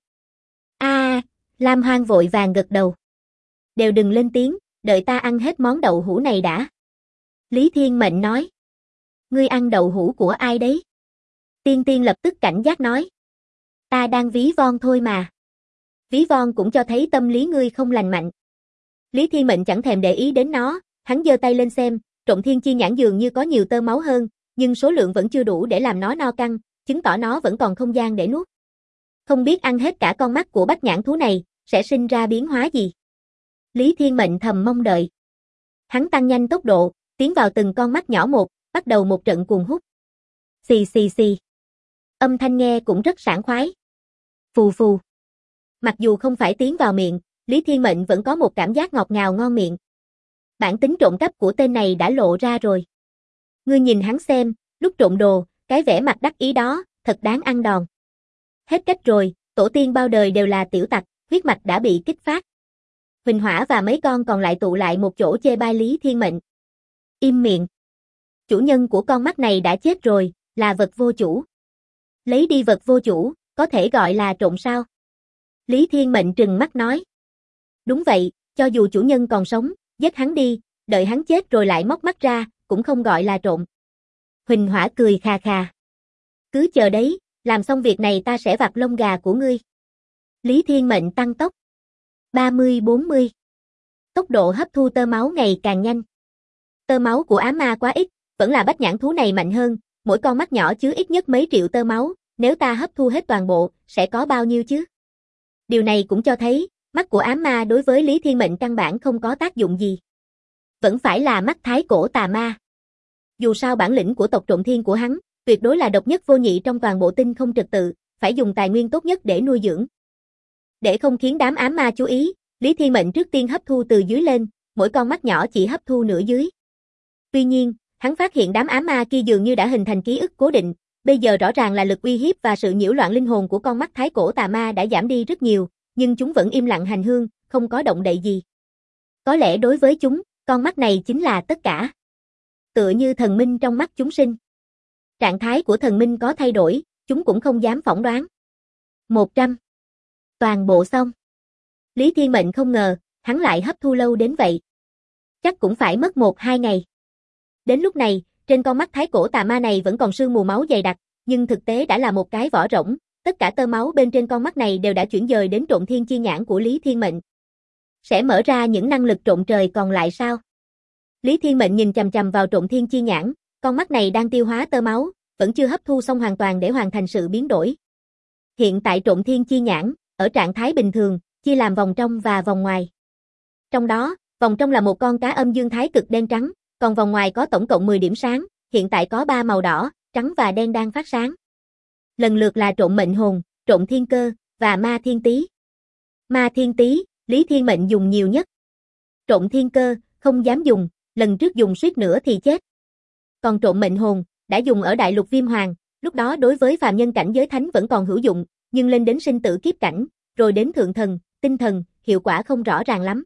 Lam Hoang vội vàng gật đầu. Đều đừng lên tiếng, đợi ta ăn hết món đậu hũ này đã. Lý Thiên Mệnh nói. Ngươi ăn đậu hũ của ai đấy? Tiên Tiên lập tức cảnh giác nói. Ta đang ví von thôi mà. Ví von cũng cho thấy tâm lý ngươi không lành mạnh. Lý Thiên Mệnh chẳng thèm để ý đến nó, hắn giơ tay lên xem, Trộm Thiên Chi Nhãn dường như có nhiều tơ máu hơn, nhưng số lượng vẫn chưa đủ để làm nó no căng, chứng tỏ nó vẫn còn không gian để nuốt. Không biết ăn hết cả con mắt của bách nhãn thú này, sẽ sinh ra biến hóa gì? Lý Thiên Mệnh thầm mong đợi. Hắn tăng nhanh tốc độ, tiến vào từng con mắt nhỏ một, bắt đầu một trận cuồng hút. Xì xì xì. Âm thanh nghe cũng rất sảng khoái. Phù phù. Mặc dù không phải tiến vào miệng, Lý Thiên Mệnh vẫn có một cảm giác ngọt ngào ngon miệng. Bản tính trộm cắp của tên này đã lộ ra rồi. Ngươi nhìn hắn xem, lúc trộm đồ, cái vẻ mặt đắc ý đó, thật đáng ăn đòn. Hết cách rồi, tổ tiên bao đời đều là tiểu tặc, huyết mạch đã bị kích phát. Huỳnh Hỏa và mấy con còn lại tụ lại một chỗ chê bai Lý Thiên Mệnh. Im miệng. Chủ nhân của con mắt này đã chết rồi, là vật vô chủ. Lấy đi vật vô chủ, có thể gọi là trộm sao? Lý Thiên Mệnh trừng mắt nói. Đúng vậy, cho dù chủ nhân còn sống, giết hắn đi, đợi hắn chết rồi lại móc mắt ra, cũng không gọi là trộm. Huỳnh Hỏa cười khà khà. Cứ chờ đấy, làm xong việc này ta sẽ vặt lông gà của ngươi. Lý Thiên Mệnh tăng tốc. 30-40. Tốc độ hấp thu tơ máu ngày càng nhanh. Tơ máu của ám ma quá ít, vẫn là bách nhãn thú này mạnh hơn, mỗi con mắt nhỏ chứa ít nhất mấy triệu tơ máu, nếu ta hấp thu hết toàn bộ, sẽ có bao nhiêu chứ? Điều này cũng cho thấy, mắt của ám ma đối với Lý Thiên Mệnh căn bản không có tác dụng gì. Vẫn phải là mắt thái cổ tà ma. Dù sao bản lĩnh của tộc Trộm Thiên của hắn, tuyệt đối là độc nhất vô nhị trong toàn bộ tinh không trật tự, phải dùng tài nguyên tốt nhất để nuôi dưỡng. Để không khiến đám ám ma chú ý, Lý Thiên Mệnh trước tiên hấp thu từ dưới lên, mỗi con mắt nhỏ chỉ hấp thu nửa dưới. Tuy nhiên, hắn phát hiện đám ám ma kia dường như đã hình thành ký ức cố định, bây giờ rõ ràng là lực uy hiếp và sự nhiễu loạn linh hồn của con mắt thái cổ tà ma đã giảm đi rất nhiều, nhưng chúng vẫn im lặng hành hương, không có động đậy gì. Có lẽ đối với chúng, con mắt này chính là tất cả. Tựa như thần minh trong mắt chúng sinh. Trạng thái của thần minh có thay đổi, chúng cũng không dám phỏng đoán. 100. Toàn bộ xong. Lý Thiên Mệnh không ngờ, hắn lại hấp thu lâu đến vậy. Chắc cũng phải mất 1-2 ngày. Đến lúc này, trên con mắt thái cổ tà ma này vẫn còn sương mù máu dày đặc, nhưng thực tế đã là một cái vỏ rỗng, tất cả tơ máu bên trên con mắt này đều đã chuyển dời đến Trộm Thiên Chi Nhãn của Lý Thiên Mệnh. Sẽ mở ra những năng lực trộm trời còn lại sao? Lý Thiên Mệnh nhìn chằm chằm vào Trộm Thiên Chi Nhãn, con mắt này đang tiêu hóa tơ máu, vẫn chưa hấp thu xong hoàn toàn để hoàn thành sự biến đổi. Hiện tại Trộm Thiên Chi Nhãn, ở trạng thái bình thường, chia làm vòng trong và vòng ngoài. Trong đó, vòng trong là một con cá âm dương thái cực đen trắng, còn vòng ngoài có tổng cộng 10 điểm sáng, hiện tại có 3 màu đỏ, trắng và đen đang phát sáng. Lần lượt là Trộm Mệnh Hồn, Trộm Thiên Cơ và Ma Thiên Tý. Ma Thiên Tý, Lý Thiên Mệnh dùng nhiều nhất. Trộm Thiên Cơ, không dám dùng, lần trước dùng suýt nữa thì chết. Còn Trộm Mệnh Hồn, đã dùng ở Đại Lục Viêm Hoàng, lúc đó đối với phàm nhân cảnh giới thánh vẫn còn hữu dụng, nhưng lên đến sinh tử kiếp cảnh, rồi đến thượng thần, tinh thần, hiệu quả không rõ ràng lắm.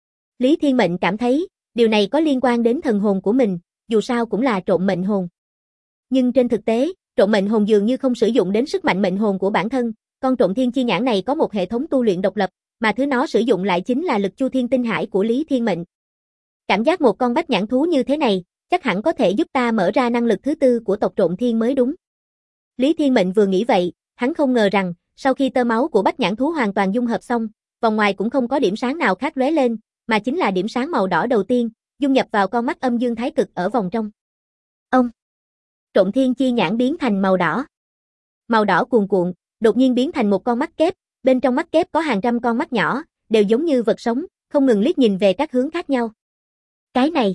Lý Thiên Mệnh cảm thấy, điều này có liên quan đến thần hồn của mình, dù sao cũng là trộm mệnh hồn. Nhưng trên thực tế, trộm mệnh hồn dường như không sử dụng đến sức mạnh mệnh hồn của bản thân, con Trộm Thiên Chi Nhãn này có một hệ thống tu luyện độc lập, mà thứ nó sử dụng lại chính là lực Chu Thiên Tinh Hải của Lý Thiên Mệnh. Cảm giác một con bách nhãn thú như thế này, chắc hẳn có thể giúp ta mở ra năng lực thứ tư của tộc Trộm Thiên mới đúng. Lý Thiên Mệnh vừa nghĩ vậy, hắn không ngờ rằng, sau khi tơ máu của bách nhãn thú hoàn toàn dung hợp xong, vòng ngoài cũng không có điểm sáng nào khác lóe lên, mà chính là điểm sáng màu đỏ đầu tiên, dung nhập vào con mắt âm dương thái cực ở vòng trong. Ông! Trộm Thiên Chi Nhãn biến thành màu đỏ. Màu đỏ cuồn cuộn, đột nhiên biến thành một con mắt kép, bên trong mắt kép có hàng trăm con mắt nhỏ, đều giống như vật sống, không ngừng liếc nhìn về các hướng khác nhau. Cái này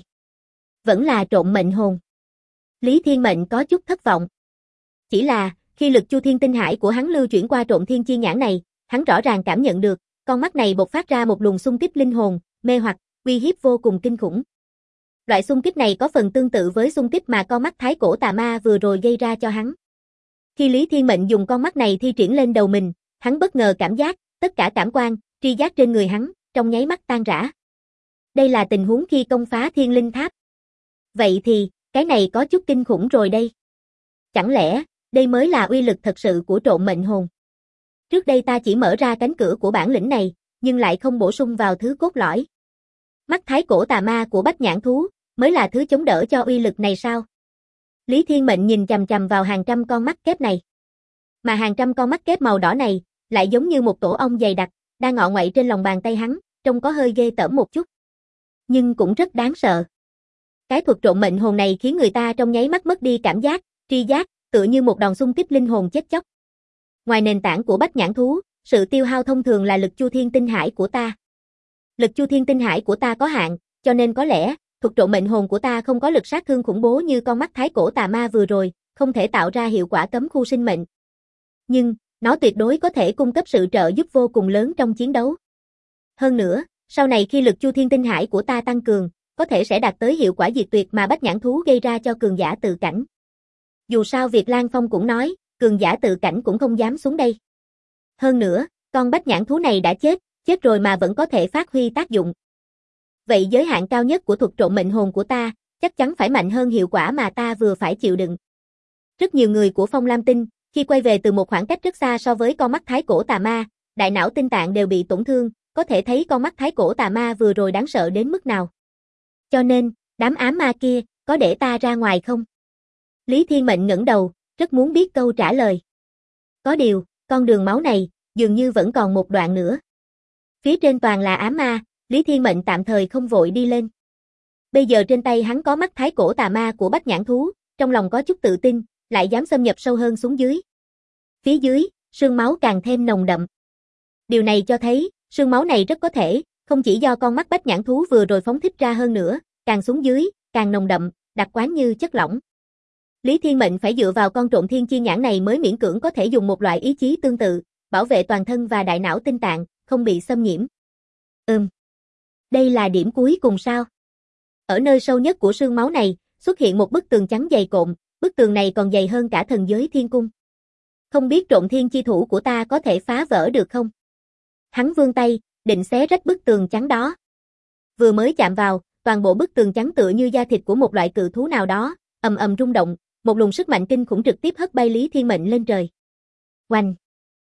vẫn là trộm mệnh hồn. Lý Thiên Mệnh có chút thất vọng. Chỉ là, khi lực Chu Thiên Tinh Hải của hắn lưu chuyển qua Trộm Thiên Chi Nhãn này, hắn rõ ràng cảm nhận được, con mắt này bộc phát ra một luồng xung kích linh hồn, mê hoặc, uy hiếp vô cùng kinh khủng. Loại xung kích này có phần tương tự với xung kích mà con mắt thái cổ tà ma vừa rồi gây ra cho hắn. Khi Lý Thiên Mệnh dùng con mắt này thi triển lên đầu mình, hắn bất ngờ cảm giác, tất cả cảm quan, tri giác trên người hắn, trong nháy mắt tan rã. Đây là tình huống khi công phá thiên linh tháp. Vậy thì, cái này có chút kinh khủng rồi đây. Chẳng lẽ, đây mới là uy lực thật sự của trộm mệnh hồn? Trước đây ta chỉ mở ra cánh cửa của bản lĩnh này, nhưng lại không bổ sung vào thứ cốt lõi. Mắt thái cổ tà ma của Bách Nhãn Thú, mới là thứ chống đỡ cho uy lực này sao? Lý Thiên Mệnh nhìn chằm chằm vào hàng trăm con mắt kép này. Mà hàng trăm con mắt kép màu đỏ này, lại giống như một tổ ong dày đặc, đang ngọ nguậy trên lòng bàn tay hắn, trông có hơi ghê tởm một chút. Nhưng cũng rất đáng sợ. Cái thuật trộm mệnh hồn này khiến người ta trong nháy mắt mất đi cảm giác, tri giác, tựa như một đòn xung kích linh hồn chết chóc. Ngoài nền tảng của Bách Nhãn Thú, sự tiêu hao thông thường là lực chu thiên tinh hải của ta. Lực chu thiên tinh hải của ta có hạn, cho nên có lẽ, thuật trộm mệnh hồn của ta không có lực sát thương khủng bố như con mắt thái cổ tà ma vừa rồi, không thể tạo ra hiệu quả cấm khu sinh mệnh. Nhưng, nó tuyệt đối có thể cung cấp sự trợ giúp vô cùng lớn trong chiến đấu. Hơn nữa, sau này khi lực chu thiên tinh hải của ta tăng cường, có thể sẽ đạt tới hiệu quả diệt tuyệt mà Bách Nhãn Thú gây ra cho cường giả tự cảnh. Dù sao Việt Lan Phong cũng nói, cường giả tự cảnh cũng không dám xuống đây. Hơn nữa, con Bách Nhãn Thú này đã chết rồi mà vẫn có thể phát huy tác dụng. Vậy giới hạn cao nhất của thuật trộm mệnh hồn của ta, chắc chắn phải mạnh hơn hiệu quả mà ta vừa phải chịu đựng. Rất nhiều người của Phong Lam Tinh, khi quay về từ một khoảng cách rất xa so với con mắt thái cổ tà ma, đại não tinh tạng đều bị tổn thương, có thể thấy con mắt thái cổ tà ma vừa rồi đáng sợ đến mức nào. Cho nên, đám ám ma kia, có để ta ra ngoài không? Lý Thiên Mệnh ngẩng đầu, rất muốn biết câu trả lời. Có điều, con đường máu này, dường như vẫn còn một đoạn nữa. Phía trên toàn là ám ma, Lý Thiên Mệnh tạm thời không vội đi lên. Bây giờ trên tay hắn có mắt thái cổ tà ma của Bách Nhãn Thú, trong lòng có chút tự tin, lại dám xâm nhập sâu hơn xuống dưới. Phía dưới, sương máu càng thêm nồng đậm. Điều này cho thấy, sương máu này rất có thể, không chỉ do con mắt Bách Nhãn Thú vừa rồi phóng thích ra hơn nữa, càng xuống dưới, càng nồng đậm, đặc quán như chất lỏng. Lý Thiên Mệnh phải dựa vào con trộm thiên chi nhãn này mới miễn cưỡng có thể dùng một loại ý chí tương tự, bảo vệ toàn thân và đại não tinh tạng, không bị xâm nhiễm. Đây là điểm cuối cùng sao? Ở nơi sâu nhất của sương máu này, xuất hiện một bức tường trắng dày cộm, bức tường này còn dày hơn cả thần giới thiên cung. Không biết trộm thiên chi thủ của ta có thể phá vỡ được không? Hắn vươn tay, định xé rách bức tường trắng đó. Vừa mới chạm vào, toàn bộ bức tường trắng tựa như da thịt của một loại cự thú nào đó, ầm ầm rung động, một luồng sức mạnh kinh khủng trực tiếp hất bay Lý Thiên Mệnh lên trời. Oanh!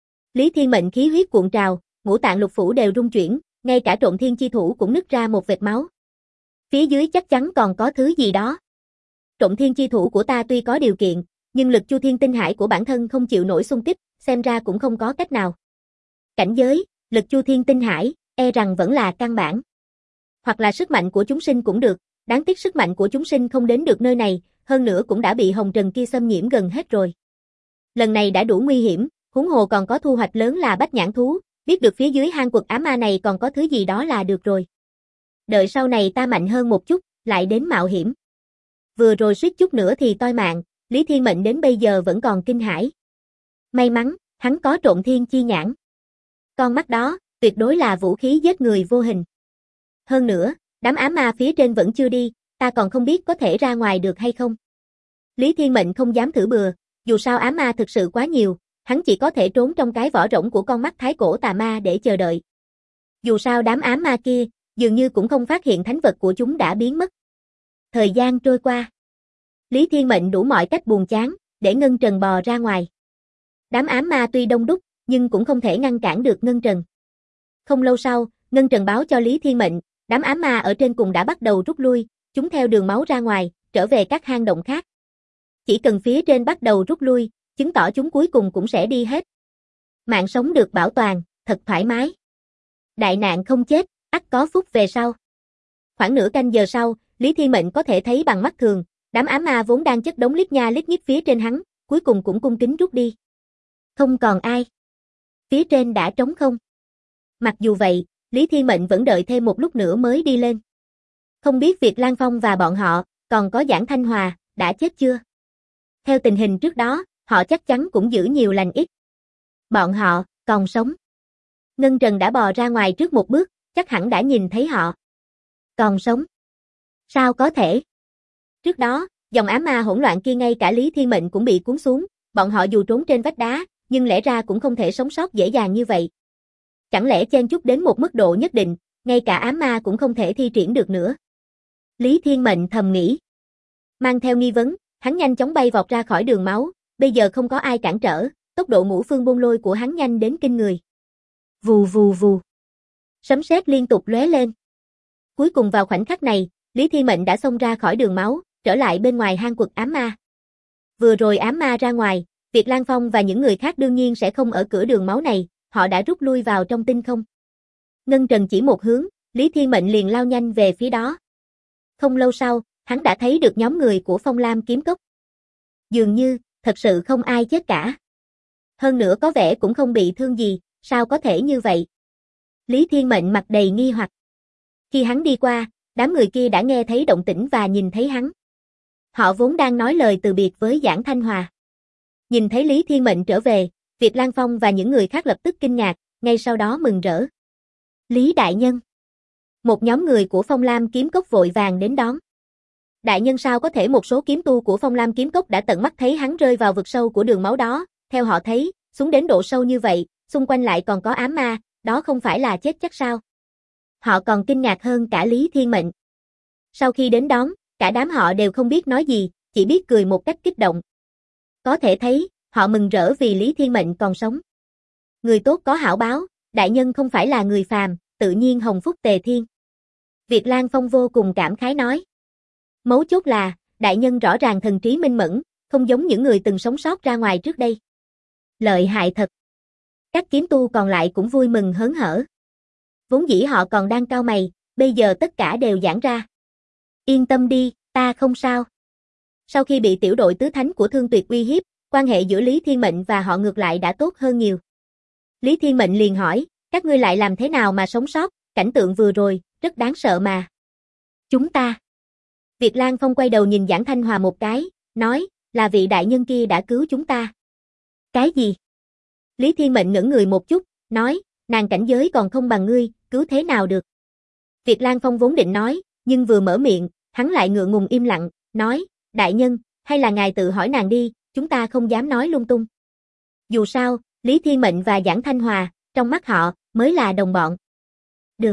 Lý Thiên Mệnh khí huyết cuộn trào, ngũ tạng lục phủ đều rung chuyển, ngay cả trộm thiên chi thủ cũng nứt ra một vệt máu. Phía dưới chắc chắn còn có thứ gì đó. Trộm thiên chi thủ của ta tuy có điều kiện, nhưng lực chu thiên tinh hải của bản thân không chịu nổi xung kích, xem ra cũng không có cách nào. Cảnh giới, lực chu thiên tinh hải, e rằng vẫn là căn bản. Hoặc là sức mạnh của chúng sinh cũng được, đáng tiếc sức mạnh của chúng sinh không đến được nơi này, hơn nữa cũng đã bị hồng trần kia xâm nhiễm gần hết rồi. Lần này đã đủ nguy hiểm, huống hồ còn có thu hoạch lớn là Bách Nhãn Thú, biết được phía dưới hang quật ám ma này còn có thứ gì đó là được rồi. Đợi sau này ta mạnh hơn một chút, lại đến mạo hiểm. Vừa rồi suýt chút nữa thì toi mạng, Lý Thiên Mệnh đến bây giờ vẫn còn kinh hãi. May mắn, hắn có trộm thiên chi nhãn. Con mắt đó, tuyệt đối là vũ khí giết người vô hình. Hơn nữa, đám ám ma phía trên vẫn chưa đi, ta còn không biết có thể ra ngoài được hay không. Lý Thiên Mệnh không dám thử bừa, dù sao ám ma thực sự quá nhiều, hắn chỉ có thể trốn trong cái vỏ rỗng của con mắt thái cổ tà ma để chờ đợi. Dù sao đám ám ma kia, dường như cũng không phát hiện thánh vật của chúng đã biến mất. Thời gian trôi qua. Lý Thiên Mệnh đủ mọi cách buồn chán, để Ngân Trần bò ra ngoài. Đám ám ma tuy đông đúc, nhưng cũng không thể ngăn cản được Ngân Trần. Không lâu sau, Ngân Trần báo cho Lý Thiên Mệnh, đám ám ma ở trên cùng đã bắt đầu rút lui, chúng theo đường máu ra ngoài, trở về các hang động khác. Chỉ cần phía trên bắt đầu rút lui, chứng tỏ chúng cuối cùng cũng sẽ đi hết. Mạng sống được bảo toàn, thật thoải mái. Đại nạn không chết, ắt có phúc về sau. Khoảng nửa canh giờ sau, Lý Thiên Mệnh có thể thấy bằng mắt thường, đám ám ma vốn đang chất đống lít nha lít nhít phía trên hắn, cuối cùng cũng cung kính rút đi. Không còn ai. Phía trên đã trống không. Mặc dù vậy, Lý Thiên Mệnh vẫn đợi thêm một lúc nữa mới đi lên. Không biết Việt Lan Phong và bọn họ, còn có Giảng Thanh Hòa, đã chết chưa? Theo tình hình trước đó, họ chắc chắn cũng giữ nhiều lành ít. Bọn họ, còn sống. Ngân Trần đã bò ra ngoài trước một bước, chắc hẳn đã nhìn thấy họ. Còn sống. Sao có thể? Trước đó, dòng ám ma hỗn loạn kia ngay cả Lý Thiên Mệnh cũng bị cuốn xuống, bọn họ dù trốn trên vách đá, nhưng lẽ ra cũng không thể sống sót dễ dàng như vậy. Chẳng lẽ chen chúc đến một mức độ nhất định, ngay cả ám ma cũng không thể thi triển được nữa. Lý Thiên Mệnh thầm nghĩ. Mang theo nghi vấn, hắn nhanh chóng bay vọt ra khỏi đường máu, bây giờ không có ai cản trở, tốc độ ngũ phương bôn lôi của hắn nhanh đến kinh người. Vù vù vù. Sấm sét liên tục lóe lên. Cuối cùng vào khoảnh khắc này, Lý Thiên Mệnh đã xông ra khỏi đường máu, trở lại bên ngoài hang quật ám ma. Vừa rồi ám ma ra ngoài, Việt Lan Phong và những người khác đương nhiên sẽ không ở cửa đường máu này, họ đã rút lui vào trong tinh không. Ngân trần chỉ một hướng, Lý Thiên Mệnh liền lao nhanh về phía đó. Không lâu sau, hắn đã thấy được nhóm người của Phong Lam kiếm cốc. Dường như, thật sự không ai chết cả. Hơn nữa có vẻ cũng không bị thương gì, sao có thể như vậy? Lý Thiên Mệnh mặt đầy nghi hoặc. Khi hắn đi qua, đám người kia đã nghe thấy động tĩnh và nhìn thấy hắn. Họ vốn đang nói lời từ biệt với Giảng Thanh Hòa. Nhìn thấy Lý Thiên Mệnh trở về, Việt Lan Phong và những người khác lập tức kinh ngạc, ngay sau đó mừng rỡ. Lý Đại Nhân. Một nhóm người của Phong Lam kiếm cốc vội vàng đến đón. Đại nhân sao có thể một số kiếm tu của Phong Lam kiếm cốc đã tận mắt thấy hắn rơi vào vực sâu của đường máu đó, theo họ thấy, xuống đến độ sâu như vậy, xung quanh lại còn có ám ma, đó không phải là chết chắc sao? Họ còn kinh ngạc hơn cả Lý Thiên Mệnh. Sau khi đến đón, cả đám họ đều không biết nói gì, chỉ biết cười một cách kích động. Có thể thấy, họ mừng rỡ vì Lý Thiên Mệnh còn sống. Người tốt có hảo báo, đại nhân không phải là người phàm, tự nhiên hồng phúc tề thiên. Việt Lan Phong vô cùng cảm khái nói. Mấu chốt là, đại nhân rõ ràng thần trí minh mẫn, không giống những người từng sống sót ra ngoài trước đây. Lợi hại thật. Các kiếm tu còn lại cũng vui mừng hớn hở. Vốn dĩ họ còn đang cau mày, bây giờ tất cả đều giãn ra. Yên tâm đi, ta không sao. Sau khi bị tiểu đội tứ thánh của Thương Tuyệt uy hiếp, quan hệ giữa Lý Thiên Mệnh và họ ngược lại đã tốt hơn nhiều. Lý Thiên Mệnh liền hỏi, các ngươi lại làm thế nào mà sống sót, cảnh tượng vừa rồi, rất đáng sợ mà. Chúng ta. Việt Lan Phong quay đầu nhìn Giảng Thanh Hòa một cái, nói, là vị đại nhân kia đã cứu chúng ta. Cái gì? Lý Thiên Mệnh ngẩn người một chút, nói, nàng cảnh giới còn không bằng ngươi, cứu thế nào được. Việt Lan Phong vốn định nói, nhưng vừa mở miệng, hắn lại ngượng ngùng im lặng, nói, đại nhân, hay là ngài tự hỏi nàng đi, chúng ta không dám nói lung tung. Dù sao, Lý Thiên Mệnh và Giảng Thanh Hòa, trong mắt họ, mới là đồng bọn. Được.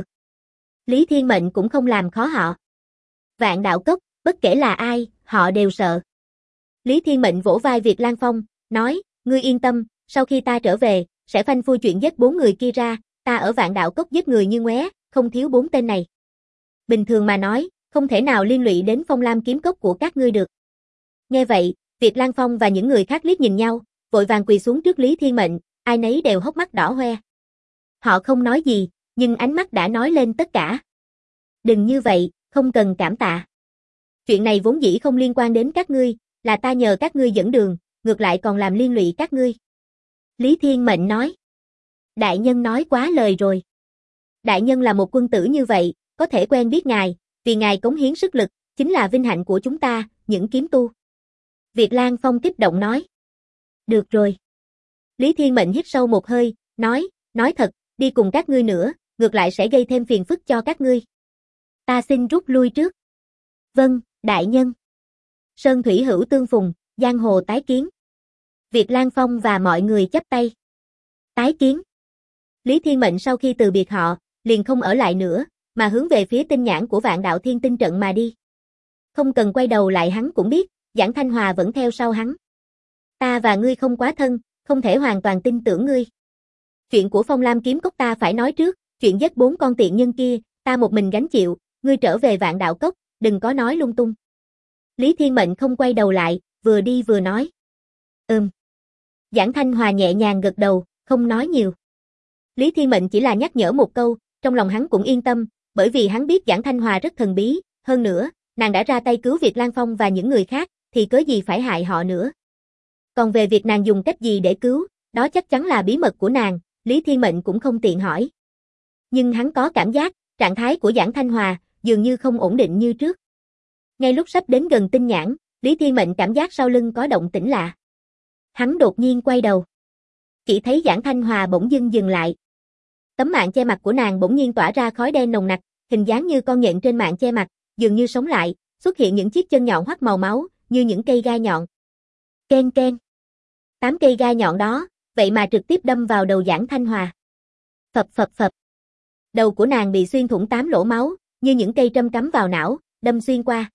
Lý Thiên Mệnh cũng không làm khó họ. Vạn Đạo Cốc, bất kể là ai, họ đều sợ. Lý Thiên Mệnh vỗ vai Việt Lan Phong, nói, ngươi yên tâm, sau khi ta trở về, sẽ phanh phui chuyện giết 4 người kia ra, ta ở Vạn Đạo Cốc giết người như ngoé, không thiếu 4 tên này. Bình thường mà nói, không thể nào liên lụy đến Phong Lam kiếm cốc của các ngươi được. Nghe vậy, Việt Lan Phong và những người khác liếc nhìn nhau, vội vàng quỳ xuống trước Lý Thiên Mệnh, ai nấy đều hốc mắt đỏ hoe. Họ không nói gì, nhưng ánh mắt đã nói lên tất cả. Đừng như vậy, không cần cảm tạ. Chuyện này vốn dĩ không liên quan đến các ngươi, là ta nhờ các ngươi dẫn đường, ngược lại còn làm liên lụy các ngươi. Lý Thiên Mệnh nói. Đại nhân nói quá lời rồi. Đại nhân là một quân tử như vậy, có thể quen biết ngài, vì ngài cống hiến sức lực, chính là vinh hạnh của chúng ta, những kiếm tu. Việt Lan Phong kích động nói. Được rồi. Lý Thiên Mệnh hít sâu một hơi, nói thật, đi cùng các ngươi nữa, ngược lại sẽ gây thêm phiền phức cho các ngươi. Ta xin rút lui trước. Vâng, đại nhân. Sơn thủy hữu tương phùng, giang hồ tái kiến. Việt Lan Phong và mọi người chắp tay. Tái kiến. Lý Thiên Mệnh sau khi từ biệt họ, liền không ở lại nữa, mà hướng về phía tinh nhãn của Vạn Đạo Thiên Tinh trận mà đi. Không cần quay đầu lại hắn cũng biết, Giảng Thanh Hòa vẫn theo sau hắn. Ta và ngươi không quá thân, không thể hoàn toàn tin tưởng ngươi. Chuyện của Phong Lam kiếm cốc ta phải nói trước, chuyện giết 4 con tiện nhân kia, ta một mình gánh chịu, ngươi trở về Vạn Đạo Cốc, đừng có nói lung tung. Lý Thiên Mệnh không quay đầu lại, vừa đi vừa nói. Giảng Thanh Hòa nhẹ nhàng gật đầu, không nói nhiều. Lý Thiên Mệnh chỉ là nhắc nhở một câu, trong lòng hắn cũng yên tâm, bởi vì hắn biết Giảng Thanh Hòa rất thần bí, hơn nữa, nàng đã ra tay cứu Việt Lan Phong và những người khác, thì cớ gì phải hại họ nữa. Còn về việc nàng dùng cách gì để cứu, đó chắc chắn là bí mật của nàng, Lý Thiên Mệnh cũng không tiện hỏi. Nhưng hắn có cảm giác, trạng thái của Giảng Thanh Hòa, dường như không ổn định như trước. Ngay lúc sắp đến gần tinh nhãn, Lý Thiên Mệnh cảm giác sau lưng có động tĩnh lạ. Hắn đột nhiên quay đầu. Chỉ thấy Giảng Thanh Hòa bỗng dưng dừng lại. Tấm màn che mặt của nàng bỗng nhiên tỏa ra khói đen nồng nặc, hình dáng như con nhện trên màn che mặt, dường như sống lại, xuất hiện những chiếc chân nhọn hoắt màu máu, như những cây gai nhọn. Ken ken. 8 cây gai nhọn đó, vậy mà trực tiếp đâm vào đầu Giản Thanh Hòa. Phập phập phập. Đầu của nàng bị xuyên thủng 8 lỗ máu, như những cây trâm cắm vào não, đâm xuyên qua.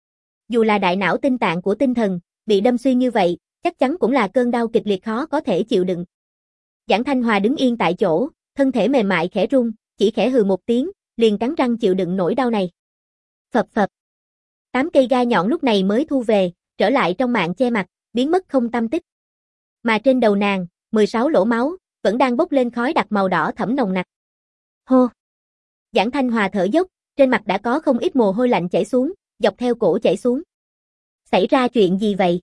Dù là đại não tinh tạng của tinh thần, bị đâm xuyên như vậy, chắc chắn cũng là cơn đau kịch liệt khó có thể chịu đựng. Giản Thanh Hòa đứng yên tại chỗ, thân thể mềm mại khẽ rung, chỉ khẽ hừ một tiếng, liền cắn răng chịu đựng nỗi đau này. Phập phập. 8 cây gai nhọn lúc này mới thu về, trở lại trong mạng che mặt, biến mất không tăm tích. Mà trên đầu nàng, 16 lỗ máu, vẫn đang bốc lên khói đặc màu đỏ thẫm nồng nặc. Hô. Giản Thanh Hòa thở dốc, trên mặt đã có không ít mồ hôi lạnh chảy xuống, dọc theo cổ chảy xuống. Xảy ra chuyện gì vậy?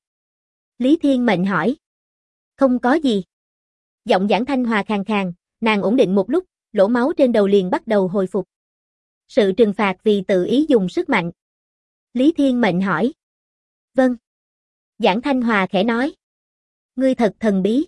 Lý Thiên Mệnh hỏi. Không có gì. Giọng Giản Thanh Hòa khàn khàn, nàng ổn định một lúc, lỗ máu trên đầu liền bắt đầu hồi phục. Sự trừng phạt vì tự ý dùng sức mạnh. Lý Thiên Mệnh hỏi. Vâng. Giản Thanh Hòa khẽ nói. Ngươi thật thần bí.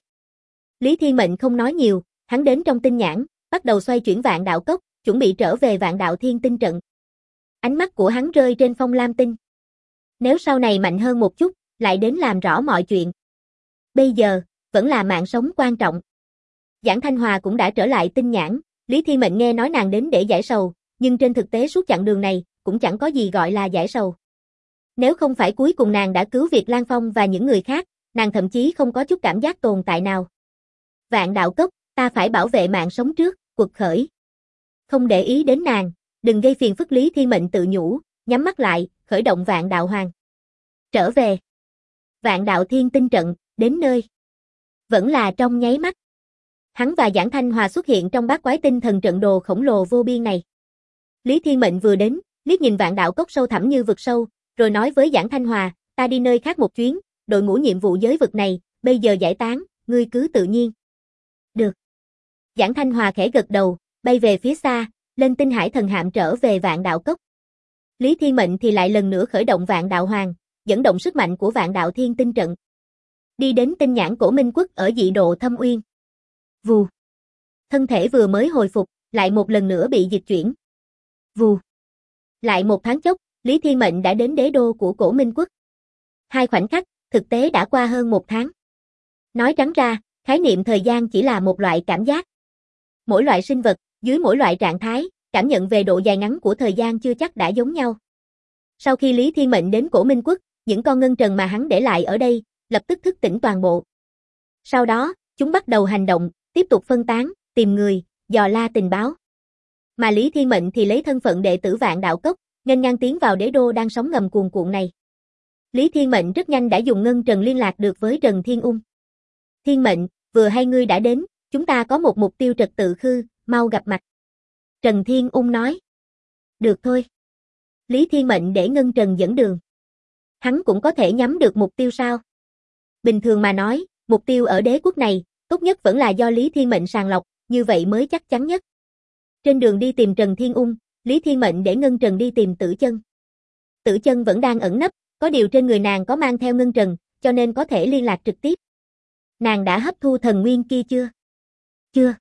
Lý Thiên Mệnh không nói nhiều, hắn đến trong tinh nhãn, bắt đầu xoay chuyển vạn đạo cốc, chuẩn bị trở về vạn đạo thiên tinh trận. Ánh mắt của hắn rơi trên Phong Lam tinh. Nếu sau này mạnh hơn một chút, lại đến làm rõ mọi chuyện. Bây giờ, vẫn là mạng sống quan trọng. Giản Thanh Hòa cũng đã trở lại tinh nhãn, Lý Thiên Mệnh nghe nói nàng đến để giải sầu, nhưng trên thực tế suốt chặng đường này, cũng chẳng có gì gọi là giải sầu. Nếu không phải cuối cùng nàng đã cứu Việt Lan Phong và những người khác, nàng thậm chí không có chút cảm giác tồn tại nào. Vạn đạo cốc, ta phải bảo vệ mạng sống trước, quật khởi. Không để ý đến nàng, đừng gây phiền phức. Lý Thiên Mệnh tự nhủ, nhắm mắt lại, khởi động vạn đạo hoàng. Trở về. Vạn đạo thiên tinh trận, đến nơi. Vẫn là trong nháy mắt. Hắn và Giản Thanh Hòa xuất hiện trong bát quái tinh thần trận đồ khổng lồ vô biên này. Lý Thiên Mệnh vừa đến, liếc nhìn vạn đạo cốc sâu thẳm như vực sâu, rồi nói với Giản Thanh Hòa, ta đi nơi khác một chuyến, đội ngũ nhiệm vụ giới vực này, bây giờ giải tán, ngươi cứ tự nhiên. Được. Giản Thanh Hòa khẽ gật đầu, bay về phía xa, lên tinh hải thần hạm trở về vạn đạo cốc. Lý Thiên Mệnh thì lại lần nữa khởi động vạn đạo hoàng, dẫn động sức mạnh của vạn đạo thiên tinh trận. Đi đến tinh nhãn Cổ Minh Quốc ở dị độ Thâm Uyên. Vù. Thân thể vừa mới hồi phục, lại một lần nữa bị dịch chuyển. Vù. Lại một thoáng chốc, Lý Thiên Mệnh đã đến đế đô của Cổ Minh Quốc. 2 khoảnh khắc, thực tế đã qua hơn 1 tháng. Nói trắng ra, khái niệm thời gian chỉ là một loại cảm giác. Mỗi loại sinh vật, dưới mỗi loại trạng thái, cảm nhận về độ dài ngắn của thời gian chưa chắc đã giống nhau. Sau khi Lý Thiên Mệnh đến Cổ Minh Quốc, những con ngân trần mà hắn để lại ở đây, lập tức thức tỉnh toàn bộ. Sau đó, chúng bắt đầu hành động, tiếp tục phân tán, tìm người, dò la tình báo. Mà Lý Thiên Mệnh thì lấy thân phận đệ tử vạn đạo cốc, nghênh ngang tiến vào đế đô đang sóng ngầm cuồn cuộn này. Lý Thiên Mệnh rất nhanh đã dùng ngân trần liên lạc được với Trần Thiên Ung. Thiên Mệnh, vừa hay ngươi đã đến, chúng ta có một mục tiêu trật tự khư, mau gặp mặt. Trần Thiên Ung nói. Được thôi. Lý Thiên Mệnh để ngân trần dẫn đường. Hắn cũng có thể nhắm được mục tiêu sao? Bình thường mà nói, mục tiêu ở đế quốc này, tốt nhất vẫn là do Lý Thiên Mệnh sàng lọc, như vậy mới chắc chắn nhất. Trên đường đi tìm Trần Thiên Ung, Lý Thiên Mệnh để ngân trần đi tìm Tử Chân. Tử Chân vẫn đang ẩn nấp, có điều trên người nàng có mang theo ngân trần, cho nên có thể liên lạc trực tiếp. Nàng đã hấp thu thần nguyên kia chưa? Chưa.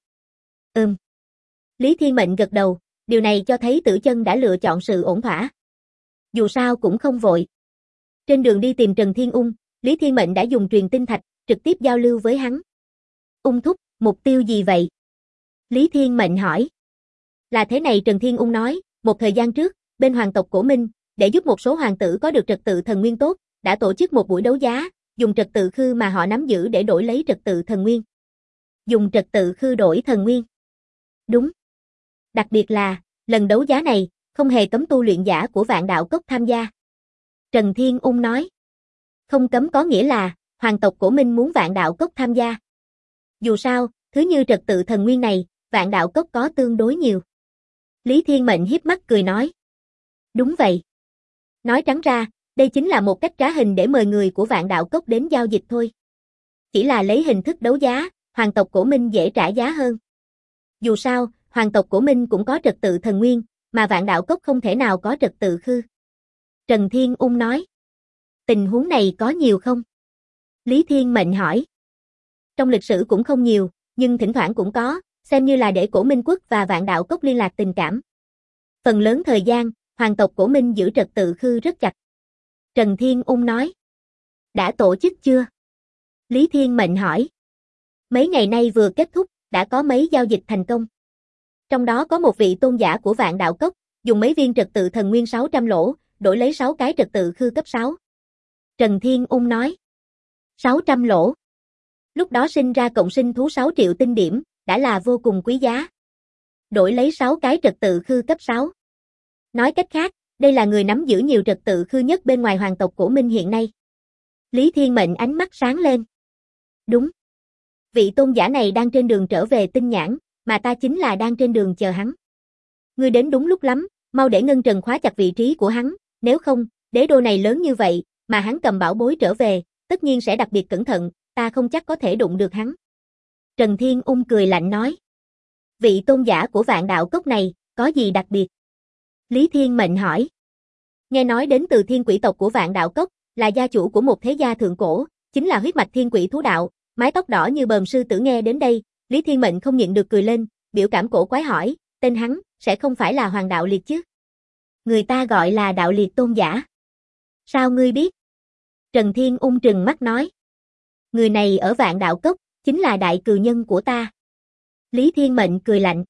Lý Thiên Mệnh gật đầu, điều này cho thấy Tử Chân đã lựa chọn sự ổn thỏa. Dù sao cũng không vội. Trên đường đi tìm Trần Thiên Ung, Lý Thiên Mệnh đã dùng truyền tinh thạch, trực tiếp giao lưu với hắn. Ung thúc, mục tiêu gì vậy? Lý Thiên Mệnh hỏi. Là thế này, Trần Thiên Ung nói, một thời gian trước, bên hoàng tộc Cổ Minh, để giúp một số hoàng tử có được trật tự thần nguyên tốt, đã tổ chức một buổi đấu giá, dùng trật tự khư mà họ nắm giữ để đổi lấy trật tự thần nguyên. Dùng trật tự khư đổi thần nguyên. Đúng. Đặc biệt là, lần đấu giá này, không hề cấm tu luyện giả của vạn đạo cốc tham gia. Trần Thiên Ung nói. Không cấm có nghĩa là, hoàng tộc Cổ Minh muốn vạn đạo cốc tham gia. Dù sao, thứ như trật tự thần nguyên này, vạn đạo cốc có tương đối nhiều. Lý Thiên Mệnh hiếp mắt cười nói. Đúng vậy. Nói trắng ra, đây chính là một cách trá hình để mời người của vạn đạo cốc đến giao dịch thôi. Chỉ là lấy hình thức đấu giá, hoàng tộc Cổ Minh dễ trả giá hơn. Dù sao, hoàng tộc Cổ Minh cũng có trật tự thần nguyên, mà vạn đạo cốc không thể nào có trật tự khư. Trần Thiên Ung nói. Tình huống này có nhiều không? Lý Thiên Mệnh hỏi. Trong lịch sử cũng không nhiều, nhưng thỉnh thoảng cũng có, xem như là để Cổ Minh Quốc và vạn đạo cốc liên lạc tình cảm. Phần lớn thời gian, Hoàng tộc Cổ Minh giữ trật tự khư rất chặt. Trần Thiên Ung nói. Đã tổ chức chưa? Lý Thiên Mệnh hỏi. Mấy ngày nay vừa kết thúc, đã có mấy giao dịch thành công. Trong đó có một vị tôn giả của Vạn Đạo Cốc, dùng mấy viên trật tự thần nguyên 600 lỗ, đổi lấy 6 cái trật tự khư cấp 6. Trần Thiên Ung nói. 600 lỗ. Lúc đó sinh ra cộng sinh thú 6 triệu tinh điểm, đã là vô cùng quý giá. Đổi lấy 6 cái trật tự khư cấp 6. Nói cách khác, đây là người nắm giữ nhiều trật tự khư nhất bên ngoài hoàng tộc Cổ Minh hiện nay. Lý Thiên Mệnh ánh mắt sáng lên. Đúng. Vị tôn giả này đang trên đường trở về Tinh Nhãn, mà ta chính là đang trên đường chờ hắn. Ngươi đến đúng lúc lắm, mau để Ngân Trần khóa chặt vị trí của hắn, nếu không, đế đô này lớn như vậy, mà hắn cầm bảo bối trở về, tất nhiên sẽ đặc biệt cẩn thận, ta không chắc có thể đụng được hắn. Trần Thiên Ung cười lạnh nói. Vị tôn giả của Vạn Đạo Cốc này, có gì đặc biệt? Lý Thiên Mệnh hỏi. Nghe nói đến từ thiên quỷ tộc của Vạn Đạo Cốc, là gia chủ của một thế gia thượng cổ, chính là huyết mạch thiên quỷ thú đạo, mái tóc đỏ như bờm sư tử. Nghe đến đây, Lý Thiên Mệnh không nhịn được cười lên, biểu cảm cổ quái hỏi, tên hắn, sẽ không phải là Hoàng Đạo Liệt chứ? Người ta gọi là Đạo Liệt tôn giả. Sao ngươi biết? Trần Thiên Ung trừng mắt nói. Người này ở Vạn Đạo Cốc, chính là đại cừu nhân của ta. Lý Thiên Mệnh cười lạnh.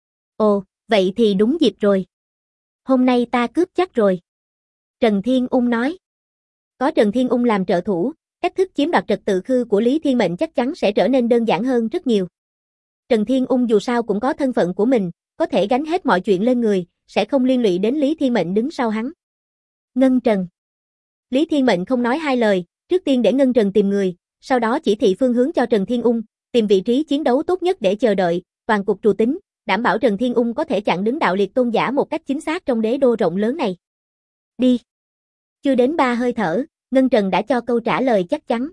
Ồ, vậy thì đúng dịp rồi. Hôm nay ta cướp chắc rồi. Trần Thiên Ung nói. Có Trần Thiên Ung làm trợ thủ, cách thức chiếm đoạt trật tự khư của Lý Thiên Mệnh chắc chắn sẽ trở nên đơn giản hơn rất nhiều. Trần Thiên Ung dù sao cũng có thân phận của mình, có thể gánh hết mọi chuyện lên người, sẽ không liên lụy đến Lý Thiên Mệnh đứng sau hắn. Ngân Trần. Lý Thiên Mệnh không nói hai lời, trước tiên để Ngân Trần tìm người, sau đó chỉ thị phương hướng cho Trần Thiên Ung, tìm vị trí chiến đấu tốt nhất để chờ đợi, toàn cục trù tính, đảm bảo Trần Thiên Ung có thể chặn đứng Đạo Liệt tôn giả một cách chính xác trong đế đô rộng lớn này. Đi. Chưa đến 3 hơi thở, Ngân Trần đã cho câu trả lời chắc chắn.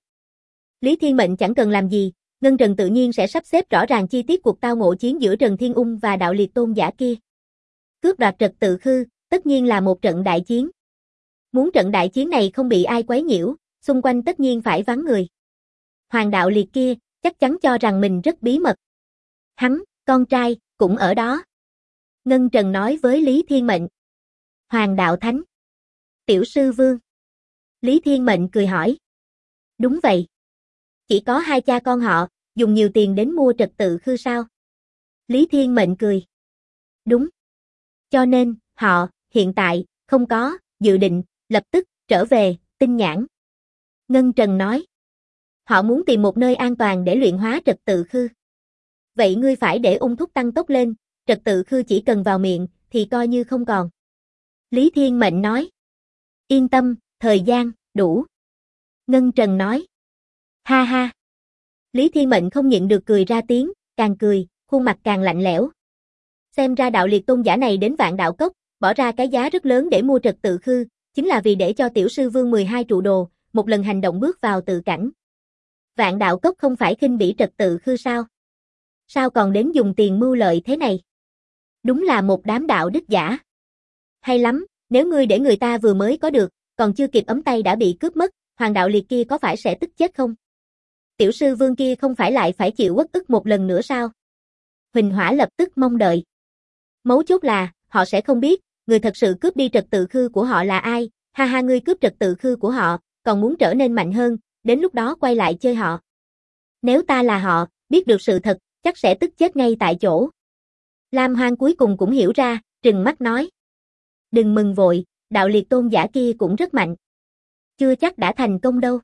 Lý Thiên Mệnh chẳng cần làm gì, Ngân Trần tự nhiên sẽ sắp xếp rõ ràng chi tiết cuộc tao ngộ chiến giữa Trần Thiên Ung và Đạo Liệt tôn giả kia. Cướp đoạt trật tự khư, tất nhiên là một trận đại chiến. Muốn trận đại chiến này không bị ai quấy nhiễu, xung quanh tất nhiên phải vắng người. Hoàng Đạo Liệt kia, chắc chắn cho rằng mình rất bí mật. Hắn, con trai, cũng ở đó. Ngân Trần nói với Lý Thiên Mệnh. Hoàng Đạo Thánh. Tiểu sư vương. Lý Thiên Mệnh cười hỏi. Đúng vậy. Chỉ có 2 cha con họ, dùng nhiều tiền đến mua trật tự khư sao? Lý Thiên Mệnh cười. Đúng. Cho nên, họ, hiện tại, không có, dự định, lập tức, trở về, Tinh Nhãn. Ngân Trần nói. Họ muốn tìm một nơi an toàn để luyện hóa trật tự khư. Vậy ngươi phải để Ung thúc tăng tốc lên, trật tự khư chỉ cần vào miệng, thì coi như không còn. Lý Thiên Mệnh nói. Yên tâm, thời gian, đủ. Ngân Trần nói. Ha ha. Lý Thiên Mệnh không nhịn được cười ra tiếng, càng cười, khuôn mặt càng lạnh lẽo. Xem ra Đạo Liệt tôn giả này đến Vạn Đạo Cốc, bỏ ra cái giá rất lớn để mua trật tự khư, chính là vì để cho tiểu sư vương 12 trụ đồ, một lần hành động bước vào tự cảnh. Vạn Đạo Cốc không phải khinh bỉ trật tự khư sao? Sao còn đến dùng tiền mưu lợi thế này? Đúng là một đám đạo đức giả. Hay lắm, nếu ngươi để người ta vừa mới có được, còn chưa kịp ấm tay đã bị cướp mất, Hoàng Đạo Liệt kia có phải sẽ tức chết không? Tiểu sư vương kia không phải lại phải chịu uất ức một lần nữa sao? Huỳnh Hỏa lập tức mong đợi. Mấu chốt là, họ sẽ không biết, người thật sự cướp đi trật tự khư của họ là ai, ha ha, ngươi cướp trật tự khư của họ, còn muốn trở nên mạnh hơn, đến lúc đó quay lại chơi họ. Nếu ta là họ, biết được sự thật, chắc sẽ tức chết ngay tại chỗ. Lam Hoang cuối cùng cũng hiểu ra, trừng mắt nói. Đừng mừng vội, Đạo Liệt tôn giả kia cũng rất mạnh. Chưa chắc đã thành công đâu.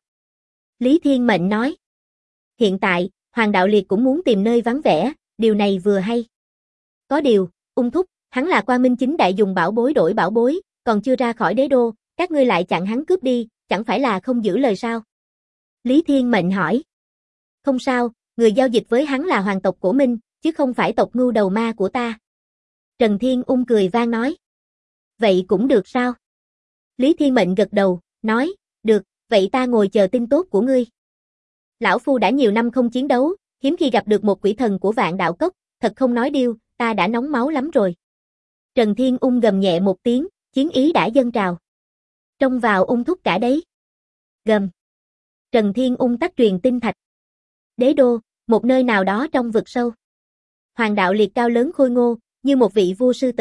Lý Thiên Mệnh nói. Hiện tại, Hoàng Đạo Liệt cũng muốn tìm nơi vắng vẻ, điều này vừa hay. Có điều, Ung thúc, hắn là Quang Minh chính đại dùng bảo bối đổi bảo bối, còn chưa ra khỏi đế đô, các ngươi lại chặn hắn cướp đi, chẳng phải là không giữ lời sao? Lý Thiên Mệnh hỏi. Không sao, người giao dịch với hắn là hoàng tộc Cổ Minh, chứ không phải tộc Ngưu Đầu Ma của ta. Trần Thiên Ung cười vang nói. Vậy cũng được sao? Lý Thiên Mệnh gật đầu, nói, được, vậy ta ngồi chờ tin tốt của ngươi. Lão Phu đã nhiều năm không chiến đấu, hiếm khi gặp được một quỷ thần của Vạn Đạo Cốc, thật không nói điêu, ta đã nóng máu lắm rồi. Trần Thiên Ung gầm nhẹ một tiếng, chiến ý đã dâng trào. Trông vào Ung thúc cả đấy. Gầm. Trần Thiên Ung tắt truyền tinh thạch. Đế đô, một nơi nào đó trong vực sâu. Hoàng Đạo Liệt cao lớn khôi ngô, như một vị vua sư tử,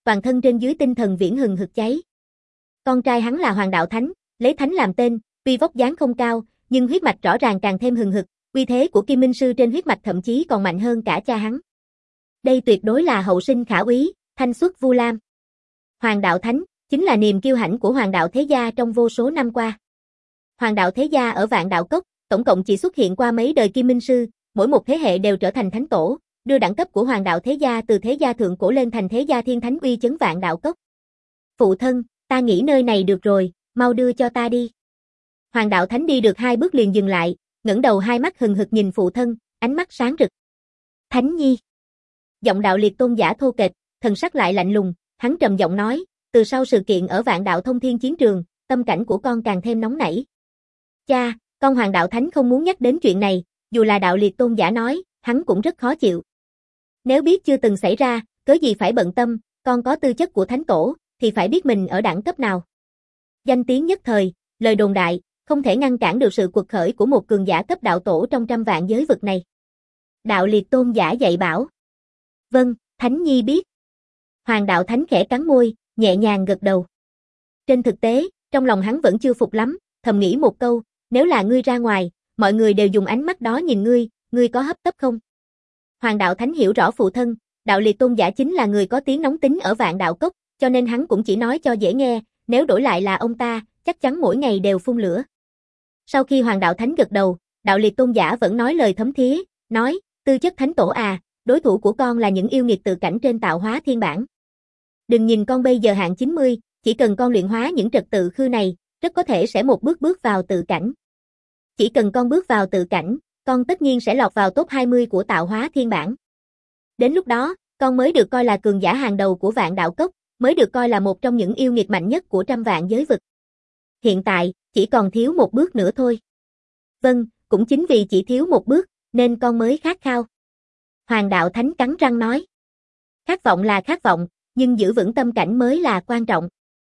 toàn thân trên dưới tinh thần viễn hừng hực cháy. Con trai hắn là Hoàng Đạo Thánh, lấy Thánh làm tên, tuy vóc dáng không cao, nhưng huyết mạch rõ ràng càng thêm hừng hực, uy thế của Kim Minh Sư trên huyết mạch thậm chí còn mạnh hơn cả cha hắn. Đây tuyệt đối là hậu sinh khả úy, thanh xuất Vu Lam. Hoàng Đạo Thánh chính là niềm kiêu hãnh của Hoàng Đạo Thế Gia trong vô số năm qua. Hoàng Đạo Thế Gia ở Vạn Đạo Cốc, tổng cộng chỉ xuất hiện qua mấy đời Kim Minh Sư, mỗi một thế hệ đều trở thành thánh tổ, đưa đẳng cấp của Hoàng Đạo Thế Gia từ thế gia thượng cổ lên thành thế gia thiên thánh uy chấn Vạn Đạo Cốc. Phụ thân, ta nghĩ nơi này được rồi, mau đưa cho ta đi. Hoàng Đạo Thánh đi được 2 bước liền dừng lại, ngẩng đầu hai mắt hừng hực nhìn phụ thân, ánh mắt sáng rực. Thánh nhi. Giọng Đạo Liệt Tôn giả thô kệch, thần sắc lại lạnh lùng, hắn trầm giọng nói, từ sau sự kiện ở Vạn Đạo Thông Thiên chiến trường, tâm cảnh của con càng thêm nóng nảy. Cha, con Hoàng Đạo Thánh không muốn nhắc đến chuyện này, dù là Đạo Liệt Tôn giả nói, hắn cũng rất khó chịu. Nếu biết chưa từng xảy ra, cớ gì phải bận tâm, con có tư chất của thánh tổ, thì phải biết mình ở đẳng cấp nào. Danh tiếng nhất thời, lời đồn đại, không thể ngăn cản được sự quật khởi của một cường giả cấp đạo tổ trong trăm vạn giới vực này. Đạo Liệt Tôn giả dạy bảo. Vâng, Thánh nhi biết. Hoàng Đạo Thánh khẽ cắn môi, nhẹ nhàng gật đầu. Trên thực tế, trong lòng hắn vẫn chưa phục lắm, thầm nghĩ một câu, nếu là ngươi ra ngoài, mọi người đều dùng ánh mắt đó nhìn ngươi có hấp tấp không? Hoàng Đạo Thánh hiểu rõ phụ thân, Đạo Liệt Tôn giả chính là người có tiếng nóng tính ở Vạn Đạo Cốc, cho nên hắn cũng chỉ nói cho dễ nghe, nếu đổi lại là ông ta, chắc chắn mỗi ngày đều phun lửa. Sau khi Hoàng Đạo Thánh gật đầu, Đạo Liệt Tôn giả vẫn nói lời thấm thía, nói, tư chất thánh tổ à, đối thủ của con là những yêu nghiệt tự cảnh trên tạo hóa thiên bản. Đừng nhìn con bây giờ hạng 90, chỉ cần con luyện hóa những trật tự khư này, rất có thể sẽ một bước bước vào tự cảnh. Chỉ cần con bước vào tự cảnh, con tất nhiên sẽ lọt vào top 20 của tạo hóa thiên bản. Đến lúc đó, con mới được coi là cường giả hàng đầu của Vạn Đạo Cốc, mới được coi là một trong những yêu nghiệt mạnh nhất của trăm vạn giới vực. Hiện tại, chỉ còn thiếu một bước nữa thôi. Vâng, cũng chính vì chỉ thiếu một bước, nên con mới khát khao. Hoàng Đạo Thánh cắn răng nói. Khát vọng là khát vọng, nhưng giữ vững tâm cảnh mới là quan trọng.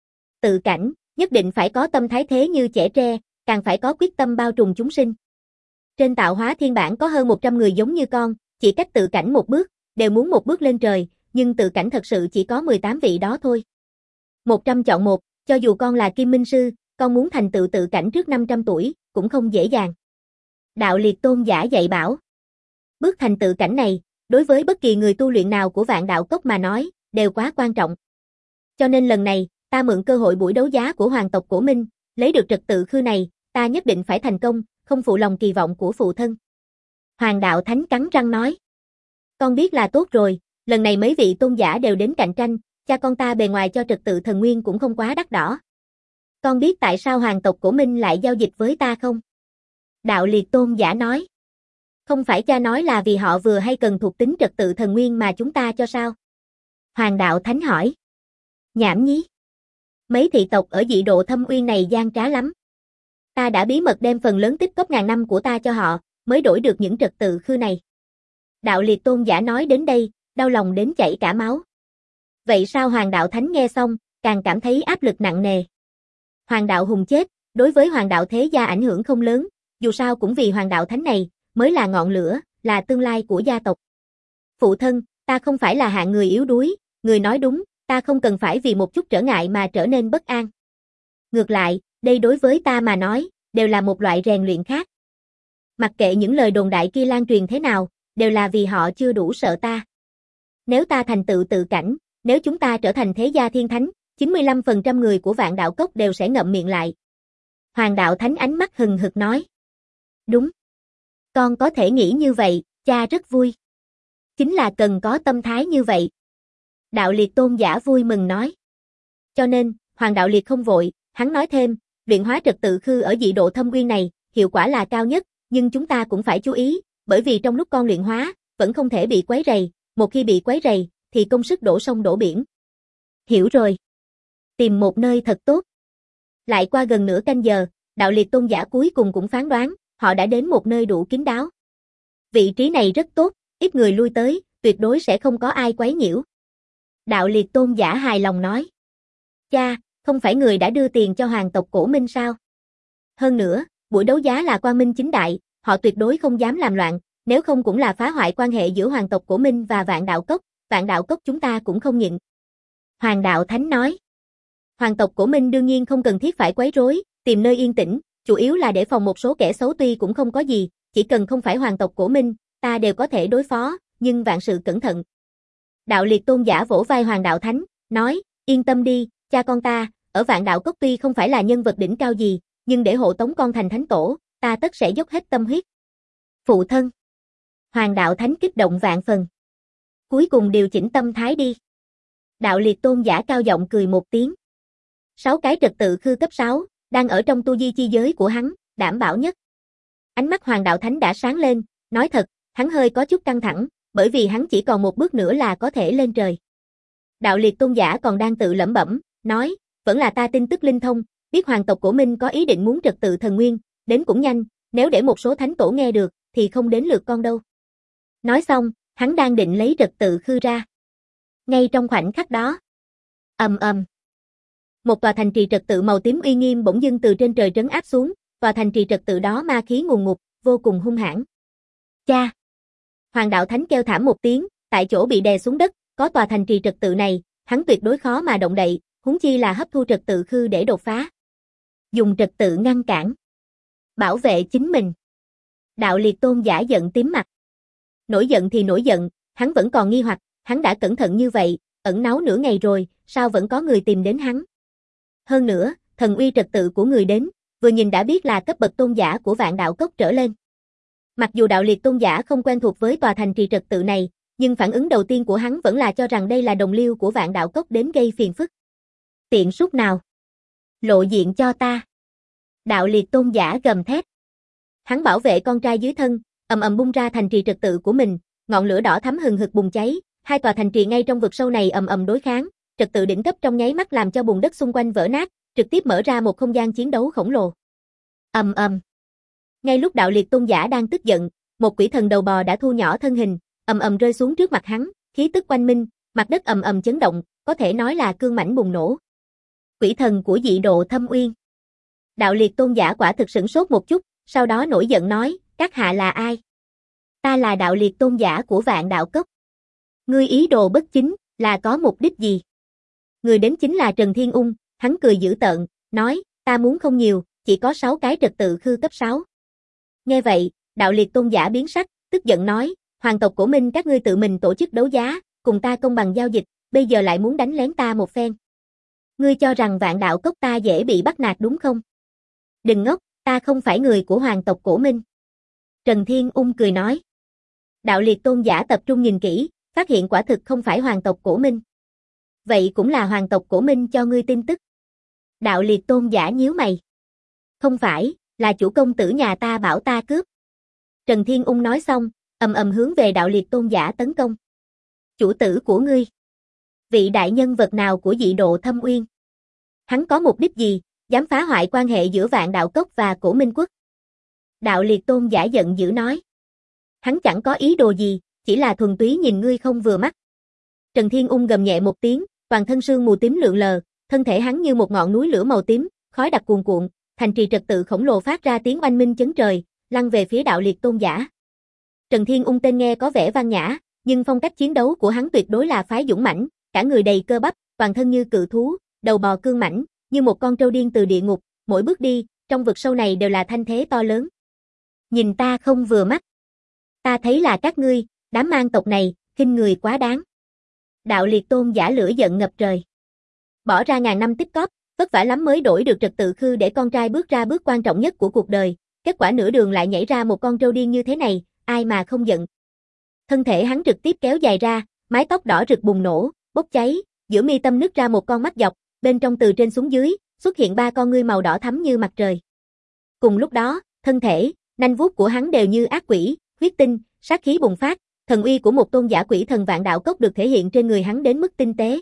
Tự cảnh, nhất định phải có tâm thái thế như chẻ tre, càng phải có quyết tâm bao trùm chúng sinh. Trên tạo hóa thiên bản có hơn 100 người giống như con, chỉ cách tự cảnh một bước, đều muốn một bước lên trời, nhưng tự cảnh thật sự chỉ có 18 vị đó thôi. 100 chọn một, cho dù con là Kim Minh Sư, con muốn thành tựu tự cảnh trước 500 tuổi, cũng không dễ dàng. Đạo Liệt Tôn giả dạy bảo. Bước thành tự cảnh này, đối với bất kỳ người tu luyện nào của Vạn Đạo Cốc mà nói, đều quá quan trọng. Cho nên lần này, ta mượn cơ hội buổi đấu giá của Hoàng tộc Cổ Minh, lấy được trật tự khư này, ta nhất định phải thành công, không phụ lòng kỳ vọng của phụ thân. Hoàng Đạo Thánh cắn răng nói. Con biết là tốt rồi, lần này mấy vị tôn giả đều đến cạnh tranh, cha con ta bề ngoài cho trật tự thần nguyên cũng không quá đắt đỏ. Con biết tại sao Hoàng tộc Cổ Minh lại giao dịch với ta không? Đạo Liệt Tôn giả nói. Không phải cha nói là vì họ vừa hay cần thuộc tính trật tự thần nguyên mà chúng ta cho sao? Hoàng Đạo Thánh hỏi. Nhảm nhí. Mấy thị tộc ở dị độ Thâm Uyên này gian trá lắm. Ta đã bí mật đem phần lớn tích cóp ngàn năm của ta cho họ, mới đổi được những trật tự khư này. Đạo Liệt Tôn giả nói đến đây, đau lòng đến chảy cả máu. Vậy sao Hoàng Đạo Thánh nghe xong, càng cảm thấy áp lực nặng nề. Hoàng Đạo Hùng chết, đối với Hoàng Đạo Thế Gia ảnh hưởng không lớn, dù sao cũng vì Hoàng Đạo Thánh này, mới là ngọn lửa, là tương lai của gia tộc. Phụ thân, ta không phải là hạng người yếu đuối, người nói đúng, ta không cần phải vì một chút trở ngại mà trở nên bất an. Ngược lại, đây đối với ta mà nói, đều là một loại rèn luyện khác. Mặc kệ những lời đồn đại kia lan truyền thế nào, đều là vì họ chưa đủ sợ ta. Nếu ta thành tựu tự cảnh, nếu chúng ta trở thành thế gia thiên thánh, 95% người của Vạn Đạo Cốc đều sẽ ngậm miệng lại. Hoàng Đạo Thánh ánh mắt hừng hực nói. Đúng. Con có thể nghĩ như vậy, cha rất vui. Chính là cần có tâm thái như vậy. Đạo Liệt Tôn giả vui mừng nói. Cho nên, Hoàng Đạo Liệt không vội, hắn nói thêm, luyện hóa trật tự khư ở dị độ Thâm Uyên này, hiệu quả là cao nhất, nhưng chúng ta cũng phải chú ý, bởi vì trong lúc con luyện hóa, vẫn không thể bị quấy rầy, một khi bị quấy rầy, thì công sức đổ sông đổ biển. Hiểu rồi. Tìm một nơi thật tốt. Lại qua gần nửa canh giờ, Đạo Liệt Tôn giả cuối cùng cũng phán đoán, họ đã đến một nơi đủ kín đáo. Vị trí này rất tốt, ít người lui tới, tuyệt đối sẽ không có ai quấy nhiễu. Đạo Liệt Tôn giả hài lòng nói. Cha, không phải người đã đưa tiền cho Hoàng tộc Cổ Minh sao? Hơn nữa, buổi đấu giá là quang minh chính đại, họ tuyệt đối không dám làm loạn, nếu không cũng là phá hoại quan hệ giữa Hoàng tộc Cổ Minh và Vạn Đạo Cốc chúng ta cũng không nhịn. Hoàng đạo thánh nói. Hoàng tộc Cổ Minh đương nhiên không cần thiết phải quấy rối, tìm nơi yên tĩnh, chủ yếu là để phòng một số kẻ xấu tuy cũng không có gì, chỉ cần không phải hoàng tộc Cổ Minh, ta đều có thể đối phó, nhưng vạn sự cẩn thận. Đạo Liệt Tôn giả vỗ vai Hoàng đạo thánh, nói, yên tâm đi, cha con ta, ở Vạn Đạo Cốc tuy không phải là nhân vật đỉnh cao gì, nhưng để hộ tống con thành thánh tổ, ta tất sẽ dốc hết tâm huyết. Phụ thân. Hoàng đạo thánh kích động vạn phần. Cuối cùng điều chỉnh tâm thái đi. Đạo Liệt Tôn giả cao giọng cười một tiếng. 6 cái trật tự khư cấp 6, đang ở trong tu di chi giới của hắn, đảm bảo nhất. Ánh mắt Hoàng đạo thánh đã sáng lên, nói thật, hắn hơi có chút căng thẳng, bởi vì hắn chỉ còn một bước nữa là có thể lên trời. Đạo Liệt Tôn giả còn đang tự lẩm bẩm, nói, vẫn là ta tin tức linh thông, biết hoàng tộc Cổ Minh có ý định muốn trật tự thần nguyên, đến cũng nhanh, nếu để một số thánh tổ nghe được, thì không đến lượt con đâu. Nói xong, hắn đang định lấy trật tự khư ra. Ngay trong khoảnh khắc đó, ầm ầm, một tòa thành trì trật tự màu tím uy nghiêm bỗng dưng từ trên trời trấn áp xuống, tòa thành trì trật tự đó ma khí ngùn ngụt, vô cùng hung hãn. Cha! Hoàng đạo thánh kêu thảm một tiếng, tại chỗ bị đè xuống đất, có tòa thành trì trật tự này, hắn tuyệt đối khó mà động đậy, huống chi là hấp thu trật tự khư để đột phá. Dùng trật tự ngăn cản. Bảo vệ chính mình. Đạo Liệt Tôn giả giận tím mặt. Nổi giận thì nổi giận, hắn vẫn còn nghi hoặc, hắn đã cẩn thận như vậy, ẩn náu nửa ngày rồi, sao vẫn có người tìm đến hắn. Hơn nữa, thần uy trật tự của người đến, vừa nhìn đã biết là cấp bậc tôn giả của Vạn Đạo Cốc trở lên. Mặc dù Đạo Liệt Tôn giả không quen thuộc với tòa thành trì trật tự này, nhưng phản ứng đầu tiên của hắn vẫn là cho rằng đây là đồng liêu của Vạn Đạo Cốc đến gây phiền phức. Tiện súc nào? Lộ diện cho ta. Đạo Liệt Tôn giả gầm thét. Hắn bảo vệ con trai dưới thân, ầm ầm bung ra thành trì trật tự của mình, ngọn lửa đỏ thắm hừng hực bùng cháy, hai tòa thành trì ngay trong vực sâu này ầm ầm đối kháng, trật tự đỉnh cấp trong nháy mắt làm cho bùn đất xung quanh vỡ nát, trực tiếp mở ra một không gian chiến đấu khổng lồ. Ầm ầm. Ngay lúc Đạo Liệt Tôn giả đang tức giận, một quỷ thần đầu bò đã thu nhỏ thân hình, ầm ầm rơi xuống trước mặt hắn, khí tức quanh minh, mặt đất ầm ầm chấn động, có thể nói là cương mãnh bùng nổ. Quỷ thần của dị độ Thâm Uyên. Đạo Liệt Tôn giả quả thực sửng sốt một chút, sau đó nổi giận nói, các hạ là ai? Ta là Đạo Liệt Tôn giả của Vạn Đạo Cốc. Ngươi ý đồ bất chính, là có mục đích gì? Người đến chính là Trần Thiên Ung, hắn cười dữ tợn, nói, ta muốn không nhiều, chỉ có 6 cái trật tự khư cấp 6. Nghe vậy, Đạo Liệt Tôn giả biến sắc, tức giận nói, hoàng tộc Cổ Minh các ngươi tự mình tổ chức đấu giá, cùng ta công bằng giao dịch, bây giờ lại muốn đánh lén ta một phen. Ngươi cho rằng Vạn Đạo Cốc ta dễ bị bắt nạt đúng không? Đừng ngốc, ta không phải người của hoàng tộc Cổ Minh. Trần Thiên Ung cười nói. Đạo Liệt Tôn giả tập trung nhìn kỹ, phát hiện quả thực không phải hoàng tộc Cổ Minh. Vậy cũng là hoàng tộc Cổ Minh cho ngươi tin tức. Đạo Liệt Tôn giả nhíu mày. Không phải, là chủ công tử nhà ta bảo ta cướp. Trần Thiên Ung nói xong, ầm ầm hướng về Đạo Liệt Tôn giả tấn công. Chủ tử của ngươi. Vị đại nhân vật nào của dị độ Thâm Uyên? Hắn có mục đích gì, dám phá hoại quan hệ giữa Vạn Đạo Cốc và Cổ Minh Quốc? Đạo Liệt Tôn giả giận dữ nói. Hắn chẳng có ý đồ gì, chỉ là thuần túy nhìn ngươi không vừa mắt. Trần Thiên Ung gầm nhẹ một tiếng, toàn thân sương mù tím lượn lờ, thân thể hắn như một ngọn núi lửa màu tím, khói đặc cuồn cuộn, thành trì trật tự khổng lồ phát ra tiếng oanh minh chấn trời, lăn về phía Đạo Liệt Tôn giả. Trần Thiên Ung tên nghe có vẻ văn nhã, nhưng phong cách chiến đấu của hắn tuyệt đối là phái dũng mãnh, cả người đầy cơ bắp, toàn thân như cự thú, đầu bò cương mãnh, như một con trâu điên từ địa ngục, mỗi bước đi, trong vực sâu này đều là thanh thế to lớn. Nhìn ta không vừa mắt. Ta thấy là các ngươi, đám mang tộc này, khinh người quá đáng. Đạo Liệt Tôn giả lửa giận ngập trời. Bỏ ra ngàn năm tích cóp, vất vả lắm mới đổi được trật tự khư để con trai bước ra bước quan trọng nhất của cuộc đời, kết quả nửa đường lại nhảy ra một con trâu điên như thế này, ai mà không giận. Thân thể hắn trực tiếp kéo dài ra, mái tóc đỏ rực bùng nổ, bốc cháy, giữa mi tâm nứt ra một con mắt dọc, bên trong từ trên xuống dưới, xuất hiện 3 con ngươi màu đỏ thắm như mặt trời. Cùng lúc đó, thân thể, nanh vuốt của hắn đều như ác quỷ, huyết tinh, sát khí bùng phát, thần uy của một tôn giả quỷ thần Vạn Đạo Cốc được thể hiện trên người hắn đến mức tinh tế.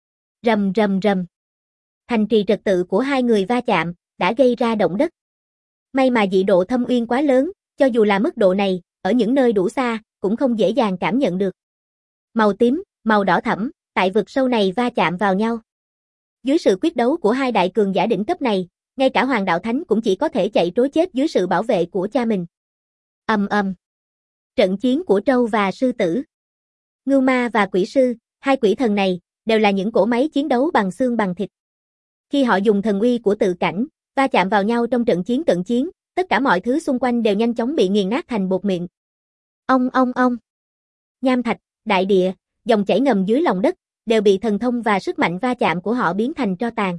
Rầm rầm rầm. Thành trì trật tự của hai người va chạm, đã gây ra động đất. May mà dị độ Thâm Uyên quá lớn, cho dù là mức độ này, ở những nơi đủ xa, cũng không dễ dàng cảm nhận được. Màu tím, màu đỏ thẫm, tại vực sâu này va chạm vào nhau. Dưới sự quyết đấu của hai đại cường giả đỉnh cấp này, ngay cả Hoàng Đạo Thánh cũng chỉ có thể chạy trối chết dưới sự bảo vệ của cha mình. Ầm ầm. Trận chiến của trâu và sư tử. Ngưu Ma và quỷ sư, hai quỷ thần này, đều là những cỗ máy chiến đấu bằng xương bằng thịt. Khi họ dùng thần uy của tự cảnh, va chạm vào nhau trong trận chiến cận chiến, tất cả mọi thứ xung quanh đều nhanh chóng bị nghiền nát thành bột mịn. Ong. Nham thạch, đại địa, dòng chảy ngầm dưới lòng đất, đều bị thần thông và sức mạnh va chạm của họ biến thành tro tàn.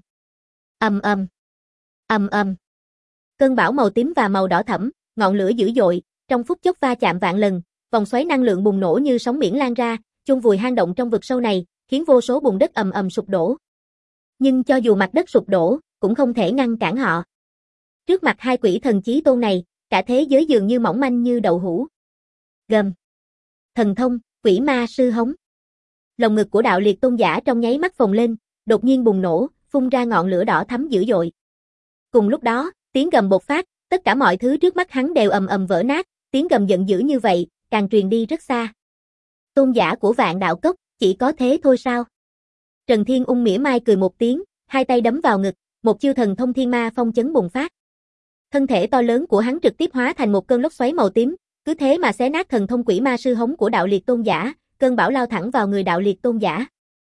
Ầm. Cơn bão màu tím và màu đỏ thẫm, ngọn lửa dữ dội, trong phút chốc va chạm vạn lần, vòng xoáy năng lượng bùng nổ như sóng biển lan ra, chôn vùi hang động trong vực sâu này, khiến vô số bùn đất ầm sụp đổ. Nhưng cho dù mặt đất sụp đổ, cũng không thể ngăn cản họ. Trước mặt hai quỷ thần chí tôn này, cả thế giới dường như mỏng manh như đậu hũ. Gầm. Thần thông, quỷ ma sư hống. Lồng ngực của đạo liệt tôn giả trong nháy mắt phồng lên, đột nhiên bùng nổ, phun ra ngọn lửa đỏ thắm dữ dội. Cùng lúc đó, tiếng gầm bộc phát, tất cả mọi thứ trước mắt hắn đều ầm vỡ nát, tiếng gầm giận dữ như vậy, càng truyền đi rất xa. Tôn giả của Vạn Đạo Cốc, chỉ có thế thôi sao? Trần Thiên Ung mỉa mai cười một tiếng, hai tay đấm vào ngực, một chiêu thần thông thiên ma phong chấn bùng phát. Thân thể to lớn của hắn trực tiếp hóa thành một cơn lốc xoáy màu tím, cứ thế mà xé nát thần thông quỷ ma sư hống của đạo liệt tôn giả, cơn bão lao thẳng vào người đạo liệt tôn giả.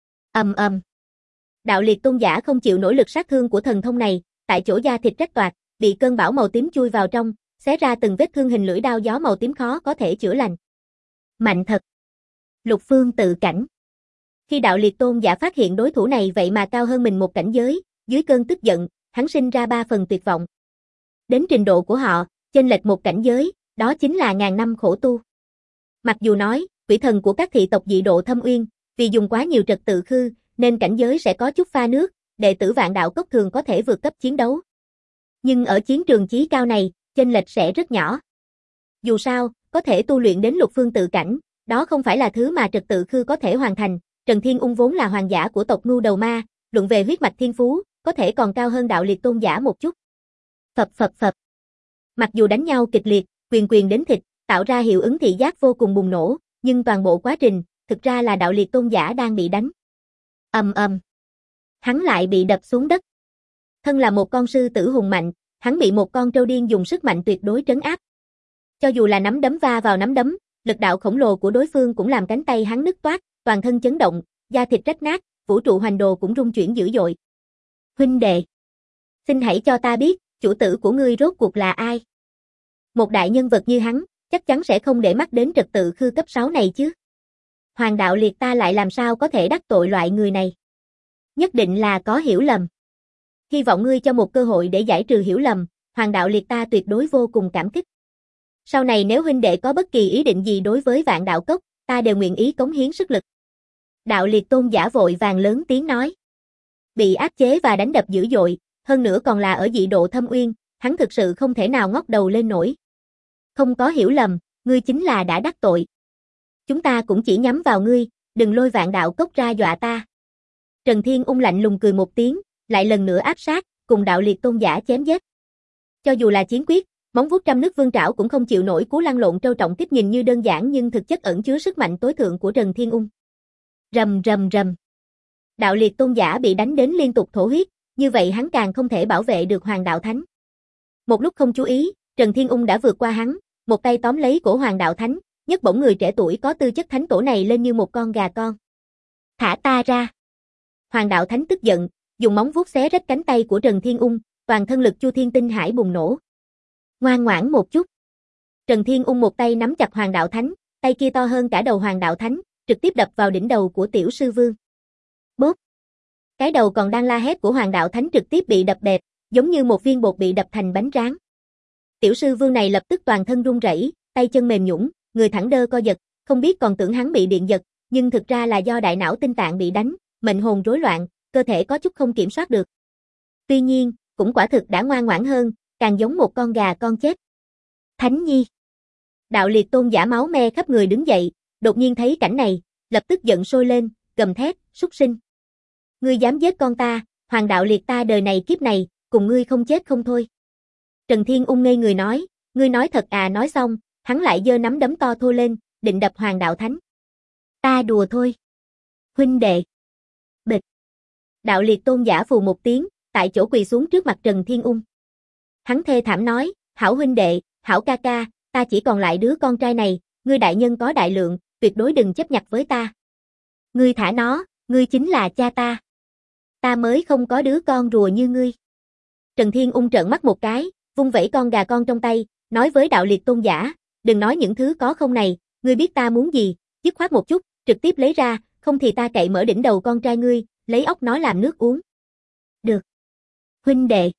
Ầm. Đạo liệt tôn giả không chịu nổi lực sát thương của thần thông này, tại chỗ da thịt rách toạc, bị cơn bão màu tím chui vào trong, xé ra từng vết thương hình lưỡi đao gió màu tím khó có thể chữa lành. Mạnh thật. Lục Phương tự cảnh. Khi đạo liệt tôn giả phát hiện đối thủ này vậy mà cao hơn mình một cảnh giới, dưới cơn tức giận, hắn sinh ra 3 phần tuyệt vọng. Đến trình độ của họ, chênh lệch một cảnh giới, đó chính là ngàn năm khổ tu. Mặc dù nói, quỷ thần của các thị tộc dị độ Thâm Uyên, vì dùng quá nhiều trật tự khư, nên cảnh giới sẽ có chút pha nước, đệ tử Vạn Đạo Cốc thường có thể vượt cấp chiến đấu. Nhưng ở chiến trường chí cao này, chênh lệch sẽ rất nhỏ. Dù sao, có thể tu luyện đến lục phương tự cảnh, đó không phải là thứ mà trật tự khư có thể hoàn thành. Trần Thiên Ung vốn là hoàng giả của tộc Ngưu Đầu Ma, luận về huyết mạch thiên phú, có thể còn cao hơn đạo liệt tôn giả một chút. Phập. Mặc dù đánh nhau kịch liệt, quyền đến thịt, tạo ra hiệu ứng thị giác vô cùng bùng nổ, nhưng toàn bộ quá trình, thực ra là đạo liệt tôn giả đang bị đánh. Ầm. Hắn lại bị đập xuống đất. Thân là một con sư tử hùng mạnh, hắn bị một con trâu điên dùng sức mạnh tuyệt đối trấn áp. Cho dù là nắm đấm va vào nắm đấm, lực đạo khổng lồ của đối phương cũng làm cánh tay hắn nứt toác, toàn thân chấn động, da thịt rách nát, vũ trụ hoành đồ cũng rung chuyển dữ dội. Huynh đệ, xin hãy cho ta biết, chủ tử của ngươi rốt cuộc là ai? Một đại nhân vật như hắn, chắc chắn sẽ không để mắt đến trật tự khư cấp 6 này chứ. Hoàng đạo liệt ta lại làm sao có thể đắc tội loại người này? Nhất định là có hiểu lầm. Hy vọng ngươi cho một cơ hội để giải trừ hiểu lầm, Hoàng đạo liệt ta tuyệt đối vô cùng cảm kích. Sau này nếu huynh đệ có bất kỳ ý định gì đối với Vạn Đạo Cốc, ta đều nguyện ý cống hiến sức lực. Đạo liệt tôn giả vội vàng lớn tiếng nói. Bị áp chế và đánh đập dữ dội, hơn nữa còn là ở dị độ Thâm Uyên, hắn thực sự không thể nào ngóc đầu lên nổi. Không có hiểu lầm, ngươi chính là đã đắc tội. Chúng ta cũng chỉ nhắm vào ngươi, đừng lôi Vạn Đạo Cốc ra dọa ta. Trần Thiên Ung lạnh lùng cười một tiếng, lại lần nữa áp sát, cùng đạo liệt tôn giả chém giết. Cho dù là chiến quyết, móng vuốt trăm nước vương trảo cũng không chịu nổi cú lăn lộn trâu trọng tiếp nhìn như đơn giản nhưng thực chất ẩn chứa sức mạnh tối thượng của Trần Thiên Ung. Rầm. Đạo liệt tôn giả bị đánh đến liên tục thổ huyết, như vậy hắn càng không thể bảo vệ được Hoàng Đạo Thánh. Một lúc không chú ý, Trần Thiên Ung đã vượt qua hắn, một tay tóm lấy cổ Hoàng Đạo Thánh, nhấc bổng người trẻ tuổi có tư chất thánh tổ này lên như một con gà con. Thả ta ra. Hoàng Đạo Thánh tức giận, dùng móng vuốt xé rách cánh tay của Trần Thiên Ung, toàn thân lực Chu Thiên Tinh Hải bùng nổ. Ngoan ngoãn một chút. Trần Thiên Ung một tay nắm chặt Hoàng Đạo Thánh, tay kia to hơn cả đầu Hoàng Đạo Thánh, trực tiếp đập vào đỉnh đầu của Tiểu Sư Vương. Bốp. Cái đầu còn đang la hét của Hoàng Đạo Thánh trực tiếp bị đập bẹp, giống như một viên bột bị đập thành bánh rán. Tiểu Sư Vương này lập tức toàn thân run rẩy, tay chân mềm nhũn, người thẳng đơ co giật, không biết còn tưởng hắn bị điện giật, nhưng thực ra là do đại não tinh tạng bị đánh, mệnh hồn rối loạn, cơ thể có chút không kiểm soát được. Tuy nhiên, cũng quả thực đã ngoan ngoãn hơn, càng giống một con gà con chết. Thánh Nhi. Đạo liệt tôn giả máu me khắp người đứng dậy, đột nhiên thấy cảnh này, lập tức giận sôi lên, gầm thét, súc sinh. Ngươi dám giết con ta, Hoàng đạo liệt ta đời này kiếp này, cùng ngươi không chết không thôi. Trần Thiên Ung ngây người nói, ngươi nói thật à? Nói xong, hắn lại giơ nắm đấm to thô lên, định đập Hoàng Đạo Thánh. Ta đùa thôi. Huynh đệ. Bịch. Đạo liệt tôn giả phù một tiếng, tại chỗ quỳ xuống trước mặt Trần Thiên Ung. Hắn thê thảm nói, hảo huynh đệ, hảo ca ca, ta chỉ còn lại đứa con trai này, ngươi đại nhân có đại lượng, tuyệt đối đừng chấp nhặt với ta. Ngươi thả nó, Ngươi chính là cha ta. Ta mới không có đứa con rùa như ngươi. Trần Thiên Ung trợn mắt một cái, vung vẩy con gà con trong tay, nói với Đạo Liệt Tôn giả, đừng nói những thứ có không này, ngươi biết ta muốn gì, dứt khoát một chút, trực tiếp lấy ra, không thì ta cậy mở đỉnh đầu con trai ngươi, lấy óc nó làm nước uống. Được. Huynh đệ.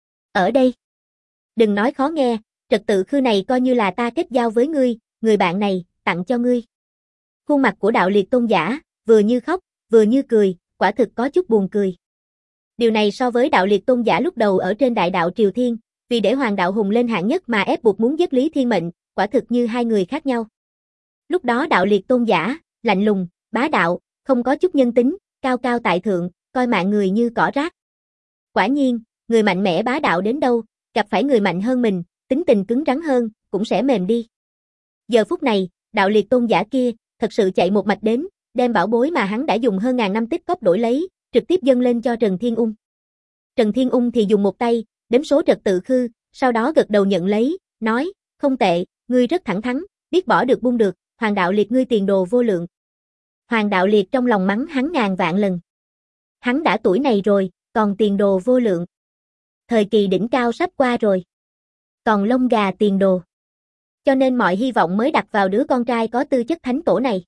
Ở đây. Đừng nói khó nghe, trật tự khư này coi như là ta kết giao với ngươi, người bạn này, tặng cho ngươi. Khuôn mặt của Đạo Liệt Tôn giả, vừa như khóc, vừa như cười, quả thực có chút buồn cười. Điều này so với Đạo Liệt Tôn giả lúc đầu ở trên đại đạo Triều Thiên, vì để Hoàng Đạo Hùng lên hạng nhất mà ép buộc muốn giết Lý Thiên Mệnh, quả thực như hai người khác nhau. Lúc đó Đạo Liệt Tôn giả, lạnh lùng, bá đạo, không có chút nhân tính, cao cao tại thượng, coi mạng người như cỏ rác. Quả nhiên, người mạnh mẽ bá đạo đến đâu, gặp phải người mạnh hơn mình, tính tình cứng rắn hơn, cũng sẽ mềm đi. Giờ phút này, Đạo Liệt Tôn giả kia, thật sự chạy một mạch đến, đem bảo bối mà hắn đã dùng hơn ngàn năm tích cóp đổi lấy, trực tiếp dâng lên cho Trần Thiên Ung. Trần Thiên Ung thì dùng một tay, đếm số trật tự khư, sau đó gật đầu nhận lấy, nói, không tệ, ngươi rất thẳng thắn, biết bỏ được buông được, Hoàng Đạo Liệt ngươi tiền đồ vô lượng. Hoàng Đạo Liệt trong lòng mắng hắn ngàn vạn lần. Hắn đã tuổi này rồi, còn tiền đồ vô lượng. Thời kỳ đỉnh cao sắp qua rồi. Còn lông gà tiền đồ. Cho nên mọi hy vọng mới đặt vào đứa con trai có tư chất thánh tổ này.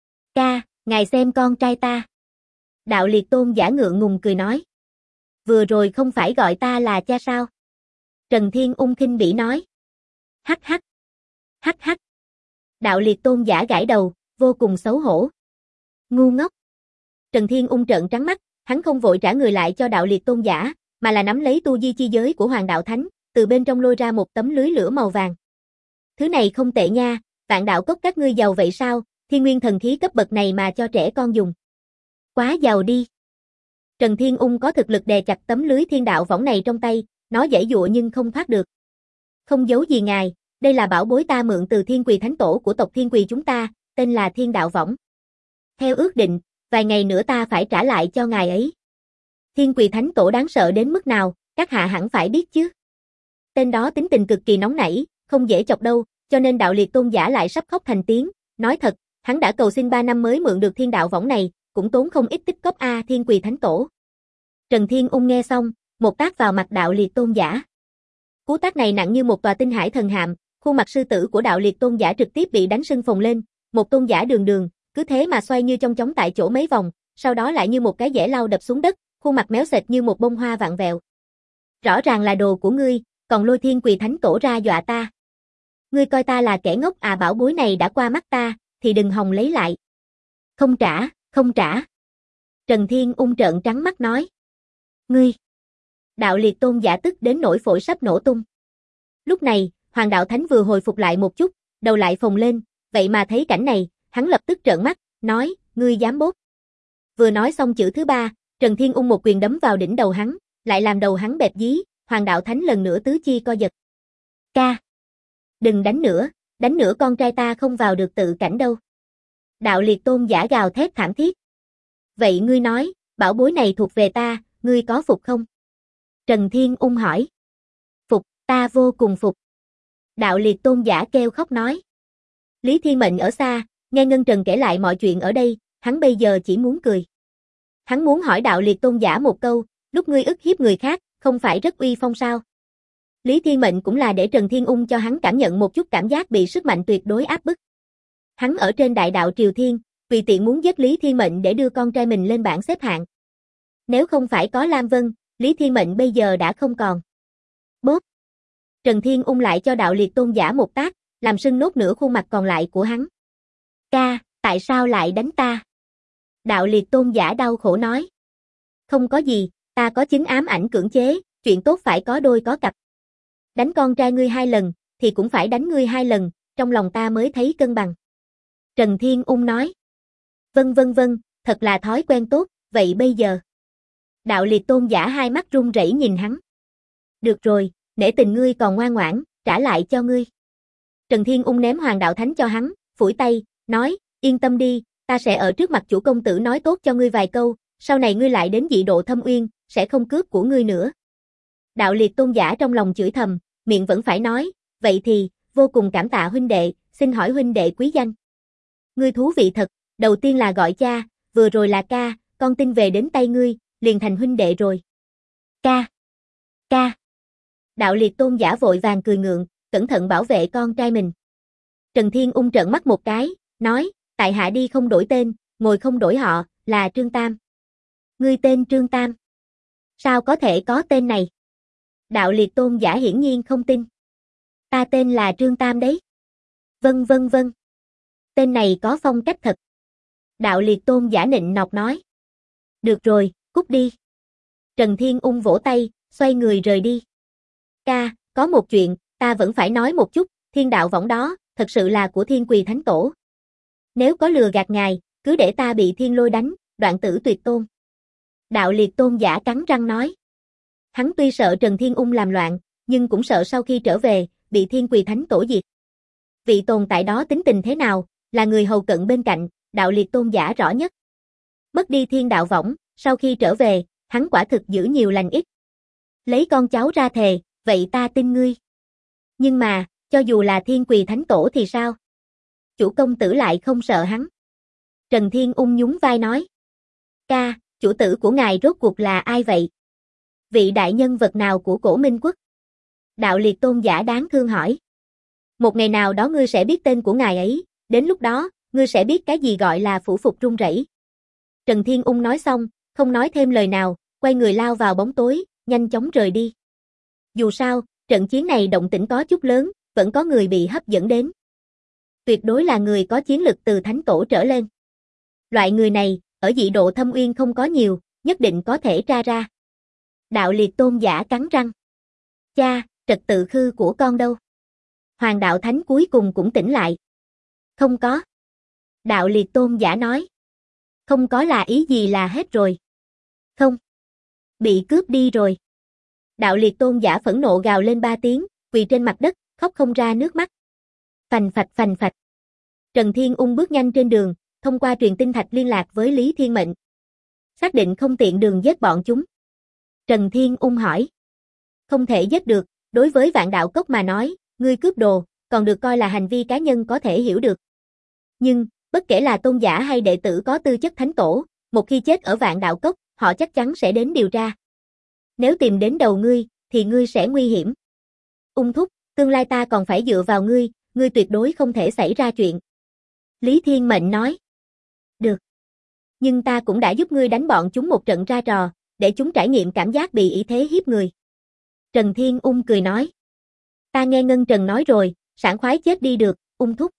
Ca, ngài xem con trai ta. Đạo Liệt Tôn giả ngượng ngùng cười nói. Vừa rồi không phải gọi ta là cha sao? Trần Thiên Ung khinh bỉ nói. Hắc hắc. Hắc hắc. Đạo Liệt Tôn giả gãi đầu, vô cùng xấu hổ. Ngu ngốc. Trần Thiên Ung trợn trắng mắt, hắn không vội trả người lại cho Đạo Liệt Tôn giả, mà là nắm lấy tu di chi giới của Hoàng Đạo Thánh, từ bên trong lôi ra một tấm lưới lửa màu vàng. Thứ này không tệ nha, Vạn Đạo Cốc các ngươi giàu vậy sao, thiên nguyên thần khí cấp bậc này mà cho trẻ con dùng. Quá giàu đi. Trần Thiên Ung có thực lực đè chặt tấm lưới thiên đạo võng này trong tay, nó giãy giụa nhưng không thoát được. Không giấu gì ngài, đây là bảo bối ta mượn từ Thiên Quỳ Thánh Tổ của tộc Thiên Quỳ chúng ta, tên là Thiên Đạo Võng. Theo ước định, vài ngày nữa ta phải trả lại cho ngài ấy. Thiên Quỳ Thánh Tổ đáng sợ đến mức nào, các hạ hẳn phải biết chứ. Tên đó tính tình cực kỳ nóng nảy, không dễ chọc đâu, cho nên Đạo Liệt Tôn giả lại sắp khóc thành tiếng, nói thật, hắn đã cầu xin 3 năm mới mượn được thiên đạo võng này, cũng tốn không ít tích cóp a Thiên Quỳ Thánh Tổ. Trần Thiên Ung nghe xong, một tát vào mặt Đạo Liệt Tôn giả. Cú tát này nặng như một tòa tinh hải thần hạm, khuôn mặt sư tử của Đạo Liệt Tôn giả trực tiếp bị đánh sưng phồng lên, một tôn giả đường đường, cứ thế mà xoay như trong chóng tại chỗ mấy vòng, sau đó lại như một cái dẻ lau đập xuống đất, khuôn mặt méo sệt như một bông hoa vặn vẹo. Rõ ràng là đồ của ngươi, còn lôi Thiên Quỳ Thánh Tổ ra dọa ta. Ngươi coi ta là kẻ ngốc à, bảo bối này đã qua mắt ta, thì đừng hòng lấy lại. Không trả, không trả. Trần Thiên Ung trợn trắng mắt nói. Ngươi. Đạo Liệt Tôn giả tức đến nỗi phổi sắp nổ tung. Lúc này, Hoàng Đạo Thánh vừa hồi phục lại một chút, đầu lại phồng lên, vậy mà thấy cảnh này, hắn lập tức trợn mắt, nói, ngươi dám bốt. Vừa nói xong chữ thứ ba, Trần Thiên Ung một quyền đấm vào đỉnh đầu hắn, lại làm đầu hắn bẹp dí, Hoàng Đạo Thánh lần nữa tứ chi co giật. Ca. Đừng đánh nữa con trai ta không vào được tự cảnh đâu. Đạo Liệt Tôn giả gào thét thảm thiết. Vậy ngươi nói, bảo bối này thuộc về ta, ngươi có phục không? Trần Thiên Ung hỏi. Phục, ta vô cùng phục. Đạo Liệt Tôn giả kêu khóc nói. Lý Thiên Mệnh ở xa, nghe Ngân Trần kể lại mọi chuyện ở đây, hắn bây giờ chỉ muốn cười. Hắn muốn hỏi Đạo Liệt Tôn giả một câu, lúc ngươi ức hiếp người khác, không phải rất uy phong sao? Lý Thiên Mệnh cũng là để Trần Thiên Ung cho hắn cảm nhận một chút cảm giác bị sức mạnh tuyệt đối áp bức. Hắn ở trên đại đạo Triều Thiên, tùy tiện muốn giết Lý Thiên Mệnh để đưa con trai mình lên bảng xếp hạng. Nếu không phải có Lam Vân, Lý Thiên Mệnh bây giờ đã không còn. Bốp. Trần Thiên Ung lại cho Đạo Liệt Tôn giả một tát, làm sưng nốt nửa khuôn mặt còn lại của hắn. Ca, tại sao lại đánh ta? Đạo Liệt Tôn giả đau khổ nói. Không có gì, ta có chứng ám ảnh cưỡng chế, chuyện tốt phải có đôi có cặp. Đánh con trai ngươi 2 lần, thì cũng phải đánh ngươi 2 lần, trong lòng ta mới thấy cân bằng. Trần Thiên Ung nói. Vâng, thật là thói quen tốt, vậy bây giờ? Đạo Liệt Tôn giả hai mắt run rẩy nhìn hắn. Được rồi, nể tình ngươi còn ngoan ngoãn, trả lại cho ngươi. Trần Thiên Ung ném Hoàng Đạo Thánh cho hắn, phủi tay, nói, yên tâm đi, ta sẽ ở trước mặt chủ công tử nói tốt cho ngươi vài câu, sau này ngươi lại đến dị độ Thâm Uyên, sẽ không cướp của ngươi nữa. Đạo Liệt Tôn giả trong lòng chửi thầm, miệng vẫn phải nói, vậy thì, vô cùng cảm tạ huynh đệ, xin hỏi huynh đệ quý danh. Ngươi thú vị thật, đầu tiên là gọi cha, vừa rồi là ca, con tin về đến tay ngươi, liền thành huynh đệ rồi. Ca. Ca. Đạo Liệt Tôn giả vội vàng cười ngượng, cẩn thận bảo vệ con trai mình. Trần Thiên Ung trợn mắt một cái, nói, tại hạ đi không đổi tên, ngồi không đổi họ, là Trương Tam. Ngươi tên Trương Tam. Sao có thể có tên này? Đạo Liệt Tôn giả hiển nhiên không tin. Ta tên là Trương Tam đấy. Vâng vâng vâng. Tên này có phong cách thật. Đạo Liệt Tôn giả nịnh nọt nói. Được rồi, cút đi. Trần Thiên Ung vỗ tay, xoay người rời đi. Ca, có một chuyện, ta vẫn phải nói một chút, thiên đạo võng đó, thật sự là của Thiên Quỳ Thánh Tổ. Nếu có lừa gạt ngài, cứ để ta bị thiên lôi đánh, đoạn tử tuyệt tôn. Đạo Liệt Tôn giả cắn răng nói. Hắn tuy sợ Trần Thiên Ung làm loạn, nhưng cũng sợ sau khi trở về, bị Thiên Quỳ Thánh Tổ diệt. Vị tồn tại đó tính tình thế nào, là người hầu cận bên cạnh, Đạo Liệt Tôn giả rõ nhất. Mất đi thiên đạo võng, sau khi trở về, hắn quả thực giữ nhiều lành ít. Lấy con cháu ra thề, vậy ta tin ngươi. Nhưng mà, cho dù là Thiên Quỳ Thánh Tổ thì sao? Chủ công tử lại không sợ hắn. Trần Thiên Ung nhún vai nói. Ca, chủ tử của ngài rốt cuộc là ai vậy? Vị đại nhân vật nào của Cổ Minh Quốc? Đạo Liệt Tôn giả đáng thương hỏi. Một ngày nào đó ngươi sẽ biết tên của ngài ấy, đến lúc đó, ngươi sẽ biết cái gì gọi là phủ phục run rẩy. Trần Thiên Ung nói xong, không nói thêm lời nào, quay người lao vào bóng tối, nhanh chóng rời đi. Dù sao, trận chiến này động tĩnh có chút lớn, vẫn có người bị hấp dẫn đến. Tuyệt đối là người có chiến lực từ Thánh Tổ trở lên. Loại người này, ở dị độ Thâm Uyên không có nhiều, nhất định có thể tra ra. Đạo Liệt Tôn giả cắn răng. Cha, trật tự khư của con đâu? Hoàng đạo thánh cuối cùng cũng tỉnh lại. Không có. Đạo Liệt Tôn giả nói. Không có là ý gì là hết rồi. Không. Bị cướp đi rồi. Đạo Liệt Tôn giả phẫn nộ gào lên 3 tiếng, quỳ trên mặt đất, khóc không ra nước mắt. Phành phạch phành phạch. Trần Thiên Ung bước nhanh trên đường, thông qua truyền tinh thạch liên lạc với Lý Thiên Mệnh. Xác định không tiện đường giết bọn chúng. Trần Thiên Ung hỏi. Không thể giết được, đối với Vạn Đạo Cốc mà nói, ngươi cướp đồ, còn được coi là hành vi cá nhân có thể hiểu được. Nhưng, bất kể là tôn giả hay đệ tử có tư chất thánh tổ, một khi chết ở Vạn Đạo Cốc, họ chắc chắn sẽ đến điều tra. Nếu tìm đến đầu ngươi, thì ngươi sẽ nguy hiểm. Ung thúc, tương lai ta còn phải dựa vào ngươi, ngươi tuyệt đối không thể xảy ra chuyện. Lý Thiên Mệnh nói. Được. Nhưng ta cũng đã giúp ngươi đánh bọn chúng một trận ra trò, để chúng trải nghiệm cảm giác bị ỷ thế hiếp người. Trần Thiên Ung cười nói. Ta nghe Ngân Trần nói rồi, sảng khoái chết đi được, Ung thúc.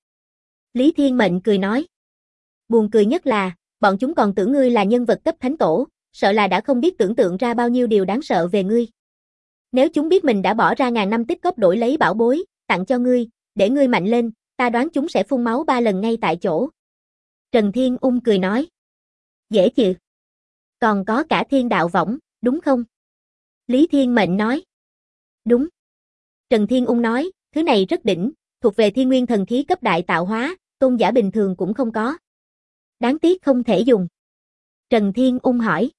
Lý Thiên Mệnh cười nói. Buồn cười nhất là, bọn chúng còn tưởng ngươi là nhân vật cấp thánh tổ, sợ là đã không biết tưởng tượng ra bao nhiêu điều đáng sợ về ngươi. Nếu chúng biết mình đã bỏ ra ngàn năm tích cóp đổi lấy bảo bối, tặng cho ngươi, để ngươi mạnh lên, ta đoán chúng sẽ phun máu 3 lần ngay tại chỗ. Trần Thiên Ung cười nói. Dễ chịu. Còn có cả thiên đạo võng, đúng không? Lý Thiên Mệnh nói. Đúng. Trần Thiên Ung nói, thứ này rất đỉnh, thuộc về thiên nguyên thần khí cấp đại tạo hóa, tôn giả bình thường cũng không có. Đáng tiếc không thể dùng. Trần Thiên Ung hỏi.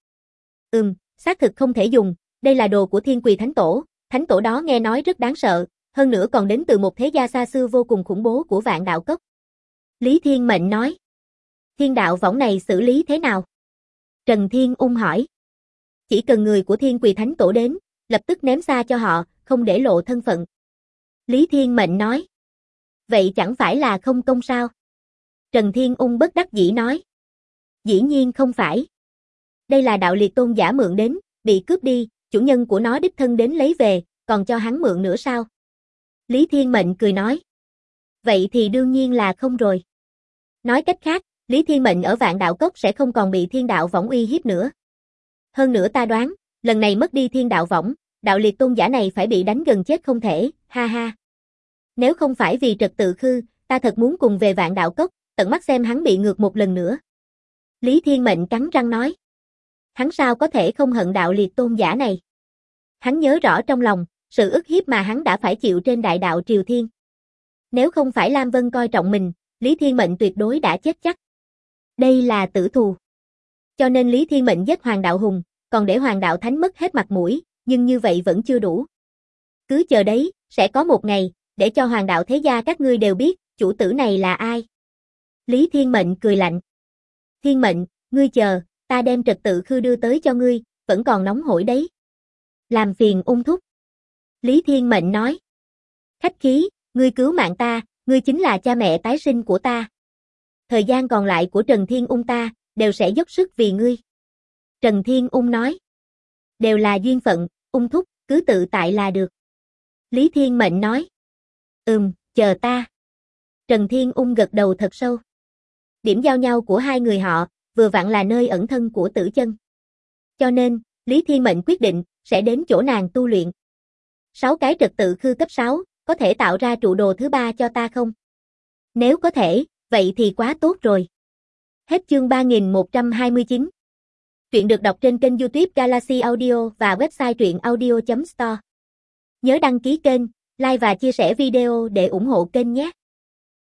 Xác thực không thể dùng, đây là đồ của Thiên Quỳ Thánh Tổ đó nghe nói rất đáng sợ, hơn nữa còn đến từ một thế gia xa xưa vô cùng khủng bố của Vạn Đạo Cốc. Lý Thiên Mệnh nói. Thiên đạo võng này xử lý thế nào? Trần Thiên Ung hỏi. Chỉ cần người của Thiên Quỳ Thánh Tổ đến, lập tức ném xa cho họ, không để lộ thân phận. Lý Thiên Mệnh nói. Vậy chẳng phải là không công sao? Trần Thiên Ung bất đắc dĩ nói. Dĩ nhiên không phải. Đây là Đạo Liệt Tôn giả mượn đến, bị cướp đi, chủ nhân của nó đích thân đến lấy về, còn cho hắn mượn nữa sao? Lý Thiên Mệnh cười nói. Vậy thì đương nhiên là không rồi. Nói cách khác, Lý Thiên Mệnh ở Vạn Đạo Cốc sẽ không còn bị thiên đạo võng uy hiếp nữa. Hơn nữa ta đoán, lần này mất đi thiên đạo võng, Đạo Liệt Tôn giả này phải bị đánh gần chết không thể, ha ha. Nếu không phải vì trật tự khư, ta thật muốn cùng về Vạn Đạo Cốc, tận mắt xem hắn bị ngược một lần nữa. Lý Thiên Mệnh cắn răng nói. Hắn sao có thể không hận Đạo Liệt Tôn giả này? Hắn nhớ rõ trong lòng, sự ức hiếp mà hắn đã phải chịu trên đại đạo Triều Thiên. Nếu không phải Lam Vân coi trọng mình, Lý Thiên Mệnh tuyệt đối đã chết chắc. Đây là tử thù. Cho nên Lý Thiên Mệnh giết Hoàng Đạo Hùng, còn để Hoàng Đạo Thánh mất hết mặt mũi, nhưng như vậy vẫn chưa đủ. Cứ chờ đấy, sẽ có một ngày, để cho Hoàng Đạo thế gia các ngươi đều biết, chủ tử này là ai. Lý Thiên Mệnh cười lạnh. Thiên Mệnh, ngươi chờ, ta đem trật tự khư đưa tới cho ngươi, vẫn còn nóng hổi đấy. Làm phiền Ung thúc. Lý Thiên Mệnh nói. Khách khí, ngươi cứu mạng ta, ngươi chính là cha mẹ tái sinh của ta. Thời gian còn lại của Trần Thiên Ung ta, đều sẽ dốc sức vì ngươi. Trần Thiên Ung nói. Đều là duyên phận, Ung thúc, cứ tự tại là được. Lý Thiên Mệnh nói. Chờ ta. Trần Thiên Ung gật đầu thật sâu. Điểm giao nhau của hai người họ, vừa vặn là nơi ẩn thân của Tử Chân. Cho nên, Lý Thiên Mệnh quyết định, sẽ đến chỗ nàng tu luyện. 6 cái trật tự khư cấp 6, có thể tạo ra trụ đồ thứ 3 cho ta không? Nếu có thể, vậy thì quá tốt rồi. Hết chương 3129. Truyện được đọc trên kênh YouTube Galaxy Audio và website truyệnaudio.store. Nhớ đăng ký kênh, like và chia sẻ video để ủng hộ kênh nhé.